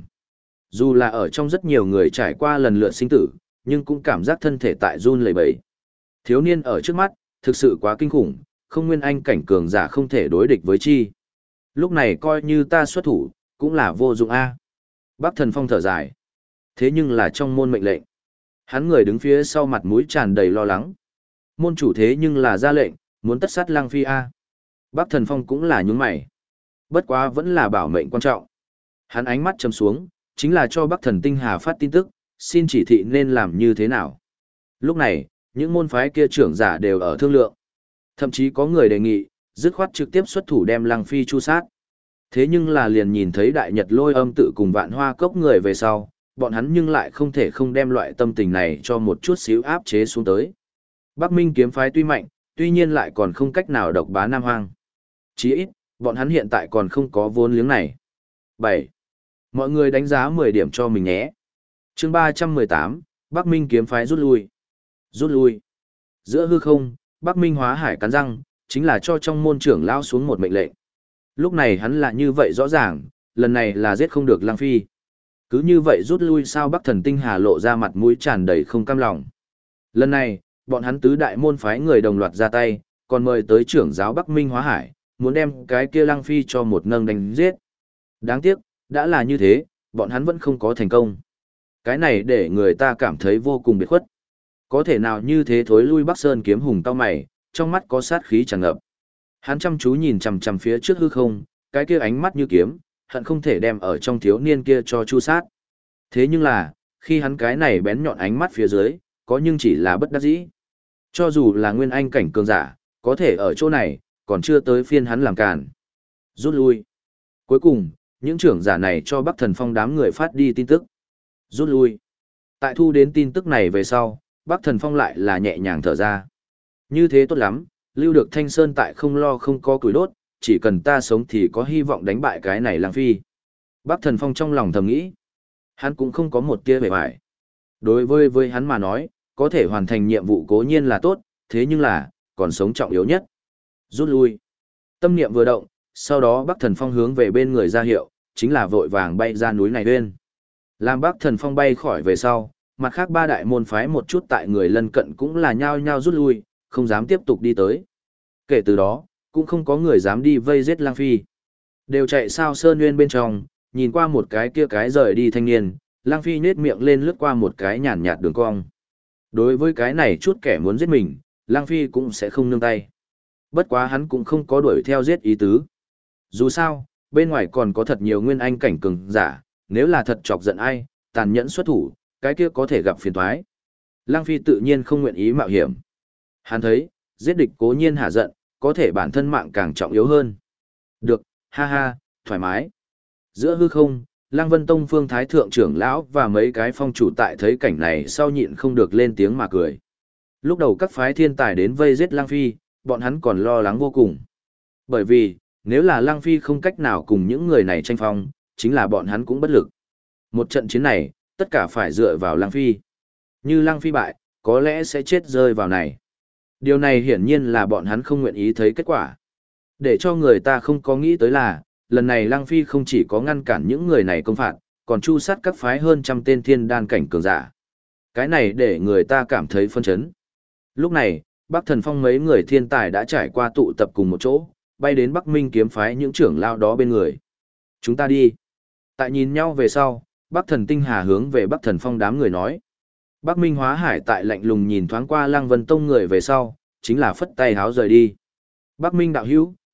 Dù là ở trong rất nhiều người trải qua lần lượt sinh tử, nhưng cũng cảm giác thân thể tại run lẩy bẩy. Thiếu niên ở trước mắt, thực sự quá kinh khủng, không nguyên anh cảnh cường giả không thể đối địch với chi. Lúc này coi như ta xuất thủ, cũng là vô dụng a. Bắc thần phong thở dài. Thế nhưng là trong môn mệnh lệnh. Hắn người đứng phía sau mặt mũi tràn đầy lo lắng. Môn chủ thế nhưng là ra lệnh, muốn tất sát Lăng Phi a. Bắc thần phong cũng là nhún mày. Bất quá vẫn là bảo mệnh quan trọng. Hắn ánh mắt trầm xuống, chính là cho Bắc thần tinh hà phát tin tức, xin chỉ thị nên làm như thế nào. Lúc này, những môn phái kia trưởng giả đều ở thương lượng. Thậm chí có người đề nghị, dứt khoát trực tiếp xuất thủ đem Lăng Phi chu sát. Thế nhưng là liền nhìn thấy Đại Nhật Lôi Âm tự cùng Vạn Hoa Cốc người về sau, bọn hắn nhưng lại không thể không đem loại tâm tình này cho một chút xíu áp chế xuống tới. Bắc Minh kiếm phái tuy mạnh, tuy nhiên lại còn không cách nào độc bá Nam Hoang. Chí ít, bọn hắn hiện tại còn không có vốn liếng này. 7. Mọi người đánh giá 10 điểm cho mình nhé. Chương 318, Bắc Minh kiếm phái rút lui. Rút lui. Giữa hư không, Bắc Minh Hóa Hải cắn răng, chính là cho trong môn trưởng lao xuống một mệnh lệnh. Lúc này hắn là như vậy rõ ràng, lần này là giết không được Lăng Phi. Cứ như vậy rút lui sao? Bắc thần tinh hà lộ ra mặt mũi tràn đầy không cam lòng. Lần này, bọn hắn tứ đại môn phái người đồng loạt ra tay, còn mời tới trưởng giáo Bắc Minh Hóa Hải, muốn đem cái kia Lăng Phi cho một nâng đánh giết. Đáng tiếc, đã là như thế, bọn hắn vẫn không có thành công. Cái này để người ta cảm thấy vô cùng biệt khuất. Có thể nào như thế thối lui Bắc Sơn kiếm hùng tao mày, trong mắt có sát khí tràn ngập. Hắn chăm chú nhìn chằm chằm phía trước hư không, cái kia ánh mắt như kiếm, hận không thể đem ở trong thiếu niên kia cho chu sát. Thế nhưng là, khi hắn cái này bén nhọn ánh mắt phía dưới, có nhưng chỉ là bất đắc dĩ. Cho dù là nguyên anh cảnh cường giả, có thể ở chỗ này, còn chưa tới phiên hắn làm cản. Rút lui. Cuối cùng, những trưởng giả này cho Bắc Thần Phong đám người phát đi tin tức. Rút lui. Tại thu đến tin tức này về sau, Bắc Thần Phong lại là nhẹ nhàng thở ra. Như thế tốt lắm, lưu được Thanh Sơn tại không lo không có củi đốt, chỉ cần ta sống thì có hy vọng đánh bại cái này Lăng Phi. Bắc Thần Phong trong lòng thầm nghĩ. Hắn cũng không có một tia vẻ vải. Đối với hắn mà nói, có thể hoàn thành nhiệm vụ cố nhiên là tốt, thế nhưng là, còn sống trọng yếu nhất. Rút lui. Tâm niệm vừa động, sau đó Bắc Thần Phong hướng về bên người ra hiệu, chính là vội vàng bay ra núi này bên. Làm Bắc Thần Phong bay khỏi về sau, mặt khác ba đại môn phái một chút tại người lân cận cũng là nhao nhao rút lui, không dám tiếp tục đi tới. Kể từ đó, cũng không có người dám đi vây giết Lăng Phi. Đều chạy sao sơn nguyên bên trong, nhìn qua một cái kia cái rời đi thanh niên, Lăng Phi nhếch miệng lên lướt qua một cái nhàn nhạt đường cong. Đối với cái này chút kẻ muốn giết mình, Lăng Phi cũng sẽ không nương tay. Bất quá hắn cũng không có đuổi theo giết ý tứ. Dù sao, bên ngoài còn có thật nhiều nguyên anh cảnh cường giả, nếu là thật chọc giận ai, tàn nhẫn xuất thủ, cái kia có thể gặp phiền toái. Lăng Phi tự nhiên không nguyện ý mạo hiểm. Hắn thấy, giết địch cố nhiên hả giận, có thể bản thân mạng càng trọng yếu hơn. Được, ha ha, thoải mái. Giữa hư không, Lăng Vân Tông Phương Thái Thượng trưởng lão và mấy cái phong chủ tại thấy cảnh này sau nhịn không được lên tiếng mà cười. Lúc đầu các phái thiên tài đến vây giết Lăng Phi, bọn hắn còn lo lắng vô cùng. Bởi vì, nếu là Lăng Phi không cách nào cùng những người này tranh phong, chính là bọn hắn cũng bất lực. Một trận chiến này, tất cả phải dựa vào Lăng Phi. Như Lăng Phi bại, có lẽ sẽ chết rơi vào này. Điều này hiển nhiên là bọn hắn không nguyện ý thấy kết quả. Để cho người ta không có nghĩ tới là, lần này Lăng Phi không chỉ có ngăn cản những người này công phạt, còn chu sát các phái hơn trăm tên thiên đan cảnh cường giả. Cái này để người ta cảm thấy phân chấn. Lúc này, Bắc Thần Phong mấy người thiên tài đã trải qua tụ tập cùng một chỗ, bay đến Bắc Minh kiếm phái những trưởng lao đó bên người. Chúng ta đi. Tại nhìn nhau về sau, Bắc Thần Tinh Hà hướng về Bắc Thần Phong đám người nói. Bắc Minh Hóa Hải tại lạnh lùng nhìn thoáng qua Lăng Vân Tông người về sau, chính là phất tay háo rời đi. Bắc Minh đạo hữu,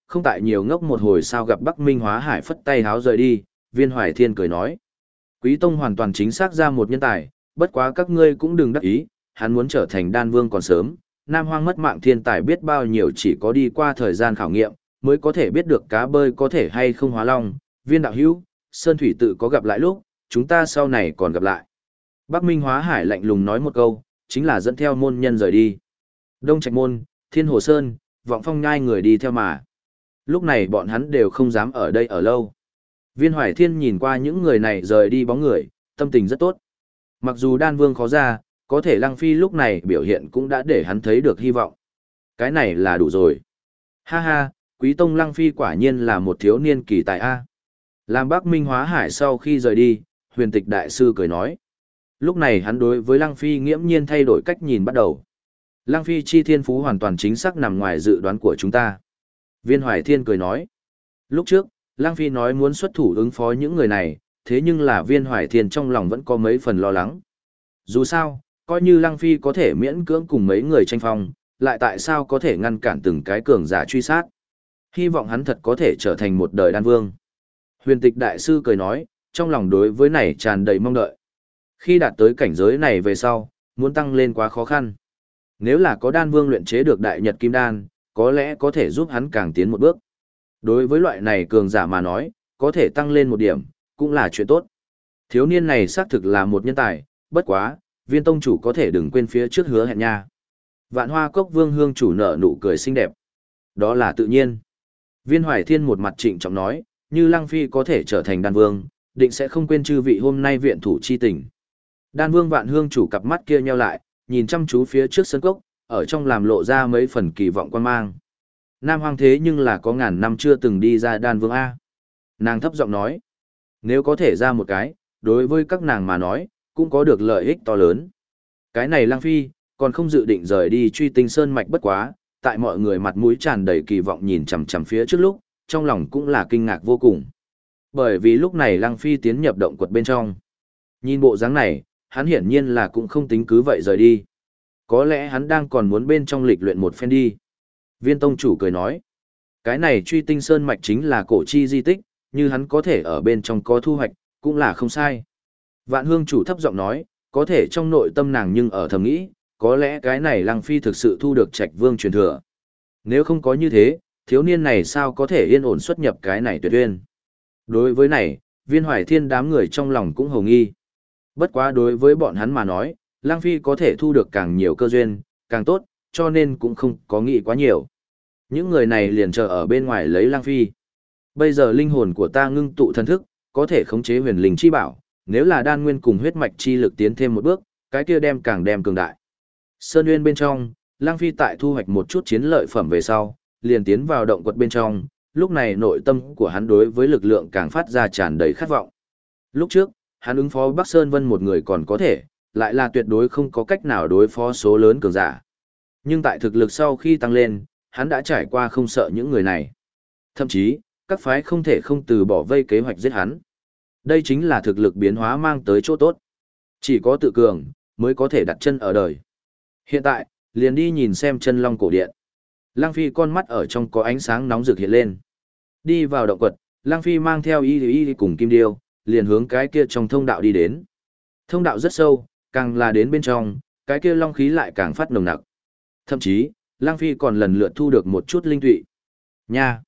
không tại nhiều ngốc một hồi sao gặp Bắc Minh Hóa Hải phất tay háo rời đi, Viên Hoài Thiên cười nói. Quý Tông hoàn toàn chính xác ra một nhân tài, bất quá các ngươi cũng đừng đắc ý, hắn muốn trở thành đan vương còn sớm, Nam Hoang mất mạng thiên tài biết bao nhiêu chỉ có đi qua thời gian khảo nghiệm, mới có thể biết được cá bơi có thể hay không hóa long, Viên đạo hữu, Sơn Thủy tự có gặp lại lúc, chúng ta sau này còn gặp lại. Bắc Minh Hóa Hải lạnh lùng nói một câu, chính là dẫn theo môn nhân rời đi. Đông Trạch Môn, Thiên Hồ Sơn, Vọng Phong Nhai người đi theo mà. Lúc này bọn hắn đều không dám ở đây ở lâu. Viên Hoài Thiên nhìn qua những người này rời đi bóng người, tâm tình rất tốt. Mặc dù đan vương khó ra, có thể Lăng Phi lúc này biểu hiện cũng đã để hắn thấy được hy vọng. Cái này là đủ rồi. Ha ha, Quý Tông Lăng Phi quả nhiên là một thiếu niên kỳ tài A. Làm Bắc Minh Hóa Hải sau khi rời đi, Huyền Tịch Đại Sư cười nói. Lúc này hắn đối với Lăng Phi nghiễm nhiên thay đổi cách nhìn bắt đầu. Lăng Phi chi thiên phú hoàn toàn chính xác nằm ngoài dự đoán của chúng ta. Viên Hoài Thiên cười nói. Lúc trước, Lăng Phi nói muốn xuất thủ ứng phó những người này, thế nhưng là Viên Hoài Thiên trong lòng vẫn có mấy phần lo lắng. Dù sao, coi như Lăng Phi có thể miễn cưỡng cùng mấy người tranh phong, lại tại sao có thể ngăn cản từng cái cường giả truy sát. Hy vọng hắn thật có thể trở thành một đời đan vương. Huyền Tịch Đại Sư cười nói, trong lòng đối với này tràn đầy mong đợi. Khi đạt tới cảnh giới này về sau, muốn tăng lên quá khó khăn. Nếu là có đan vương luyện chế được đại nhật kim đan, có lẽ có thể giúp hắn càng tiến một bước. Đối với loại này cường giả mà nói, có thể tăng lên một điểm, cũng là chuyện tốt. Thiếu niên này xác thực là một nhân tài, bất quá, Viên tông chủ có thể đừng quên phía trước hứa hẹn nha. Vạn Hoa Cốc Vương Hương chủ nở nụ cười xinh đẹp. Đó là tự nhiên. Viên Hoài Thiên một mặt trịnh trọng nói, như Lăng Phi có thể trở thành đan vương, định sẽ không quên chư vị hôm nay viện thủ chi tình. Đan vương Vạn Hương chủ cặp mắt kia nheo lại, nhìn chăm chú phía trước sân cốc, ở trong làm lộ ra mấy phần kỳ vọng quan mang. Nam Hoang thế nhưng là có ngàn năm chưa từng đi ra đan vương A. Nàng thấp giọng nói, nếu có thể ra một cái, đối với các nàng mà nói, cũng có được lợi ích to lớn. Cái này Lăng Phi, còn không dự định rời đi truy tinh sơn mạch bất quá, tại mọi người mặt mũi tràn đầy kỳ vọng nhìn chằm chằm phía trước lúc, trong lòng cũng là kinh ngạc vô cùng. Bởi vì lúc này Lăng Phi tiến nhập động quật bên trong. Nhìn bộ dáng này, hắn hiển nhiên là cũng không tính cứ vậy rời đi. Có lẽ hắn đang còn muốn bên trong lịch luyện một phen đi. Viên tông chủ cười nói, cái này truy tinh sơn mạch chính là cổ chi di tích, như hắn có thể ở bên trong có thu hoạch, cũng là không sai. Vạn Hương chủ thấp giọng nói, có thể trong nội tâm nàng nhưng ở thầm nghĩ, có lẽ cái này Lăng Phi thực sự thu được Trạch Vương truyền thừa. Nếu không có như thế, thiếu niên này sao có thể yên ổn xuất nhập cái này tuyệt uyên. Đối với này, Viên Hoài Thiên đám người trong lòng cũng hồng nghi. Bất quá đối với bọn hắn mà nói, Lăng Phi có thể thu được càng nhiều cơ duyên, càng tốt, cho nên cũng không có nghĩ quá nhiều. Những người này liền chờ ở bên ngoài lấy Lăng Phi. Bây giờ linh hồn của ta ngưng tụ thần thức, có thể khống chế huyền linh chi bảo, nếu là đan nguyên cùng huyết mạch chi lực tiến thêm một bước, cái kia đem càng đem cường đại. Sơn Nguyên bên trong, Lăng Phi tại thu hoạch một chút chiến lợi phẩm về sau, liền tiến vào động quật bên trong, lúc này nội tâm của hắn đối với lực lượng càng phát ra tràn đầy khát vọng. Lúc trước, hắn ứng phó Bắc Sơn Vân một người còn có thể, lại là tuyệt đối không có cách nào đối phó số lớn cường giả. Nhưng tại thực lực sau khi tăng lên, hắn đã trải qua không sợ những người này. Thậm chí, các phái không thể không từ bỏ vây kế hoạch giết hắn. Đây chính là thực lực biến hóa mang tới chỗ tốt. Chỉ có tự cường, mới có thể đặt chân ở đời. Hiện tại, liền đi nhìn xem chân long cổ điện. Lăng Phi con mắt ở trong có ánh sáng nóng rực hiện lên. Đi vào động quật, Lăng Phi mang theo y cùng Kim Điêu, liền hướng cái kia trong thông đạo đi đến. Thông đạo rất sâu, càng là đến bên trong, cái kia long khí lại càng phát nồng nặc. Thậm chí, Lăng Phi còn lần lượt thu được một chút linh tụy. Nha!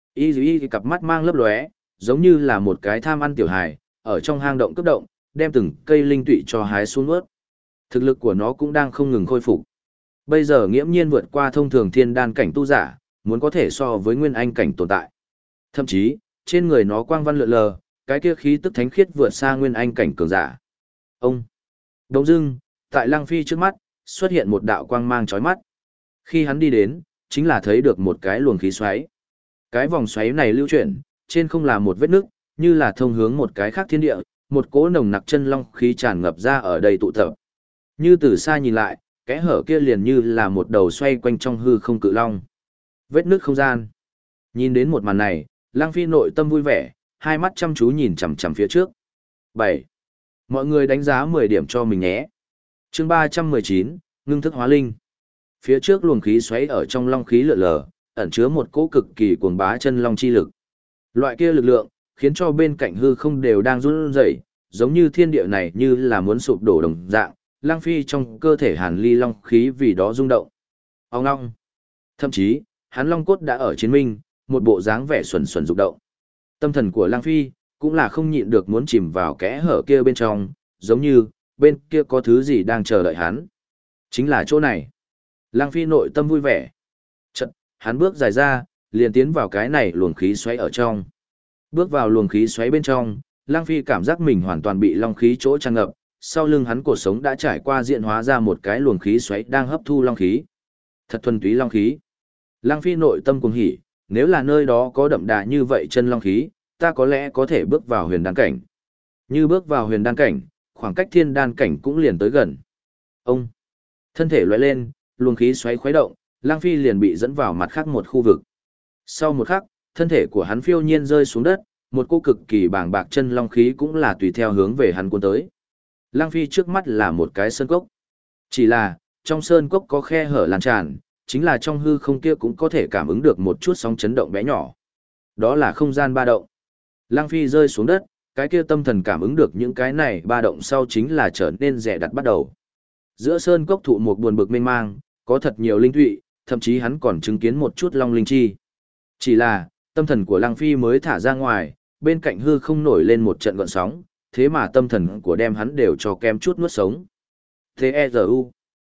Y cặp mắt mang lấp lóe, giống như là một cái tham ăn tiểu hài, ở trong hang động cấp động, đem từng cây linh tụy cho hái xuống nuốt. Thực lực của nó cũng đang không ngừng khôi phục. Bây giờ nghiễm nhiên vượt qua thông thường thiên đan cảnh tu giả, muốn có thể so với nguyên anh cảnh tồn tại. Thậm chí, trên người nó quang văn lượn lờ, cái kia khí tức thánh khiết vượt xa nguyên anh cảnh cường giả. Ông! Đông dưng, tại Lăng Phi trước mắt, xuất hiện một đạo quang mang chói mắt. Khi hắn đi đến, chính là thấy được một cái luồng khí xoáy. Cái vòng xoáy này lưu chuyển, trên không là một vết nứt, như là thông hướng một cái khác thiên địa, một cỗ nồng nặc chân long khí tràn ngập ra ở đây tụ tập. Như từ xa nhìn lại, kẽ hở kia liền như là một đầu xoay quanh trong hư không cự long. Vết nứt không gian. Nhìn đến một màn này, Lăng Phi nội tâm vui vẻ, hai mắt chăm chú nhìn chằm chằm phía trước. 7. Mọi người đánh giá 10 điểm cho mình nhé. Chương 319, ngưng thức hóa linh. Phía trước luồng khí xoáy ở trong long khí lượn lờ, ẩn chứa một cỗ cực kỳ cuồng bá chân long chi lực. Loại kia lực lượng, khiến cho bên cạnh hư không đều đang run rẩy, giống như thiên địa này như là muốn sụp đổ đồng dạng, Lăng Phi trong cơ thể hàn ly long khí vì đó rung động. Ông long. Thậm chí, hắn long cốt đã ở chiến minh, một bộ dáng vẻ xuẩn xuẩn rụng động. Tâm thần của Lăng Phi, cũng là không nhịn được muốn chìm vào kẽ hở kia bên trong, giống như, bên kia có thứ gì đang chờ đợi hắn. Chính là chỗ này. Lăng Phi nội tâm vui vẻ. Chật, hắn bước dài ra, liền tiến vào cái này luồng khí xoáy ở trong. Bước vào luồng khí xoáy bên trong, Lăng Phi cảm giác mình hoàn toàn bị long khí chỗ tràn ngập, sau lưng hắn cột sống đã trải qua diện hóa ra một cái luồng khí xoáy đang hấp thu long khí. Thật thuần túy long khí. Lăng Phi nội tâm cuồng hỉ, nếu là nơi đó có đậm đà như vậy chân long khí, ta có lẽ có thể bước vào huyền đan cảnh. Như bước vào huyền đan cảnh, khoảng cách thiên đan cảnh cũng liền tới gần. Ông, thân thể lóe lên, luồng khí xoáy khuấy động, Lăng Phi liền bị dẫn vào mặt khác một khu vực. Sau một khắc, thân thể của hắn phiêu nhiên rơi xuống đất, một cô cực kỳ bàng bạc chân long khí cũng là tùy theo hướng về hắn cuốn tới. Lăng Phi trước mắt là một cái sơn cốc. Chỉ là, trong sơn cốc có khe hở lan tràn, chính là trong hư không kia cũng có thể cảm ứng được một chút sóng chấn động bé nhỏ. Đó là không gian ba động. Lăng Phi rơi xuống đất, cái kia tâm thần cảm ứng được những cái này ba động sau chính là trở nên rẻ đặt bắt đầu. Giữa sơn cốc thụ một buồn bực mênh mang, có thật nhiều linh thụy, thậm chí hắn còn chứng kiến một chút long linh chi. Chỉ là, tâm thần của Lăng Phi mới thả ra ngoài, bên cạnh hư không nổi lên một trận gợn sóng, thế mà tâm thần của đem hắn đều cho kém chút nuốt sống. T-E-Z-U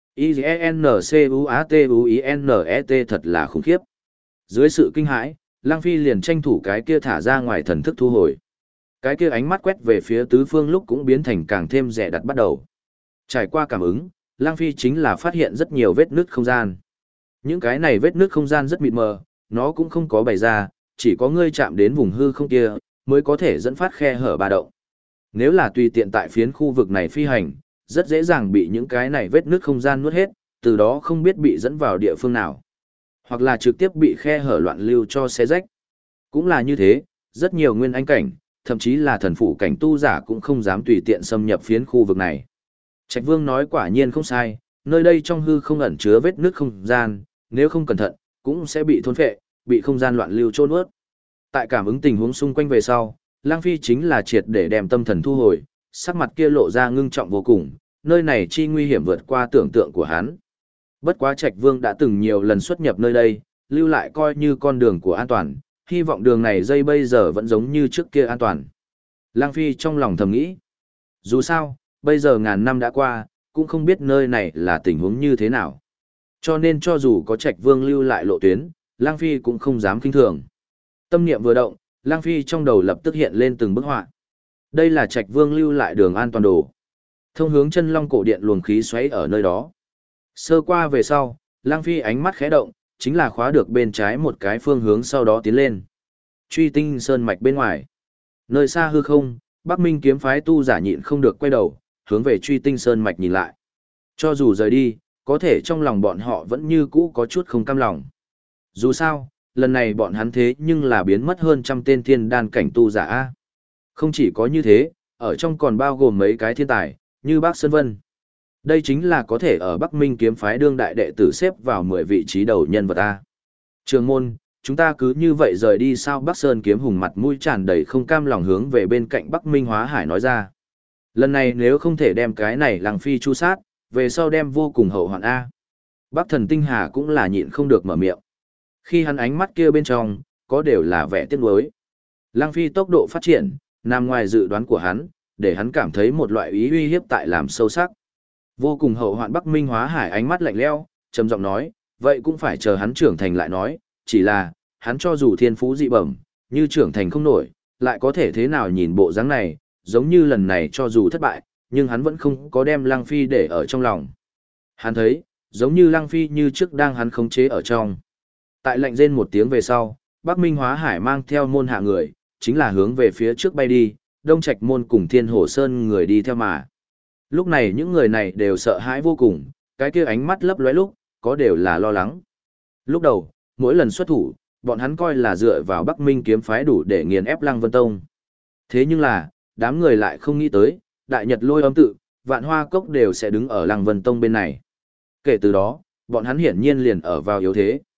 I-N-C-U-A-T-U-I-N-E-T thật là khủng khiếp. Dưới sự kinh hãi, Lăng Phi liền tranh thủ cái kia thả ra ngoài thần thức thu hồi. Cái kia ánh mắt quét về phía tứ phương lúc cũng biến thành càng thêm rẻ đặt bắt đầu. Trải qua cảm ứng, Lăng Phi chính là phát hiện rất nhiều vết nứt không gian. Những cái này vết nứt không gian rất mịt mờ, nó cũng không có bày ra, chỉ có ngươi chạm đến vùng hư không kia, mới có thể dẫn phát khe hở ba động. Nếu là tùy tiện tại phiến khu vực này phi hành, rất dễ dàng bị những cái này vết nứt không gian nuốt hết, từ đó không biết bị dẫn vào địa phương nào. Hoặc là trực tiếp bị khe hở loạn lưu cho xé rách. Cũng là như thế, rất nhiều nguyên anh cảnh, thậm chí là thần phụ cảnh tu giả cũng không dám tùy tiện xâm nhập phiến khu vực này. Trạch Vương nói quả nhiên không sai, nơi đây trong hư không ẩn chứa vết nứt không gian, nếu không cẩn thận, cũng sẽ bị thôn phệ, bị không gian loạn lưu trôn nuốt. Tại cảm ứng tình huống xung quanh về sau, Lăng Phi chính là triệt để đem tâm thần thu hồi, sắc mặt kia lộ ra ngưng trọng vô cùng, nơi này chi nguy hiểm vượt qua tưởng tượng của hắn. Bất quá Trạch Vương đã từng nhiều lần xuất nhập nơi đây, lưu lại coi như con đường của an toàn, hy vọng đường này dây bây giờ vẫn giống như trước kia an toàn. Lăng Phi trong lòng thầm nghĩ, dù sao, bây giờ ngàn năm đã qua, cũng không biết nơi này là tình huống như thế nào. Cho nên cho dù có Trạch Vương lưu lại lộ tuyến, Lăng Phi cũng không dám kinh thường. Tâm niệm vừa động, Lăng Phi trong đầu lập tức hiện lên từng bức họa. Đây là Trạch Vương lưu lại đường an toàn đồ. Thông hướng chân long cổ điện luồng khí xoáy ở nơi đó. Sơ qua về sau, Lăng Phi ánh mắt khẽ động, chính là khóa được bên trái một cái phương hướng sau đó tiến lên. Truy Tinh Sơn mạch bên ngoài. Nơi xa hư không, Bắc Minh kiếm phái tu giả nhịn không được quay đầu, hướng về Truy Tinh Sơn mạch nhìn lại. Cho dù rời đi, có thể trong lòng bọn họ vẫn như cũ có chút không cam lòng. Dù sao, lần này bọn hắn thế nhưng là biến mất hơn trăm tên thiên đan cảnh tu giả A. Không chỉ có như thế, ở trong còn bao gồm mấy cái thiên tài, như Bác Sơn Vân. Đây chính là có thể ở Bắc Minh kiếm phái đương đại đệ tử xếp vào 10 vị trí đầu nhân vật A. Trường môn, chúng ta cứ như vậy rời đi sao? Bắc Sơn kiếm hùng mặt mũi tràn đầy không cam lòng hướng về bên cạnh Bắc Minh Hóa Hải nói ra. Lần này nếu không thể đem cái này Lăng Phi chu sát, về sau đem vô cùng hậu hoạn A. Bắc Thần Tinh Hà cũng là nhịn không được mở miệng. Khi hắn ánh mắt kia bên trong, có đều là vẻ tiếc nuối. Lăng Phi tốc độ phát triển, nằm ngoài dự đoán của hắn, để hắn cảm thấy một loại ý uy hiếp tại làm sâu sắc. Vô cùng hậu hoạn Bắc Minh Hóa Hải ánh mắt lạnh lẽo, trầm giọng nói, vậy cũng phải chờ hắn trưởng thành lại nói, chỉ là, hắn cho dù thiên phú dị bẩm, như trưởng thành không nổi, lại có thể thế nào nhìn bộ dáng này, giống như lần này cho dù thất bại, nhưng hắn vẫn không có đem Lăng Phi để ở trong lòng. Hắn thấy, giống như Lăng Phi như trước đang hắn khống chế ở trong. Tại lệnh rên một tiếng về sau, Bắc Minh Hóa Hải mang theo môn hạ người, chính là hướng về phía trước bay đi, Đông Trạch môn cùng Thiên Hồ Sơn người đi theo mà. Lúc này những người này đều sợ hãi vô cùng, cái kia ánh mắt lấp lóe lúc, có đều là lo lắng. Lúc đầu, mỗi lần xuất thủ, bọn hắn coi là dựa vào Bắc Minh kiếm phái đủ để nghiền ép Lăng Vân Tông. Thế nhưng là, đám người lại không nghĩ tới, Đại Nhật Lôi Âm Tự, Vạn Hoa Cốc đều sẽ đứng ở Lăng Vân Tông bên này. Kể từ đó, bọn hắn hiển nhiên liền ở vào yếu thế.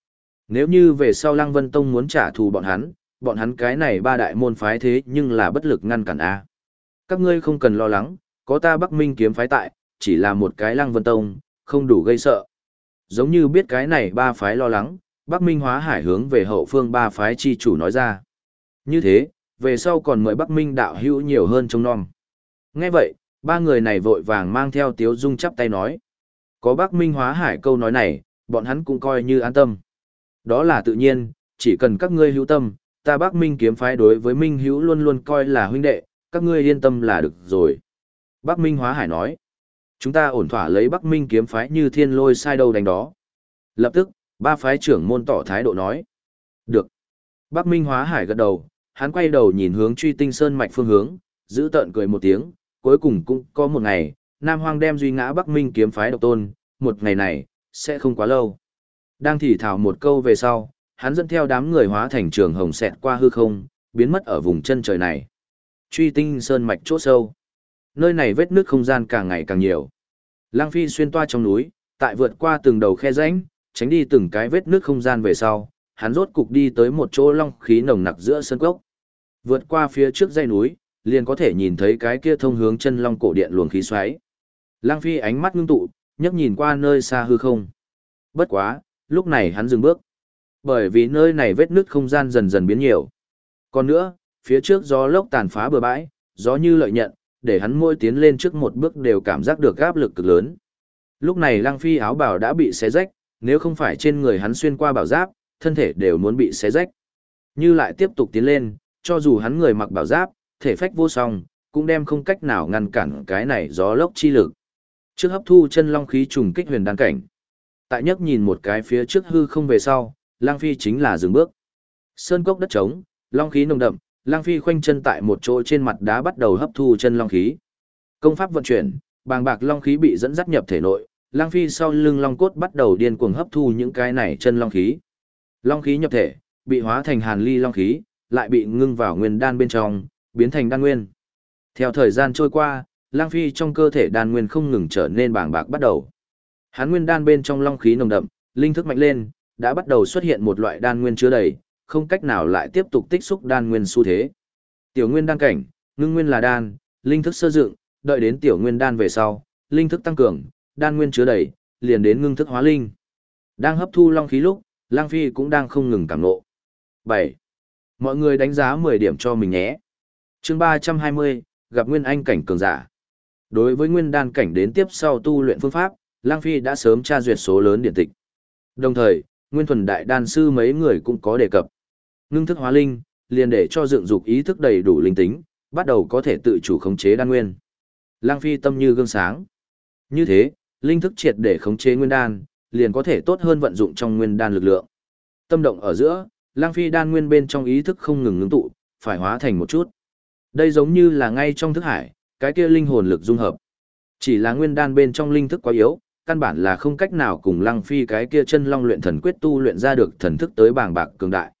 Nếu như về sau Lăng Vân Tông muốn trả thù bọn hắn cái này ba đại môn phái thế nhưng là bất lực ngăn cản a. Các ngươi không cần lo lắng, có ta Bắc Minh kiếm phái tại, chỉ là một cái Lăng Vân Tông, không đủ gây sợ. Giống như biết cái này ba phái lo lắng, Bắc Minh Hóa Hải hướng về hậu phương ba phái chi chủ nói ra. Như thế, về sau còn mời Bắc Minh đạo hữu nhiều hơn trông nom. Nghe vậy, ba người này vội vàng mang theo Tiếu Dung chắp tay nói. Có Bắc Minh Hóa Hải câu nói này, bọn hắn cũng coi như an tâm. Đó là tự nhiên, chỉ cần các ngươi hữu tâm, ta Bắc Minh kiếm phái đối với Minh hữu luôn luôn coi là huynh đệ, các ngươi yên tâm là được rồi. Bắc Minh Hóa Hải nói. Chúng ta ổn thỏa lấy Bắc Minh kiếm phái như thiên lôi sai đâu đánh đó. Lập tức, ba phái trưởng môn tỏ thái độ nói. Được. Bắc Minh Hóa Hải gật đầu, hắn quay đầu nhìn hướng Truy Tinh Sơn mạch phương hướng, giữ tợn cười một tiếng, cuối cùng cũng có một ngày, Nam Hoang đem duy ngã Bắc Minh kiếm phái độc tôn, một ngày này, sẽ không quá lâu. Đang thì thảo một câu về sau, hắn dẫn theo đám người hóa thành trường hồng xẹt qua hư không, biến mất ở vùng chân trời này. Truy Tinh Sơn mạch chỗ sâu. Nơi này vết nước không gian càng ngày càng nhiều. Lăng Phi xuyên toa trong núi, tại vượt qua từng đầu khe rãnh, tránh đi từng cái vết nước không gian về sau, hắn rốt cục đi tới một chỗ long khí nồng nặc giữa sơn cốc. Vượt qua phía trước dãy núi, liền có thể nhìn thấy cái kia thông hướng chân long cổ điện luồng khí xoáy. Lăng Phi ánh mắt ngưng tụ, nhấc nhìn qua nơi xa hư không. Bất quá, lúc này hắn dừng bước. Bởi vì nơi này vết nước không gian dần dần biến nhiều. Còn nữa, phía trước gió lốc tàn phá bừa bãi, gió như lợi nhận, để hắn mỗi tiến lên trước một bước đều cảm giác được áp lực cực lớn. Lúc này Lăng Phi áo bào đã bị xé rách, nếu không phải trên người hắn xuyên qua bảo giáp, thân thể đều muốn bị xé rách. Như lại tiếp tục tiến lên, cho dù hắn người mặc bảo giáp, thể phách vô song, cũng đem không cách nào ngăn cản cái này gió lốc chi lực. Trước hấp thu chân long khí trùng kích huyền đan cảnh. Tại nhấc nhìn một cái phía trước hư không về sau, Lăng Phi chính là dừng bước. Sơn cốc đất trống, long khí nồng đậm, Lăng Phi khoanh chân tại một chỗ trên mặt đá bắt đầu hấp thu chân long khí. Công pháp vận chuyển, bàng bạc long khí bị dẫn dắt nhập thể nội, Lăng Phi sau lưng long cốt bắt đầu điên cuồng hấp thu những cái này chân long khí. Long khí nhập thể, bị hóa thành hàn ly long khí, lại bị ngưng vào nguyên đan bên trong, biến thành đan nguyên. Theo thời gian trôi qua, Lăng Phi trong cơ thể đan nguyên không ngừng trở nên bàng bạc bắt đầu. Hán nguyên đan bên trong long khí nồng đậm, linh thức mạnh lên, đã bắt đầu xuất hiện một loại đan nguyên chứa đầy, không cách nào lại tiếp tục tích xúc đan nguyên xu thế. Tiểu nguyên đan cảnh, ngưng nguyên là đan, linh thức sơ dựng, đợi đến tiểu nguyên đan về sau, linh thức tăng cường, đan nguyên chứa đầy, liền đến ngưng thức hóa linh. Đang hấp thu long khí lúc, Lăng Phi cũng đang không ngừng cảm ngộ. 7. Mọi người đánh giá 10 điểm cho mình nhé. Chương 320, gặp nguyên anh cảnh cường giả. Đối với nguyên đan cảnh đến tiếp sau tu luyện phương pháp, Lăng Phi đã sớm tra duyệt số lớn điển tịch. Đồng thời, Nguyên Thuần Đại Đan sư mấy người cũng có đề cập. Ngưng thức hóa linh, liền để cho dựng dục ý thức đầy đủ linh tính, bắt đầu có thể tự chủ khống chế đan nguyên. Lăng Phi tâm như gương sáng. Như thế, linh thức triệt để khống chế nguyên đan, liền có thể tốt hơn vận dụng trong nguyên đan lực lượng. Tâm động ở giữa, Lăng Phi đan nguyên bên trong ý thức không ngừng ngưng tụ, phải hóa thành một chút. Đây giống như là ngay trong thức hải, cái kia linh hồn lực dung hợp. Chỉ là nguyên đan bên trong linh thức quá yếu, căn bản là không cách nào cùng Lăng Phi cái kia chân long luyện thần quyết tu luyện ra được thần thức tới bàng bạc cường đại.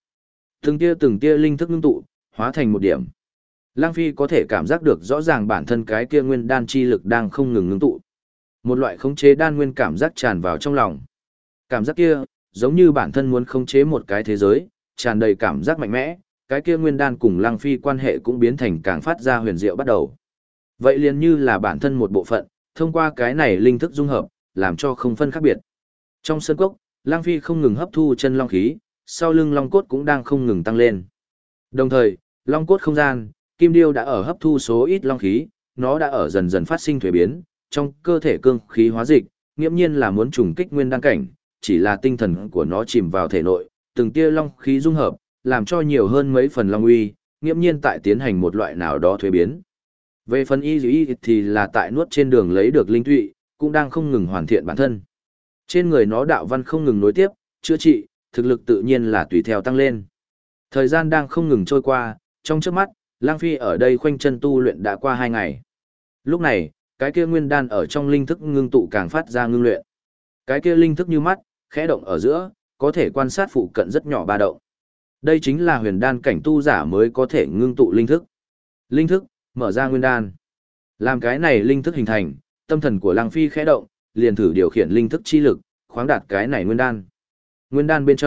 Từng tia linh thức ngưng tụ, hóa thành một điểm. Lăng Phi có thể cảm giác được rõ ràng bản thân cái kia nguyên đan chi lực đang không ngừng ngưng tụ. Một loại khống chế đan nguyên cảm giác tràn vào trong lòng. Cảm giác kia, giống như bản thân muốn khống chế một cái thế giới, tràn đầy cảm giác mạnh mẽ, cái kia nguyên đan cùng Lăng Phi quan hệ cũng biến thành càng phát ra huyền diệu bắt đầu. Vậy liền như là bản thân một bộ phận, thông qua cái này linh thức dung hợp, làm cho không phân khác biệt. Trong sân cốc, Lăng Phi không ngừng hấp thu chân long khí, sau lưng long cốt cũng đang không ngừng tăng lên. Đồng thời, long cốt không gian, kim điêu đã ở hấp thu số ít long khí, nó đã ở dần dần phát sinh thuế biến, trong cơ thể cương khí hóa dịch, nghiễm nhiên là muốn trùng kích nguyên đan cảnh, chỉ là tinh thần của nó chìm vào thể nội, từng tia long khí dung hợp, làm cho nhiều hơn mấy phần long uy, nghiễm nhiên tại tiến hành một loại nào đó thuế biến. Về phần y thì là tại nuốt trên đường lấy được linh tụy, cũng đang không ngừng hoàn thiện bản thân. Trên người nó đạo văn không ngừng nối tiếp, chữa trị, thực lực tự nhiên là tùy theo tăng lên. Thời gian đang không ngừng trôi qua, trong trước mắt, Lang Phi ở đây khoanh chân tu luyện đã qua 2 ngày. Lúc này, cái kia nguyên đan ở trong linh thức ngưng tụ càng phát ra ngưng luyện. Cái kia linh thức như mắt, khẽ động ở giữa, có thể quan sát phụ cận rất nhỏ ba động. Đây chính là huyền đan cảnh tu giả mới có thể ngưng tụ linh thức. Linh thức, mở ra nguyên đan. Làm cái này linh thức hình thành, tâm thần của Lăng Phi khẽ động, liền thử điều khiển linh thức chi lực, khoáng đạt cái này nguyên đan. Nguyên đan bên trong,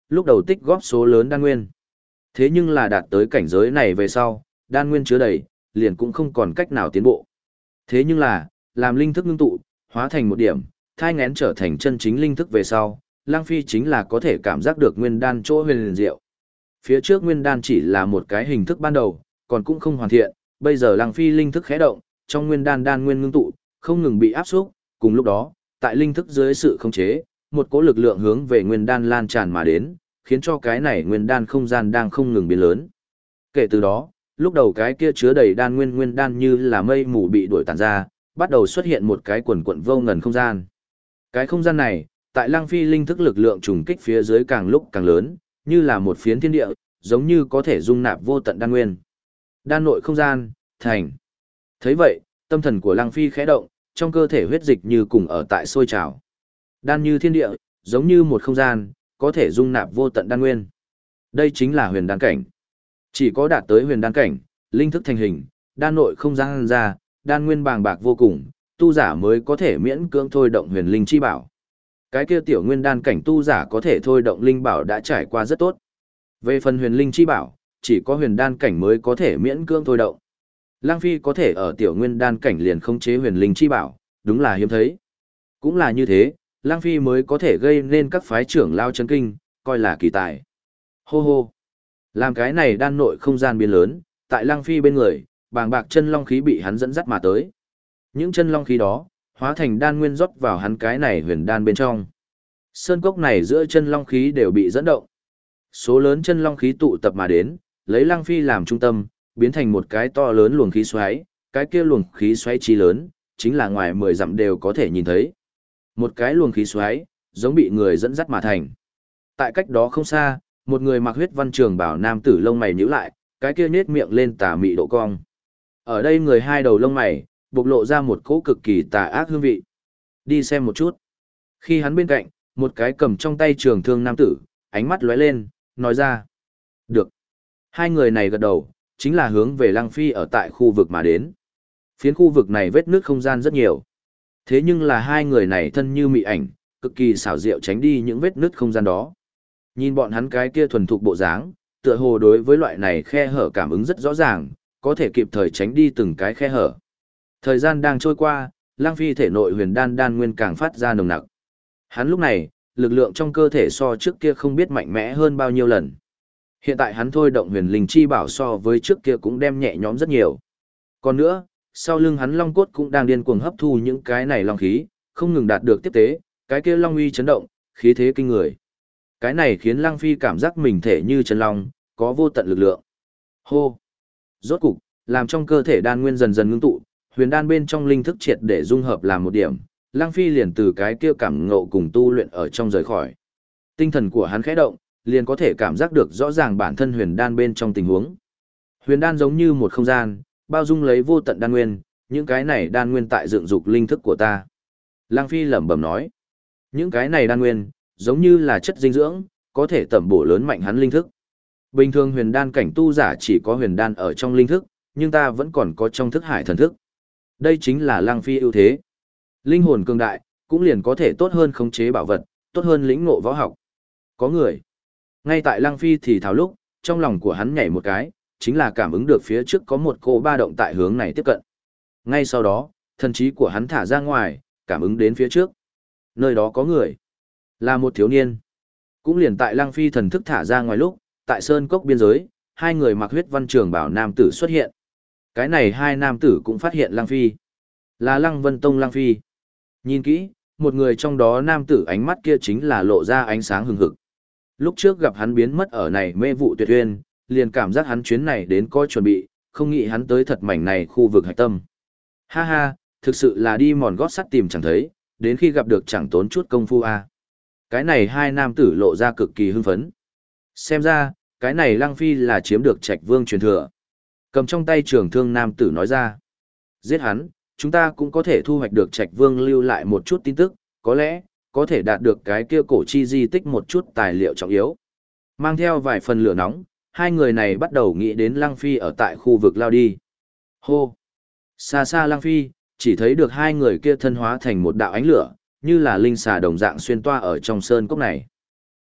lúc đầu tích góp số lớn đan nguyên. Thế nhưng là đạt tới cảnh giới này về sau, đan nguyên chứa đầy, liền cũng không còn cách nào tiến bộ. Thế nhưng là, làm linh thức ngưng tụ, hóa thành một điểm, thai ngén trở thành chân chính linh thức về sau, Lăng Phi chính là có thể cảm giác được nguyên đan chỗ huyền liền diệu. Phía trước nguyên đan chỉ là một cái hình thức ban đầu, còn cũng không hoàn thiện, bây giờ Lăng Phi linh thức khẽ động, trong nguyên đan đan nguyên ngưng tụ, không ngừng bị áp xúc, cùng lúc đó, tại linh thức dưới sự khống chế, một cỗ lực lượng hướng về nguyên đan lan tràn mà đến, khiến cho cái này nguyên đan không gian đang không ngừng biến lớn. Kể từ đó, lúc đầu cái kia chứa đầy đan nguyên đan như là mây mù bị đuổi tản ra, bắt đầu xuất hiện một cái quần quần vô ngần không gian. Cái không gian này, tại Lăng Phi linh thức lực lượng trùng kích phía dưới càng lúc càng lớn, như là một phiến thiên địa, giống như có thể dung nạp vô tận đan nguyên. Đan nội không gian, thành. Thấy vậy, tâm thần của Lăng Phi khẽ động, trong cơ thể huyết dịch như cùng ở tại sôi trào. Đan như thiên địa, giống như một không gian, có thể dung nạp vô tận đan nguyên. Đây chính là huyền đan cảnh. Chỉ có đạt tới huyền đan cảnh, linh thức thành hình, đan nội không gian ra, đan nguyên bàng bạc vô cùng, tu giả mới có thể miễn cưỡng thôi động huyền linh chi bảo. Cái kia tiểu nguyên đan cảnh tu giả có thể thôi động linh bảo đã trải qua rất tốt. Về phần huyền linh chi bảo, chỉ có huyền đan cảnh mới có thể miễn cưỡng thôi động. Lăng Phi có thể ở tiểu nguyên đan cảnh liền khống chế huyền linh chi bảo, đúng là hiếm thấy. Cũng là như thế, Lăng Phi mới có thể gây nên các phái trưởng lao chấn kinh, coi là kỳ tài. Hô hô. Làm cái này đan nội không gian biến lớn, tại Lăng Phi bên người, bàng bạc chân long khí bị hắn dẫn dắt mà tới. Những chân long khí đó, hóa thành đan nguyên rót vào hắn cái này huyền đan bên trong. Sơn cốc này giữa chân long khí đều bị dẫn động. Số lớn chân long khí tụ tập mà đến, lấy Lăng Phi làm trung tâm, biến thành một cái to lớn luồng khí xoáy, cái kia luồng khí xoáy chi lớn, chính là ngoài 10 dặm đều có thể nhìn thấy. Một cái luồng khí xoáy, giống bị người dẫn dắt mà thành. Tại cách đó không xa, một người mặc huyết văn trường bảo nam tử lông mày nhíu lại, cái kia nhếch miệng lên tà mị độ cong. Ở đây người hai đầu lông mày, bộc lộ ra một cỗ cực kỳ tà ác hương vị. Đi xem một chút. Khi hắn bên cạnh, một cái cầm trong tay trường thương nam tử, ánh mắt lóe lên, nói ra. Được. Hai người này gật đầu, chính là hướng về Lăng Phi ở tại khu vực mà đến. Phiến khu vực này vết nước không gian rất nhiều. Thế nhưng là hai người này thân như mị ảnh, cực kỳ xảo diệu tránh đi những vết nứt không gian đó. Nhìn bọn hắn cái kia thuần thục bộ dáng, tựa hồ đối với loại này khe hở cảm ứng rất rõ ràng, có thể kịp thời tránh đi từng cái khe hở. Thời gian đang trôi qua, Lăng Phi thể nội huyền đan nguyên càng phát ra nồng nặc. Hắn lúc này, lực lượng trong cơ thể so trước kia không biết mạnh mẽ hơn bao nhiêu lần. Hiện tại hắn thôi động huyền linh chi bảo so với trước kia cũng đem nhẹ nhõm rất nhiều. Còn nữa, sau lưng hắn long cốt cũng đang điên cuồng hấp thu những cái này long khí, không ngừng đạt được tiếp tế, cái kia long uy chấn động, khí thế kinh người. Cái này khiến Lăng Phi cảm giác mình thể như chân long, có vô tận lực lượng. Hô! Rốt cục, làm trong cơ thể đan nguyên dần dần ngưng tụ, huyền đan bên trong linh thức triệt để dung hợp làm một điểm, Lăng Phi liền từ cái kia cảm ngộ cùng tu luyện ở trong rời khỏi. Tinh thần của hắn khẽ động, liền có thể cảm giác được rõ ràng bản thân huyền đan bên trong tình huống. Huyền đan giống như một không gian, bao dung lấy vô tận đan nguyên, những cái này đan nguyên tại dựng dục linh thức của ta. Lăng Phi lẩm bẩm nói, những cái này đan nguyên, giống như là chất dinh dưỡng, có thể tẩm bổ lớn mạnh hắn linh thức. Bình thường huyền đan cảnh tu giả chỉ có huyền đan ở trong linh thức, nhưng ta vẫn còn có trong thức hải thần thức. Đây chính là Lăng Phi ưu thế. Linh hồn cường đại, cũng liền có thể tốt hơn khống chế bảo vật, tốt hơn lĩnh ngộ võ học. Có người. Ngay tại Lăng Phi thì thào lúc, trong lòng của hắn nhảy một cái, chính là cảm ứng được phía trước có một cỗ ba động tại hướng này tiếp cận. Ngay sau đó, thần trí của hắn thả ra ngoài, cảm ứng đến phía trước. Nơi đó có người. Là một thiếu niên. Cũng liền tại Lăng Phi thần thức thả ra ngoài lúc, tại sơn cốc biên giới, hai người mặc huyết văn trường bảo nam tử xuất hiện. Cái này hai nam tử cũng phát hiện Lăng Phi. Là Lăng Vân Tông Lăng Phi. Nhìn kỹ, một người trong đó nam tử ánh mắt kia chính là lộ ra ánh sáng hừng hực. Lúc trước gặp hắn biến mất ở này mê vụ tuyệt uyên, liền cảm giác hắn chuyến này đến có chuẩn bị, không nghĩ hắn tới thật mảnh này khu vực hạch tâm. Ha ha, thực sự là đi mòn gót sắt tìm chẳng thấy, đến khi gặp được chẳng tốn chút công phu a. Cái này hai nam tử lộ ra cực kỳ hưng phấn. Xem ra, cái này Lăng Phi là chiếm được Trạch Vương truyền thừa. Cầm trong tay trường thương nam tử nói ra. Giết hắn, chúng ta cũng có thể thu hoạch được Trạch Vương lưu lại một chút tin tức, có lẽ, có thể đạt được cái kia cổ chi di tích một chút tài liệu trọng yếu. Mang theo vài phần lửa nóng, hai người này bắt đầu nghĩ đến Lăng Phi ở tại khu vực lao đi. Hô! Xa xa Lăng Phi, chỉ thấy được hai người kia thân hóa thành một đạo ánh lửa, như là linh xà đồng dạng xuyên toa ở trong sơn cốc này.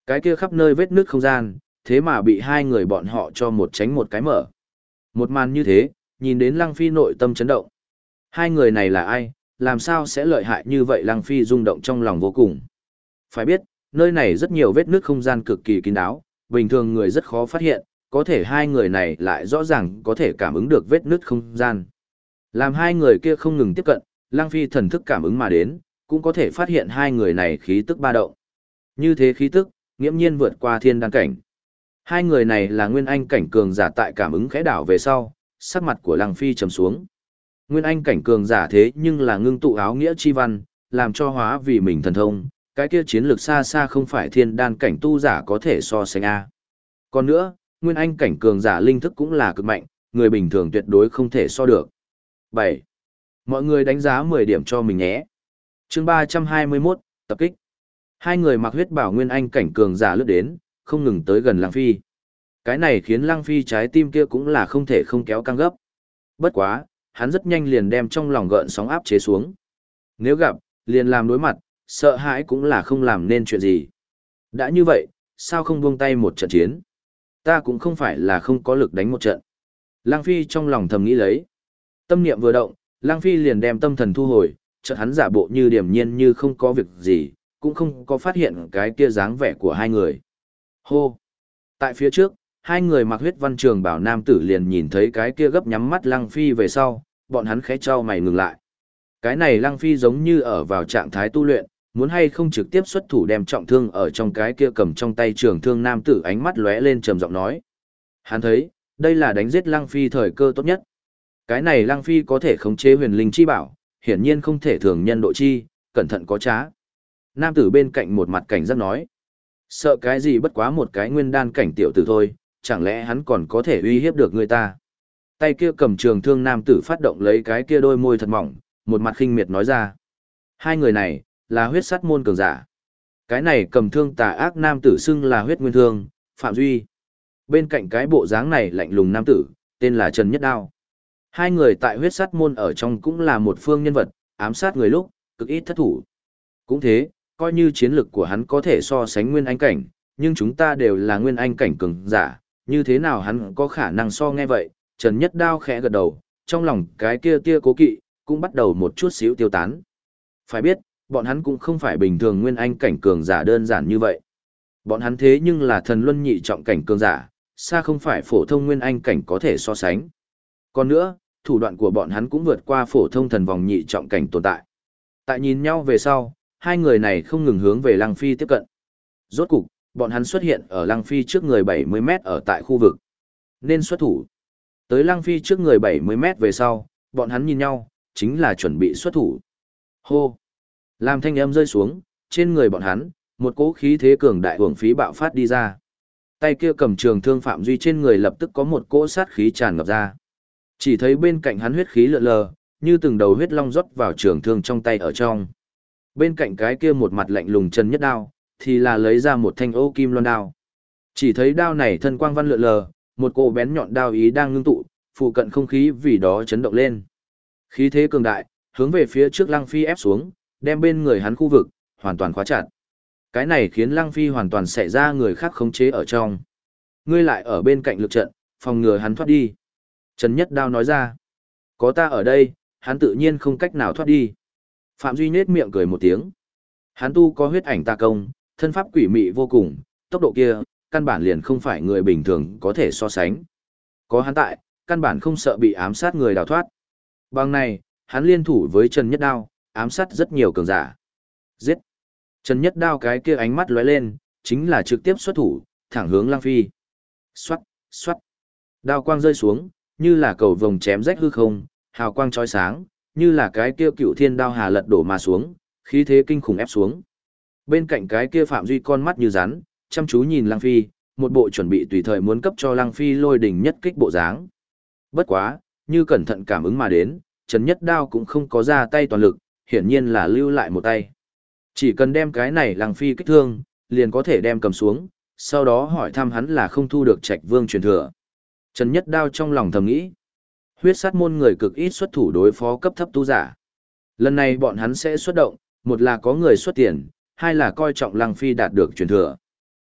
Cái kia khắp nơi vết nước không gian, thế mà bị hai người bọn họ cho một tránh một cái mở. Một màn như thế, nhìn đến Lăng Phi nội tâm chấn động. Hai người này là ai, làm sao sẽ lợi hại như vậy? Lăng Phi rung động trong lòng vô cùng. Phải biết, nơi này rất nhiều vết nước không gian cực kỳ kín đáo, bình thường người rất khó phát hiện, có thể hai người này lại rõ ràng có thể cảm ứng được vết nước không gian. Làm hai người kia không ngừng tiếp cận, Lăng Phi thần thức cảm ứng mà đến, cũng có thể phát hiện hai người này khí tức ba động. Như thế khí tức, nghiễm nhiên vượt qua thiên đan cảnh. Hai người này là nguyên anh cảnh cường giả, tại cảm ứng khẽ đảo về sau, sắc mặt của Lăng Phi trầm xuống. Nguyên anh cảnh cường giả thế nhưng là ngưng tụ áo nghĩa chi văn, làm cho hóa vì mình thần thông, cái kia chiến lược xa xa không phải thiên đan cảnh tu giả có thể so sánh a. Còn nữa, nguyên anh cảnh cường giả linh thức cũng là cực mạnh, người bình thường tuyệt đối không thể so được. 7. Mọi người đánh giá 10 điểm cho mình nhé. Chương 321, tập kích. Hai người mặc huyết bảo nguyên anh cảnh cường giả lướt đến, không ngừng tới gần Lăng Phi. Cái này khiến Lăng Phi trái tim kia cũng là không thể không kéo căng gấp. Bất quá, hắn rất nhanh liền đem trong lòng gợn sóng áp chế xuống. Nếu gặp, liền làm đối mặt, sợ hãi cũng là không làm nên chuyện gì. Đã như vậy, sao không buông tay một trận chiến? Ta cũng không phải là không có lực đánh một trận. Lăng Phi trong lòng thầm nghĩ lấy. Tâm niệm vừa động, Lăng Phi liền đem tâm thần thu hồi, chợt hắn giả bộ như điềm nhiên như không có việc gì, cũng không có phát hiện cái kia dáng vẻ của hai người. Hô! Tại phía trước, hai người mặc huyết văn trường bảo nam tử liền nhìn thấy cái kia gấp nhắm mắt Lăng Phi về sau, bọn hắn khẽ trao mày ngừng lại. Cái này Lăng Phi giống như ở vào trạng thái tu luyện, muốn hay không trực tiếp xuất thủ đem trọng thương ở trong cái kia cầm trong tay trường thương nam tử, ánh mắt lóe lên trầm giọng nói. Hắn thấy, đây là đánh giết Lăng Phi thời cơ tốt nhất. Cái này Lăng Phi có thể khống chế huyền linh chi bảo, hiển nhiên không thể thường nhân độ chi, cẩn thận có trá. Nam tử bên cạnh một mặt cảnh giác nói. Sợ cái gì, bất quá một cái nguyên đan cảnh tiểu tử thôi, chẳng lẽ hắn còn có thể uy hiếp được người ta. Tay kia cầm trường thương nam tử phát động lấy cái kia đôi môi thật mỏng, một mặt khinh miệt nói ra. Hai người này, là huyết sát môn cường giả. Cái này cầm thương tà ác nam tử xưng là huyết nguyên thương, Phạm Duy. Bên cạnh cái bộ dáng này lạnh lùng nam tử, tên là Trần Nhất Đao. Hai người tại huyết sát môn ở trong cũng là một phương nhân vật, ám sát người lúc, cực ít thất thủ. Cũng thế, coi như chiến lực của hắn có thể so sánh nguyên anh cảnh, nhưng chúng ta đều là nguyên anh cảnh cường giả, như thế nào hắn có khả năng so? Nghe vậy, Trần Nhất Đao khẽ gật đầu, trong lòng cái kia tia cố kỵ, cũng bắt đầu một chút xíu tiêu tán. Phải biết, bọn hắn cũng không phải bình thường nguyên anh cảnh cường giả đơn giản như vậy. Bọn hắn thế nhưng là thần luân nhị trọng cảnh cường giả, xa không phải phổ thông nguyên anh cảnh có thể so sánh. Còn nữa, thủ đoạn của bọn hắn cũng vượt qua phổ thông thần vòng nhị trọng cảnh tồn tại. Tại nhìn nhau về sau, hai người này không ngừng hướng về Lăng Phi tiếp cận. Rốt cục, bọn hắn xuất hiện ở Lăng Phi trước người 70 mét ở tại khu vực. Nên xuất thủ. Tới Lăng Phi trước người 70 mét về sau, bọn hắn nhìn nhau, chính là chuẩn bị xuất thủ. Hô! Làm thanh âm rơi xuống, trên người bọn hắn, một cỗ khí thế cường đại hưởng phí bạo phát đi ra. Tay kia cầm trường thương Phạm Duy trên người lập tức có một cỗ sát khí tràn ngập ra. Chỉ thấy bên cạnh hắn huyết khí lượn lờ, như từng đầu huyết long rót vào trường thương trong tay ở trong. Bên cạnh cái kia một mặt lạnh lùng Trần Nhất Đao, thì là lấy ra một thanh ô kim loan đao. Chỉ thấy đao này thân quang văn lượn lờ, một cỗ bén nhọn đao ý đang ngưng tụ, phụ cận không khí vì đó chấn động lên. Khí thế cường đại, hướng về phía trước Lăng Phi ép xuống, đem bên người hắn khu vực hoàn toàn khóa chặt. Cái này khiến Lăng Phi hoàn toàn xảy ra người khác khống chế ở trong. Ngươi lại ở bên cạnh lực trận, phòng ngừa hắn thoát đi. Trần Nhất Đao nói ra. Có ta ở đây, hắn tự nhiên không cách nào thoát đi. Phạm Duy nết miệng cười một tiếng. Hắn tu có huyết ảnh tà công, thân pháp quỷ mị vô cùng, tốc độ kia, căn bản liền không phải người bình thường có thể so sánh. Có hắn tại, căn bản không sợ bị ám sát người đào thoát. Bằng này, hắn liên thủ với Trần Nhất Đao, ám sát rất nhiều cường giả. Giết! Trần Nhất Đao cái kia ánh mắt lóe lên, chính là trực tiếp xuất thủ, thẳng hướng Lăng Phi. Xoát, xoát. Đao quang rơi xuống, như là cầu vồng chém rách hư không, hào quang chói sáng, như là cái kia cựu thiên đao hà lật đổ mà xuống, khí thế kinh khủng ép xuống. Bên cạnh cái kia Phạm Duy con mắt như rắn, chăm chú nhìn Lăng Phi, một bộ chuẩn bị tùy thời muốn cấp cho Lăng Phi lôi đỉnh nhất kích bộ dáng. Bất quá, như cẩn thận cảm ứng mà đến, Trần Nhất Đao cũng không có ra tay toàn lực, hiển nhiên là lưu lại một tay. Chỉ cần đem cái này Lăng Phi kích thương, liền có thể đem cầm xuống, sau đó hỏi thăm hắn là không thu được Trạch Vương truyền thừa. Trần Nhất Đao trong lòng thầm nghĩ, huyết sát môn người cực ít xuất thủ đối phó cấp thấp tu giả. Lần này bọn hắn sẽ xuất động, một là có người xuất tiền, hai là coi trọng Lăng Phi đạt được truyền thừa.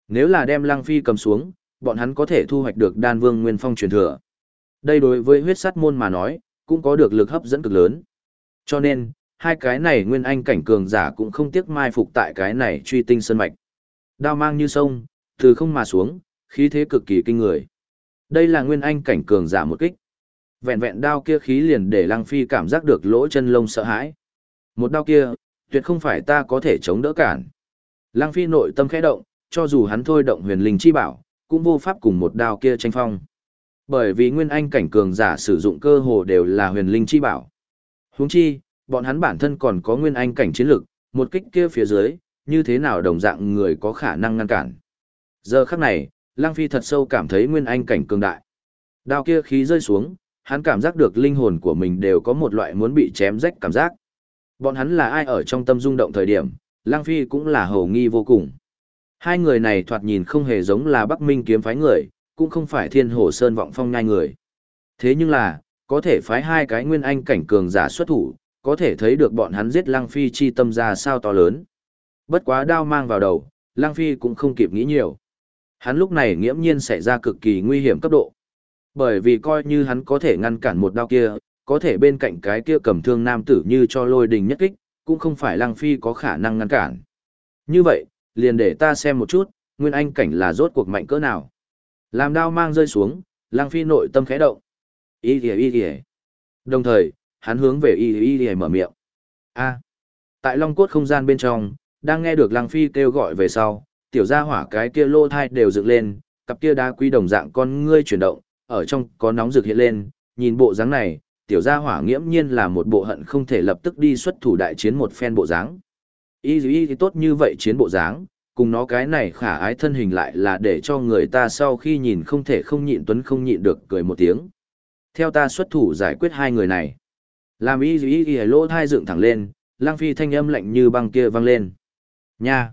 Nếu là đem Lăng Phi cầm xuống, bọn hắn có thể thu hoạch được Đan Vương Nguyên Phong truyền thừa. Đây đối với huyết sát môn mà nói, cũng có được lực hấp dẫn cực lớn. Cho nên, hai cái này nguyên anh cảnh cường giả cũng không tiếc mai phục tại cái này truy tinh sơn mạch. Đao mang như sông, từ không mà xuống, khí thế cực kỳ kinh người. Đây là nguyên anh cảnh cường giả một kích. Vẹn vẹn đao kia khí liền để Lăng Phi cảm giác được lỗ chân lông sợ hãi. Một đao kia, tuyệt không phải ta có thể chống đỡ cản. Lăng Phi nội tâm khẽ động, cho dù hắn thôi động huyền linh chi bảo, cũng vô pháp cùng một đao kia tranh phong. Bởi vì nguyên anh cảnh cường giả sử dụng cơ hồ đều là huyền linh chi bảo. Huống chi, bọn hắn bản thân còn có nguyên anh cảnh chiến lực, một kích kia phía dưới, như thế nào đồng dạng người có khả năng ngăn cản. Giờ khắc này, Lăng Phi thật sâu cảm thấy nguyên anh cảnh cường đại. Đao kia khí rơi xuống, hắn cảm giác được linh hồn của mình đều có một loại muốn bị chém rách cảm giác. Bọn hắn là ai ở trong tâm rung động thời điểm, Lăng Phi cũng là hầu nghi vô cùng. Hai người này thoạt nhìn không hề giống là Bắc Minh kiếm phái người, cũng không phải Thiên Hồ Sơn vọng phong nhai người. Thế nhưng là, có thể phái hai cái nguyên anh cảnh cường giả xuất thủ, có thể thấy được bọn hắn giết Lăng Phi chi tâm ra sao to lớn. Bất quá đao mang vào đầu, Lăng Phi cũng không kịp nghĩ nhiều. Hắn lúc này nghiễm nhiên xảy ra cực kỳ nguy hiểm cấp độ. Bởi vì coi như hắn có thể ngăn cản một đao kia, có thể bên cạnh cái kia cầm thương nam tử như cho lôi đình nhất kích, cũng không phải Lăng Phi có khả năng ngăn cản. Như vậy, liền để ta xem một chút, nguyên anh cảnh là rốt cuộc mạnh cỡ nào. Làm đao mang rơi xuống, Lăng Phi nội tâm khẽ động. Y kìa. Đồng thời, hắn hướng về y mở miệng. Tại long cốt không gian bên trong, đang nghe được Lăng Phi kêu gọi về sau, tiểu gia hỏa cái kia lô thai đều dựng lên, cặp kia đá quý đồng dạng con ngươi chuyển động, ở trong có nóng rực hiện lên, nhìn bộ dáng này, tiểu gia hỏa nghiễm nhiên là một bộ hận không thể lập tức đi xuất thủ đại chiến một phen bộ dáng. Y thì tốt như vậy chiến bộ dáng, cùng nó cái này khả ái thân hình lại là để cho người ta sau khi nhìn không thể không nhịn tuấn không nhịn được cười một tiếng. Theo ta xuất thủ giải quyết hai người này. Làm y lỗ thai dựng thẳng lên, Lăng Phi thanh âm lạnh như băng kia vang lên. Nha!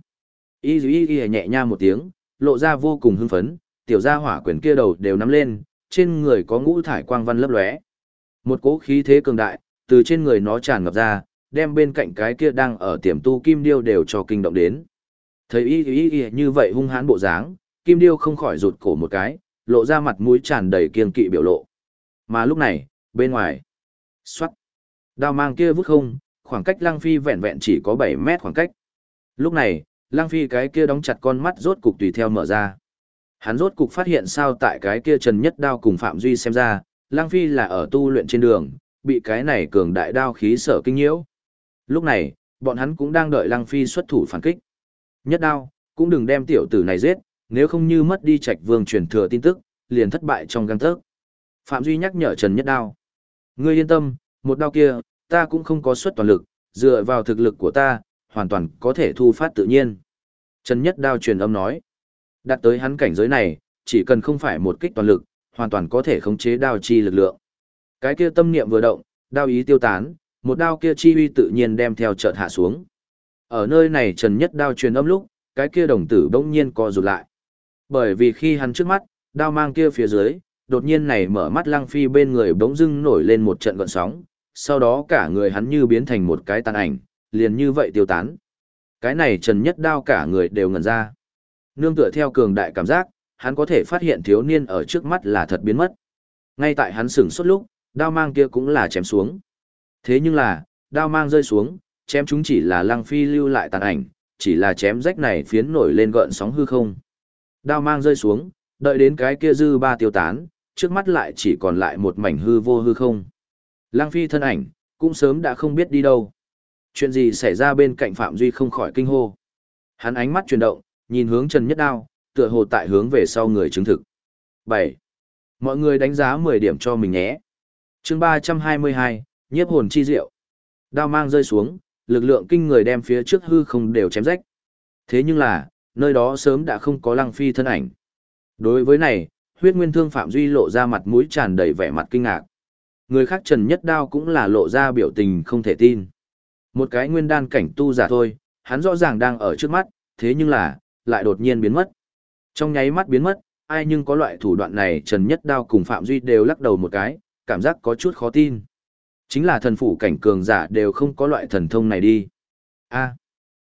Y nhẹ nha một tiếng, lộ ra vô cùng hưng phấn, tiểu gia hỏa quyền kia đầu đều nắm lên, trên người có ngũ thải quang văn lấp lóe. Một cỗ khí thế cường đại, từ trên người nó tràn ngập ra, đem bên cạnh cái kia đang ở tiềm tu kim điêu đều cho kinh động đến. Thấy y như vậy hung hãn bộ dáng, kim điêu không khỏi rụt cổ một cái, lộ ra mặt mũi tràn đầy kiên kỵ biểu lộ. Mà lúc này, bên ngoài, xoát, đao mang kia vút không, khoảng cách Lăng Phi vẹn vẹn chỉ có 7 mét khoảng cách. Lúc này, Lăng Phi cái kia đóng chặt con mắt rốt cục tùy theo mở ra. Hắn rốt cục phát hiện sao tại cái kia Trần Nhất Đao cùng Phạm Duy xem ra, Lăng Phi là ở tu luyện trên đường, bị cái này cường đại đao khí sở kinh nhiễu. Lúc này, bọn hắn cũng đang đợi Lăng Phi xuất thủ phản kích. Nhất Đao, cũng đừng đem tiểu tử này giết, nếu không như mất đi Trạch Vương truyền thừa tin tức, liền thất bại trong gang tấc. Phạm Duy nhắc nhở Trần Nhất Đao. Ngươi yên tâm, một đao kia, ta cũng không có xuất toàn lực, dựa vào thực lực của ta, hoàn toàn có thể thu phát tự nhiên. Trần Nhất Đao truyền âm nói. Đạt tới hắn cảnh giới này, chỉ cần không phải một kích toàn lực, hoàn toàn có thể khống chế đao chi lực lượng. Cái kia tâm niệm vừa động, đao ý tiêu tán, một đao kia chi uy tự nhiên đem theo chợt hạ xuống. Ở nơi này Trần Nhất Đao truyền âm lúc, cái kia đồng tử bỗng nhiên co rụt lại. Bởi vì khi hắn trước mắt, đao mang kia phía dưới, đột nhiên này mở mắt Lăng Phi bên người bỗng dưng nổi lên một trận gợn sóng, sau đó cả người hắn như biến thành một cái tàn ảnh, liền như vậy tiêu tán. Cái này Trần Nhất Đao cả người đều ngẩn ra. Nương tựa theo cường đại cảm giác, hắn có thể phát hiện thiếu niên ở trước mắt là thật biến mất. Ngay tại hắn sửng sốt lúc, đao mang kia cũng là chém xuống. Thế nhưng là, đao mang rơi xuống, chém chúng chỉ là Lăng Phi lưu lại tàn ảnh, chỉ là chém rách này phiến nổi lên gợn sóng hư không. Đao mang rơi xuống, đợi đến cái kia dư ba tiêu tán, trước mắt lại chỉ còn lại một mảnh hư vô hư không. Lăng Phi thân ảnh, cũng sớm đã không biết đi đâu. Chuyện gì xảy ra bên cạnh Phạm Duy không khỏi kinh hô. Hắn ánh mắt chuyển động, nhìn hướng Trần Nhất Đao, tựa hồ tại hướng về sau người chứng thực. 7. Mọi người đánh giá 10 điểm cho mình nhé. Chương 322, nhiếp hồn chi diệu. Đao mang rơi xuống, lực lượng kinh người đem phía trước hư không đều chém rách. Thế nhưng là, nơi đó sớm đã không có Lăng Phi thân ảnh. Đối với này, huyết nguyên thương Phạm Duy lộ ra mặt mũi tràn đầy vẻ mặt kinh ngạc. Người khác Trần Nhất Đao cũng là lộ ra biểu tình không thể tin. Một cái nguyên đan cảnh tu giả thôi, hắn rõ ràng đang ở trước mắt, thế nhưng là, lại đột nhiên biến mất. Trong nháy mắt biến mất, ai nhưng có loại thủ đoạn này Trần Nhất Đao cùng Phạm Duy đều lắc đầu một cái, cảm giác có chút khó tin. Chính là thần phủ cảnh cường giả đều không có loại thần thông này đi.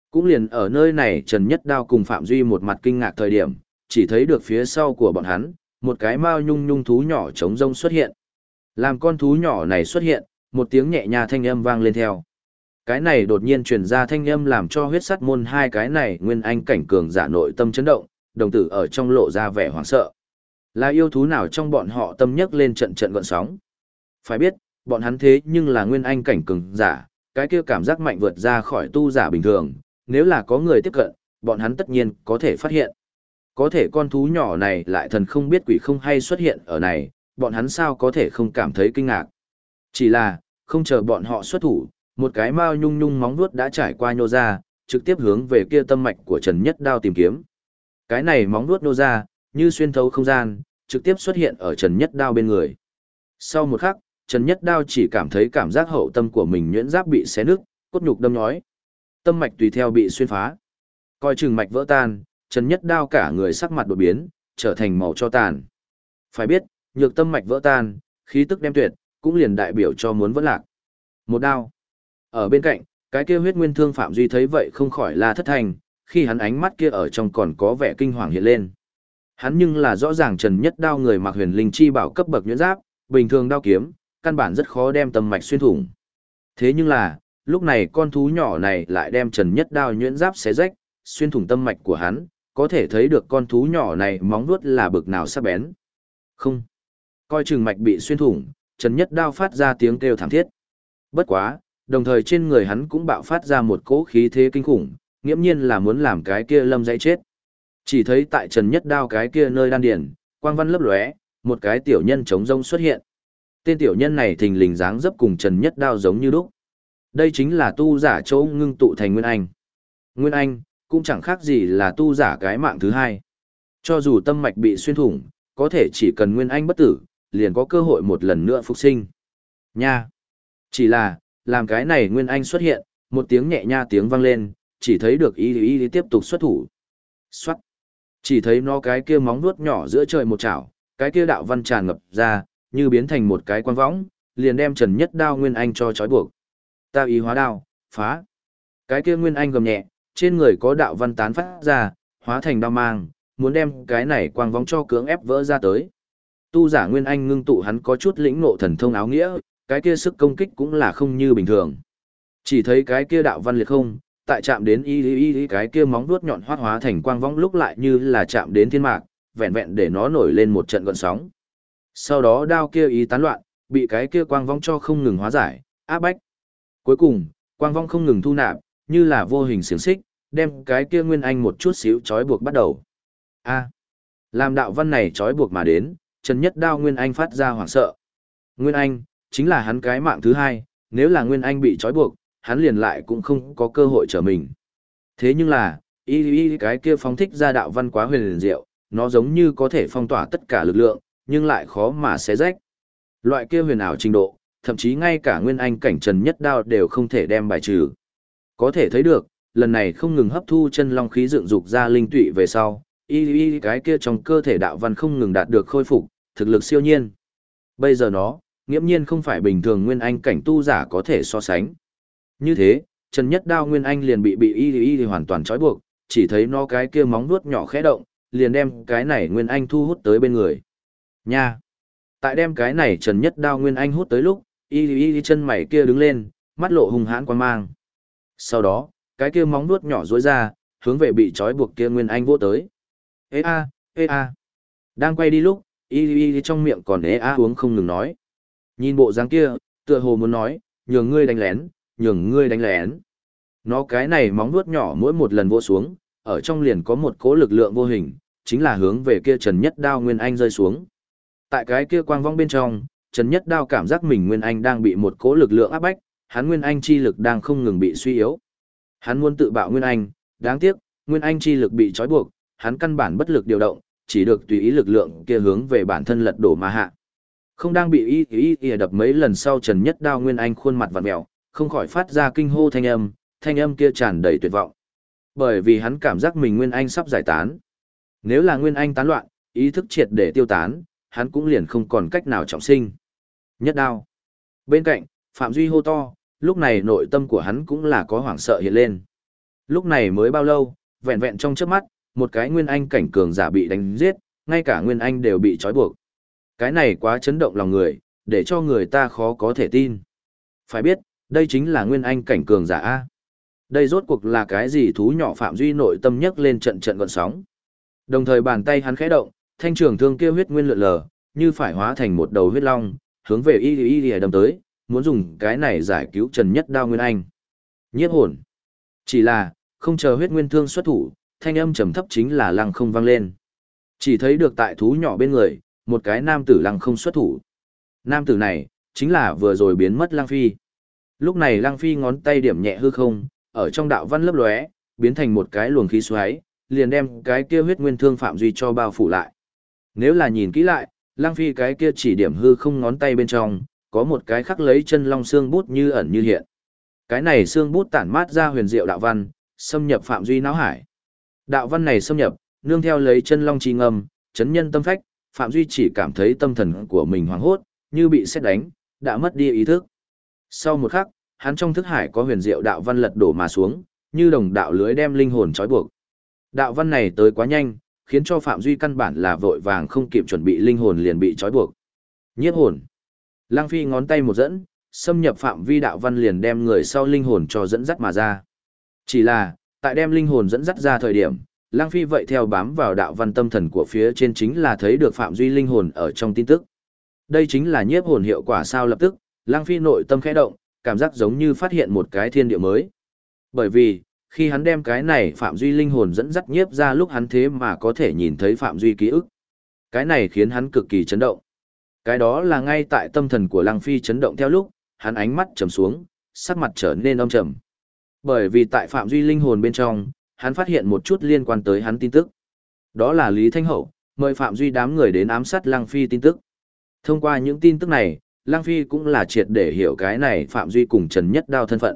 Cũng liền ở nơi này Trần Nhất Đao cùng Phạm Duy một mặt kinh ngạc thời điểm, chỉ thấy được phía sau của bọn hắn, một cái mao nhung nhung thú nhỏ trống rông xuất hiện. Làm con thú nhỏ này xuất hiện, một tiếng nhẹ nhàng thanh âm vang lên theo. Cái này đột nhiên truyền ra thanh âm làm cho huyết sắt môn hai cái này nguyên anh cảnh cường giả nội tâm chấn động, đồng tử ở trong lộ ra vẻ hoảng sợ. Là yêu thú nào trong bọn họ tâm nhấc lên trận trận gợn sóng. Phải biết, bọn hắn thế nhưng là nguyên anh cảnh cường giả, cái kia cảm giác mạnh vượt ra khỏi tu giả bình thường, nếu là có người tiếp cận, bọn hắn tất nhiên có thể phát hiện. Có thể con thú nhỏ này lại thần không biết quỷ không hay xuất hiện ở này, bọn hắn sao có thể không cảm thấy kinh ngạc. Chỉ là, không chờ bọn họ xuất thủ, một cái mao nhung nhung móng vuốt đã trải qua nhô ra, trực tiếp hướng về kia tâm mạch của Trần Nhất Đao tìm kiếm. Cái này móng vuốt nhô ra, như xuyên thấu không gian, trực tiếp xuất hiện ở Trần Nhất Đao bên người. Sau một khắc, Trần Nhất Đao chỉ cảm thấy cảm giác hậu tâm của mình nhuyễn giáp bị xé nứt, cốt nhục đâm nhói. Tâm mạch tùy theo bị xuyên phá. Coi chừng mạch vỡ tan, Trần Nhất Đao cả người sắc mặt đột biến, trở thành màu cho tàn. Phải biết, nhược tâm mạch vỡ tan, khí tức đem tuyệt, cũng liền đại biểu cho muốn vỡ lạc. Một đao. Ở bên cạnh, cái kia huyết nguyên thương Phạm Duy thấy vậy không khỏi la thất thành, khi hắn ánh mắt kia ở trong còn có vẻ kinh hoàng hiện lên. Hắn nhưng là rõ ràng Trần Nhất Đao người mặc huyền linh chi bảo cấp bậc nhuyễn giáp, bình thường đao kiếm, căn bản rất khó đem tâm mạch xuyên thủng. Thế nhưng là, lúc này con thú nhỏ này lại đem Trần Nhất Đao nhuyễn giáp xé rách, xuyên thủng tâm mạch của hắn, có thể thấy được con thú nhỏ này móng vuốt là bực nào sắc bén. Không. Coi chừng mạch bị xuyên thủng, Trần Nhất Đao phát ra tiếng kêu thảm thiết. Bất quá, đồng thời trên người hắn cũng bạo phát ra một cỗ khí thế kinh khủng, nghiễm nhiên là muốn làm cái kia lâm dãy chết. Chỉ thấy tại Trần Nhất Đao cái kia nơi đan điền, quang văn lấp lóe, một cái tiểu nhân trống rông xuất hiện. Tên tiểu nhân này thình lình dáng dấp cùng Trần Nhất Đao giống như lúc. Đây chính là tu giả chỗ ngưng tụ thành Nguyên Anh. Nguyên Anh, cũng chẳng khác gì là tu giả cái mạng thứ hai. Cho dù tâm mạch bị xuyên thủng, có thể chỉ cần Nguyên Anh bất tử, liền có cơ hội một lần nữa phục sinh. Nha! Chỉ là, làm cái này Nguyên Anh xuất hiện, một tiếng nhẹ nha tiếng vang lên, chỉ thấy được y tiếp tục xuất thủ. Xoát! Chỉ thấy nó cái kia móng vuốt nhỏ giữa trời một chảo, cái kia đạo văn tràn ngập ra, như biến thành một cái quan võng, liền đem Trần Nhất Đao Nguyên Anh cho trói buộc. Ta ý hóa đao, phá! Cái kia Nguyên Anh gầm nhẹ, trên người có đạo văn tán phát ra, hóa thành đao mang, muốn đem cái này quang vong cho cưỡng ép vỡ ra tới. Tu giả Nguyên Anh ngưng tụ hắn có chút lĩnh ngộ thần thông áo nghĩa, cái kia sức công kích cũng là không như bình thường. Chỉ thấy cái kia đạo văn liệt không, tại chạm đến cái kia móng vuốt nhọn hoát hóa thành quang vong lúc lại như là chạm đến thiên mạc, vẹn vẹn để nó nổi lên một trận gợn sóng. Sau đó đao kia ý tán loạn, bị cái kia quang vong cho không ngừng hóa giải, áp bách. Cuối cùng, quang vong không ngừng thu nạp, như là vô hình xiềng xích, đem cái kia Nguyên Anh một chút xíu trói buộc bắt đầu. Làm đạo văn này trói buộc mà đến, Trần Nhất Đao Nguyên Anh phát ra hoảng sợ. Nguyên Anh, chính là hắn cái mạng thứ hai, nếu là Nguyên Anh bị trói buộc, hắn liền lại cũng không có cơ hội trở mình. Thế nhưng là, cái kia phóng thích ra đạo văn quá huyền diệu, nó giống như có thể phong tỏa tất cả lực lượng, nhưng lại khó mà xé rách. Loại kia huyền ảo trình độ, thậm chí ngay cả Nguyên Anh cảnh Trần Nhất Đao đều không thể đem bài trừ. Có thể thấy được, lần này không ngừng hấp thu chân long khí dựng dục ra linh tụy về sau, cái kia trong cơ thể đạo văn không ngừng đạt được khôi phục, thực lực siêu nhiên. Bây giờ nó, nghiễm nhiên không phải bình thường Nguyên Anh cảnh tu giả có thể so sánh. Như thế, Trần Nhất Đao Nguyên Anh liền bị hoàn toàn trói buộc, chỉ thấy nó cái kia móng vuốt nhỏ khẽ động, liền đem cái này Nguyên Anh thu hút tới bên người. Nha! Tại đem cái này Trần Nhất Đao Nguyên Anh hút tới lúc, chân mày kia đứng lên, mắt lộ hung hãn quan mang. Sau đó, cái kia móng vuốt nhỏ duỗi ra, hướng về bị trói buộc kia Nguyên Anh vỗ tới. Ê a. Đang quay đi lúc, trong miệng còn ê a uống không ngừng nói. Nhìn bộ dáng kia, tựa hồ muốn nói, nhường ngươi đánh lén, nhường ngươi đánh lén. Nó cái này móng vuốt nhỏ mỗi một lần vỗ xuống, ở trong liền có một cỗ lực lượng vô hình, chính là hướng về kia Trần Nhất Đao Nguyên Anh rơi xuống. Tại cái kia quang vong bên trong, Trần Nhất Đao cảm giác mình Nguyên Anh đang bị một cỗ lực lượng áp bách, hắn Nguyên Anh chi lực đang không ngừng bị suy yếu. Hắn muốn tự bạo Nguyên Anh, đáng tiếc, Nguyên Anh chi lực bị trói buộc, hắn căn bản bất lực điều động, chỉ được tùy ý lực lượng kia hướng về bản thân lật đổ mà hạ. Không đang bị đập mấy lần sau Trần Nhất Đao Nguyên Anh khuôn mặt vặn mèo, không khỏi phát ra kinh hô thanh âm kia tràn đầy tuyệt vọng. Bởi vì hắn cảm giác mình Nguyên Anh sắp giải tán. Nếu là Nguyên Anh tán loạn, ý thức triệt để tiêu tán, hắn cũng liền không còn cách nào trọng sinh. Nhất Đao. Bên cạnh, Phạm Duy hô to, lúc này nội tâm của hắn cũng là có hoảng sợ hiện lên. Lúc này mới bao lâu, vẹn vẹn trong chớp mắt, một cái nguyên anh cảnh cường giả bị đánh giết, ngay cả nguyên anh đều bị trói buộc. Cái này quá chấn động lòng người, để cho người ta khó có thể tin. Phải biết, đây chính là nguyên anh cảnh cường giả A. Đây rốt cuộc là cái gì thú nhỏ Phạm Duy nội tâm nhấc lên trận trận gọn sóng. Đồng thời bàn tay hắn khẽ động, thanh trường thương kia huyết nguyên lượn lờ, như phải hóa thành một đầu huyết long, hướng về y đâm tới, muốn dùng cái này giải cứu Trần Nhất Đao Nguyên Anh. Nhiếp hồn. Chỉ là, không chờ huyết nguyên thương xuất thủ, thanh âm trầm thấp chính là lăng không vang lên. Chỉ thấy được tại thú nhỏ bên người, một cái nam tử lăng không xuất thủ. Nam tử này, chính là vừa rồi biến mất Lăng Phi. Lúc này Lăng Phi ngón tay điểm nhẹ hư không, ở trong đạo văn lấp lóe, biến thành một cái luồng khí xoáy, liền đem cái kia huyết nguyên thương Phạm Duy cho bao phủ lại. Nếu là nhìn kỹ lại, Lăng Phi cái kia chỉ điểm hư không ngón tay bên trong, có một cái khắc lấy chân long xương bút như ẩn như hiện. Cái này xương bút tản mát ra huyền diệu đạo văn, xâm nhập Phạm Duy não hải. Đạo văn này xâm nhập, nương theo lấy chân long chi ngâm, chấn nhân tâm phách, Phạm Duy chỉ cảm thấy tâm thần của mình hoảng hốt, như bị sét đánh, đã mất đi ý thức. Sau một khắc, hắn trong thức hải có huyền diệu đạo văn lật đổ mà xuống, như đồng đạo lưới đem linh hồn trói buộc. Đạo văn này tới quá nhanh, khiến cho Phạm Duy căn bản là vội vàng không kịp chuẩn bị linh hồn liền bị trói buộc. Nhiếp hồn. Lăng Phi ngón tay một dẫn, xâm nhập phạm vi đạo văn liền đem người sau linh hồn cho dẫn dắt mà ra. Chỉ là, tại đem linh hồn dẫn dắt ra thời điểm, Lăng Phi vậy theo bám vào đạo văn tâm thần của phía trên chính là thấy được Phạm Duy linh hồn ở trong tin tức. Đây chính là nhiếp hồn hiệu quả sao lập tức, Lăng Phi nội tâm khẽ động, cảm giác giống như phát hiện một cái thiên địa mới. Bởi vì, khi hắn đem cái này Phạm Duy linh hồn dẫn dắt nhiếp ra lúc hắn thế mà có thể nhìn thấy Phạm Duy ký ức. Cái này khiến hắn cực kỳ chấn động. Cái đó là ngay tại tâm thần của Lăng Phi chấn động theo lúc, hắn ánh mắt trầm xuống, sắc mặt trở nên âm trầm. Bởi vì tại Phạm Duy linh hồn bên trong, hắn phát hiện một chút liên quan tới hắn tin tức. Đó là Lý Thanh Hậu, mời Phạm Duy đám người đến ám sát Lăng Phi tin tức. Thông qua những tin tức này, Lăng Phi cũng là triệt để hiểu cái này Phạm Duy cùng Trần Nhất Đao thân phận.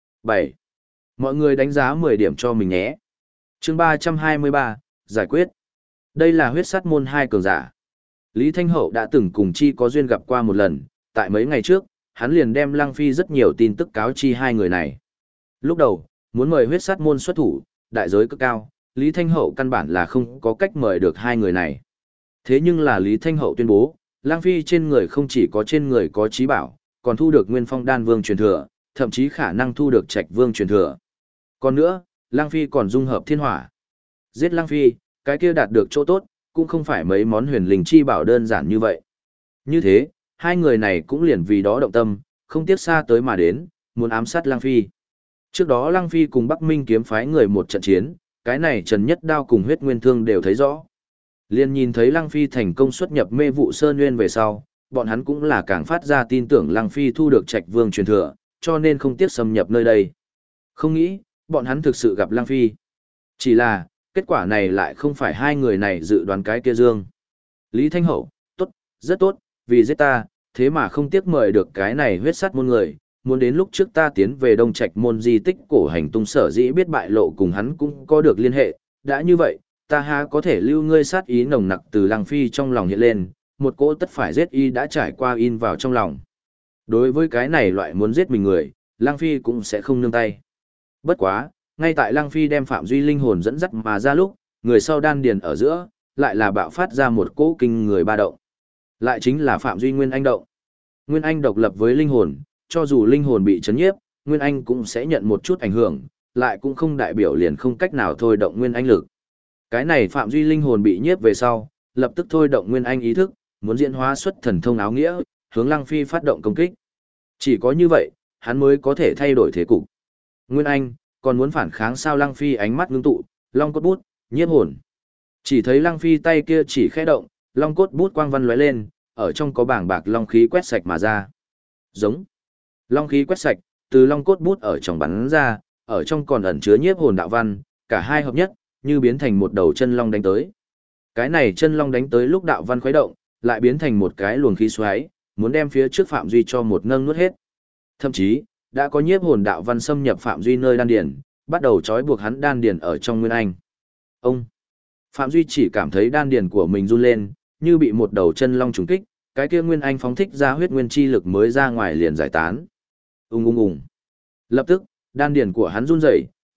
7. Mọi người đánh giá 10 điểm cho mình nhé. Chương 323, giải quyết. Đây là huyết sát môn 2 cường giả. Lý Thanh Hậu đã từng cùng Chi có duyên gặp qua một lần, tại mấy ngày trước, hắn liền đem Lăng Phi rất nhiều tin tức cáo Chi 2 người này. Lúc đầu, muốn mời huyết sát môn xuất thủ, đại giới cực cao, Lý Thanh Hậu căn bản là không có cách mời được 2 người này. Thế nhưng là Lý Thanh Hậu tuyên bố, Lăng Phi trên người không chỉ có trên người có trí bảo, còn thu được Nguyên Phong Đan Vương truyền thừa, thậm chí khả năng thu được Trạch Vương truyền thừa. Còn nữa, Lăng Phi còn dung hợp thiên hỏa. Giết Lăng Phi, cái kia đạt được chỗ tốt, cũng không phải mấy món huyền linh chi bảo đơn giản như vậy. Như thế, 2 người này cũng liền vì đó động tâm, không tiếc xa tới mà đến, muốn ám sát Lăng Phi. Trước đó Lăng Phi cùng Bắc Minh kiếm phái người một trận chiến, cái này Trần Nhất Đao cùng huyết nguyên thương đều thấy rõ. Liên nhìn thấy Lăng Phi thành công xuất nhập mê vụ sơn nguyên về sau, bọn hắn cũng là càng phát ra tin tưởng Lăng Phi thu được Trạch Vương truyền thừa, cho nên không tiếc xâm nhập nơi đây. Không nghĩ, bọn hắn thực sự gặp Lăng Phi. Chỉ là, kết quả này lại không phải 2 người này dự đoán cái kia dương. Lý Thanh Hậu, tốt, rất tốt, vì giết ta, thế mà không tiếc mời được cái này huyết sát môn người, muốn đến lúc trước ta tiến về Đông Trạch môn di tích cổ hành tung sở dĩ biết bại lộ cùng hắn cũng có được liên hệ, đã như vậy, ta há có thể lưu ngươi sát ý nồng nặc từ Lăng Phi trong lòng hiện lên, một cỗ tất phải giết y đã trải qua in vào trong lòng. Đối với cái này loại muốn giết mình người, Lăng Phi cũng sẽ không nương tay. Bất quá, ngay tại Lăng Phi đem Phạm Duy linh hồn dẫn dắt mà ra lúc, người sau đan điền ở giữa, lại là bạo phát ra một cỗ kinh người ba động. Lại chính là Phạm Duy Nguyên Anh động. Nguyên Anh độc lập với linh hồn, cho dù linh hồn bị chấn nhiếp, Nguyên Anh cũng sẽ nhận một chút ảnh hưởng, lại cũng không đại biểu liền không cách nào thôi động Nguyên Anh lực. Cái này Phạm Duy linh hồn bị nhiếp về sau, lập tức thôi động Nguyên Anh ý thức, muốn diễn hóa xuất thần thông áo nghĩa, hướng Lăng Phi phát động công kích. Chỉ có như vậy, hắn mới có thể thay đổi thế cục. Nguyên Anh, còn muốn phản kháng sao? Lăng Phi ánh mắt ngưng tụ, long cốt bút, nhiếp hồn. Chỉ thấy Lăng Phi tay kia chỉ khẽ động, long cốt bút quang văn lóe lên, ở trong có bảng bạc long khí quét sạch mà ra. Giống. Long khí quét sạch, từ long cốt bút ở trong bắn ra, ở trong còn ẩn chứa nhiếp hồn đạo văn, cả hai hợp nhất, như biến thành một đầu chân long đánh tới. Cái này chân long đánh tới lúc đạo văn khuấy động, lại biến thành một cái luồng khí xoáy, muốn đem phía trước Phạm Duy cho một nâng nuốt hết. Thậm chí, đã có nhiếp hồn đạo văn xâm nhập Phạm Duy nơi đan điền, bắt đầu trói buộc hắn đan điền ở trong Nguyên Anh. Ông Phạm Duy chỉ cảm thấy đan điền của mình run lên, như bị một đầu chân long trùng kích, cái kia Nguyên Anh phóng thích ra huyết nguyên chi lực mới ra ngoài liền giải tán. Ung. Lập tức, đan điền của hắn run rẩy,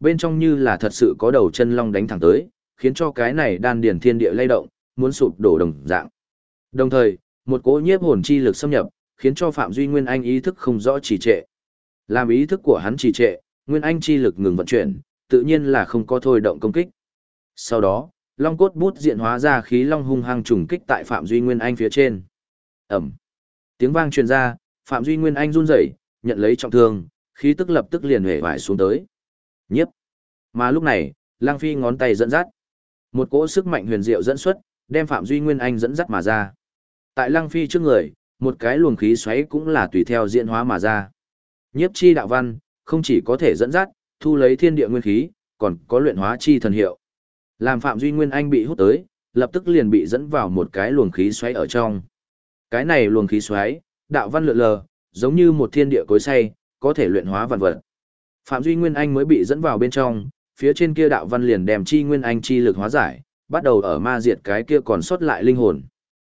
bên trong như là thật sự có đầu chân long đánh thẳng tới, khiến cho cái này đan điền thiên địa lay động, muốn sụp đổ đồng dạng. Đồng thời, một cỗ nhiếp hồn chi lực xâm nhập, khiến cho Phạm Duy Nguyên Anh ý thức không rõ trì trệ. Làm ý thức của hắn trì trệ, Nguyên Anh chi lực ngừng vận chuyển, tự nhiên là không có thôi động công kích. Sau đó, long cốt bút diện hóa ra khí long hung hăng trùng kích tại Phạm Duy Nguyên Anh phía trên. Ẩm. Tiếng vang truyền ra, Phạm Duy Nguyên Anh run rẩy, nhận lấy trọng thương, khí tức lập tức liền hể vải xuống tới. Nhiếp. Mà lúc này, Lăng Phi ngón tay dẫn dắt. Một cỗ sức mạnh huyền diệu dẫn xuất, đem Phạm Duy Nguyên Anh dẫn dắt mà ra. Tại Lăng Phi trước người, một cái luồng khí xoáy cũng là tùy theo diễn hóa mà ra. Nhiếp chi đạo văn, không chỉ có thể dẫn dắt, thu lấy thiên địa nguyên khí, còn có luyện hóa chi thần hiệu. Làm Phạm Duy Nguyên Anh bị hút tới, lập tức liền bị dẫn vào một cái luồng khí xoáy ở trong. Cái này luồng khí xoáy, đạo văn lượn lờ, giống như một thiên địa cối xay, có thể luyện hóa vạn vật. Phạm Duy Nguyên Anh mới bị dẫn vào bên trong, phía trên kia đạo văn liền đem chi Nguyên Anh chi lực hóa giải, bắt đầu ở ma diệt cái kia còn sót lại linh hồn.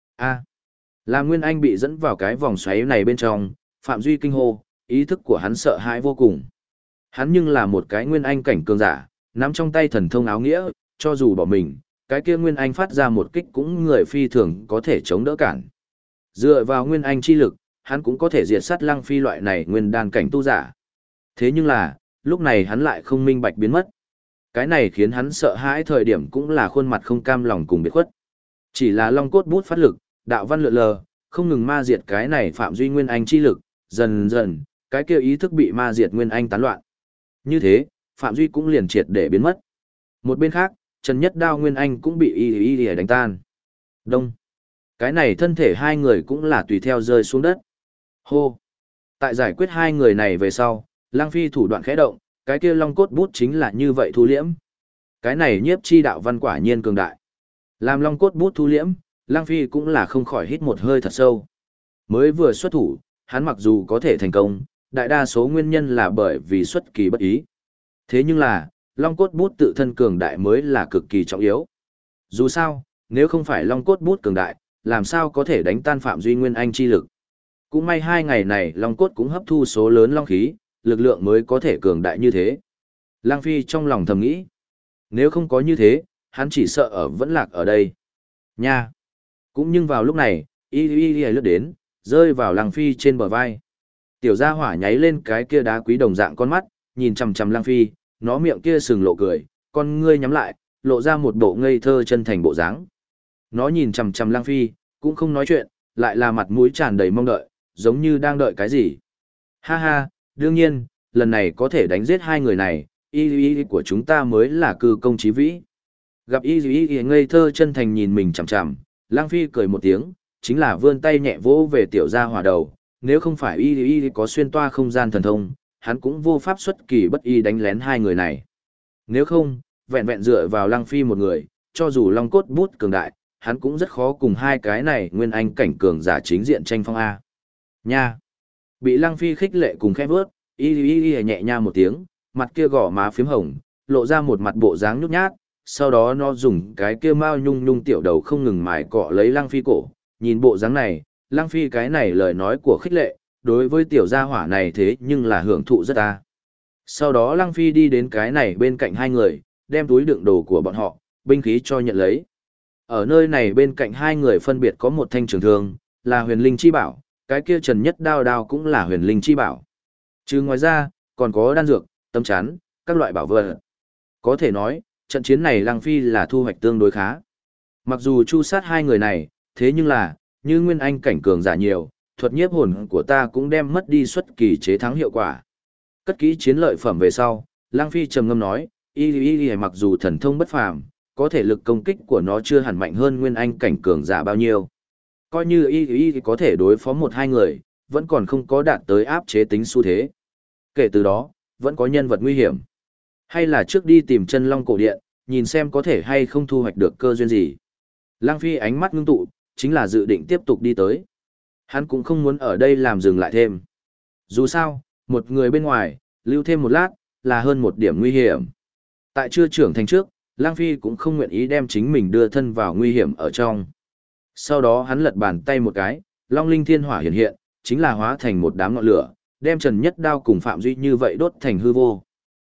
Làm Nguyên Anh bị dẫn vào cái vòng xoáy này bên trong, Phạm Duy kinh hô, ý thức của hắn sợ hãi vô cùng. Hắn nhưng là một cái Nguyên Anh cảnh cường giả, nắm trong tay thần thông áo nghĩa, cho dù bỏ mình, cái kia Nguyên Anh phát ra một kích cũng người phi thường có thể chống đỡ cản. Dựa vào Nguyên Anh chi lực, hắn cũng có thể diệt sát Lăng Phi loại này nguyên đan cảnh tu giả. Thế nhưng là, lúc này hắn lại không minh bạch biến mất. Cái này khiến hắn sợ hãi thời điểm cũng là khuôn mặt không cam lòng cùng biệt khuất. Chỉ là long cốt bút phát lực, đạo văn lượn lờ, không ngừng ma diệt cái này Phạm Duy Nguyên Anh chi lực, dần dần, cái kia ý thức bị ma diệt Nguyên Anh tán loạn. Như thế, Phạm Duy cũng liền triệt để biến mất. Một bên khác, Trần Nhất Đao Nguyên Anh cũng bị y đánh tan. Đông. Cái này thân thể hai người cũng là tùy theo rơi xuống đất. Hô. Tại giải quyết hai người này về sau, Lăng Phi thủ đoạn khẽ động, cái kia long cốt bút chính là như vậy thu liễm. Cái này nhiếp chi đạo văn quả nhiên cường đại. Làm long cốt bút thu liễm, Lăng Phi cũng là không khỏi hít một hơi thật sâu. Mới vừa xuất thủ, hắn mặc dù có thể thành công, đại đa số nguyên nhân là bởi vì xuất kỳ bất ý. Thế nhưng là, long cốt bút tự thân cường đại mới là cực kỳ trọng yếu. Dù sao, nếu không phải long cốt bút cường đại, làm sao có thể đánh tan Phạm Duy Nguyên Anh chi lực. Cũng may hai ngày này long cốt cũng hấp thu số lớn long khí, lực lượng mới có thể cường đại như thế. Lăng Phi trong lòng thầm nghĩ, nếu không có như thế, hắn chỉ sợ vẫn lạc ở đây. Nha! Cũng nhưng vào lúc này, y lướt đến, rơi vào Lăng Phi trên bờ vai. Tiểu gia hỏa nháy lên cái kia đá quý đồng dạng con mắt, nhìn chằm chằm Lăng Phi, nó miệng kia sừng lộ cười, con ngươi nhắm lại, lộ ra một bộ ngây thơ chân thành bộ dáng. Nó nhìn chằm chằm Lăng Phi, cũng không nói chuyện, lại là mặt mũi tràn đầy mong đợi, giống như đang đợi cái gì. Ha ha, đương nhiên, lần này có thể đánh giết hai người này, y của chúng ta mới là cư công chí vĩ. Gặp y ngây thơ chân thành nhìn mình chằm chằm, Lăng Phi cười một tiếng, chính là vươn tay nhẹ vỗ về tiểu gia hỏa đầu, nếu không phải y có xuyên toa không gian thần thông, hắn cũng vô pháp xuất kỳ bất y đánh lén hai người này. Nếu không, vẹn vẹn dựa vào Lăng Phi một người, cho dù long cốt bút cường đại, hắn cũng rất khó cùng hai cái này nguyên anh cảnh cường giả chính diện tranh phong A. Nha! Bị Lăng Phi khích lệ cùng khẽ vớt, y nhẹ nha một tiếng, mặt kia gò má phím hồng, lộ ra một mặt bộ dáng nhút nhát, sau đó nó dùng cái kia mao nhung nhung tiểu đầu không ngừng mài cọ lấy Lăng Phi cổ, nhìn bộ dáng này, Lăng Phi cái này lời nói của khích lệ, đối với tiểu gia hỏa này thế nhưng là hưởng thụ rất a. Sau đó Lăng Phi đi đến cái này bên cạnh hai người, đem túi đựng đồ của bọn họ, binh khí cho nhận lấy. Ở nơi này bên cạnh hai người phân biệt có một thanh trường thương, là huyền linh chi bảo, cái kia Trần Nhất Đao cũng là huyền linh chi bảo. Chứ ngoài ra, còn có đan dược, tấm chắn, các loại bảo vật. Có thể nói, trận chiến này Lăng Phi là thu hoạch tương đối khá. Mặc dù chu sát hai người này, thế nhưng là, như nguyên anh cảnh cường giả nhiều, thuật nhiếp hồn của ta cũng đem mất đi xuất kỳ chế thắng hiệu quả. Cất kỹ chiến lợi phẩm về sau, Lăng Phi trầm ngâm nói, y mặc dù thần thông bất phàm, có thể lực công kích của nó chưa hẳn mạnh hơn nguyên anh cảnh cường giả bao nhiêu. Coi như y có thể đối phó một hai người, vẫn còn không có đạt tới áp chế tính xu thế. Kể từ đó, vẫn có nhân vật nguy hiểm. Hay là trước đi tìm chân long cổ điện, nhìn xem có thể hay không thu hoạch được cơ duyên gì. Lăng Phi ánh mắt ngưng tụ, chính là dự định tiếp tục đi tới. Hắn cũng không muốn ở đây làm dừng lại thêm. Dù sao, một người bên ngoài, lưu thêm một lát, là hơn một điểm nguy hiểm. Tại chưa trưởng thành trước, Lăng Phi cũng không nguyện ý đem chính mình đưa thân vào nguy hiểm ở trong. Sau đó hắn lật bàn tay một cái, Long Linh Thiên Hỏa hiện hiện, chính là hóa thành một đám ngọn lửa, đem Trần Nhất Đao cùng Phạm Duy như vậy đốt thành hư vô.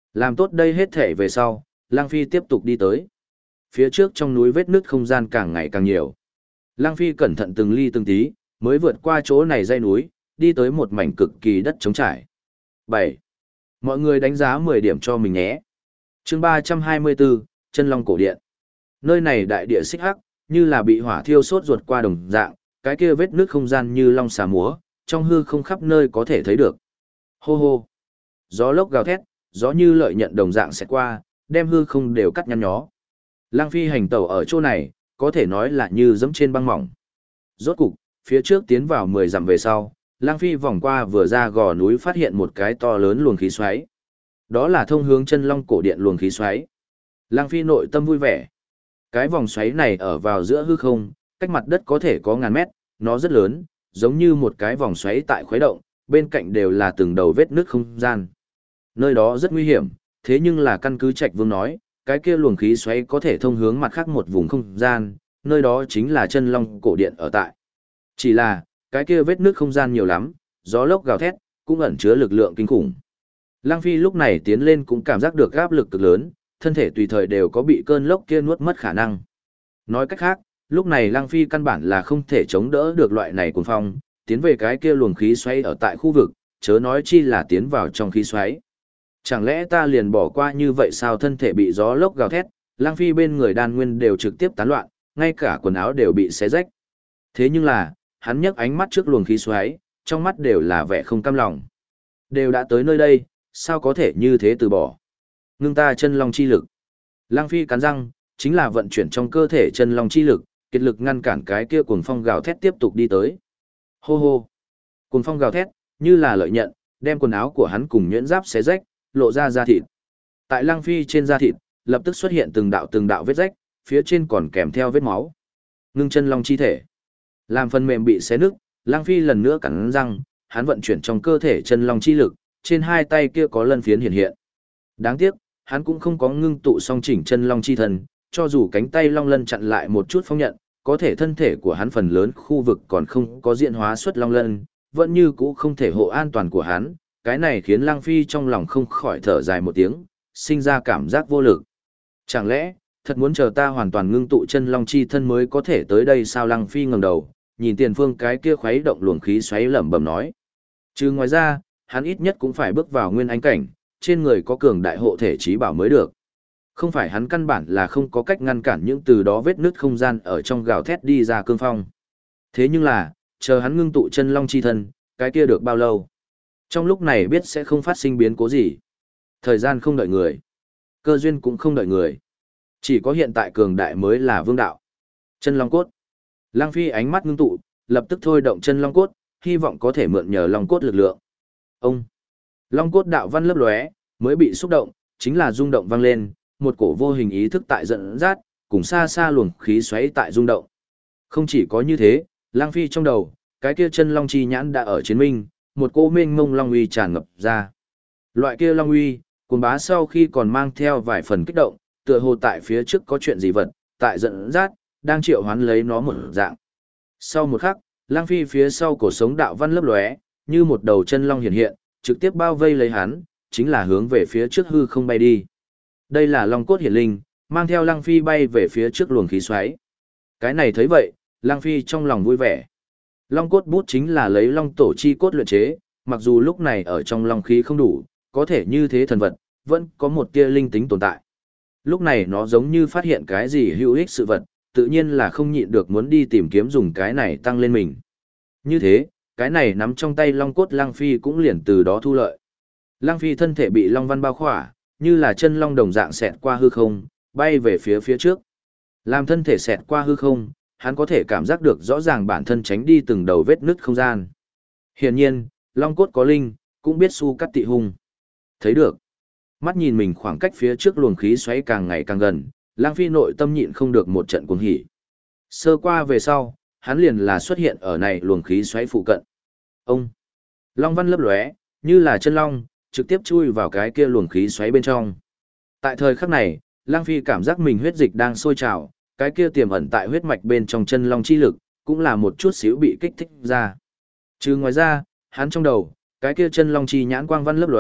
Làm tốt đây hết thể về sau, Lăng Phi tiếp tục đi tới. Phía trước trong núi vết nứt không gian càng ngày càng nhiều. Lăng Phi cẩn thận từng ly từng tí, mới vượt qua chỗ này dãy núi, đi tới một mảnh cực kỳ đất trống trải. 7. Mọi người đánh giá 10 điểm cho mình nhé. Chương 324, Chân Long Cổ Điện. Nơi này đại địa xích hắc, như là bị hỏa thiêu sốt ruột qua đồng dạng, cái kia vết nứt không gian như long xà múa, trong hư không khắp nơi có thể thấy được. Hô hô. Gió lốc gào thét, gió như lợi nhận đồng dạng sẽ qua, đem hư không đều cắt nhăn nhó. Lăng Phi hành tẩu ở chỗ này, có thể nói là như dẫm trên băng mỏng. Rốt cục, phía trước tiến vào 10 dặm về sau, Lăng Phi vòng qua vừa ra gò núi phát hiện một cái to lớn luồng khí xoáy. Đó là thông hướng Chân Long Cổ Điện luồng khí xoáy. Lăng Phi nội tâm vui vẻ. Cái vòng xoáy này ở vào giữa hư không, cách mặt đất có thể có ngàn mét, nó rất lớn, giống như một cái vòng xoáy tại khuấy động, bên cạnh đều là từng đầu vết nứt không gian. Nơi đó rất nguy hiểm, thế nhưng là căn cứ Trạch Vương nói, cái kia luồng khí xoáy có thể thông hướng mặt khác một vùng không gian, nơi đó chính là Chân Long Cổ Điện ở tại. Chỉ là, cái kia vết nứt không gian nhiều lắm, gió lốc gào thét, cũng ẩn chứa lực lượng kinh khủng. Lăng Phi lúc này tiến lên cũng cảm giác được áp lực cực lớn, thân thể tùy thời đều có bị cơn lốc kia nuốt mất khả năng. Nói cách khác, lúc này Lăng Phi căn bản là không thể chống đỡ được loại này cuồng phong, tiến về cái kia luồng khí xoáy ở tại khu vực, chớ nói chi là tiến vào trong khí xoáy. Chẳng lẽ ta liền bỏ qua như vậy sao? Thân thể bị gió lốc gào thét, Lăng Phi bên người đan nguyên đều trực tiếp tán loạn, ngay cả quần áo đều bị xé rách. Thế nhưng là, hắn nhấc ánh mắt trước luồng khí xoáy, trong mắt đều là vẻ không cam lòng. Đều đã tới nơi đây, sao có thể như thế từ bỏ? Ngưng ta chân long chi lực. Lăng Phi cắn răng, chính là vận chuyển trong cơ thể chân long chi lực, kết lực ngăn cản cái kia cuồng phong gào thét tiếp tục đi tới. Hô hô. Cuồng phong gào thét, như là lợi nhận, đem quần áo của hắn cùng nhuyễn giáp xé rách, lộ ra da thịt. Tại Lăng Phi trên da thịt, lập tức xuất hiện từng đạo vết rách, phía trên còn kèm theo vết máu. Ngưng chân long chi thể. Làm phần mềm bị xé nứt, Lăng Phi lần nữa cắn răng, hắn vận chuyển trong cơ thể chân long chi lực, trên hai tay kia có lân phiến hiện hiện. Đáng tiếc, hắn cũng không có ngưng tụ song chỉnh chân long chi thần, cho dù cánh tay long lân chặn lại một chút phong nhận, có thể thân thể của hắn phần lớn khu vực còn không có diễn hóa xuất long lân, vẫn như cũ không thể hộ an toàn của hắn, cái này khiến Lăng Phi trong lòng không khỏi thở dài một tiếng, sinh ra cảm giác vô lực. Chẳng lẽ, thật muốn chờ ta hoàn toàn ngưng tụ chân long chi thân mới có thể tới đây sao? Lăng Phi ngẩng đầu, nhìn tiền phương cái kia khuấy động luồng khí xoáy lẩm bẩm nói. Chứ ngoài ra, hắn ít nhất cũng phải bước vào nguyên ánh cảnh, trên người có cường đại hộ thể trí bảo mới được. Không phải hắn căn bản là không có cách ngăn cản những từ đó vết nứt không gian ở trong gào thét đi ra cương phong. Thế nhưng là, chờ hắn ngưng tụ chân long chi thân, cái kia được bao lâu? Trong lúc này biết sẽ không phát sinh biến cố gì. Thời gian không đợi người. Cơ duyên cũng không đợi người. Chỉ có hiện tại cường đại mới là vương đạo. Chân long cốt. Lăng Phi ánh mắt ngưng tụ, lập tức thôi động chân long cốt, hy vọng có thể mượn nhờ long cốt lực lượng. Ông. Long cốt đạo văn lấp lóe, mới bị xúc động, chính là rung động vang lên, một cổ vô hình ý thức tại dẫn dắt, cùng xa xa luồng khí xoáy tại rung động. Không chỉ có như thế, Lăng Phi trong đầu, cái kia chân long chi nhãn đã ở chiến minh, một cô mênh mông long uy tràn ngập ra. Loại kia long uy, cuồng bá sau khi còn mang theo vài phần kích động, tựa hồ tại phía trước có chuyện gì vật, tại dẫn dắt, đang triệu hoán lấy nó một dạng. Sau một khắc, Lăng Phi phía sau cổ sống đạo văn lấp lóe, như một đầu chân long hiện hiện, trực tiếp bao vây lấy hắn, chính là hướng về phía trước hư không bay đi. Đây là long cốt hiển linh, mang theo Lăng Phi bay về phía trước luồng khí xoáy. Cái này thấy vậy, Lăng Phi trong lòng vui vẻ. Long cốt bút chính là lấy long tổ chi cốt luyện chế, mặc dù lúc này ở trong long khí không đủ, có thể như thế thần vật, vẫn có một tia linh tính tồn tại. Lúc này nó giống như phát hiện cái gì hữu ích sự vật, tự nhiên là không nhịn được muốn đi tìm kiếm dùng cái này tăng lên mình. Như thế, cái này nắm trong tay long cốt Lăng Phi cũng liền từ đó thu lợi. Lăng Phi thân thể bị long văn bao khỏa, như là chân long đồng dạng xẹt qua hư không, bay về phía trước. Làm thân thể xẹt qua hư không, hắn có thể cảm giác được rõ ràng bản thân tránh đi từng đầu vết nứt không gian. Hiển nhiên, long cốt có linh, cũng biết su cắt tị hung. Thấy được. Mắt nhìn mình khoảng cách phía trước luồng khí xoáy càng ngày càng gần, Lăng Phi nội tâm nhịn không được một trận cuồng hỉ. Sơ qua về sau, hắn liền là xuất hiện ở này luồng khí xoáy phụ cận. Ông. Long văn lấp lóe, như là chân long, trực tiếp chui vào cái kia luồng khí xoáy bên trong. Tại thời khắc này, Lăng Phi cảm giác mình huyết dịch đang sôi trào, cái kia tiềm ẩn tại huyết mạch bên trong chân long chi lực, cũng là một chút xíu bị kích thích ra. Chứ ngoài ra, hắn trong đầu, cái kia chân long chi nhãn quang văn lấp lóe,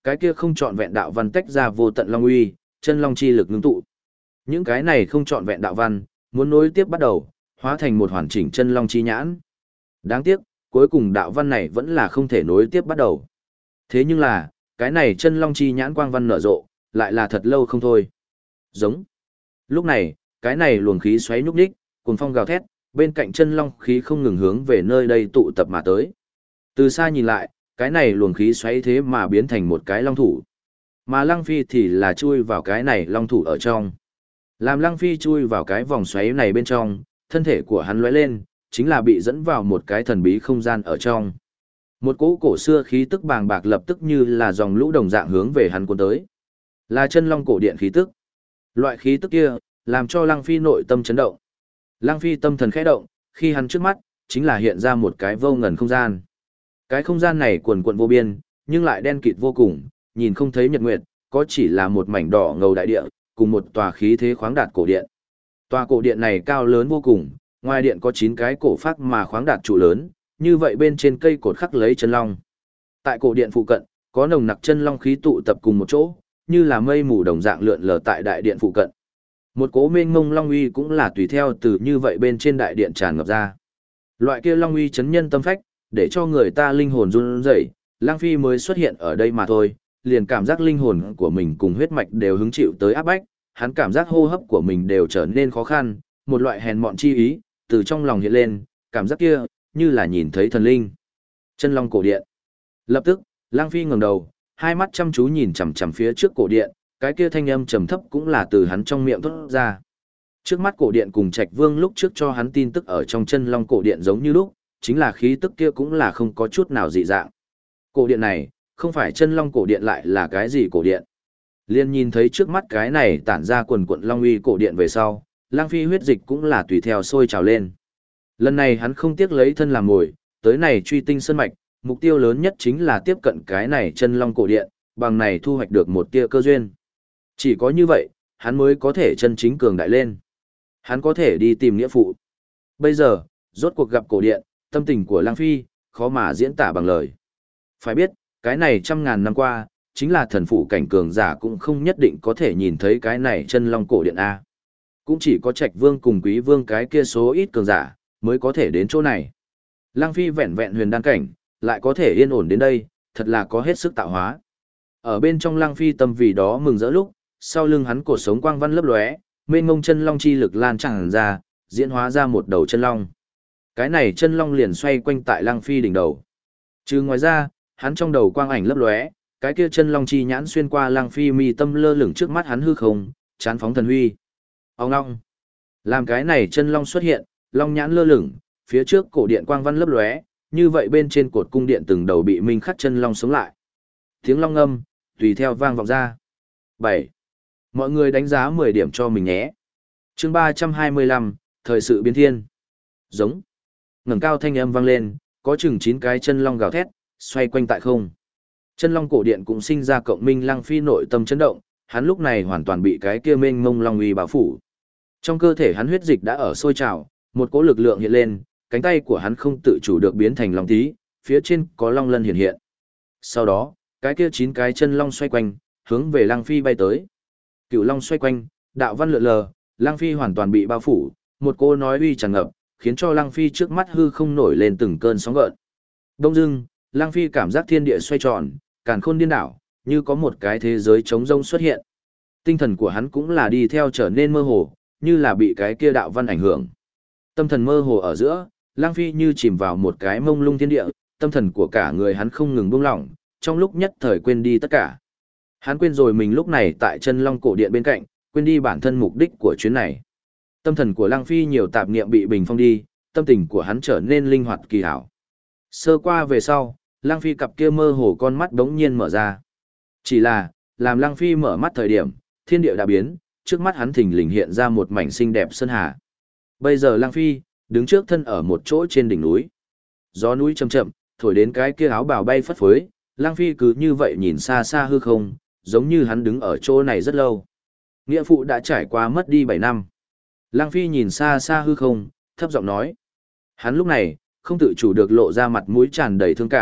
cái kia không trọn vẹn đạo văn tách ra vô tận long uy, chân long chi lực ngưng tụ. Những cái này không trọn vẹn đạo văn, muốn nối tiếp bắt đầu, hóa thành một hoàn chỉnh chân long chi nhãn. Đáng tiếc, cuối cùng đạo văn này vẫn là không thể nối tiếp bắt đầu. Thế nhưng là, cái này chân long chi nhãn quang văn nở rộ, lại là thật lâu không thôi. Giống. Lúc này, cái này luồng khí xoáy nhúc nhích, cuồng phong gào thét, bên cạnh chân long khí không ngừng hướng về nơi đây tụ tập mà tới. Từ xa nhìn lại, cái này luồng khí xoáy thế mà biến thành một cái long thủ. Mà Lăng Phi thì là chui vào cái này long thủ ở trong. Làm Lăng Phi chui vào cái vòng xoáy này bên trong, thân thể của hắn lóe lên, chính là bị dẫn vào một cái thần bí không gian ở trong. Một cỗ cổ xưa khí tức bàng bạc lập tức như là dòng lũ đồng dạng hướng về hắn cuốn tới. Là chân long cổ điện khí tức. Loại khí tức kia, làm cho Lăng Phi nội tâm chấn động. Lăng Phi tâm thần khẽ động, khi hắn trước mắt, chính là hiện ra một cái vô ngần không gian. Cái không gian này quần quận vô biên, nhưng lại đen kịt vô cùng, nhìn không thấy nhật nguyệt, có chỉ là một mảnh đỏ ngầu đại địa, cùng một tòa khí thế khoáng đạt cổ điện. Tòa cổ điện này cao lớn vô cùng, ngoài điện có 9 cái cổ phác mà khoáng đạt trụ lớn, như vậy bên trên cây cột khắc lấy chân long. Tại cổ điện phụ cận, có nồng nặc chân long khí tụ tập cùng một chỗ, như là mây mù đồng dạng lượn lờ tại đại điện phụ cận. Một cỗ mênh mông long uy cũng là tùy theo từ như vậy bên trên đại điện tràn ngập ra. Loại kia long uy chấn nhân tâm phách, để cho người ta linh hồn run rẩy, Lăng Phi mới xuất hiện ở đây mà thôi, liền cảm giác linh hồn của mình cùng huyết mạch đều hứng chịu tới áp bách, hắn cảm giác hô hấp của mình đều trở nên khó khăn, một loại hèn mọn chi ý từ trong lòng hiện lên, cảm giác kia như là nhìn thấy thần linh. Chân long cổ điện. Lập tức, Lăng Phi ngẩng đầu, hai mắt chăm chú nhìn chằm chằm phía trước cổ điện, cái kia thanh âm trầm thấp cũng là từ hắn trong miệng thốt ra. Trước mắt cổ điện cùng Trạch Vương lúc trước cho hắn tin tức ở trong chân long cổ điện giống như lúc, chính là khí tức kia cũng là không có chút nào dị dạng. Cổ điện này, không phải chân long cổ điện lại là cái gì cổ điện? Liên nhìn thấy trước mắt cái này tản ra quần quận long uy cổ điện về sau, Lăng Phi huyết dịch cũng là tùy theo sôi trào lên. Lần này hắn không tiếc lấy thân làm mồi, tới này truy tinh sơn mạch, mục tiêu lớn nhất chính là tiếp cận cái này chân long cổ điện, bằng này thu hoạch được một tia cơ duyên. Chỉ có như vậy, hắn mới có thể chân chính cường đại lên. Hắn có thể đi tìm nghĩa phụ. Bây giờ, rốt cuộc gặp cổ điện, tâm tình của Lăng Phi, khó mà diễn tả bằng lời. Phải biết, cái này 100.000 năm qua, chính là thần phụ cảnh cường giả cũng không nhất định có thể nhìn thấy cái này chân long cổ điện A. Cũng chỉ có Trạch Vương cùng Quý Vương cái kia số ít cường giả, mới có thể đến chỗ này. Lăng Phi vẹn vẹn huyền đan cảnh, lại có thể yên ổn đến đây, thật là có hết sức tạo hóa. Ở bên trong Lăng Phi tâm vì đó mừng rỡ lúc, sau lưng hắn cột sống quang văn lấp lóe, mênh mông chân long chi lực lan tràn ra, diễn hóa ra một đầu chân long. Cái này chân long liền xoay quanh tại Lăng Phi đỉnh đầu. Trừ ngoài ra, hắn trong đầu quang ảnh lấp lóe, cái kia chân long chi nhãn xuyên qua Lăng Phi mi tâm lơ lửng trước mắt hắn hư không, chán phóng thần huy. Ông long. Làm cái này chân long xuất hiện, long nhãn lơ lửng, phía trước cổ điện quang văn lấp lóe, như vậy bên trên cột cung điện từng đầu bị minh khắc chân long sống lại. Tiếng long ngâm, tùy theo vang vọng ra. 7. Mọi người đánh giá 10 điểm cho mình nhé. Chương 325, thời sự biến thiên. Giống. Ngẩng cao thanh âm vang lên, có chừng 9 cái chân long gào thét, xoay quanh tại không. Chân long cổ điện cũng sinh ra cộng minh. Lăng Phi nội tâm chấn động, hắn lúc này hoàn toàn bị cái kia mênh mông long uy bao phủ. Trong cơ thể hắn huyết dịch đã ở sôi trào, một cỗ lực lượng hiện lên, cánh tay của hắn không tự chủ được biến thành long tí, phía trên có long lân hiện hiện. Sau đó, cái kia 9 cái chân long xoay quanh, hướng về Lăng Phi bay tới. Cửu long xoay quanh, đạo văn lượn lờ, Lăng Phi hoàn toàn bị bao phủ, một cô nói uy tràn ngập, khiến cho Lăng Phi trước mắt hư không nổi lên từng cơn sóng gợn. Đông dưng, Lăng Phi cảm giác thiên địa xoay tròn, càn khôn điên đảo, như có một cái thế giới trống rông xuất hiện. Tinh thần của hắn cũng là đi theo trở nên mơ hồ, như là bị cái kia đạo văn ảnh hưởng. Tâm thần mơ hồ ở giữa, Lăng Phi như chìm vào một cái mông lung thiên địa, tâm thần của cả người hắn không ngừng buông lỏng, trong lúc nhất thời quên đi tất cả. Hắn quên rồi mình lúc này tại chân long cổ điện bên cạnh, quên đi bản thân mục đích của chuyến này. Tâm thần của Lăng Phi nhiều tạp niệm bị bình phong đi, tâm tình của hắn trở nên linh hoạt kỳ hảo. Sơ qua về sau, Lăng Phi cặp kia mơ hồ con mắt đống nhiên mở ra. Chỉ là, làm Lăng Phi mở mắt thời điểm, thiên địa đã biến, trước mắt hắn thình lình hiện ra một mảnh xinh đẹp sơn hà. Bây giờ Lăng Phi, đứng trước thân ở một chỗ trên đỉnh núi. Gió núi chậm chậm, thổi đến cái kia áo bào bay phất phới, Lăng Phi cứ như vậy nhìn xa xa hư không, giống như hắn đứng ở chỗ này rất lâu. Nghĩa phụ đã trải qua mất đi 7 năm. Lăng Phi nhìn xa xa hư không, thấp giọng nói. Hắn lúc này, không tự chủ được lộ ra mặt mũi tràn đầy thương cảm,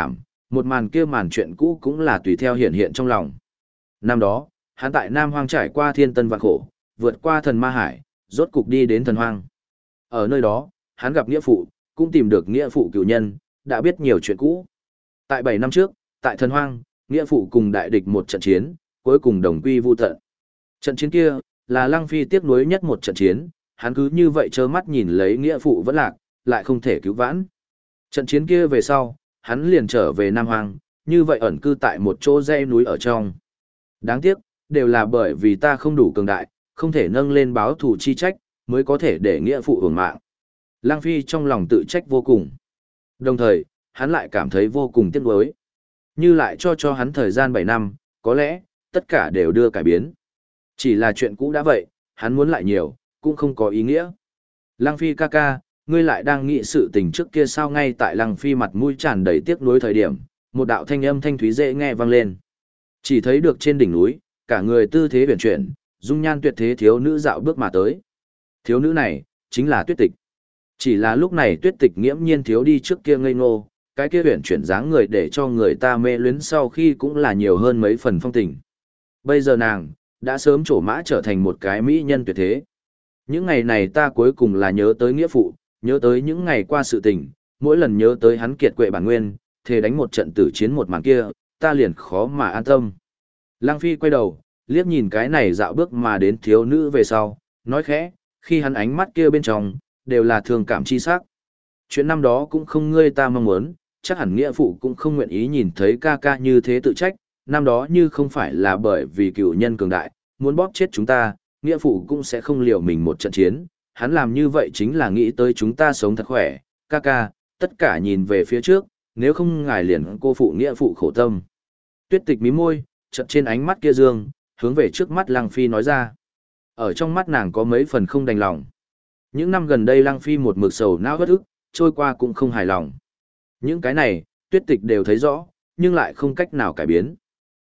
Một màn kia màn chuyện cũ cũng là tùy theo hiện hiện trong lòng. Năm đó, hắn tại Nam Hoang trải qua thiên tân vạn khổ, vượt qua thần ma hải, rốt cục đi đến thần hoang. Ở nơi đó, hắn gặp nghĩa phụ, cũng tìm được nghĩa phụ cựu nhân, đã biết nhiều chuyện cũ. Tại 7 năm trước, tại thần hoang, nghĩa phụ cùng đại địch một trận chiến, cuối cùng đồng quy vu tận. Trận chiến kia, là Lăng Phi tiếc nuối nhất một trận chiến, hắn cứ như vậy trơ mắt nhìn lấy nghĩa phụ vẫn lạc, lại không thể cứu vãn. Trận chiến kia về sau, hắn liền trở về Nam Hoang, như vậy ẩn cư tại một chỗ dãy núi ở trong. Đáng tiếc, đều là bởi vì ta không đủ cường đại, không thể nâng lên báo thù chi trách, mới có thể để nghĩa phụ hưởng mạng. Lăng Phi trong lòng tự trách vô cùng. Đồng thời, hắn lại cảm thấy vô cùng tiếc nuối. Như lại cho hắn thời gian 7 năm, có lẽ, tất cả đều đưa cải biến. Chỉ là chuyện cũ đã vậy, hắn muốn lại nhiều, cũng không có ý nghĩa. Lăng Phi ca ca, ngươi lại đang nghĩ sự tình trước kia sao? Ngay tại Lăng Phi mặt mũi tràn đầy tiếc nuối thời điểm, một đạo thanh âm thanh thúy dễ nghe vang lên. Chỉ thấy được trên đỉnh núi, cả người tư thế huyền chuyển, dung nhan tuyệt thế thiếu nữ dạo bước mà tới. Thiếu nữ này, chính là Tuyết Tịch. Chỉ là lúc này Tuyết Tịch nghiễm nhiên thiếu đi trước kia ngây ngô, cái kia huyền chuyển dáng người để cho người ta mê luyến sau khi cũng là nhiều hơn mấy phần phong tình. Bây giờ nàng, đã sớm trổ mã trở thành một cái mỹ nhân tuyệt thế. Những ngày này ta cuối cùng là nhớ tới nghĩa phụ, nhớ tới những ngày qua sự tình, mỗi lần nhớ tới hắn kiệt quệ bản nguyên, thề đánh một trận tử chiến một màn kia, ta liền khó mà an tâm. Lăng Phi quay đầu, liếc nhìn cái này dạo bước mà đến thiếu nữ về sau, nói khẽ, khi hắn ánh mắt kia bên trong, đều là thương cảm chi sắc. Chuyện năm đó cũng không ngươi ta mong muốn, chắc hẳn nghĩa phụ cũng không nguyện ý nhìn thấy ca ca như thế tự trách, năm đó như không phải là bởi vì cựu nhân cường đại, muốn bóp chết chúng ta, nghĩa phụ cũng sẽ không liều mình một trận chiến, hắn làm như vậy chính là nghĩ tới chúng ta sống thật khỏe, ca ca, tất cả nhìn về phía trước, nếu không ngài liền cô phụ nghĩa phụ khổ tâm. Tuyết Tịch mím môi, chợt trên ánh mắt kia dương, hướng về trước mắt Lăng Phi nói ra. Ở trong mắt nàng có mấy phần không đành lòng. Những năm gần đây Lăng Phi một mực sầu não bất ức, trôi qua cũng không hài lòng. Những cái này, Tuyết Tịch đều thấy rõ, nhưng lại không cách nào cải biến.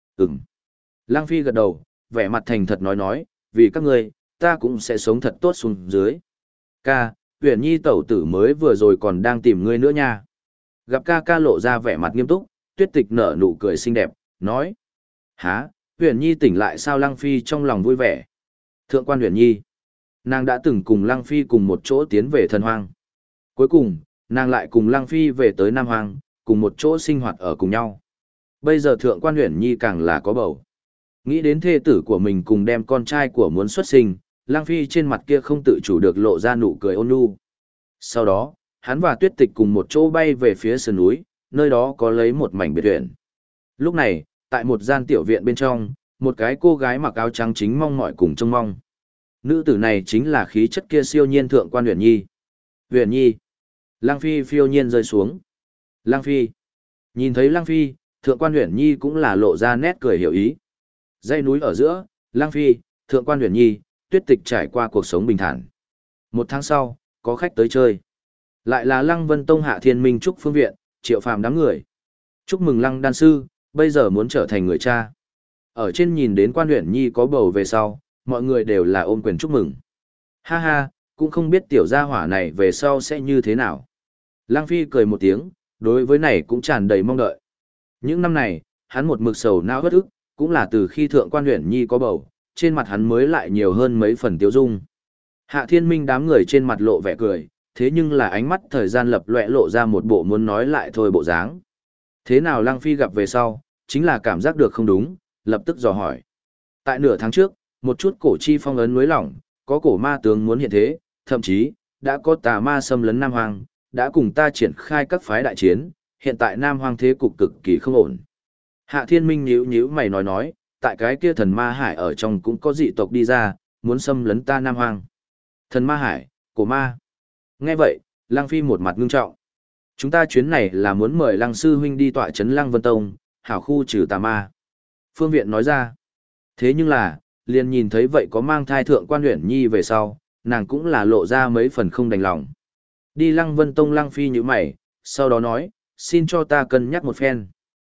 Lăng Phi gật đầu, vẻ mặt thành thật nói, vì các ngươi, ta cũng sẽ sống thật tốt xuống dưới. Ca, Uyển Nhi tẩu tử mới vừa rồi còn đang tìm ngươi nữa nha. Gặp ca ca lộ ra vẻ mặt nghiêm túc, Tuyết Tịch nở nụ cười xinh đẹp, nói. Hả, Uyển Nhi tỉnh lại sao? Lăng Phi trong lòng vui vẻ. Thượng quan Uyển Nhi. Nàng đã từng cùng Lăng Phi cùng một chỗ tiến về thần hoang. Cuối cùng, nàng lại cùng Lăng Phi về tới Nam Hoang, cùng một chỗ sinh hoạt ở cùng nhau. Bây giờ Thượng quan Uyển Nhi càng là có bầu. Nghĩ đến thê tử của mình cùng đem con trai của muốn xuất sinh, Lăng Phi trên mặt kia không tự chủ được lộ ra nụ cười ôn nhu. Sau đó, hắn và Tuyết Tịch cùng một chỗ bay về phía sườn núi, nơi đó có lấy một mảnh biệt viện. Lúc này, tại một gian tiểu viện bên trong, một cái cô gái mặc áo trắng chính mong mỏi cùng trông mong. Nữ tử này chính là khí chất kia siêu nhiên Thượng quan Uyển Nhi. Uyển Nhi. Lăng Phi phiêu nhiên rơi xuống. Lăng Phi. Nhìn thấy Lăng Phi, Thượng quan Uyển Nhi cũng là lộ ra nét cười hiểu ý. Dãy núi ở giữa, Lăng Phi, Thượng quan Uyển Nhi, Tuyết Tịch trải qua cuộc sống bình thản. Một tháng sau, có khách tới chơi. Lại là Lăng Vân Tông Hạ Thiên Minh Trúc Phương Viện, Triệu Phàm đám người. Chúc mừng Lăng đan sư, bây giờ muốn trở thành người cha. Ở trên nhìn đến quan Uyển Nhi có bầu về sau, mọi người đều là ôm quyền chúc mừng. Ha ha, cũng không biết tiểu gia hỏa này về sau sẽ như thế nào. Lăng Phi cười một tiếng, đối với này cũng tràn đầy mong đợi. Những năm này, hắn một mực sầu não bất ức, cũng là từ khi Thượng quan Uyển Nhi có bầu, trên mặt hắn mới lại nhiều hơn mấy phần tiêu dung. Hạ Thiên Minh đám người trên mặt lộ vẻ cười, thế nhưng là ánh mắt thời gian lập lòe lộ ra một bộ muốn nói lại thôi bộ dáng. Thế nào Lăng Phi gặp về sau, chính là cảm giác được không đúng, lập tức dò hỏi. Tại nửa tháng trước, một chút cổ chi phong ấn núi lỏng, có cổ ma tướng muốn hiện thế, thậm chí, đã có tà ma xâm lấn Nam Hoang, đã cùng ta triển khai các phái đại chiến, hiện tại Nam Hoang thế cục cực kỳ không ổn. Hạ Thiên Minh nhíu mày nói, tại cái kia thần ma hải ở trong cũng có dị tộc đi ra, muốn xâm lấn ta Nam Hoang. Thần ma hải, cổ ma. Nghe vậy, Lăng Phi một mặt ngưng trọng. Chúng ta chuyến này là muốn mời Lăng sư huynh đi tọa trấn Lăng Vân Tông, hảo khu trừ tà ma. Phương Viện nói ra. Thế nhưng là, liền nhìn thấy vậy có mang thai Thượng quan Uyển Nhi về sau, nàng cũng là lộ ra mấy phần không đành lòng. Đi Lăng Vân Tông. Lăng Phi nhíu mày, sau đó nói, xin cho ta cân nhắc một phen.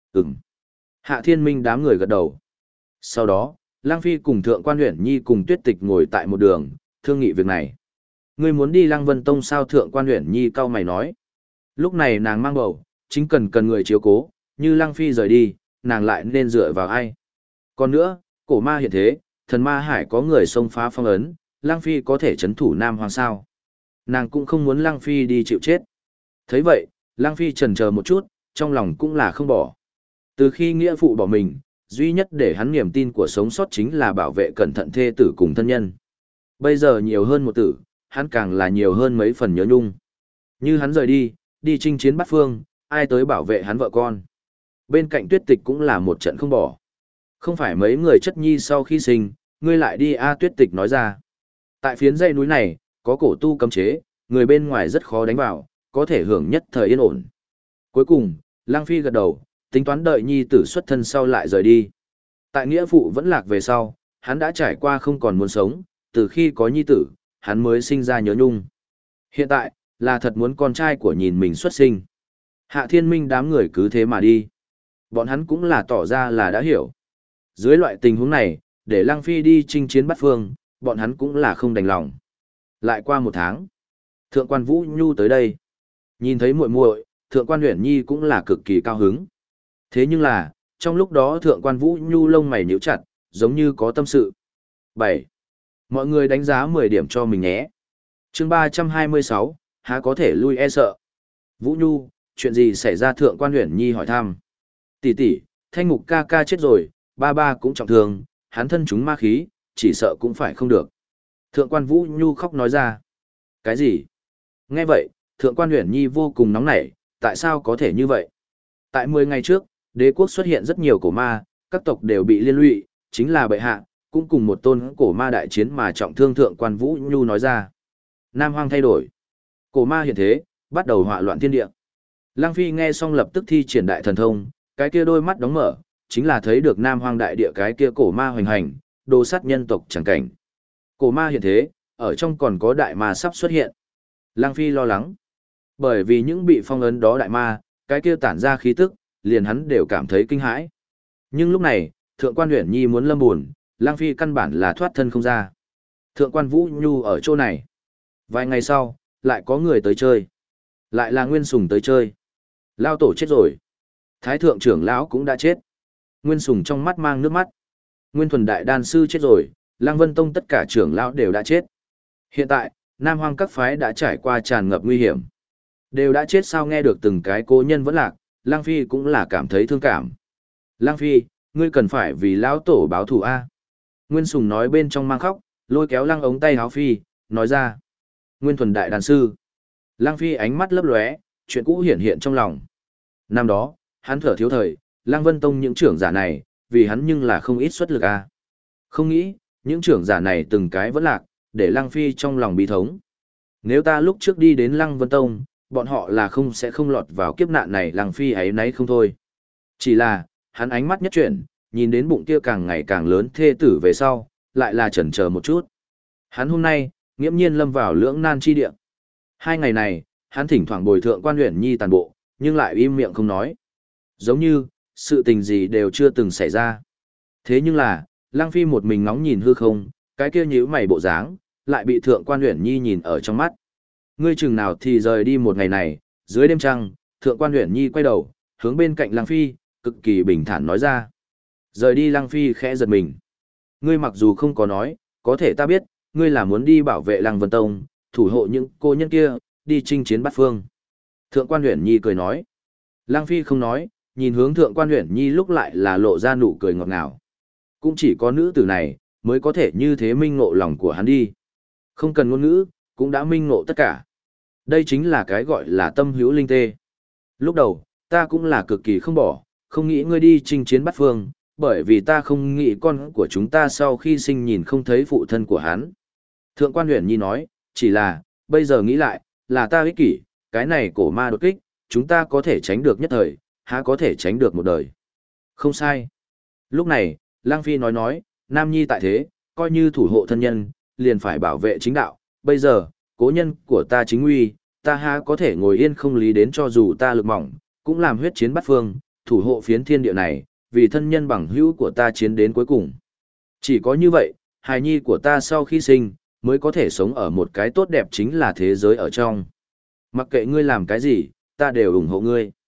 Hạ Thiên Minh đám người gật đầu. Sau đó, Lăng Phi cùng Thượng quan Uyển Nhi cùng Tuyết Tịch ngồi tại một đường, thương nghị việc này. Ngươi muốn đi Lăng Vân Tông sao? Thượng quan Uyển Nhi cau mày nói. Lúc này nàng mang bầu, chính cần người chiếu cố, như Lăng Phi rời đi, nàng lại nên dựa vào ai? Còn nữa, cổ ma hiện thế, thần ma hải có người xông phá phong ấn, Lăng Phi có thể chấn thủ Nam Hoàng sao? Nàng cũng không muốn Lăng Phi đi chịu chết. Thấy vậy, Lăng Phi chần chờ một chút, trong lòng cũng là không bỏ. Từ khi nghĩa phụ bỏ mình, duy nhất để hắn niềm tin của sống sót chính là bảo vệ cẩn thận thê tử cùng thân nhân. Bây giờ nhiều hơn một tử, hắn càng là nhiều hơn mấy phần nhớ nhung. Như hắn rời đi, đi chinh chiến bát phương, ai tới bảo vệ hắn vợ con. Bên cạnh Tuyết Tịch cũng là một trận không bỏ. Không phải mấy người chất nhi sau khi sinh, ngươi lại đi Tuyết Tịch nói ra. Tại phiến dãy núi này, có cổ tu cấm chế, người bên ngoài rất khó đánh vào, có thể hưởng nhất thời yên ổn. Cuối cùng, Lăng Phi gật đầu, tính toán đợi nhi tử xuất thân sau lại rời đi. Tại nghĩa phụ vẫn lạc về sau, hắn đã trải qua không còn muốn sống, từ khi có nhi tử, hắn mới sinh ra nhớ nhung. Hiện tại, là thật muốn con trai của nhìn mình xuất sinh. Hạ Thiên Minh đám người cứ thế mà đi. Bọn hắn cũng là tỏ ra là đã hiểu. Dưới loại tình huống này, để Lăng Phi đi chinh chiến bắt phương, bọn hắn cũng là không đành lòng. Lại qua một tháng, Thượng quan Vũ Nhu tới đây. Nhìn thấy muội muội, Thượng quan Uyển Nhi cũng là cực kỳ cao hứng. Thế nhưng là, trong lúc đó Thượng quan Vũ Nhu lông mày nhíu chặt, giống như có tâm sự. 7. Mọi người đánh giá 10 điểm cho mình nhé. Chương 326, há có thể lui e sợ. Vũ Nhu, chuyện gì xảy ra? Thượng quan Uyển Nhi hỏi thăm. Tỷ tỷ, Thanh Mục ca ca chết rồi, ba ba cũng trọng thương, hắn thân chúng ma khí, chỉ sợ cũng phải không được. Thượng quan Vũ Nhu khóc nói ra. Cái gì? Nghe vậy, Thượng quan Uyển Nhi vô cùng nóng nảy, tại sao có thể như vậy? Tại 10 ngày trước, đế quốc xuất hiện rất nhiều cổ ma, các tộc đều bị liên lụy, chính là bệ hạ, cũng cùng một tôn cổ ma đại chiến mà trọng thương. Thượng quan Vũ Nhu nói ra. Nam Hoang thay đổi. Cổ ma hiện thế, bắt đầu họa loạn thiên địa. Lăng Phi nghe xong lập tức thi triển đại thần thông, cái kia đôi mắt đóng mở, chính là thấy được Nam Hoang đại địa cái kia cổ ma hoành hành, đồ sát nhân tộc chẳng cảnh. Cổ ma hiện thế, ở trong còn có đại ma sắp xuất hiện. Lăng Phi lo lắng. Bởi vì những bị phong ấn đó đại ma, cái kia tản ra khí tức, liền hắn đều cảm thấy kinh hãi. Nhưng lúc này, Thượng quan Uyển Nhi muốn lâm buồn, Lăng Phi căn bản là thoát thân không ra. Thượng quan Vũ Nhu ở chỗ này. Vài ngày sau, lại có người tới chơi. Lại là Nguyên Sùng tới chơi. Lao tổ chết rồi. Thái thượng trưởng lão cũng đã chết. Nguyên Sùng trong mắt mang nước mắt. Nguyên Thuần đại đan sư chết rồi, Lăng Vân Tông tất cả trưởng lão đều đã chết. Hiện tại, Nam Hoang các phái đã trải qua tràn ngập nguy hiểm. Đều đã chết sao? Nghe được từng cái cố nhân vẫn lạc, Lăng Phi cũng là cảm thấy thương cảm. Lăng Phi, ngươi cần phải vì lão tổ báo thù a. Nguyên Sùng nói bên trong mang khóc, lôi kéo Lăng ống tay áo Phi, nói ra. Nguyên Thuần đại đan sư. Lăng Phi ánh mắt lấp lóe, chuyện cũ hiển hiện trong lòng. Năm đó, hắn thở thiếu thời, Lăng Vân Tông những trưởng giả này, vì hắn nhưng là không ít xuất lực a. Không nghĩ, những trưởng giả này từng cái vẫn lạc, để Lăng Phi trong lòng bi thống. Nếu ta lúc trước đi đến Lăng Vân Tông, bọn họ là sẽ không lọt vào kiếp nạn này. Lăng Phi ấy nấy không thôi. Chỉ là, hắn ánh mắt nhất chuyển, nhìn đến bụng kia càng ngày càng lớn thê tử về sau, lại là chần chờ một chút. Hắn hôm nay, nghiễm nhiên lâm vào lưỡng nan chi địa. 2 ngày này, hắn thỉnh thoảng bồi Thượng quan Uyển Nhi tàn bộ, nhưng lại im miệng không nói. Giống như, sự tình gì đều chưa từng xảy ra. Thế nhưng là, Lăng Phi một mình ngóng nhìn hư không, cái kia nhíu mày bộ dáng, lại bị Thượng quan Uyển Nhi nhìn ở trong mắt. Ngươi chừng nào thì rời đi một ngày này, dưới đêm trăng, Thượng quan Uyển Nhi quay đầu, hướng bên cạnh Lăng Phi, cực kỳ bình thản nói ra. Rời đi. Lăng Phi khẽ giật mình. Ngươi mặc dù không có nói, có thể ta biết, ngươi là muốn đi bảo vệ Lăng Vân Tông, thủ hộ những cô nhân kia, đi chinh chiến bát phương. Thượng quan Uyển Nhi cười nói. Lăng Phi không nói, nhìn hướng Thượng quan Uyển Nhi lúc lại là lộ ra nụ cười ngọt ngào. Cũng chỉ có nữ tử này, mới có thể như thế minh ngộ lòng của hắn đi. Không cần ngôn ngữ, cũng đã minh ngộ tất cả. Đây chính là cái gọi là tâm hữu linh tê. Lúc đầu, ta cũng là cực kỳ không bỏ, không nghĩ ngươi đi chinh chiến bát phương, bởi vì ta không nghĩ con của chúng ta sau khi sinh nhìn không thấy phụ thân của hắn. Thượng quan Uyển Nhi nói, chỉ là, bây giờ nghĩ lại, là ta ích kỷ, cái này cổ ma đột kích, chúng ta có thể tránh được nhất thời, há có thể tránh được một đời. Không sai. Lúc này, Lăng Phi nói, Nam Nhi tại thế, coi như thủ hộ thân nhân, liền phải bảo vệ chính đạo, bây giờ, cố nhân của ta chính nguy, ta há có thể ngồi yên không lý đến cho dù ta lực mỏng, cũng làm huyết chiến bát phương, thủ hộ phiến thiên địa này, vì thân nhân bằng hữu của ta chiến đến cuối cùng. Chỉ có như vậy, hài nhi của ta sau khi sinh, mới có thể sống ở một cái tốt đẹp chính là thế giới ở trong. Mặc kệ ngươi làm cái gì, ta đều ủng hộ ngươi.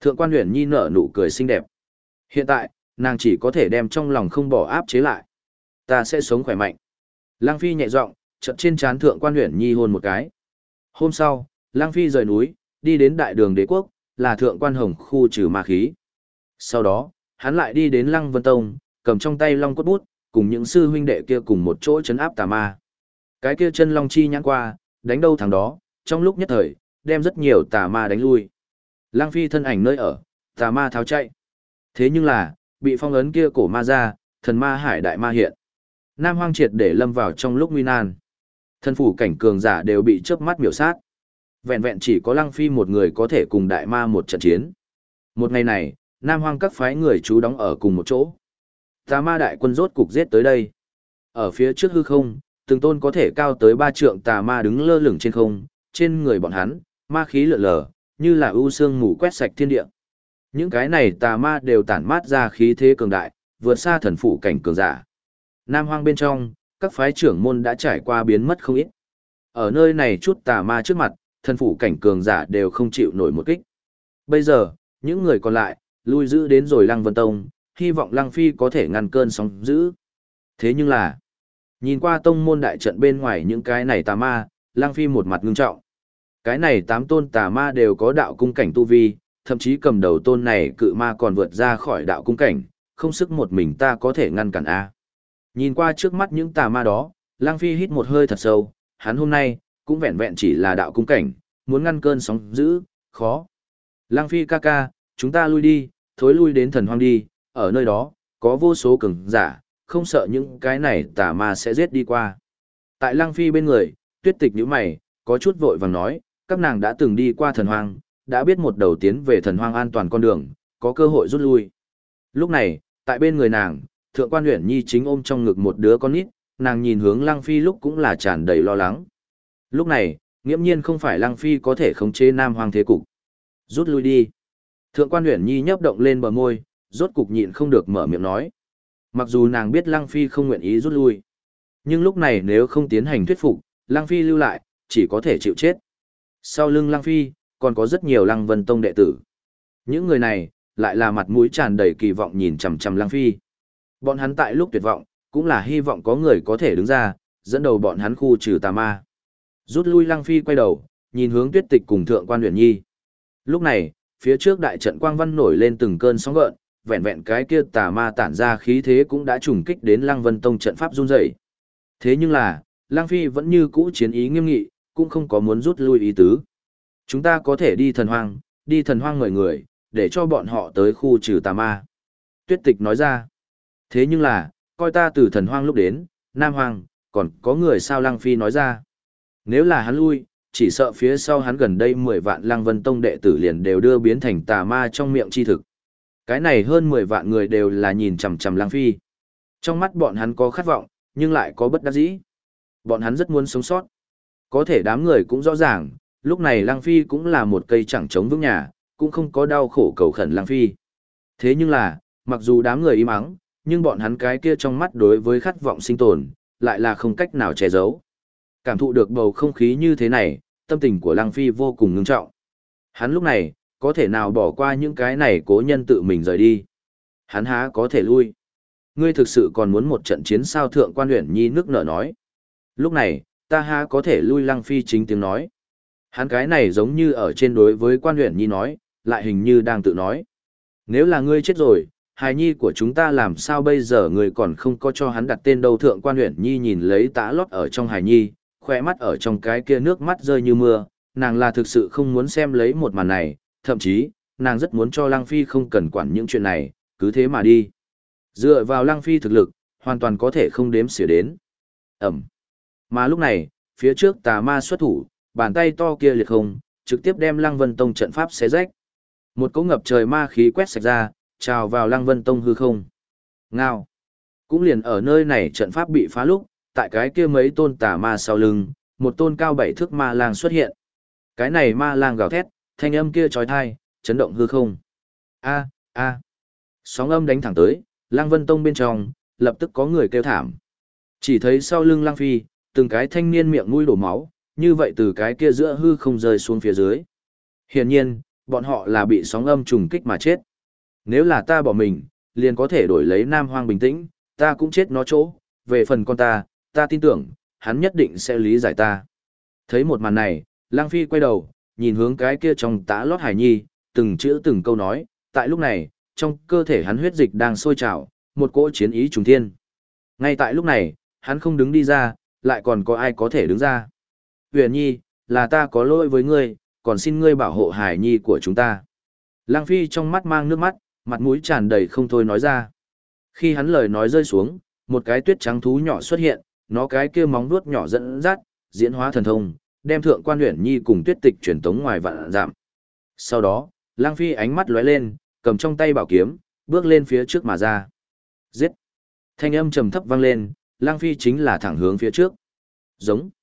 Thượng quan Uyển Nhi nở nụ cười xinh đẹp. Hiện tại, nàng chỉ có thể đem trong lòng không bỏ áp chế lại. Ta sẽ sống khỏe mạnh. Lăng Phi nhẹ giọng, chợt trên trán Thượng quan Uyển Nhi hôn một cái. Hôm sau, Lăng Phi rời núi, đi đến đại đường đế quốc, là Thượng quan Hồng khu trừ ma khí. Sau đó, hắn lại đi đến Lăng Vân Tông, cầm trong tay long cốt bút, cùng những sư huynh đệ kia cùng một chỗ trấn áp tà ma. Cái kia chân long chi nhãn qua, đánh đâu thằng đó, trong lúc nhất thời, đem rất nhiều tà ma đánh lui. Lăng Phi thân ảnh nơi ở, tà ma tháo chạy. Thế nhưng là, bị phong ấn kia cổ ma ra, thần ma hải đại ma hiện. Nam Hoang triệt để lâm vào trong lúc nguy nan. Thân phủ cảnh cường giả đều bị chớp mắt miểu sát. Vẹn vẹn chỉ có Lăng Phi một người có thể cùng đại ma một trận chiến. Một ngày này, Nam Hoang các phái người trú đóng ở cùng một chỗ. Tà ma đại quân rốt cục giết tới đây. Ở phía trước hư không, từng tôn có thể cao tới 3 trượng tà ma đứng lơ lửng trên không, trên người bọn hắn, ma khí lượn lờ, như là ưu sương mù quét sạch thiên địa. Những cái này tà ma đều tản mát ra khí thế cường đại, vượt xa thần phủ cảnh cường giả. Nam Hoang bên trong, các phái trưởng môn đã trải qua biến mất không ít. Ở nơi này chút tà ma trước mặt, thần phủ cảnh cường giả đều không chịu nổi một kích. Bây giờ, những người còn lại, lui giữ đến rồi Lăng Vân Tông, hy vọng Lăng Phi có thể ngăn cơn sóng dữ. Thế nhưng là, nhìn qua tông môn đại trận bên ngoài những cái này tà ma, Lăng Phi một mặt ngưng trọng. Cái này 8 tôn tà ma đều có đạo cung cảnh tu vi, thậm chí cầm đầu tôn này cự ma còn vượt ra khỏi đạo cung cảnh, không sức một mình ta có thể ngăn cản a. Nhìn qua trước mắt những tà ma đó, Lăng Phi hít một hơi thật sâu, hắn hôm nay cũng vẹn vẹn chỉ là đạo cung cảnh, muốn ngăn cơn sóng dữ, khó. Lăng Phi ca ca, chúng ta lui đi, thối lui đến thần hoang đi, ở nơi đó, có vô số cường giả, không sợ những cái này tà ma sẽ giết đi qua. Tại Lăng Phi bên người, Tuyết Tịch nhíu mày, có chút vội vàng nói, các nàng đã từng đi qua thần hoang, đã biết một đầu tiến về thần hoang an toàn con đường, có cơ hội rút lui. Lúc này, tại bên người nàng, Thượng quan Uyển Nhi chính ôm trong ngực một đứa con nít, nàng nhìn hướng Lăng Phi lúc cũng là tràn đầy lo lắng. Lúc này, nghiễm nhiên không phải Lăng Phi có thể khống chế Nam Hoang thế cục. Rút lui đi. Thượng quan Uyển Nhi nhấp động lên bờ môi, rốt cục nhịn không được mở miệng nói. Mặc dù nàng biết Lăng Phi không nguyện ý rút lui, nhưng lúc này nếu không tiến hành thuyết phục, Lăng Phi lưu lại, chỉ có thể chịu chết. Sau lưng Lăng Phi, còn có rất nhiều Lăng Vân Tông đệ tử. Những người này, lại là mặt mũi tràn đầy kỳ vọng nhìn chằm chằm Lăng Phi. Bọn hắn tại lúc tuyệt vọng, cũng là hy vọng có người có thể đứng ra, dẫn đầu bọn hắn khu trừ tà ma. Rút lui Lăng Phi quay đầu, nhìn hướng Tuyết Tịch cùng Thượng quan Uyển Nhi. Lúc này, phía trước đại trận quang văn nổi lên từng cơn sóng gợn, vẹn vẹn cái kia tà ma tản ra khí thế cũng đã trùng kích đến Lăng Vân Tông trận pháp run rẩy. Thế nhưng là, Lăng Phi vẫn như cũ chiến ý nghiêm nghị, cũng không có muốn rút lui ý tứ. Chúng ta có thể đi thần hoang mời người, để cho bọn họ tới khu trừ tà ma. Tuyết Tịch nói ra. Thế nhưng là, coi ta từ thần hoang lúc đến, Nam Hoang, còn có người sao Lăng Phi nói ra. Nếu là hắn lui, chỉ sợ phía sau hắn gần đây 10 vạn Lăng Vân Tông đệ tử liền đều đưa biến thành tà ma trong miệng chi thực. Cái này hơn 10 vạn người đều là nhìn chằm chằm Lăng Phi. Trong mắt bọn hắn có khát vọng, nhưng lại có bất đắc dĩ. Bọn hắn rất muốn sống sót. Có thể đám người cũng rõ ràng, lúc này Lăng Phi cũng là một cây chẳng chống vững nhà, cũng không có đau khổ cầu khẩn Lăng Phi. Thế nhưng là, mặc dù đám người im ắng, nhưng bọn hắn cái kia trong mắt đối với khát vọng sinh tồn, lại là không cách nào che giấu. Cảm thụ được bầu không khí như thế này, tâm tình của Lăng Phi vô cùng ngưng trọng. Hắn lúc này, có thể nào bỏ qua những cái này cố nhân tự mình rời đi. Hắn há có thể lui. Ngươi thực sự còn muốn một trận chiến sao Thượng quan Uyển Nhi nước nở nói. Lúc này, ta há có thể lui Lăng Phi chính tiếng nói. Hắn cái này giống như ở trên đối với quan Uyển Nhi nói, lại hình như đang tự nói. Nếu là ngươi chết rồi, hài nhi của chúng ta làm sao bây giờ ngươi còn không có cho hắn đặt tên đâu Thượng quan Uyển Nhi nhìn lấy tã lót ở trong hài nhi, khỏe mắt ở trong cái kia nước mắt rơi như mưa, nàng là thực sự không muốn xem lấy một màn này, thậm chí, nàng rất muốn cho Lăng Phi không cần quản những chuyện này, cứ thế mà đi. Dựa vào Lăng Phi thực lực, hoàn toàn có thể không đếm xỉa đến. Ẩm. Mà lúc này, phía trước tà ma xuất thủ, bàn tay to kia liệt không, trực tiếp đem Lăng Vân Tông trận pháp xé rách. Một cỗ ngập trời ma khí quét sạch ra, trào vào Lăng Vân Tông hư không. Ngao. Cũng liền ở nơi này trận pháp bị phá lúc, tại cái kia mấy tôn tà ma sau lưng, một tôn cao 7 thước ma lang xuất hiện. Cái này ma lang gào thét, thanh âm kia chói tai, chấn động hư không. A, a. Sóng âm đánh thẳng tới, Lăng Vân Tông bên trong, lập tức có người kêu thảm. Chỉ thấy sau lưng Lăng Phi, từng cái thanh niên miệng mũi đổ máu, như vậy từ cái kia giữa hư không rơi xuống phía dưới. Hiển nhiên, bọn họ là bị sóng âm trùng kích mà chết. Nếu là ta bỏ mình, liền có thể đổi lấy Nam Hoang bình tĩnh, ta cũng chết nó chỗ, về phần con ta tin tưởng, hắn nhất định sẽ lý giải ta. Thấy một màn này, Lang Phi quay đầu, nhìn hướng cái kia trong tã lót hải nhi, từng chữ từng câu nói, tại lúc này, trong cơ thể hắn huyết dịch đang sôi trào, một cỗ chiến ý trùng thiên. Ngay tại lúc này, hắn không đứng đi ra, lại còn có ai có thể đứng ra. Huyền nhi, là ta có lỗi với ngươi, còn xin ngươi bảo hộ hải nhi của chúng ta. Lang Phi trong mắt mang nước mắt, mặt mũi tràn đầy không thôi nói ra. Khi hắn lời nói rơi xuống, một cái tuyết trắng thú nhỏ xuất hiện, nó cái kia móng vuốt nhỏ dẫn dắt, diễn hóa thần thông, đem thượng quan Uyển Nhi cùng Tuyết Tịch truyền tống ngoài vạn dặm. Sau đó, Lang Phi ánh mắt lóe lên, cầm trong tay bảo kiếm, bước lên phía trước mà ra. Giết! Thanh âm trầm thấp vang lên, Lang Phi chính là thẳng hướng phía trước. Giống.